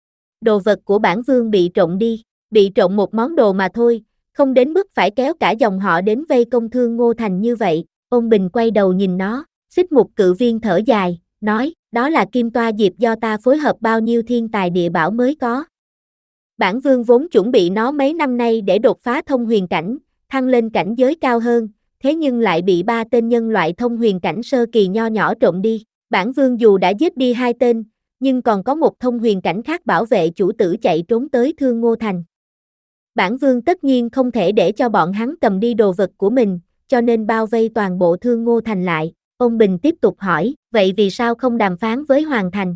Đồ vật của bản vương bị trộm đi, bị trộm một món đồ mà thôi, không đến mức phải kéo cả dòng họ đến vây công Thương Ngô Thành như vậy. Ôn Bình quay đầu nhìn nó, Xích Mục Cự Viên thở dài, nói, đó là Kim Toa Diệp do ta phối hợp bao nhiêu thiên tài địa bảo mới có. Bản vương vốn chuẩn bị nó mấy năm nay để đột phá thông huyền cảnh, thăng lên cảnh giới cao hơn, thế nhưng lại bị ba tên nhân loại thông huyền cảnh sơ kỳ nho nhỏ trộm đi. Bản vương dù đã giết đi hai tên, nhưng còn có một thông huyền cảnh khác bảo vệ chủ tử chạy trốn tới Thương Ngô Thành. Bản vương tất nhiên không thể để cho bọn hắn cầm đi đồ vật của mình, cho nên bao vây toàn bộ Thương Ngô Thành lại. Ôn Bình tiếp tục hỏi, vậy vì sao không đàm phán với Hoàng Thành?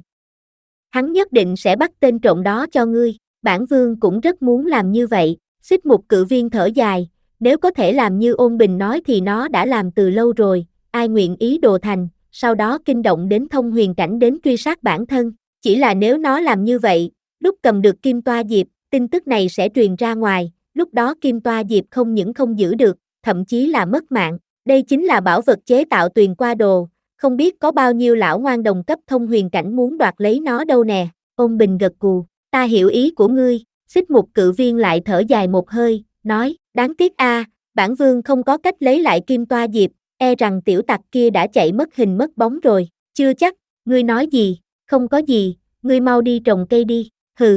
Hắn nhất định sẽ bắt tên trộm đó cho ngươi. Bản vương cũng rất muốn làm như vậy. Xích Mục Cự Viên thở dài, nếu có thể làm như Ôn Bình nói thì nó đã làm từ lâu rồi, ai nguyện ý đồ thành, sau đó kinh động đến thông huyền cảnh đến truy sát bản thân. Chỉ là nếu nó làm như vậy, lúc cầm được Kim Toa Diệp, tin tức này sẽ truyền ra ngoài, lúc đó Kim Toa Diệp không những không giữ được, thậm chí là mất mạng. Đây chính là bảo vật chế tạo Tuyền Qua Đồ, không biết có bao nhiêu lão ngoan đồng cấp thông huyền cảnh muốn đoạt lấy nó đâu nè. Ôn Bình gật gù, ta hiểu ý của ngươi. Xích Mục Cự Viên lại thở dài một hơi, nói, đáng tiếc a, bản vương không có cách lấy lại Kim Toa Diệp, e rằng tiểu tặc kia đã chạy mất hình mất bóng rồi. Chưa chắc, ngươi nói gì, không có gì, ngươi mau đi trồng cây đi, hừ.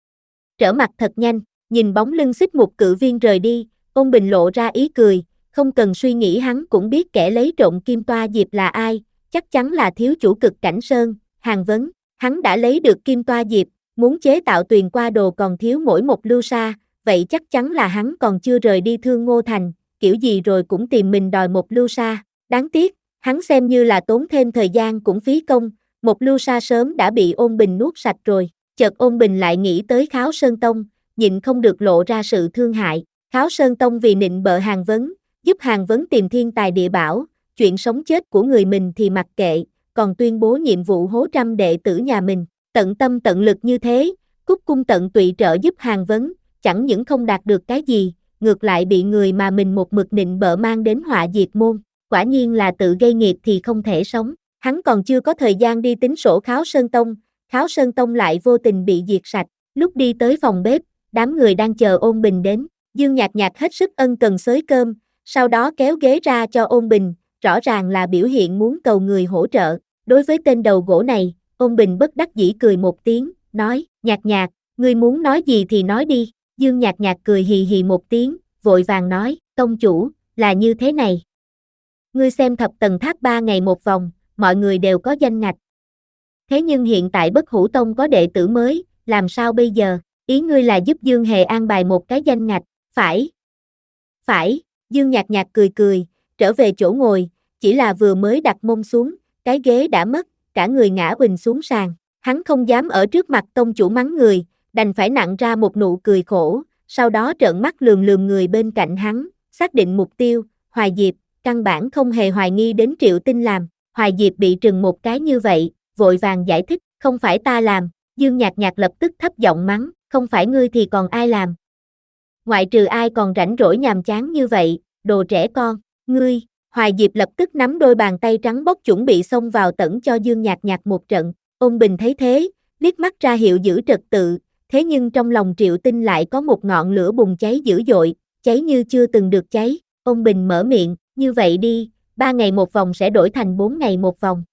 Trở mặt thật nhanh, nhìn bóng lưng Xích Mục Cự Viên rời đi, Ôn Bình lộ ra ý cười, không cần suy nghĩ hắn cũng biết kẻ lấy trộm Kim Toa Diệp là ai, chắc chắn là thiếu chủ Cực Cảnh Sơn, Hàn Vấn. Hắn đã lấy được Kim Toa Diệp, muốn chế tạo Tuyền Qua Đồ còn thiếu mỗi một lưu sa, vậy chắc chắn là hắn còn chưa rời đi Thương Ngô Thành, kiểu gì rồi cũng tìm mình đòi một lưu sa. Đáng tiếc, hắn xem như là tốn thêm thời gian cũng phí công, một lưu sa sớm đã bị Ôn Bình nuốt sạch rồi. Chợt Ôn Bình lại nghĩ tới Kháo Sơn Tông, nhịn không được lộ ra sự thương hại. Kháo Sơn Tông vì nịnh bợ Hàn Vấn, giúp Hàn Vấn tìm thiên tài địa bảo, chuyện sống chết của người mình thì mặc kệ, còn tuyên bố nhiệm vụ hố trăm đệ tử nhà mình. Tận tâm tận lực như thế, cúc cung tận tụy trợ giúp Hàn Vấn, chẳng những không đạt được cái gì, ngược lại bị người mà mình một mực nịnh bợ mang đến họa diệt môn. Quả nhiên là tự gây nghiệp thì không thể sống. Hắn còn chưa có thời gian đi tính sổ Kháo Sơn Tông, Kháo Sơn Tông lại vô tình bị diệt sạch. Lúc đi tới phòng bếp, đám người đang chờ Ôn Bình đến, Dương Nhạc Nhạc hết sức ân cần xới cơm, sau đó kéo ghế ra cho Ôn Bình, rõ ràng là biểu hiện muốn cầu người hỗ trợ. Đối với tên đầu gỗ này, Ôn Bình bất đắc dĩ cười một tiếng, nói, Nhạc Nhạc, ngươi muốn nói gì thì nói đi. Dương Nhạc Nhạc cười hì hì một tiếng, vội vàng nói, tông chủ, là như thế này. Ngươi xem thập tầng tháp ba ngày một vòng, mọi người đều có danh ngạch. Thế nhưng hiện tại Bất Hủ Tông có đệ tử mới, làm sao bây giờ? Ý ngươi là giúp Dương Hề an bài một cái danh ngạch, phải? Phải, Dương Nhạc Nhạc cười cười, trở về chỗ ngồi, chỉ là vừa mới đặt mông xuống, cái ghế đã mất, cả người ngã uỳnh xuống sàn. Hắn không dám ở trước mặt tông chủ mắng người, đành phải nặn ra một nụ cười khổ, sau đó trợn mắt lườm lườm người bên cạnh hắn, xác định mục tiêu, Hoài Diệp, căn bản không hề hoài nghi đến Triệu Tinh làm. Hoài Diệp bị trừng một cái như vậy, vội vàng giải thích, không phải ta làm. Dương Nhạc Nhạc lập tức thấp giọng mắng, không phải ngươi thì còn ai làm? Ngoại trừ ai còn rảnh rỗi nhàm chán như vậy, đồ trẻ con, ngươi. Hoài Diệp lập tức nắm đôi bàn tay trắng bóc chuẩn bị xông vào tẩn cho Dương Nhạc Nhạc một trận. Ôn Bình thấy thế, liếc mắt ra hiệu giữ trật tự, thế nhưng trong lòng Triệu Tinh lại có một ngọn lửa bùng cháy dữ dội, cháy như chưa từng được cháy. Ôn Bình mở miệng, như vậy đi, ba ngày một vòng sẽ đổi thành bốn ngày một vòng.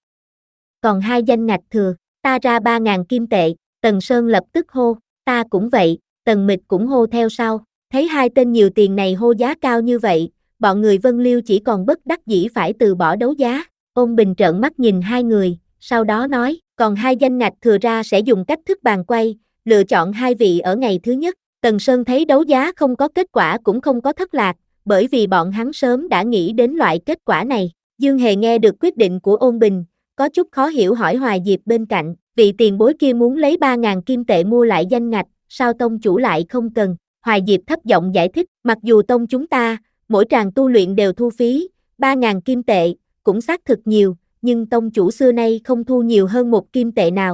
Còn hai danh ngạch thừa, ta ra ba ngàn kim tệ. Tần Sơn lập tức hô, ta cũng vậy. Tần Mịch cũng hô theo sau. Thấy hai tên nhiều tiền này hô giá cao như vậy, bọn người Vân Liêu chỉ còn bất đắc dĩ phải từ bỏ đấu giá. Ôn Bình trợn mắt nhìn hai người, sau đó nói, còn hai danh ngạch thừa ra sẽ dùng cách thức bàn quay, lựa chọn hai vị ở ngày thứ nhất. Tần Sơn thấy đấu giá không có kết quả cũng không có thất lạc, bởi vì bọn hắn sớm đã nghĩ đến loại kết quả này. Dương Hề nghe được quyết định của Ôn Bình, có chút khó hiểu hỏi Hoài Diệp bên cạnh, vị tiền bối kia muốn lấy ba ngàn kim tệ mua lại danh ngạch, sao tông chủ lại không cần? Hoài Diệp thấp giọng giải thích, mặc dù tông chúng ta, mỗi tràng tu luyện đều thu phí, ba ngàn kim tệ, cũng xác thực nhiều, nhưng tông chủ xưa nay không thu nhiều hơn một kim tệ nào.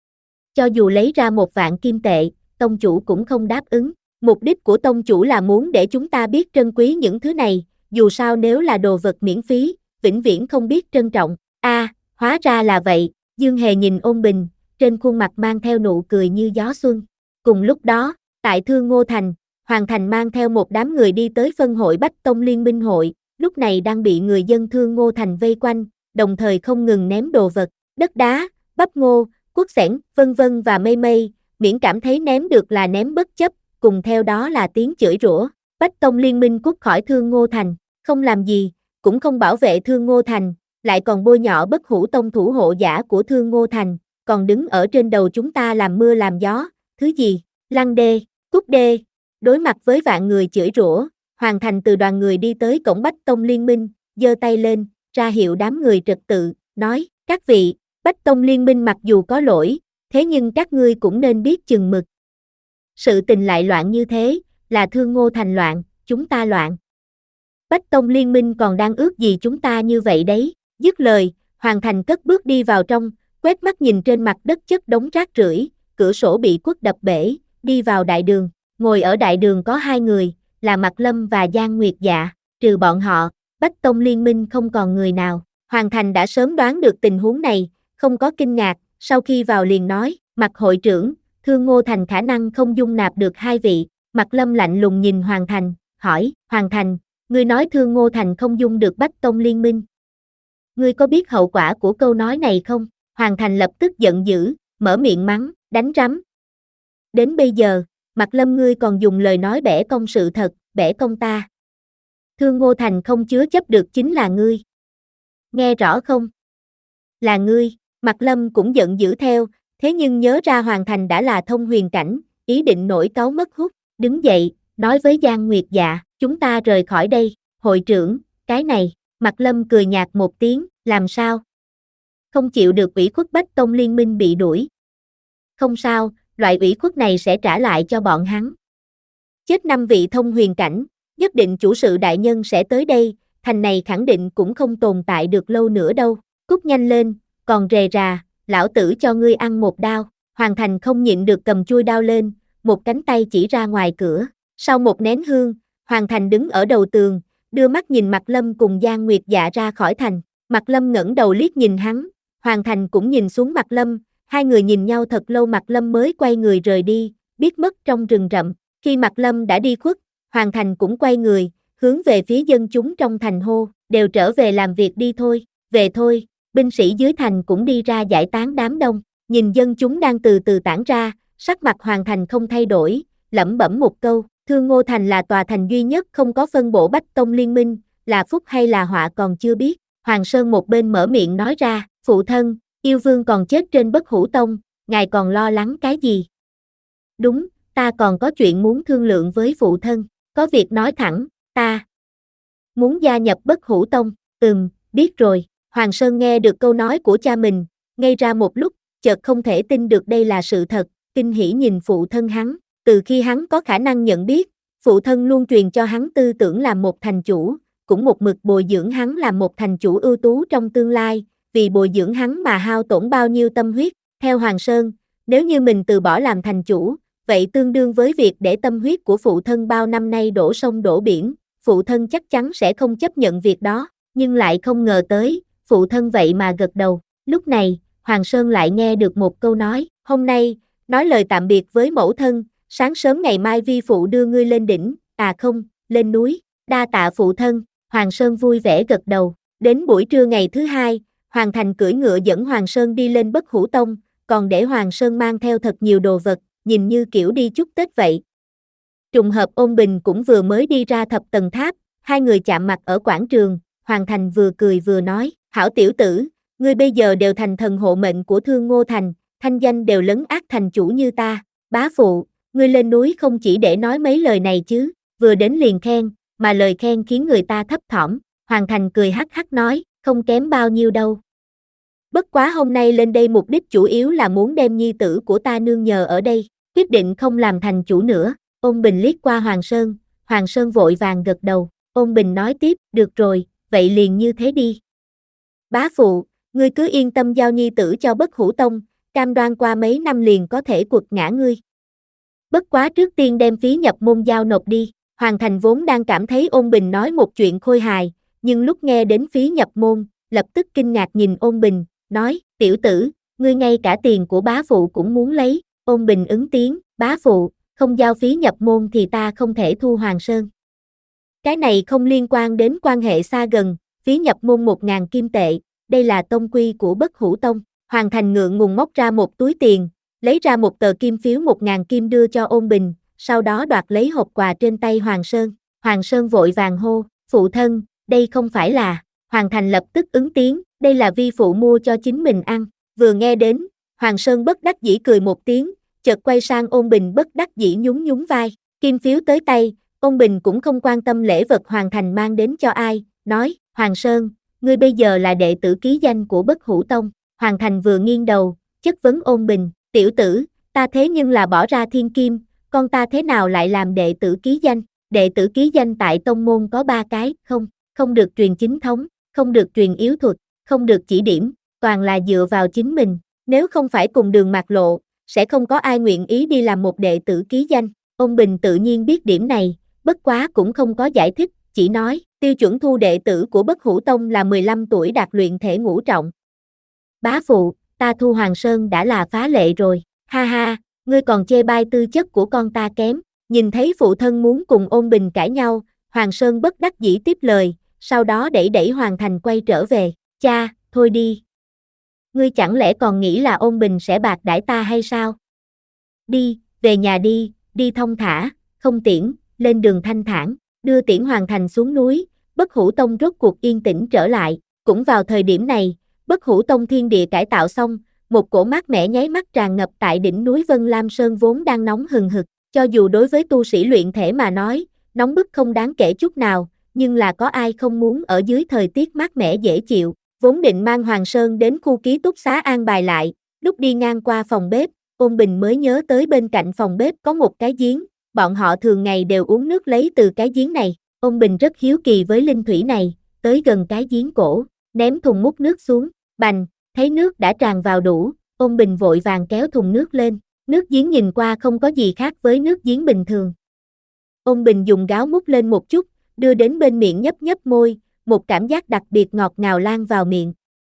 Cho dù lấy ra một vạn kim tệ, tông chủ cũng không đáp ứng. Mục đích của tông chủ là muốn để chúng ta biết trân quý những thứ này, dù sao nếu là đồ vật miễn phí, vĩnh viễn không biết trân trọng. A, à, hóa ra là vậy. Dương Hề nhìn Ôn Bình, trên khuôn mặt mang theo nụ cười như gió xuân. Cùng lúc đó, tại Thương Ngô Thành, Hoàng Thành mang theo một đám người đi tới phân hội Bách Tông Liên minh hội, lúc này đang bị người dân Thương Ngô Thành vây quanh, đồng thời không ngừng ném đồ vật, đất đá, bắp ngô, cuốc xẻng, vân vân và mây mây, miễn cảm thấy ném được là ném bất chấp, cùng theo đó là tiếng chửi rủa. Bách Tông Liên minh cút khỏi Thương Ngô Thành, không làm gì, cũng không bảo vệ Thương Ngô Thành, lại còn bôi nhọ Bất Hủ Tông thủ hộ giả của Thương Ngô Thành, còn đứng ở trên đầu chúng ta làm mưa làm gió, thứ gì, lăn đê, cút đê. Đối mặt với vạn người chửi rủa, Hoàng Thành từ đoàn người đi tới cổng Bách Tông Liên minh, giơ tay lên, ra hiệu đám người trật tự, nói, các vị, Bách Tông Liên minh mặc dù có lỗi, thế nhưng các ngươi cũng nên biết chừng mực. Sự tình lại loạn như thế, là Thương Ngô Thành loạn, chúng ta loạn. Bách Tông Liên minh còn đang ước gì chúng ta như vậy đấy. Dứt lời, Hoàng Thành cất bước đi vào trong, quét mắt nhìn trên mặt đất chất đống rác rưởi, cửa sổ bị quất đập bể, đi vào đại đường. Ngồi ở đại đường có hai người, là Mạc Lâm và Giang Nguyệt Dạ, trừ bọn họ, Bách Tông Liên minh không còn người nào. Hoàng Thành đã sớm đoán được tình huống này, không có kinh ngạc, sau khi vào liền nói, Mạc hội trưởng, Thương Ngô Thành khả năng không dung nạp được hai vị. Mạc Lâm lạnh lùng nhìn Hoàng Thành, hỏi, Hoàng Thành, ngươi nói Thương Ngô Thành không dung được Bách Tông Liên minh. Ngươi có biết hậu quả của câu nói này không? Hoàng Thành lập tức giận dữ, mở miệng mắng, đánh rắm. Đến bây giờ, Mạc Lâm ngươi còn dùng lời nói bẻ cong sự thật, bẻ cong ta. Thương Ngô Thành không chứa chấp được chính là ngươi. Nghe rõ không? Là ngươi. Mạc Lâm cũng giận dữ theo, thế nhưng nhớ ra Hoàng Thành đã là thông huyền cảnh, ý định nổi cáu mất hút, đứng dậy, nói với Giang Nguyệt Dạ, chúng ta rời khỏi đây. Hội trưởng, cái này, Mạc Lâm cười nhạt một tiếng, làm sao? Không chịu được ủy khuất Bách Tông Liên minh bị đuổi. Không sao, loại ủy khuất này sẽ trả lại cho bọn hắn. Chết năm vị thông huyền cảnh, nhất định chủ sự đại nhân sẽ tới đây, thành này khẳng định cũng không tồn tại được lâu nữa đâu. Cút nhanh lên, còn rề rà, lão tử cho ngươi ăn một đao. Hoàng Thành không nhịn được cầm chui đao lên, một cánh tay chỉ ra ngoài cửa. Sau một nén hương, Hoàng Thành đứng ở đầu tường, đưa mắt nhìn Mạc Lâm cùng Giang Nguyệt Dạ ra khỏi thành. Mạc Lâm ngẩng đầu liếc nhìn hắn, Hoàng Thành cũng nhìn xuống Mạc Lâm, hai người nhìn nhau thật lâu Mạc Lâm mới quay người rời đi, biết mất trong rừng rậm. Khi Mạc Lâm đã đi khuất, Hoàng Thành cũng quay người, hướng về phía dân chúng trong thành hô, đều trở về làm việc đi thôi, về thôi. Binh sĩ dưới thành cũng đi ra giải tán đám đông, nhìn dân chúng đang từ từ tản ra, sắc mặt Hoàng Thành không thay đổi, lẩm bẩm một câu, Thương Ngô Thành là tòa thành duy nhất không có phân bổ Bách Tông Liên minh, là phúc hay là họa còn chưa biết. Hoàng Sơn một bên mở miệng nói ra, phụ thân, yêu vương còn chết trên Bất Hủ Tông, ngài còn lo lắng cái gì? Đúng, ta còn có chuyện muốn thương lượng với phụ thân, có việc nói thẳng, ta muốn gia nhập Bất Hủ Tông. Ừm, biết rồi. Hoàng Sơn nghe được câu nói của cha mình, ngây ra một lúc, chợt không thể tin được đây là sự thật, kinh hỉ nhìn phụ thân hắn. Từ khi hắn có khả năng nhận biết, phụ thân luôn truyền cho hắn tư tưởng làm một thành chủ, cũng một mực bồi dưỡng hắn làm một thành chủ ưu tú trong tương lai, vì bồi dưỡng hắn mà hao tổn bao nhiêu tâm huyết. Theo Hoàng Sơn, nếu như mình từ bỏ làm thành chủ, vậy tương đương với việc để tâm huyết của phụ thân bao năm nay đổ sông đổ biển, phụ thân chắc chắn sẽ không chấp nhận việc đó, nhưng lại không ngờ tới, phụ thân vậy mà gật đầu. Lúc này, Hoàng Sơn lại nghe được một câu nói, hôm nay, nói lời tạm biệt với mẫu thân, sáng sớm ngày mai vi phụ đưa ngươi lên đỉnh, à không, lên núi, đa tạ phụ thân. Hoàng Sơn vui vẻ gật đầu. Đến buổi trưa ngày thứ hai, Hoàng Thành cưỡi ngựa dẫn Hoàng Sơn đi lên Bất Hủ Tông, còn để Hoàng Sơn mang theo thật nhiều đồ vật, nhìn như kiểu đi chúc Tết vậy. Trùng hợp Ôn Bình cũng vừa mới đi ra thập tầng tháp, hai người chạm mặt ở quảng trường, Hoàng Thành vừa cười vừa nói, hảo tiểu tử, ngươi bây giờ đều thành thần hộ mệnh của Thương Ngô Thành, thanh danh đều lấn át thành chủ như ta, bá phụ, ngươi lên núi không chỉ để nói mấy lời này chứ, vừa đến liền khen, mà lời khen khiến người ta thấp thỏm. Hoàng Thành cười hắc hắc nói, không kém bao nhiêu đâu. Bất quá hôm nay lên đây mục đích chủ yếu là muốn đem nhi tử của ta nương nhờ ở đây, quyết định không làm thành chủ nữa. Ôn Bình liếc qua Hoàng Sơn, Hoàng Sơn vội vàng gật đầu. Ôn Bình nói tiếp, được rồi, vậy liền như thế đi. Bá phụ, ngươi cứ yên tâm giao nhi tử cho Bất Hủ Tông, cam đoan qua mấy năm liền có thể quật ngã ngươi. Bất quá trước tiên đem phí nhập môn giao nộp đi. Hoàng Thành vốn đang cảm thấy Ôn Bình nói một chuyện khôi hài, nhưng lúc nghe đến phí nhập môn, lập tức kinh ngạc nhìn Ôn Bình, nói, tiểu tử, ngươi ngay cả tiền của bá phụ cũng muốn lấy. Ôn Bình ứng tiếng, bá phụ, không giao phí nhập môn thì ta không thể thu Hoàng Sơn. Cái này không liên quan đến quan hệ xa gần, phí nhập môn một ngàn kim tệ, đây là tông quy của Bất Hủ Tông. Hoàng Thành ngượng ngùng móc ra một túi tiền, lấy ra một tờ kim phiếu một ngàn kim đưa cho Ôn Bình, sau đó đoạt lấy hộp quà trên tay Hoàng Sơn. Hoàng Sơn vội vàng hô, phụ thân, đây không phải là. Hoàng Thành lập tức ứng tiếng, đây là vi phụ mua cho chính mình ăn. Vừa nghe đến, Hoàng Sơn bất đắc dĩ cười một tiếng, chợt quay sang Ôn Bình bất đắc dĩ nhún nhún vai, kim phiếu tới tay, Ôn Bình cũng không quan tâm lễ vật Hoàng Thành mang đến cho ai, nói, Hoàng Sơn, ngươi bây giờ là đệ tử ký danh của Bất Hủ Tông. Hoàng Thành vừa nghiêng đầu, chất vấn Ôn Bình, tiểu tử, ta thế nhưng là bỏ ra thiên kim, con ta thế nào lại làm đệ tử ký danh? Đệ tử ký danh tại tông môn có ba cái, không, không được truyền chính thống, không được truyền yếu thuật, không được chỉ điểm, toàn là dựa vào chính mình, nếu không phải cùng đường mạc lộ, sẽ không có ai nguyện ý đi làm một đệ tử ký danh. Ôn Bình tự nhiên biết điểm này, bất quá cũng không có giải thích, chỉ nói, tiêu chuẩn thu đệ tử của Bất Hủ Tông là mười lăm tuổi đạt luyện thể ngũ trọng. Bá phụ, ta thu Hoàng Sơn đã là phá lệ rồi, ha ha, ngươi còn chê bai tư chất của con ta kém. Nhìn thấy phụ thân muốn cùng Ôn Bình cãi nhau, Hoàng Sơn bất đắc dĩ tiếp lời, sau đó đẩy đẩy Hoàng Thành quay trở về, cha, thôi đi. Ngươi chẳng lẽ còn nghĩ là Ôn Bình sẽ bạc đãi ta hay sao? Đi, về nhà đi, đi thông thả, không tiễn, lên đường thanh thản, đưa tiễn Hoàng Thành xuống núi, Bất Hủ Tông rốt cuộc yên tĩnh trở lại, cũng vào thời điểm này, Bất Hủ Tông thiên địa cải tạo xong, một cổ mát mẻ nháy mắt tràn ngập tại đỉnh núi Vân Lam Sơn vốn đang nóng hừng hực. Cho dù đối với tu sĩ luyện thể mà nói, nóng bức không đáng kể chút nào, nhưng là có ai không muốn ở dưới thời tiết mát mẻ dễ chịu, vốn định mang Hoàng Sơn đến khu ký túc xá an bài lại, lúc đi ngang qua phòng bếp, Ôn Bình mới nhớ tới bên cạnh phòng bếp có một cái giếng, bọn họ thường ngày đều uống nước lấy từ cái giếng này, Ôn Bình rất hiếu kỳ với linh thủy này, tới gần cái giếng cổ, ném thùng múc nước xuống, bành, thấy nước đã tràn vào đủ, Ôn Bình vội vàng kéo thùng nước lên. Nước giếng nhìn qua không có gì khác với nước giếng bình thường. Ôn Bình dùng gáo múc lên một chút, đưa đến bên miệng nhấp nhấp môi, một cảm giác đặc biệt ngọt ngào lan vào miệng.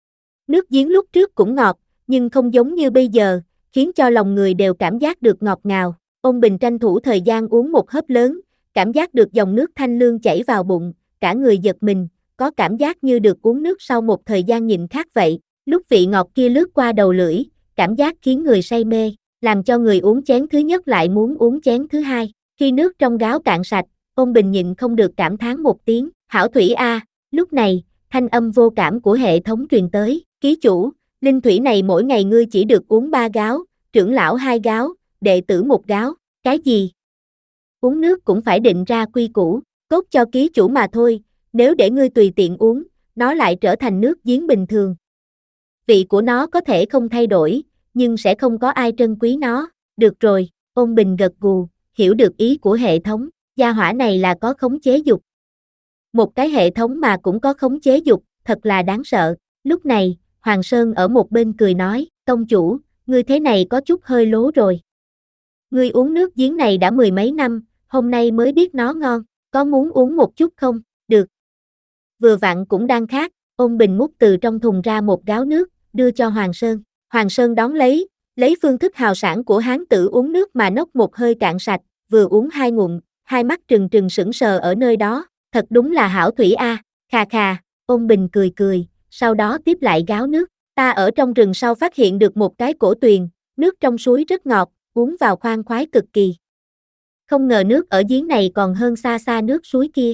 Nước giếng lúc trước cũng ngọt, nhưng không giống như bây giờ, khiến cho lòng người đều cảm giác được ngọt ngào. Ôn Bình tranh thủ thời gian uống một hớp lớn, cảm giác được dòng nước thanh lương chảy vào bụng, cả người giật mình, có cảm giác như được uống nước sau một thời gian nhịn khát vậy. Lúc vị ngọt kia lướt qua đầu lưỡi, cảm giác khiến người say mê, làm cho người uống chén thứ nhất lại muốn uống chén thứ hai. Khi nước trong gáo cạn sạch, Ôn Bình nhịn không được cảm thán một tiếng, hảo thủy a. Lúc này, thanh âm vô cảm của hệ thống truyền tới, ký chủ, linh thủy này mỗi ngày ngươi chỉ được uống ba gáo, trưởng lão hai gáo, đệ tử một gáo. Cái gì? Uống nước cũng phải định ra quy củ, cốt cho ký chủ mà thôi, nếu để ngươi tùy tiện uống, nó lại trở thành nước giếng bình thường. Vị của nó có thể không thay đổi, nhưng sẽ không có ai trân quý nó. Được rồi, Ôn Bình gật gù, hiểu được ý của hệ thống, gia hỏa này là có khống chế dục. Một cái hệ thống mà cũng có khống chế dục, thật là đáng sợ. Lúc này, Hoàng Sơn ở một bên cười nói, tông chủ, ngươi thế này có chút hơi lố rồi. Ngươi uống nước giếng này đã mười mấy năm, hôm nay mới biết nó ngon, có muốn uống một chút không? Được. Vừa vặn cũng đang khát, Ôn Bình múc từ trong thùng ra một gáo nước, đưa cho Hoàng Sơn. Hoàng Sơn đón lấy, lấy phương thức hào sảng của hán tử uống nước mà nốc một hơi cạn sạch, vừa uống hai ngụm, hai mắt trừng trừng sững sờ ở nơi đó, thật đúng là hảo thủy a. À. Khà khà, Ôn Bình cười cười, sau đó tiếp lại gáo nước, ta ở trong rừng sau phát hiện được một cái cổ tuyền, nước trong suối rất ngọt, uống vào khoan khoái cực kỳ. Không ngờ nước ở giếng này còn hơn xa xa nước suối kia.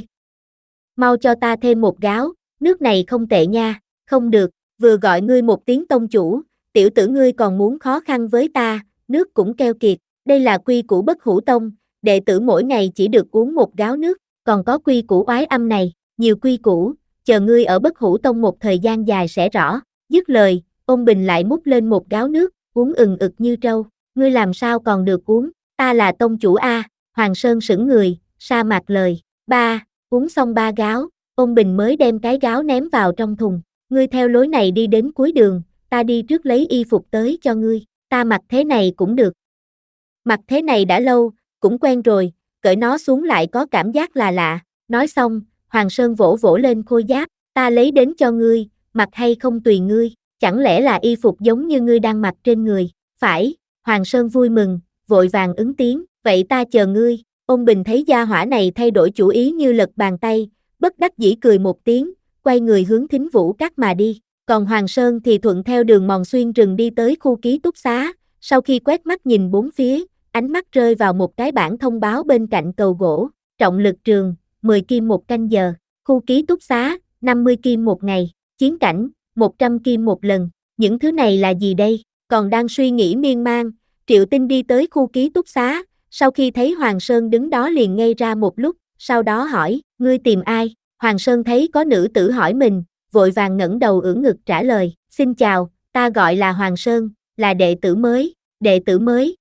Mau cho ta thêm một gáo, nước này không tệ nha. Không được, vừa gọi ngươi một tiếng tông chủ, tiểu tử ngươi còn muốn khó khăn với ta, nước cũng keo kiệt, đây là quy củ Bất Hủ Tông, đệ tử mỗi ngày chỉ được uống một gáo nước, còn có quy củ oái âm này, nhiều quy củ, chờ ngươi ở Bất Hủ Tông một thời gian dài sẽ rõ. Dứt lời, Ôn Bình lại múc lên một gáo nước, uống ừng ực như trâu, ngươi làm sao còn được uống, ta là tông chủ a. Hoàng Sơn sững người, sa mạc lời, ba, uống xong ba gáo, Ôn Bình mới đem cái gáo ném vào trong thùng, ngươi theo lối này đi đến cuối đường, ta đi trước lấy y phục tới cho ngươi, ta mặc thế này cũng được. Mặc thế này đã lâu, cũng quen rồi, cởi nó xuống lại có cảm giác là lạ, nói xong, Hoàng Sơn vỗ vỗ lên khôi giáp, ta lấy đến cho ngươi, mặc hay không tùy ngươi, chẳng lẽ là y phục giống như ngươi đang mặc trên người, phải, Hoàng Sơn vui mừng, vội vàng ứng tiếng, vậy ta chờ ngươi. Ôn Bình thấy gia hỏa này thay đổi chủ ý như lật bàn tay, bất đắc dĩ cười một tiếng, quay người hướng Thính Vũ Các mà đi, còn Hoàng Sơn thì thuận theo đường mòn xuyên rừng đi tới khu ký túc xá, sau khi quét mắt nhìn bốn phía, ánh mắt rơi vào một cái bảng thông báo bên cạnh cầu gỗ, trọng lực trường, mười kim một canh giờ, khu ký túc xá, năm mươi kim một ngày, chiến cảnh, một trăm kim một lần, những thứ này là gì đây? Còn đang suy nghĩ miên man, Triệu Tinh đi tới khu ký túc xá, sau khi thấy Hoàng Sơn đứng đó liền ngây ra một lúc, sau đó hỏi, ngươi tìm ai? Hoàng Sơn thấy có nữ tử hỏi mình, vội vàng ngẩng đầu ưỡn ngực trả lời, xin chào, ta gọi là Hoàng Sơn, là đệ tử mới, đệ tử mới.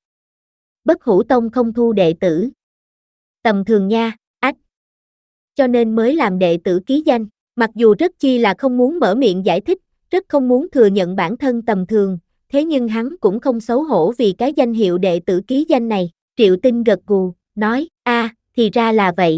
Bất Hủ Tông không thu đệ tử. Tầm thường nha, ách. Cho nên mới làm đệ tử ký danh, mặc dù rất chi là không muốn mở miệng giải thích, rất không muốn thừa nhận bản thân tầm thường, thế nhưng hắn cũng không xấu hổ vì cái danh hiệu đệ tử ký danh này. Triệu Tinh gật gù, nói, a, thì ra là vậy.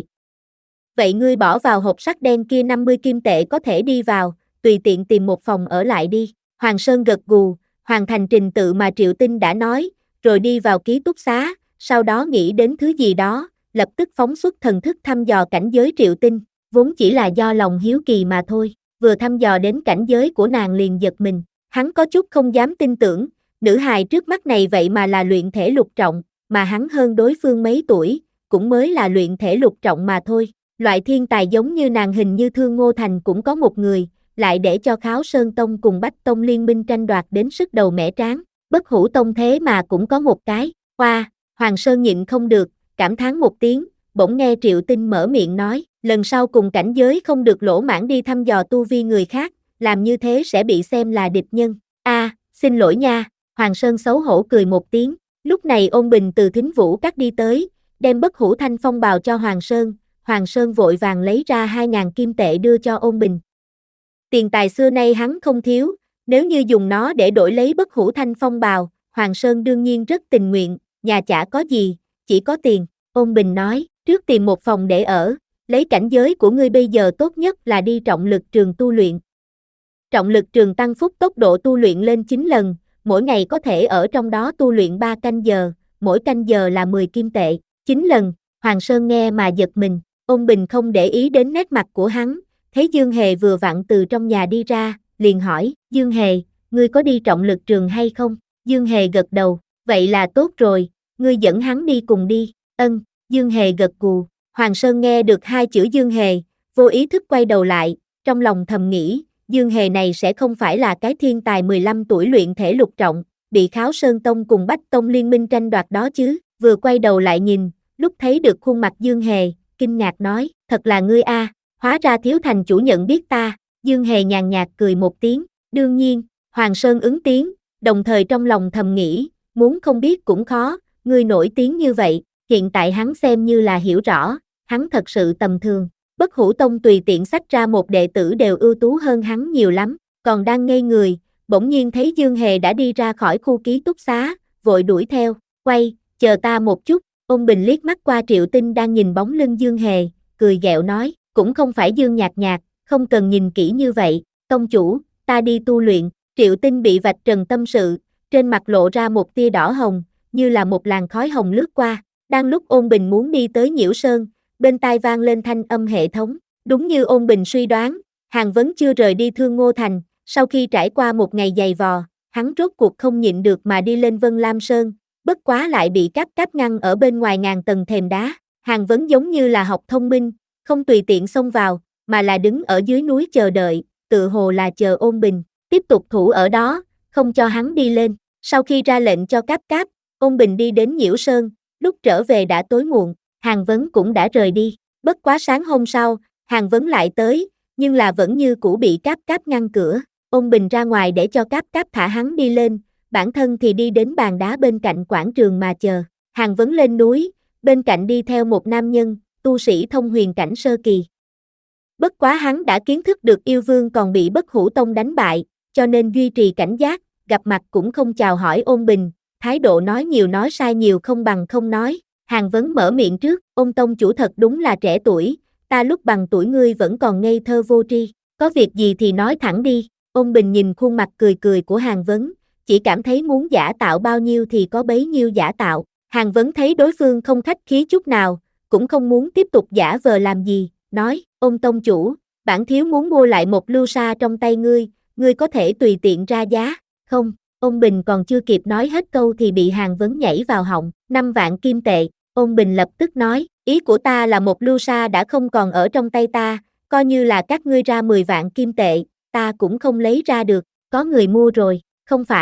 Vậy ngươi bỏ vào hộp sắt đen kia năm mươi kim tệ có thể đi vào, tùy tiện tìm một phòng ở lại đi. Hoàng Sơn gật gù, hoàn thành trình tự mà Triệu Tinh đã nói, rồi đi vào ký túc xá, sau đó nghĩ đến thứ gì đó, lập tức phóng xuất thần thức thăm dò cảnh giới Triệu Tinh, vốn chỉ là do lòng hiếu kỳ mà thôi, vừa thăm dò đến cảnh giới của nàng liền giật mình, hắn có chút không dám tin tưởng, nữ hài trước mắt này vậy mà là luyện thể lục trọng, mà hắn hơn đối phương mấy tuổi, cũng mới là luyện thể lục trọng mà thôi. Loại thiên tài giống như nàng hình như Thương Ngô Thành cũng có một người, lại để cho Kháo Sơn Tông cùng Bách Tông liên minh tranh đoạt đến sức đầu mẻ trán, Bất Hủ Tông thế mà cũng có một cái, hoa, Hoàng Sơn nhịn không được, cảm thán một tiếng, bỗng nghe Triệu Tinh mở miệng nói, lần sau cùng cảnh giới không được lỗ mãng đi thăm dò tu vi người khác, làm như thế sẽ bị xem là địch nhân, a, xin lỗi nha, Hoàng Sơn xấu hổ cười một tiếng, lúc này Ôn Bình từ Thính Vũ Các đi tới, đem Bất Hủ Thanh Phong bào cho Hoàng Sơn, Hoàng Sơn vội vàng lấy ra hai ngàn kim tệ đưa cho Ôn Bình. Tiền tài xưa nay hắn không thiếu, nếu như dùng nó để đổi lấy Bất Hủ Thanh Phong bào, Hoàng Sơn đương nhiên rất tình nguyện, nhà chả có gì, chỉ có tiền. Ôn Bình nói, trước tìm một phòng để ở, lấy cảnh giới của ngươi bây giờ tốt nhất là đi trọng lực trường tu luyện. Trọng lực trường tăng phúc tốc độ tu luyện lên chín lần, mỗi ngày có thể ở trong đó tu luyện ba canh giờ, mỗi canh giờ là mười kim tệ, chín lần, Hoàng Sơn nghe mà giật mình, Ôn Bình không để ý đến nét mặt của hắn, thấy Dương Hề vừa vặn từ trong nhà đi ra, liền hỏi, Dương Hề, ngươi có đi trọng lực trường hay không? Dương Hề gật đầu, vậy là tốt rồi, ngươi dẫn hắn đi cùng đi, ân, Dương Hề gật gù, Hoàng Sơn nghe được hai chữ Dương Hề, vô ý thức quay đầu lại, trong lòng thầm nghĩ, Dương Hề này sẽ không phải là cái thiên tài mười lăm tuổi luyện thể lục trọng, bị Kháo Sơn Tông cùng Bách Tông liên minh tranh đoạt đó chứ, vừa quay đầu lại nhìn, lúc thấy được khuôn mặt Dương Hề, kinh ngạc nói, thật là ngươi a, hóa ra Thiếu Thành chủ nhận biết ta, Dương Hề nhàn nhạt cười một tiếng, đương nhiên, Hoàng Sơn ứng tiếng, đồng thời trong lòng thầm nghĩ, muốn không biết cũng khó, ngươi nổi tiếng như vậy, hiện tại hắn xem như là hiểu rõ, hắn thật sự tầm thường, Bất Hủ Tông tùy tiện xách ra một đệ tử đều ưu tú hơn hắn nhiều lắm, còn đang ngây người, bỗng nhiên thấy Dương Hề đã đi ra khỏi khu ký túc xá, vội đuổi theo, quay, chờ ta một chút, Ôn Bình liếc mắt qua Triệu Tinh đang nhìn bóng lưng Dương Hề, cười ghẹo nói, cũng không phải Dương nhạt nhạt, không cần nhìn kỹ như vậy, tông chủ, ta đi tu luyện, Triệu Tinh bị vạch trần tâm sự, trên mặt lộ ra một tia đỏ hồng, như là một làn khói hồng lướt qua, đang lúc Ôn Bình muốn đi tới Nhiễu Sơn, bên tai vang lên thanh âm hệ thống, đúng như Ôn Bình suy đoán, Hàn Vấn chưa rời đi Thương Ngô Thành, sau khi trải qua một ngày dày vò, hắn rốt cuộc không nhịn được mà đi lên Vân Lam Sơn, bất quá lại bị Cáp Cáp ngăn ở bên ngoài ngàn tầng thềm đá, Hàn Vấn giống như là học thông minh, không tùy tiện xông vào, mà là đứng ở dưới núi chờ đợi, tự hồ là chờ Ôn Bình, tiếp tục thủ ở đó, không cho hắn đi lên, sau khi ra lệnh cho Cáp Cáp, Ôn Bình đi đến Nhiễu Sơn, lúc trở về đã tối muộn, Hàn Vấn cũng đã rời đi, bất quá sáng hôm sau, Hàn Vấn lại tới, nhưng là vẫn như cũ bị Cáp Cáp ngăn cửa, Ôn Bình ra ngoài để cho Cáp Cáp thả hắn đi lên, bản thân thì đi đến bàn đá bên cạnh quảng trường mà chờ, Hàn Vấn lên núi, bên cạnh đi theo một nam nhân, tu sĩ thông huyền cảnh sơ kỳ. Bất quá hắn đã kiến thức được yêu vương còn bị Bất Hủ Tông đánh bại, cho nên duy trì cảnh giác, gặp mặt cũng không chào hỏi Ôn Bình, thái độ nói nhiều nói sai nhiều không bằng không nói. Hàn Vấn mở miệng trước, Ôn tông chủ thật đúng là trẻ tuổi, ta lúc bằng tuổi ngươi vẫn còn ngây thơ vô tri, có việc gì thì nói thẳng đi. Ôn Bình nhìn khuôn mặt cười cười của Hàn Vấn, chỉ cảm thấy muốn giả tạo bao nhiêu thì có bấy nhiêu giả tạo. Hàn Vấn thấy đối phương không khách khí chút nào, cũng không muốn tiếp tục giả vờ làm gì, nói, Ôn tông chủ, bản thiếu muốn mua lại một lưu sa trong tay ngươi, ngươi có thể tùy tiện ra giá, không? Ôn Bình còn chưa kịp nói hết câu thì bị Hàn Vấn nhảy vào họng, năm vạn kim tệ, Ôn Bình lập tức nói, ý của ta là một lưu sa đã không còn ở trong tay ta, coi như là các ngươi ra mười vạn kim tệ, ta cũng không lấy ra được, có người mua rồi, không phải,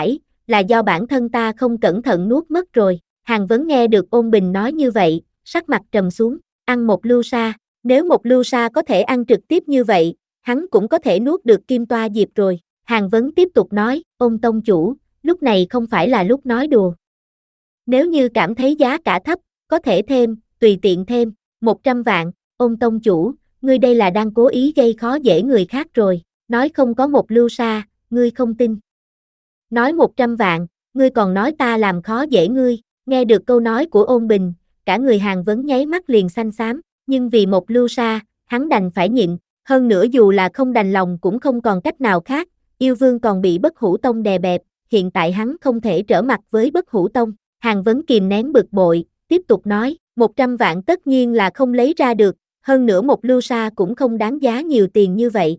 là do bản thân ta không cẩn thận nuốt mất rồi. Hàn Vấn nghe được Ôn Bình nói như vậy, sắc mặt trầm xuống, ăn một lưu sa, nếu một lưu sa có thể ăn trực tiếp như vậy, hắn cũng có thể nuốt được Kim Toa Diệp rồi. Hàn Vấn tiếp tục nói, Ôn tông chủ, lúc này không phải là lúc nói đùa. Nếu như cảm thấy giá cả thấp, có thể thêm, tùy tiện thêm, một trăm vạn, Ôn tông chủ, ngươi đây là đang cố ý gây khó dễ người khác rồi, nói không có một lưu sa, ngươi không tin. Nói một trăm vạn, ngươi còn nói ta làm khó dễ ngươi, nghe được câu nói của Ôn Bình, cả người Hàn Vấn nháy mắt liền xanh xám, nhưng vì một lưu sa, hắn đành phải nhịn, hơn nữa dù là không đành lòng cũng không còn cách nào khác, yêu vương còn bị Bất Hủ Tông đè bẹp, hiện tại hắn không thể trở mặt với Bất Hủ Tông. Hàn Vấn kìm nén bực bội, tiếp tục nói, một trăm vạn tất nhiên là không lấy ra được, hơn nữa một lưu sa cũng không đáng giá nhiều tiền như vậy.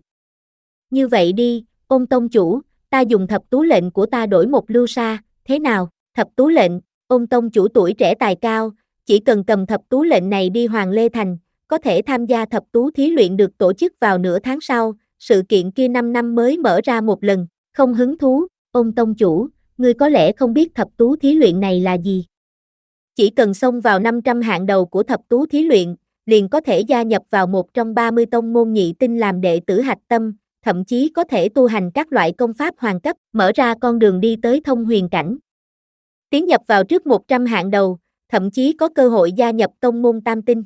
Như vậy đi, Ôn tông chủ, ta dùng thập tú lệnh của ta đổi một lưu sa, thế nào? Thập tú lệnh, Ôn tông chủ tuổi trẻ tài cao, chỉ cần cầm thập tú lệnh này đi Hoàng Lê Thành, có thể tham gia thập tú thí luyện được tổ chức vào nửa tháng sau, sự kiện kia năm năm mới mở ra một lần, không hứng thú. Ôn tông chủ, ngươi có lẽ không biết thập tú thí luyện này là gì. Chỉ cần xông vào năm trăm hạng đầu của thập tú thí luyện, liền có thể gia nhập vào một trong ba mươi tông môn nhị tinh làm đệ tử hạch tâm, thậm chí có thể tu hành các loại công pháp hoàng cấp, mở ra con đường đi tới thông huyền cảnh. Tiến nhập vào trước một trăm hạng đầu, thậm chí có cơ hội gia nhập tông môn tam tinh.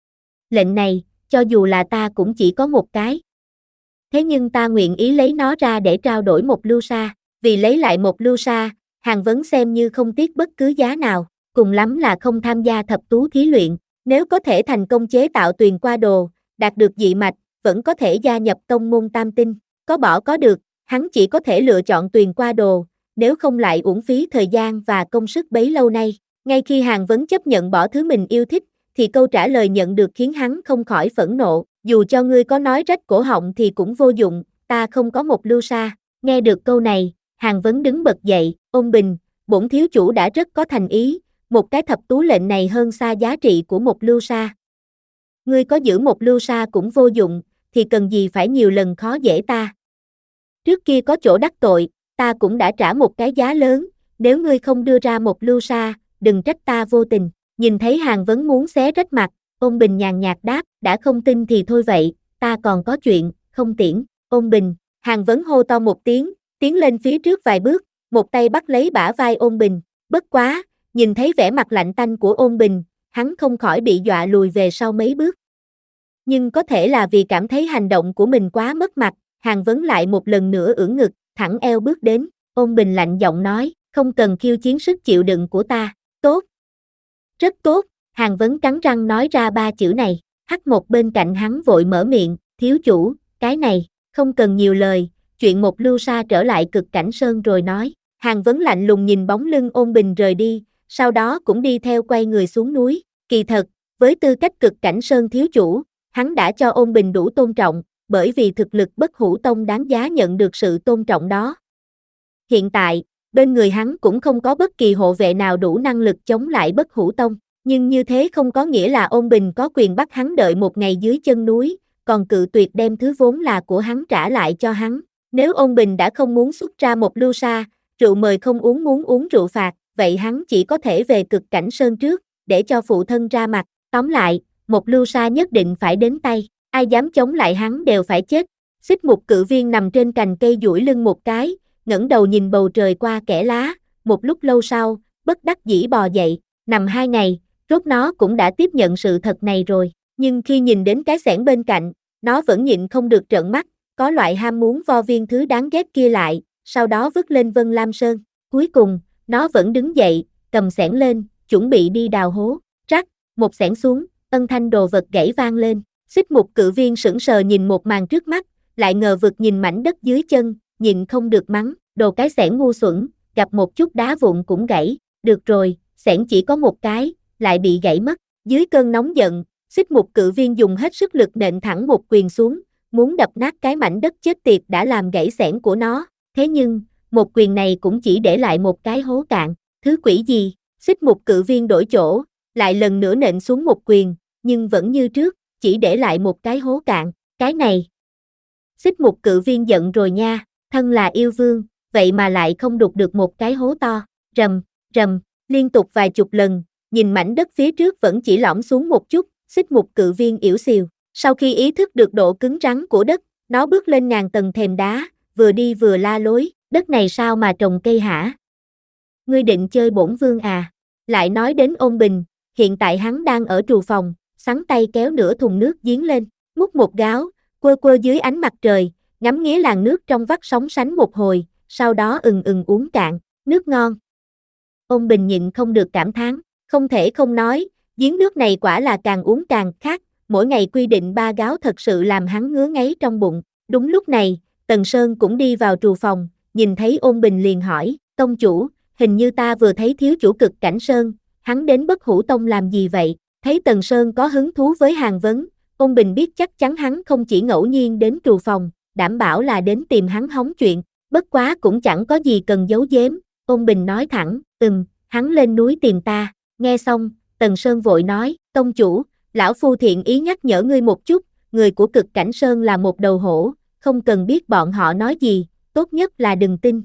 Lệnh này, cho dù là ta cũng chỉ có một cái. Thế nhưng ta nguyện ý lấy nó ra để trao đổi một lưu sa, vì lấy lại một lưu sa, Hàn Vấn xem như không tiếc bất cứ giá nào, cùng lắm là không tham gia thập tú thí luyện, nếu có thể thành công chế tạo tuyền qua đồ, đạt được dị mạch, vẫn có thể gia nhập tông môn tam tinh, có bỏ có được, hắn chỉ có thể lựa chọn tuyền qua đồ, nếu không lại uổng phí thời gian và công sức bấy lâu nay. Ngay khi Hàn Vấn chấp nhận bỏ thứ mình yêu thích, thì câu trả lời nhận được khiến hắn không khỏi phẫn nộ, dù cho ngươi có nói rách cổ họng thì cũng vô dụng, ta không có một lưu sa. Nghe được câu này, Hàn Vấn đứng bật dậy, Ôn Bình, bổn thiếu chủ đã rất có thành ý, một cái thập tú lệnh này hơn xa giá trị của một lưu sa. Ngươi có giữ một lưu sa cũng vô dụng, thì cần gì phải nhiều lần khó dễ ta. Trước kia có chỗ đắc tội, ta cũng đã trả một cái giá lớn, nếu ngươi không đưa ra một lưu sa, đừng trách ta vô tình. Nhìn thấy Hàn Vấn muốn xé rách mặt, Ôn Bình nhàn nhạt đáp, đã không tin thì thôi vậy, ta còn có chuyện, không tiễn. Ôn Bình, Hàn Vấn hô to một tiếng, tiến lên phía trước vài bước, một tay bắt lấy bả vai Ôn Bình, bất quá, nhìn thấy vẻ mặt lạnh tanh của Ôn Bình, hắn không khỏi bị dọa lùi về sau mấy bước. Nhưng có thể là vì cảm thấy hành động của mình quá mất mặt, Hàn Vấn lại một lần nữa ưỡn ngực, thẳng eo bước đến, Ôn Bình lạnh giọng nói, không cần khiêu chiến sức chịu đựng của ta, tốt. Rất tốt, Hàn Vấn cắn răng nói ra ba chữ này, hắc một bên cạnh hắn vội mở miệng, thiếu chủ, cái này, không cần nhiều lời, chuyện một lưu sa trở lại Cực Cảnh Sơn rồi nói. Hàn Vấn lạnh lùng nhìn bóng lưng Ôn Bình rời đi, sau đó cũng đi theo quay người xuống núi, kỳ thật, với tư cách Cực Cảnh Sơn thiếu chủ, hắn đã cho Ôn Bình đủ tôn trọng, bởi vì thực lực Bất Hủ Tông đáng giá nhận được sự tôn trọng đó. Hiện tại, bên người hắn cũng không có bất kỳ hộ vệ nào đủ năng lực chống lại Bất Hủ Tông, nhưng như thế không có nghĩa là Ôn Bình có quyền bắt hắn đợi một ngày dưới chân núi, còn cự tuyệt đem thứ vốn là của hắn trả lại cho hắn. Nếu Ôn Bình đã không muốn xuất ra một lưu sa, rượu mời không uống muốn uống rượu phạt, vậy hắn chỉ có thể về Cực Cảnh Sơn trước, để cho phụ thân ra mặt. Tóm lại, một lưu sa nhất định phải đến tay, ai dám chống lại hắn đều phải chết. Xích Mục cự viên nằm trên cành cây duỗi lưng một cái, ngẩng đầu nhìn bầu trời qua kẽ lá, một lúc lâu sau, bất đắc dĩ bò dậy, nằm hai ngày, rốt nó cũng đã tiếp nhận sự thật này rồi, nhưng khi nhìn đến cái xẻng bên cạnh, nó vẫn nhịn không được trợn mắt, có loại ham muốn vo viên thứ đáng ghét kia lại, sau đó vứt lên Vân Lam Sơn, cuối cùng, nó vẫn đứng dậy, cầm xẻng lên, chuẩn bị đi đào hố, rắc, một xẻng xuống, âm thanh đồ vật gãy vang lên, Xích Mục cự viên sững sờ nhìn một màn trước mắt, lại ngờ vực nhìn mảnh đất dưới chân, nhịn không được mắng, đồ cái xẻng ngu xuẩn, gặp một chút đá vụn cũng gãy, được rồi, xẻng chỉ có một cái, lại bị gãy mất, dưới cơn nóng giận, Xích Mục cự viên dùng hết sức lực nện thẳng một quyền xuống, muốn đập nát cái mảnh đất chết tiệt đã làm gãy xẻng của nó, thế nhưng, một quyền này cũng chỉ để lại một cái hố cạn, thứ quỷ gì, Xích Mục cự viên đổi chỗ, lại lần nữa nện xuống một quyền, nhưng vẫn như trước, chỉ để lại một cái hố cạn, cái này. Xích Mục cự viên giận rồi nha, thân là yêu vương, vậy mà lại không đục được một cái hố to, rầm, rầm, liên tục vài chục lần, nhìn mảnh đất phía trước vẫn chỉ lõm xuống một chút, xích mục cự viên ỉu xìu. Sau khi ý thức được độ cứng rắn của đất, nó bước lên ngàn tầng thềm đá, vừa đi vừa la lối, đất này sao mà trồng cây hả? Ngươi định chơi bổn vương à? Lại nói đến ôn bình, hiện tại hắn đang ở trù phòng, sắn tay kéo nửa thùng nước giếng lên, múc một gáo, quơ quơ dưới ánh mặt trời, ngắm nghía làn nước trong vắt sóng sánh một hồi, sau đó ừng ừng uống cạn, nước ngon. Ôn bình nhịn không được cảm thán, không thể không nói, giếng nước này quả là càng uống càng khát, mỗi ngày quy định ba gáo thật sự làm hắn ngứa ngáy trong bụng. Đúng lúc này, Tần Sơn cũng đi vào trù phòng, nhìn thấy ôn bình liền hỏi, tông chủ, hình như ta vừa thấy thiếu chủ Cực Cảnh Sơn, hắn đến Bất Hủ Tông làm gì vậy? Thấy Tần Sơn có hứng thú với hàng vấn, ôn bình biết chắc chắn hắn không chỉ ngẫu nhiên đến trù phòng, đảm bảo là đến tìm hắn hóng chuyện, bất quá cũng chẳng có gì cần giấu giếm, ôn bình nói thẳng, ừm, hắn lên núi tìm ta, nghe xong, Tần Sơn vội nói, tông chủ, lão phu thiện ý nhắc nhở ngươi một chút, người của Cực Cảnh Sơn là một đầu hổ, không cần biết bọn họ nói gì, tốt nhất là đừng tin.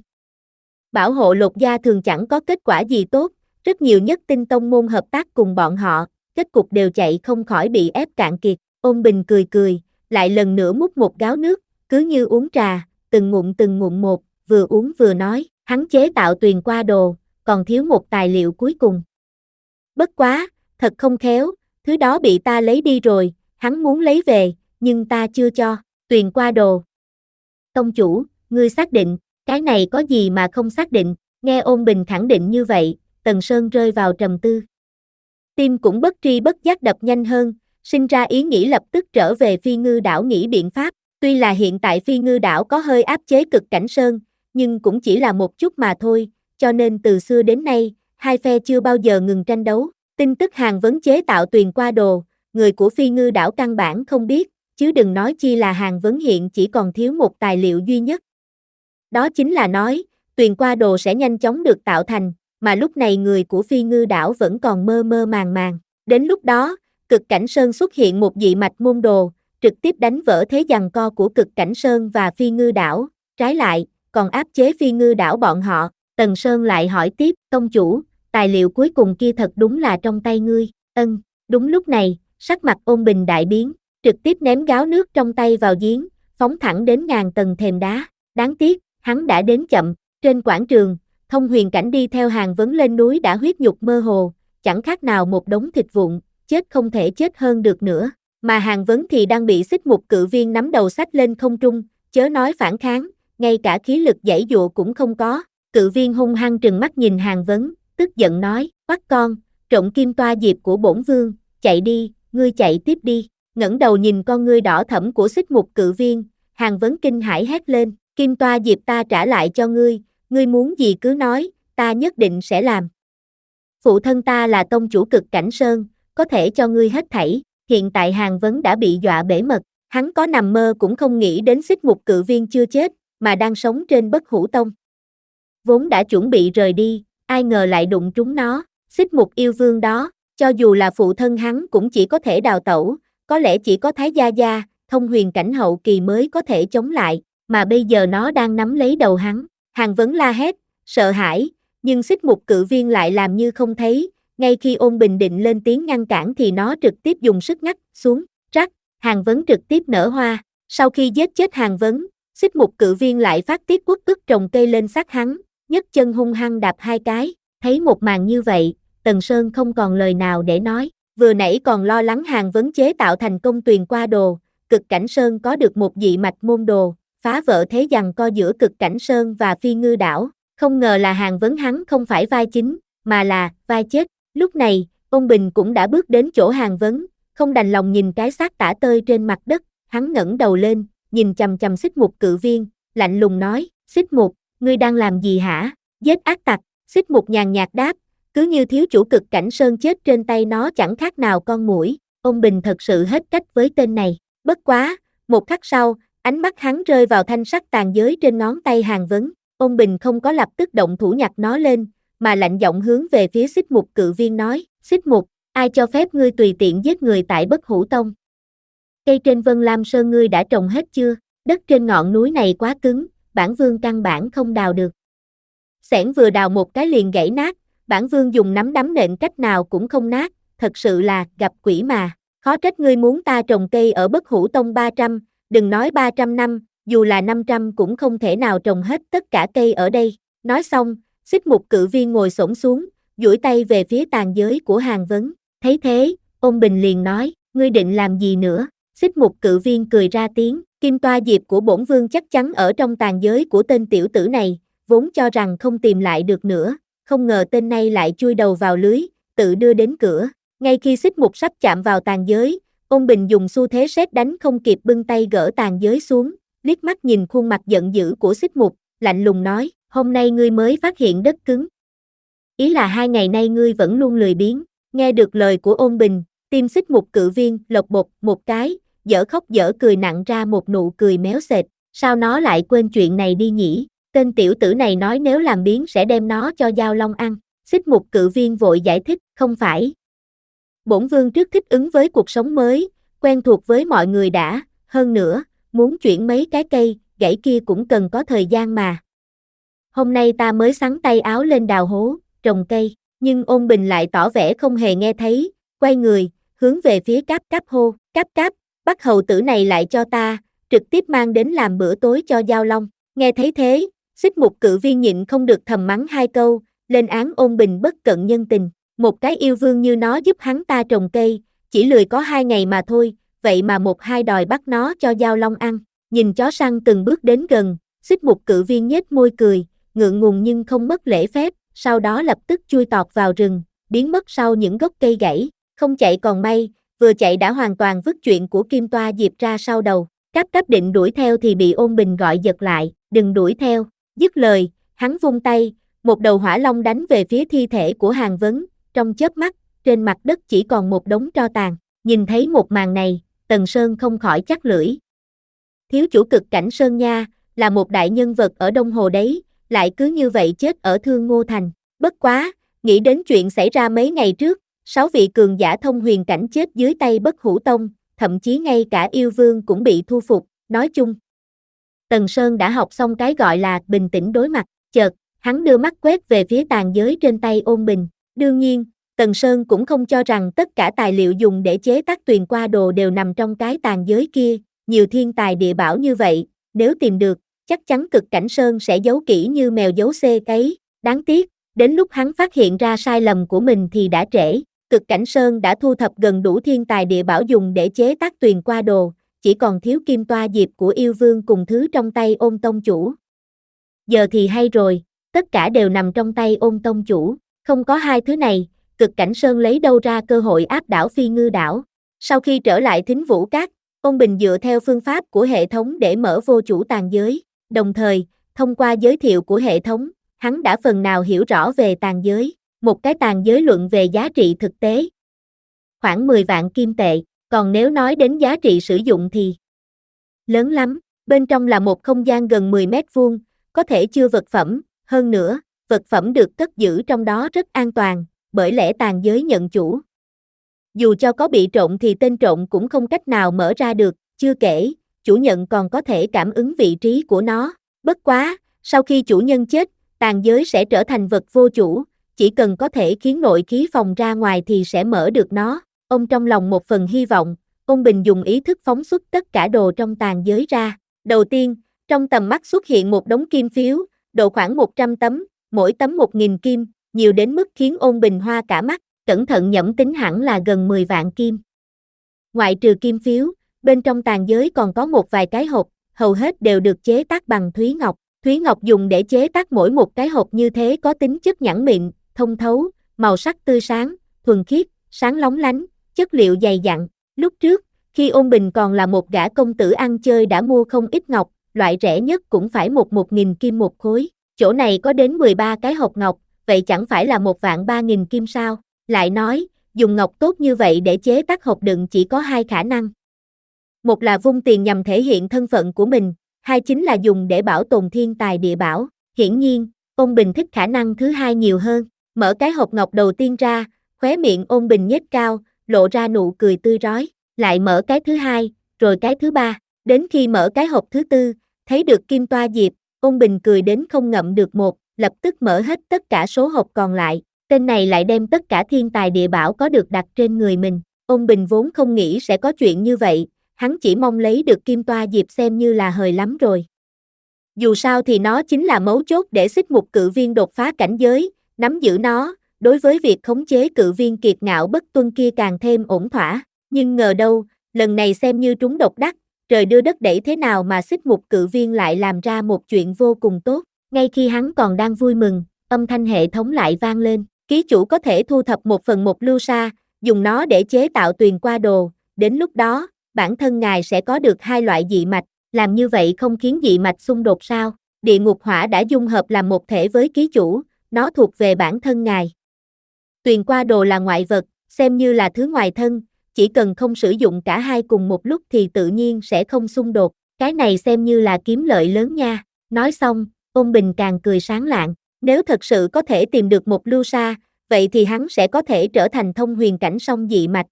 Bảo hộ lột da thường chẳng có kết quả gì tốt, rất nhiều nhất tinh tông môn hợp tác cùng bọn họ, kết cục đều chạy không khỏi bị ép cạn kiệt, ôn bình cười cười, lại lần nữa múc một gáo nước, cứ như uống trà, từng ngụm từng ngụm một, vừa uống vừa nói, hắn chế tạo tuyền qua đồ, còn thiếu một tài liệu cuối cùng. Bất quá, thật không khéo, thứ đó bị ta lấy đi rồi, hắn muốn lấy về, nhưng ta chưa cho, tuyền qua đồ. Tông chủ, ngươi xác định, cái này có gì mà không xác định, nghe ôn bình khẳng định như vậy, Tần Sơn rơi vào trầm tư. Tim cũng bất tri bất giác đập nhanh hơn, sinh ra ý nghĩ lập tức trở về Phi Ngư đảo nghĩ biện pháp, tuy là hiện tại Phi Ngư đảo có hơi áp chế Cực Cảnh Sơn, nhưng cũng chỉ là một chút mà thôi, cho nên từ xưa đến nay, hai phe chưa bao giờ ngừng tranh đấu. Tin tức hàng vấn chế tạo tuyền qua đồ, người của Phi Ngư đảo căn bản không biết, chứ đừng nói chi là hàng vấn hiện chỉ còn thiếu một tài liệu duy nhất. Đó chính là nói, tuyền qua đồ sẽ nhanh chóng được tạo thành, mà lúc này người của Phi Ngư đảo vẫn còn mơ mơ màng màng. Đến lúc đó, Cực Cảnh Sơn xuất hiện một dị mạch môn đồ, trực tiếp đánh vỡ thế giằng co của Cực Cảnh Sơn và Phi Ngư đảo, trái lại, còn áp chế Phi Ngư đảo bọn họ. Tần Sơn lại hỏi tiếp, tông chủ, tài liệu cuối cùng kia thật đúng là trong tay ngươi, ân, đúng lúc này, sắc mặt ôn bình đại biến, trực tiếp ném gáo nước trong tay vào giếng, phóng thẳng đến ngàn tầng thềm đá, đáng tiếc, hắn đã đến chậm, trên quảng trường, Thông Huyền Cảnh đi theo hàng vấn lên núi đã huyết nhục mơ hồ, chẳng khác nào một đống thịt vụn, chết không thể chết hơn được nữa, mà hàng vấn thì đang bị xích mục cự viên nắm đầu xách lên không trung, chớ nói phản kháng, ngay cả khí lực giãy dụa cũng không có, cự viên hung hăng trừng mắt nhìn hàng vấn, tức giận nói, quắt con, trộm kim toa diệp của bổn vương, chạy đi, ngươi chạy tiếp đi, ngẩng đầu nhìn con ngươi đỏ thẫm của xích mục cự viên, hàng vấn kinh hãi hét lên, kim toa diệp ta trả lại cho ngươi, ngươi muốn gì cứ nói, ta nhất định sẽ làm. Phụ thân ta là tông chủ Cực Cảnh Sơn, có thể cho ngươi hết thảy, hiện tại hàng vấn đã bị dọa bể mật, hắn có nằm mơ cũng không nghĩ đến xích mục cự viên chưa chết, mà đang sống trên Bất Hủ Tông. Vốn đã chuẩn bị rời đi, ai ngờ lại đụng trúng nó, xích mục yêu vương đó, cho dù là phụ thân hắn cũng chỉ có thể đào tẩu, có lẽ chỉ có Thái Gia Gia, Thông Huyền Cảnh hậu kỳ mới có thể chống lại, mà bây giờ nó đang nắm lấy đầu hắn, hàng vấn la hét, sợ hãi, nhưng xích mục cự viên lại làm như không thấy, ngay khi ôn bình định lên tiếng ngăn cản thì nó trực tiếp dùng sức ngắt xuống, rắc, hàng vấn trực tiếp nở hoa, sau khi giết chết hàng vấn, xích mục cự viên lại phát tiết uất ức trồng cây lên xác hắn, nhấc chân hung hăng đạp hai cái, thấy một màn như vậy, Tần Sơn không còn lời nào để nói, vừa nãy còn lo lắng hàng vấn chế tạo thành công tuyền qua đồ, Cực Cảnh Sơn có được một dị mạch môn đồ, phá vỡ thế giằng co giữa Cực Cảnh Sơn và Phi Ngư đảo, không ngờ là hàng vấn hắn không phải vai chính, mà là vai chết, lúc này, ôn bình cũng đã bước đến chỗ hàng vấn, không đành lòng nhìn cái xác tả tơi trên mặt đất, hắn ngẩng đầu lên, nhìn chằm chằm xích mục cự viên, lạnh lùng nói, xích mục, ngươi đang làm gì hả, giết ác tặc, xích mục nhàn nhạt đáp, cứ như thiếu chủ Cực Cảnh Sơn chết trên tay nó chẳng khác nào con muỗi, ôn bình thật sự hết cách với tên này, bất quá, một khắc sau, ánh mắt hắn rơi vào thanh sắc tàn giới trên ngón tay hàng vấn, ôn bình không có lập tức động thủ nhặt nó lên, mà lạnh giọng hướng về phía xích mục cự viên nói, xích mục, ai cho phép ngươi tùy tiện giết người tại Bất Hủ Tông? Cây trên Vân Lam Sơn ngươi đã trồng hết chưa? Đất trên ngọn núi này quá cứng, bản vương căn bản không đào được. Xẻng vừa đào một cái liền gãy nát, bản vương dùng nắm đấm nện cách nào cũng không nát, thật sự là gặp quỷ mà. Khó trách ngươi muốn ta trồng cây ở Bất Hủ Tông ba trăm, đừng nói ba trăm năm, dù là năm trăm cũng không thể nào trồng hết tất cả cây ở đây. Nói xong, Xích Mục Cự Viên ngồi xổm xuống, duỗi tay về phía tàn giới của Hàn Vấn. Thấy thế, Ôn Bình liền nói, ngươi định làm gì nữa? Xích Mục Cự Viên cười ra tiếng, kim toa diệp của bổn vương chắc chắn ở trong tàn giới của tên tiểu tử này, vốn cho rằng không tìm lại được nữa, không ngờ tên này lại chui đầu vào lưới, tự đưa đến cửa. Ngay khi Xích Mục sắp chạm vào tàn giới, Ôn Bình dùng xu thế sét đánh không kịp bưng tay gỡ tàn giới xuống, liếc mắt nhìn khuôn mặt giận dữ của Xích Mục, lạnh lùng nói, hôm nay ngươi mới phát hiện đất cứng. Ý là hai ngày nay ngươi vẫn luôn lười biếng. Nghe được lời của Ôn Bình, tim Xích Mục Cự Viên lộc bột một cái, dở khóc dở cười nặng ra một nụ cười méo sệt, sao nó lại quên chuyện này đi nhỉ? Tên tiểu tử này nói nếu làm biếng sẽ đem nó cho Giao Long ăn. Xích Mục Cự Viên vội giải thích, không phải. Bổn vương trước thích ứng với cuộc sống mới, quen thuộc với mọi người đã, hơn nữa, muốn chuyển mấy cái cây, gãy kia cũng cần có thời gian mà. Hôm nay ta mới xắn tay áo lên đào hố, trồng cây, nhưng Ôn Bình lại tỏ vẻ không hề nghe thấy, quay người, hướng về phía Cáp Cáp hô, Cáp Cáp, bắt hầu tử này lại cho ta, trực tiếp mang đến làm bữa tối cho Giao Long. Nghe thấy thế, Xích Mục Cự Viên nhịn không được thầm mắng hai câu, lên án Ôn Bình bất cận nhân tình, một cái yêu vương như nó giúp hắn ta trồng cây, chỉ lười có hai ngày mà thôi, vậy mà một hai đòi bắt nó cho Giao Long ăn. Nhìn chó săn từng bước đến gần, Xích Mục Cự Viên nhếch môi cười, ngượng ngùng nhưng không mất lễ phép, sau đó lập tức chui tọt vào rừng, biến mất sau những gốc cây gãy, không chạy còn may, vừa chạy đã hoàn toàn vứt chuyện của Kim Toa Diệp ra sau đầu. Cáp Cáp định đuổi theo thì bị Ôn Bình gọi giật lại, đừng đuổi theo. Dứt lời, hắn vung tay, một đầu hỏa long đánh về phía thi thể của Hàn Vấn, trong chớp mắt, trên mặt đất chỉ còn một đống tro tàn. Nhìn thấy một màn này, Tần Sơn không khỏi chắc lưỡi. Thiếu chủ Cực Cảnh Sơn nha, là một đại nhân vật ở Đông Hồ đấy, lại cứ như vậy chết ở Thương Ngô Thành. Bất quá, nghĩ đến chuyện xảy ra mấy ngày trước, sáu vị cường giả thông huyền cảnh chết dưới tay Bất Hủ Tông, thậm chí ngay cả yêu vương cũng bị thu phục, nói chung. Tần Sơn đã học xong cái gọi là bình tĩnh đối mặt, chợt, hắn đưa mắt quét về phía tàn giới trên tay Ôn Bình. Đương nhiên, Tần Sơn cũng không cho rằng tất cả tài liệu dùng để chế tác tuyền qua đồ đều nằm trong cái tàn giới kia, nhiều thiên tài địa bảo như vậy, nếu tìm được, chắc chắn Cực Cảnh Sơn sẽ giấu kỹ như mèo giấu xê cấy. Đáng tiếc, đến lúc hắn phát hiện ra sai lầm của mình thì đã trễ. Cực Cảnh Sơn đã thu thập gần đủ thiên tài địa bảo dùng để chế tác tuyền qua đồ, chỉ còn thiếu kim toa diệp của yêu vương cùng thứ trong tay Ôn tông chủ. Giờ thì hay rồi, tất cả đều nằm trong tay Ôn tông chủ, không có hai thứ này, Cực Cảnh Sơn lấy đâu ra cơ hội áp đảo Phi Ngư đảo. Sau khi trở lại Thính Vũ Các, Ôn Bình dựa theo phương pháp của hệ thống để mở vô chủ tàn giới, đồng thời, thông qua giới thiệu của hệ thống, hắn đã phần nào hiểu rõ về tàn giới, một cái tàn giới luận về giá trị thực tế. Khoảng mười vạn kim tệ, còn nếu nói đến giá trị sử dụng thì lớn lắm, bên trong là một không gian gần mười mét vuông, có thể chứa vật phẩm, hơn nữa, vật phẩm được cất giữ trong đó rất an toàn, bởi lẽ tàn giới nhận chủ. Dù cho có bị trộn thì tên trộn cũng không cách nào mở ra được, chưa kể, chủ nhân còn có thể cảm ứng vị trí của nó. Bất quá, sau khi chủ nhân chết, tàn giới sẽ trở thành vật vô chủ, chỉ cần có thể khiến nội khí phòng ra ngoài thì sẽ mở được nó. Ông trong lòng một phần hy vọng, Ôn Bình dùng ý thức phóng xuất tất cả đồ trong tàn giới ra. Đầu tiên, trong tầm mắt xuất hiện một đống kim phiếu, độ khoảng một trăm tấm, mỗi tấm một nghìn kim, nhiều đến mức khiến Ôn Bình hoa cả mắt, cẩn thận nhẩm tính hẳn là gần mười vạn kim. Ngoại trừ kim phiếu, bên trong tàn giới còn có một vài cái hộp, hầu hết đều được chế tác bằng Thúy Ngọc. Thúy Ngọc dùng để chế tác mỗi một cái hộp như thế có tính chất nhẵn mịn, thông thấu, màu sắc tươi sáng, thuần khiết, sáng lóng lánh, chất liệu dày dặn. Lúc trước, khi Ôn Bình còn là một gã công tử ăn chơi đã mua không ít ngọc, loại rẻ nhất cũng phải một một nghìn kim một khối. Chỗ này có đến mười ba cái hộp ngọc, vậy chẳng phải là một vạn ba nghìn kim sao? Lại nói, dùng ngọc tốt như vậy để chế tác hộp đựng chỉ có hai khả năng. Một là vung tiền nhằm thể hiện thân phận của mình, hai chính là dùng để bảo tồn thiên tài địa bảo. Hiển nhiên, Ôn Bình thích khả năng thứ hai nhiều hơn. Mở cái hộp ngọc đầu tiên ra, khóe miệng Ôn Bình nhếch cao, lộ ra nụ cười tươi rói. Lại mở cái thứ hai, rồi cái thứ ba. Đến khi mở cái hộp thứ tư, thấy được kim toa diệp, Ôn Bình cười đến không ngậm được một, lập tức mở hết tất cả số hộp còn lại, tên này lại đem tất cả thiên tài địa bảo có được đặt trên người mình. Ôn Bình vốn không nghĩ sẽ có chuyện như vậy, hắn chỉ mong lấy được kim toa diệp xem như là hời lắm rồi. Dù sao thì nó chính là mấu chốt để xích mục cự viên đột phá cảnh giới, nắm giữ nó, đối với việc khống chế cự viên kiệt ngạo bất tuân kia càng thêm ổn thỏa. Nhưng ngờ đâu, lần này xem như trúng độc đắc, trời đưa đất đẩy thế nào mà xích mục cự viên lại làm ra một chuyện vô cùng tốt. Ngay khi hắn còn đang vui mừng, âm thanh hệ thống lại vang lên, ký chủ có thể thu thập một phần một lưu sa, dùng nó để chế tạo tuyền qua đồ, đến lúc đó, bản thân ngài sẽ có được hai loại dị mạch, làm như vậy không khiến dị mạch xung đột sao? Địa ngục hỏa đã dung hợp làm một thể với ký chủ, nó thuộc về bản thân ngài. Tuyền qua đồ là ngoại vật, xem như là thứ ngoài thân, chỉ cần không sử dụng cả hai cùng một lúc thì tự nhiên sẽ không xung đột, cái này xem như là kiếm lợi lớn nha. Nói xong, Ôn Bình càng cười sáng lạng, nếu thật sự có thể tìm được một lưu sa, vậy thì hắn sẽ có thể trở thành thông huyền cảnh song dị mạch.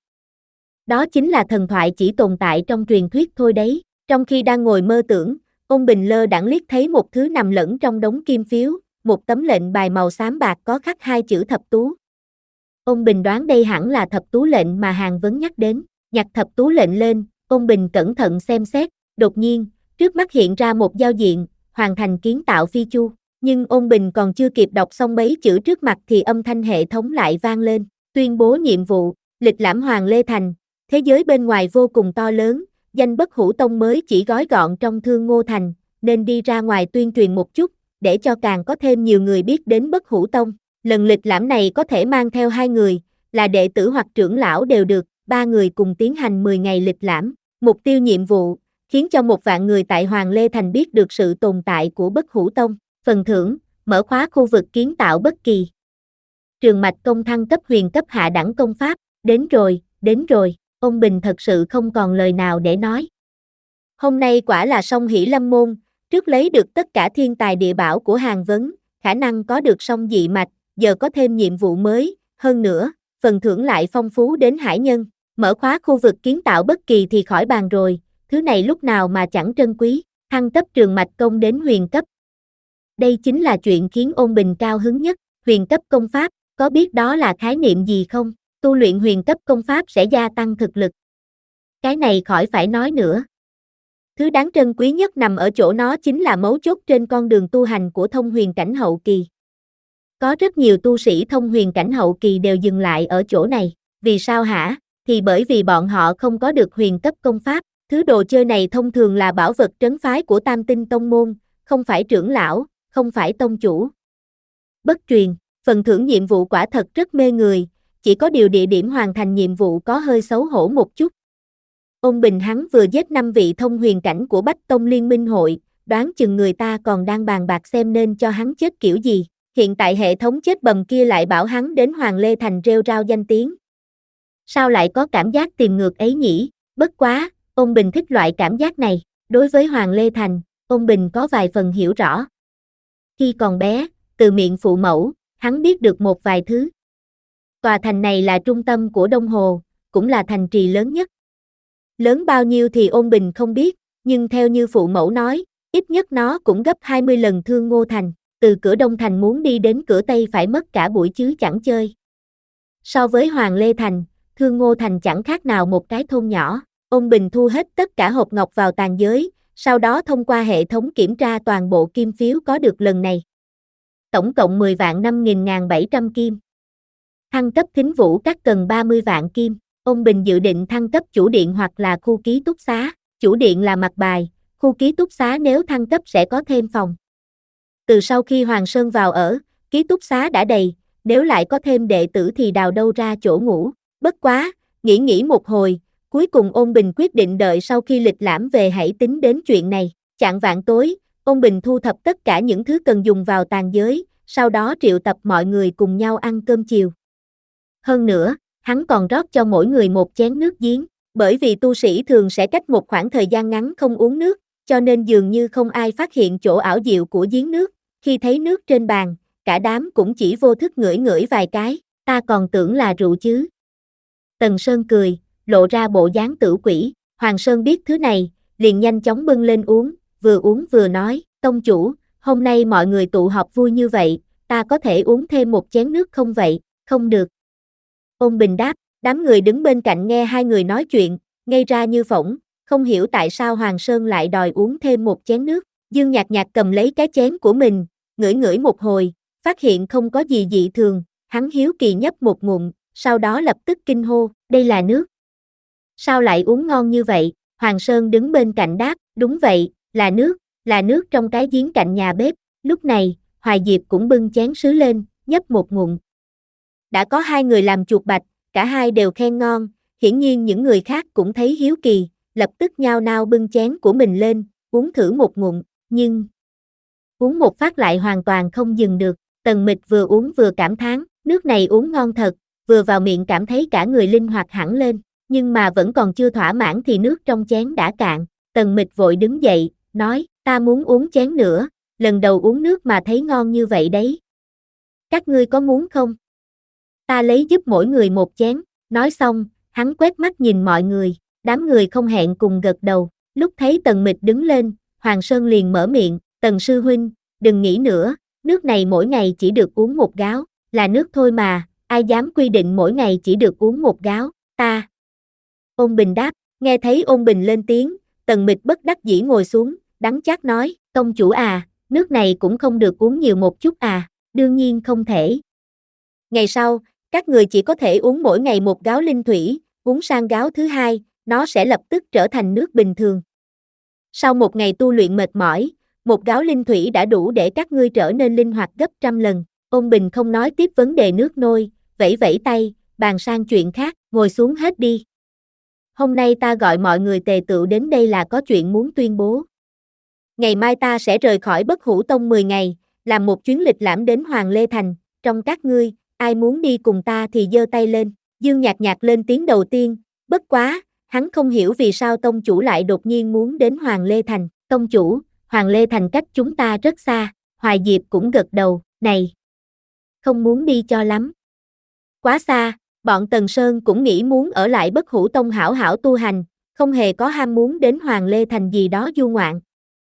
Đó chính là thần thoại chỉ tồn tại trong truyền thuyết thôi đấy. Trong khi đang ngồi mơ tưởng, Ôn Bình lơ đãng liếc thấy một thứ nằm lẫn trong đống kim phiếu, một tấm lệnh bài màu xám bạc có khắc hai chữ thập tú. Ôn Bình đoán đây hẳn là thập tú lệnh mà Hàn Vấn nhắc đến, nhặt thập tú lệnh lên, Ôn Bình cẩn thận xem xét, đột nhiên, trước mắt hiện ra một giao diện, hoàn thành kiến tạo phi chu, nhưng Ôn Bình còn chưa kịp đọc xong mấy chữ trước mặt thì âm thanh hệ thống lại vang lên, tuyên bố nhiệm vụ, lịch lãm Hoàng Lê Thành, thế giới bên ngoài vô cùng to lớn, danh Bất Hủ Tông mới chỉ gói gọn trong Thương Ngô Thành, nên đi ra ngoài tuyên truyền một chút, để cho càng có thêm nhiều người biết đến Bất Hủ Tông. Lần lịch lãm này có thể mang theo hai người, là đệ tử hoặc trưởng lão đều được, ba người cùng tiến hành mười ngày lịch lãm. Mục tiêu nhiệm vụ, khiến cho một vạn người tại Hoàng Lê Thành biết được sự tồn tại của Bất Hủ Tông. Phần thưởng, mở khóa khu vực kiến tạo bất kỳ. Trường mạch công thăng cấp huyền cấp hạ đẳng công pháp, đến rồi, đến rồi, Ôn Bình thật sự không còn lời nào để nói. Hôm nay quả là song hỷ lâm môn, trước lấy được tất cả thiên tài địa bảo của Hàn Vấn, khả năng có được song dị mạch, giờ có thêm nhiệm vụ mới, hơn nữa, phần thưởng lại phong phú đến hải nhân, mở khóa khu vực kiến tạo bất kỳ thì khỏi bàn rồi, thứ này lúc nào mà chẳng trân quý, thăng cấp trường mạch công đến huyền cấp. Đây chính là chuyện khiến Ôn Bình cao hứng nhất, huyền cấp công pháp, có biết đó là khái niệm gì không? Tu luyện huyền cấp công pháp sẽ gia tăng thực lực. Cái này khỏi phải nói nữa. Thứ đáng trân quý nhất nằm ở chỗ nó chính là mấu chốt trên con đường tu hành của thông huyền cảnh hậu kỳ. Có rất nhiều tu sĩ thông huyền cảnh hậu kỳ đều dừng lại ở chỗ này. Vì sao hả? Thì bởi vì bọn họ không có được huyền cấp công pháp. Thứ đồ chơi này thông thường là bảo vật trấn phái của Tam Tinh Tông Môn, không phải trưởng lão, không phải tông chủ. Bất truyền, phần thưởng nhiệm vụ quả thật rất mê người, chỉ có điều địa điểm hoàn thành nhiệm vụ có hơi xấu hổ một chút. Ôn Bình hắn vừa giết năm vị thông huyền cảnh của Bách Tông Liên Minh Hội, đoán chừng người ta còn đang bàn bạc xem nên cho hắn chết kiểu gì. Hiện tại hệ thống chết bầm kia lại bảo hắn đến Hoàng Lê Thành rêu rao danh tiếng. Sao lại có cảm giác tìm ngược ấy nhỉ? Bất quá, Ôn Bình thích loại cảm giác này. Đối với Hoàng Lê Thành, Ôn Bình có vài phần hiểu rõ. Khi còn bé, từ miệng phụ mẫu, hắn biết được một vài thứ. Tòa thành này là trung tâm của Đông Hồ, cũng là thành trì lớn nhất. Lớn bao nhiêu thì Ôn Bình không biết, nhưng theo như phụ mẫu nói, ít nhất nó cũng gấp hai mươi lần Thương Ngô Thành, từ cửa Đông Thành muốn đi đến cửa Tây phải mất cả buổi chứ chẳng chơi. So với Hoàng Lê Thành, Thương Ngô Thành chẳng khác nào một cái thôn nhỏ. Ôn Bình thu hết tất cả hộp ngọc vào tàn giới, sau đó thông qua hệ thống kiểm tra toàn bộ kim phiếu có được lần này. Tổng cộng mười vạn năm nghìn bảy trăm kim. Thăng cấp thính vũ các cần ba mươi vạn kim. Ôn Bình dự định thăng cấp chủ điện hoặc là khu ký túc xá. Chủ điện là mặt bài, khu ký túc xá nếu thăng cấp sẽ có thêm phòng. Từ sau khi Hoàng Sơn vào ở, ký túc xá đã đầy, nếu lại có thêm đệ tử thì đào đâu ra chỗ ngủ. Bất quá, nghĩ nghĩ một hồi, cuối cùng Ôn Bình quyết định đợi sau khi lịch lãm về hãy tính đến chuyện này. Chạng vạng tối, Ôn Bình thu thập tất cả những thứ cần dùng vào tàn giới, sau đó triệu tập mọi người cùng nhau ăn cơm chiều. Hơn nữa, hắn còn rót cho mỗi người một chén nước giếng, bởi vì tu sĩ thường sẽ cách một khoảng thời gian ngắn không uống nước, cho nên dường như không ai phát hiện chỗ ảo diệu của giếng nước, khi thấy nước trên bàn, cả đám cũng chỉ vô thức ngửi ngửi vài cái, ta còn tưởng là rượu chứ. Tần Sơn cười, lộ ra bộ dáng tử quỷ, Hoàng Sơn biết thứ này, liền nhanh chóng bưng lên uống, vừa uống vừa nói, tông chủ, hôm nay mọi người tụ họp vui như vậy, ta có thể uống thêm một chén nước không vậy? Không được. Ôn Bình đáp, đám người đứng bên cạnh nghe hai người nói chuyện, ngây ra như phỗng, không hiểu tại sao Hoàng Sơn lại đòi uống thêm một chén nước. Dương Nhạc Nhạc cầm lấy cái chén của mình, ngửi ngửi một hồi, phát hiện không có gì dị thường, hắn hiếu kỳ nhấp một ngụm, sau đó lập tức kinh hô, đây là nước. Sao lại uống ngon như vậy? Hoàng Sơn đứng bên cạnh đáp, đúng vậy, là nước, là nước trong cái giếng cạnh nhà bếp. Lúc này, Hoài Diệp cũng bưng chén sứ lên, nhấp một ngụm. Đã có hai người làm chuột bạch, cả hai đều khen ngon, hiển nhiên những người khác cũng thấy hiếu kỳ, lập tức nhao nhao bưng chén của mình lên, uống thử một ngụm, nhưng uống một phát lại hoàn toàn không dừng được. Tần Mịch vừa uống vừa cảm thán, nước này uống ngon thật, vừa vào miệng cảm thấy cả người linh hoạt hẳn lên, nhưng mà vẫn còn chưa thỏa mãn thì nước trong chén đã cạn. Tần Mịch vội đứng dậy, nói, ta muốn uống chén nữa, lần đầu uống nước mà thấy ngon như vậy đấy. Các ngươi có muốn không? Ta lấy giúp mỗi người một chén. Nói xong, hắn quét mắt nhìn mọi người, đám người không hẹn cùng gật đầu. Lúc thấy Tần Mịch đứng lên, Hoàng Sơn liền mở miệng, Tần sư huynh, đừng nghĩ nữa, nước này mỗi ngày chỉ được uống một gáo, là nước thôi mà, ai dám quy định mỗi ngày chỉ được uống một gáo, ta. Ôn Bình đáp, nghe thấy Ôn Bình lên tiếng, Tần Mịch bất đắc dĩ ngồi xuống, đắng chát nói, công chủ à, nước này cũng không được uống nhiều một chút à, đương nhiên không thể. Ngày sau, các người chỉ có thể uống mỗi ngày một gáo linh thủy, uống sang gáo thứ hai, nó sẽ lập tức trở thành nước bình thường. Sau một ngày tu luyện mệt mỏi, một gáo linh thủy đã đủ để các ngươi trở nên linh hoạt gấp trăm lần. Ôn Bình không nói tiếp vấn đề nước nôi, vẫy vẫy tay, bàn sang chuyện khác, ngồi xuống hết đi. Hôm nay ta gọi mọi người tề tựu đến đây là có chuyện muốn tuyên bố. Ngày mai ta sẽ rời khỏi Bất Hủ Tông mười ngày, làm một chuyến lịch lãm đến Hoàng Lê Thành, trong các ngươi, ai muốn đi cùng ta thì giơ tay lên. Dương Nhạc Nhạc lên tiếng đầu tiên, bất quá, hắn không hiểu vì sao tông chủ lại đột nhiên muốn đến Hoàng Lê Thành. Tông chủ, Hoàng Lê Thành cách chúng ta rất xa. Hoài Diệp cũng gật đầu, này, không muốn đi cho lắm. Quá xa, bọn Tần Sơn cũng nghĩ muốn ở lại Bất Hủ Tông hảo hảo tu hành, không hề có ham muốn đến Hoàng Lê Thành gì đó du ngoạn.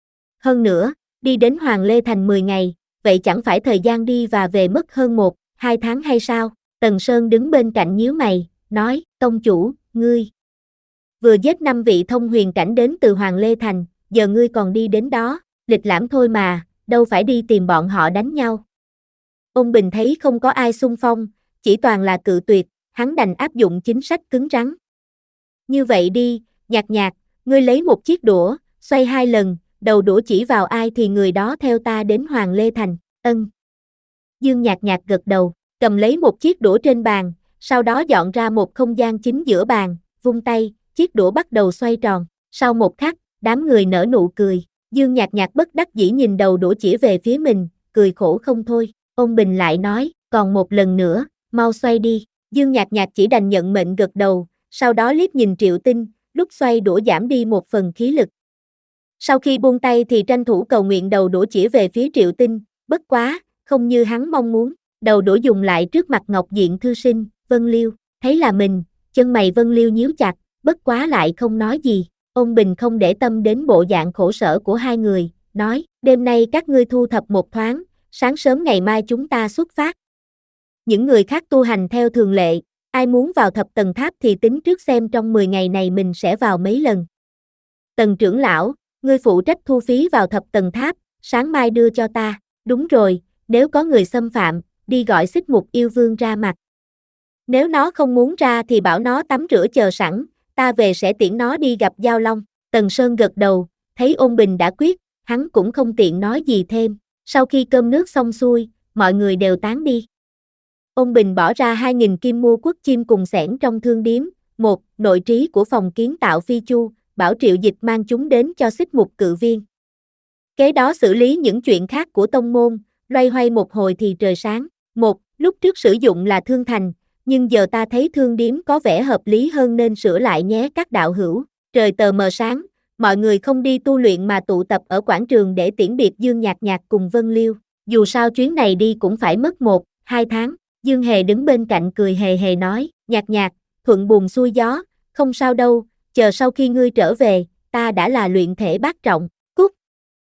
Hơn nữa, đi đến Hoàng Lê Thành mười ngày, vậy chẳng phải thời gian đi và về mất hơn một, hai tháng hay sao? Tần Sơn đứng bên cạnh nhíu mày, nói, tông chủ, ngươi vừa giết năm vị thông huyền cảnh đến từ Hoàng Lê Thành, giờ ngươi còn đi đến đó, lịch lãm thôi mà, đâu phải đi tìm bọn họ đánh nhau. Ôn Bình thấy không có ai xung phong, chỉ toàn là cự tuyệt, hắn đành áp dụng chính sách cứng rắn. Như vậy đi, Nhạc Nhạc, ngươi lấy một chiếc đũa, xoay hai lần, đầu đũa chỉ vào ai thì người đó theo ta đến Hoàng Lê Thành. Ân. Dương Nhạc Nhạc gật đầu, cầm lấy một chiếc đũa trên bàn, sau đó dọn ra một không gian chính giữa bàn, vung tay, chiếc đũa bắt đầu xoay tròn. Sau một khắc, đám người nở nụ cười. Dương Nhạc Nhạc bất đắc dĩ nhìn đầu đũa chỉ về phía mình, cười khổ không thôi. Ôn Bình lại nói, còn một lần nữa, mau xoay đi. Dương Nhạc Nhạc chỉ đành nhận mệnh gật đầu, sau đó liếc nhìn Triệu Tinh, lúc xoay đũa giảm đi một phần khí lực. Sau khi buông tay thì tranh thủ cầu nguyện đầu đũa chỉ về phía Triệu Tinh, bất quá, không như hắn mong muốn, đầu đũa dùng lại trước mặt Ngọc Diện thư sinh, Vân Liêu, thấy là mình, chân mày Vân Liêu nhíu chặt, bất quá lại không nói gì. Ôn Bình không để tâm đến bộ dạng khổ sở của hai người, nói, đêm nay các ngươi thu thập một thoáng, sáng sớm ngày mai chúng ta xuất phát. Những người khác tu hành theo thường lệ, ai muốn vào thập tầng tháp thì tính trước xem trong mười ngày này mình sẽ vào mấy lần. Tần trưởng lão, ngươi phụ trách thu phí vào thập tầng tháp, sáng mai đưa cho ta. Đúng rồi, nếu có người xâm phạm, đi gọi Xích Mục yêu vương ra mặt. Nếu nó không muốn ra thì bảo nó tắm rửa chờ sẵn, ta về sẽ tiễn nó đi gặp Giao Long. Tần Sơn gật đầu, thấy Ôn Bình đã quyết, hắn cũng không tiện nói gì thêm. Sau khi cơm nước xong xuôi, mọi người đều tán đi. Ôn Bình bỏ ra hai nghìn kim mua quất chim cùng xẻng trong thương điếm. Một, nội trí của phòng kiến tạo phi chu, bảo Triệu Dịch mang chúng đến cho Xích Mục cự viên. Kế đó xử lý những chuyện khác của tông môn, loay hoay một hồi thì trời sáng. Một, lúc trước sử dụng là thương thành, nhưng giờ ta thấy thương điếm có vẻ hợp lý hơn nên sửa lại nhé các đạo hữu. Trời tờ mờ sáng, mọi người không đi tu luyện mà tụ tập ở quảng trường để tiễn biệt Dương Nhạc Nhạc cùng Vân Liêu. Dù sao chuyến này đi cũng phải mất một, hai tháng. Dương Hề đứng bên cạnh cười hề hề nói, Nhạc Nhạc, thuận buồm xuôi gió, không sao đâu, chờ sau khi ngươi trở về, ta đã là luyện thể bát trọng, cút.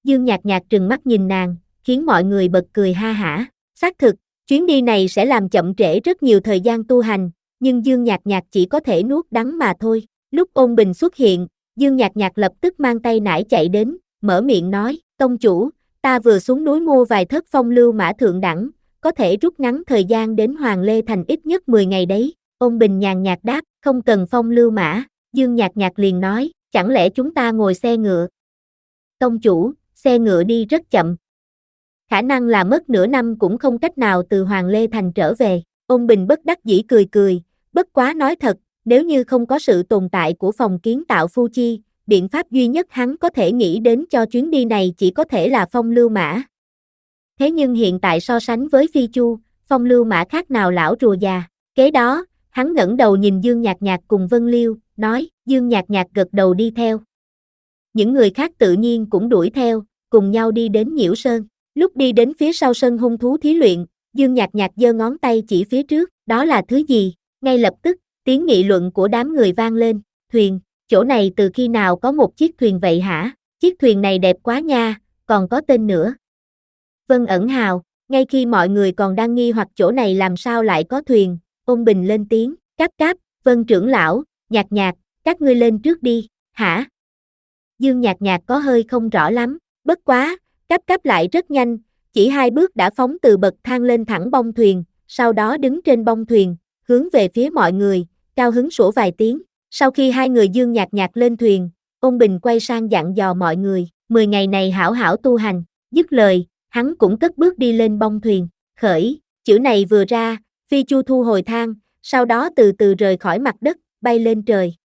Dương Nhạc Nhạc trừng mắt nhìn nàng, khiến mọi người bật cười ha hả. Xác thực, chuyến đi này sẽ làm chậm trễ rất nhiều thời gian tu hành, nhưng Dương Nhạc Nhạc chỉ có thể nuốt đắng mà thôi. Lúc Ôn Bình xuất hiện, Dương Nhạc Nhạc lập tức mang tay nải chạy đến, mở miệng nói, tông chủ, ta vừa xuống núi mua vài thất phong lưu mã thượng đẳng, có thể rút ngắn thời gian đến Hoàng Lê Thành ít nhất mười ngày đấy. Ôn Bình nhàn nhạt đáp, không cần phong lưu mã. Dương Nhạc Nhạc liền nói, chẳng lẽ chúng ta ngồi xe ngựa? Tông chủ, xe ngựa đi rất chậm. Khả năng là mất nửa năm cũng không cách nào từ Hoàng Lê Thành trở về. Ôn Bình bất đắc dĩ cười cười, bất quá nói thật, nếu như không có sự tồn tại của phòng kiến tạo Phu Chi, biện pháp duy nhất hắn có thể nghĩ đến cho chuyến đi này chỉ có thể là phong lưu mã. Thế nhưng hiện tại so sánh với Phi Chu, phong lưu mã khác nào lão rùa già. Kế đó, hắn ngẩng đầu nhìn Dương Nhạc Nhạc cùng Vân Liêu, nói, Dương Nhạc Nhạc gật đầu đi theo. Những người khác tự nhiên cũng đuổi theo, cùng nhau đi đến Nhiễu Sơn. Lúc đi đến phía sau sân hung thú thí luyện, Dương Nhạc Nhạc giơ ngón tay chỉ phía trước, đó là thứ gì? Ngay lập tức, tiếng nghị luận của đám người vang lên, thuyền, chỗ này từ khi nào có một chiếc thuyền vậy hả? Chiếc thuyền này đẹp quá nha, còn có tên nữa. Vân Ẩn Hào, ngay khi mọi người còn đang nghi hoặc chỗ này làm sao lại có thuyền, Ôn Bình lên tiếng, cáp cáp, Vân trưởng lão, Nhạc Nhạc, các ngươi lên trước đi, hả? Dương Nhạc Nhạc có hơi không rõ lắm, bất quá, cáp cáp lại rất nhanh, chỉ hai bước đã phóng từ bậc thang lên thẳng bông thuyền, sau đó đứng trên bông thuyền, hướng về phía mọi người, cao hứng sủa vài tiếng. Sau khi hai người Dương Nhạc Nhạc lên thuyền, Ôn Bình quay sang dặn dò mọi người, mười ngày này hảo hảo tu hành, dứt lời, hắn cũng cất bước đi lên bông thuyền, khởi, chữ này vừa ra, Phi Chu thu hồi thang, sau đó từ từ rời khỏi mặt đất, bay lên trời.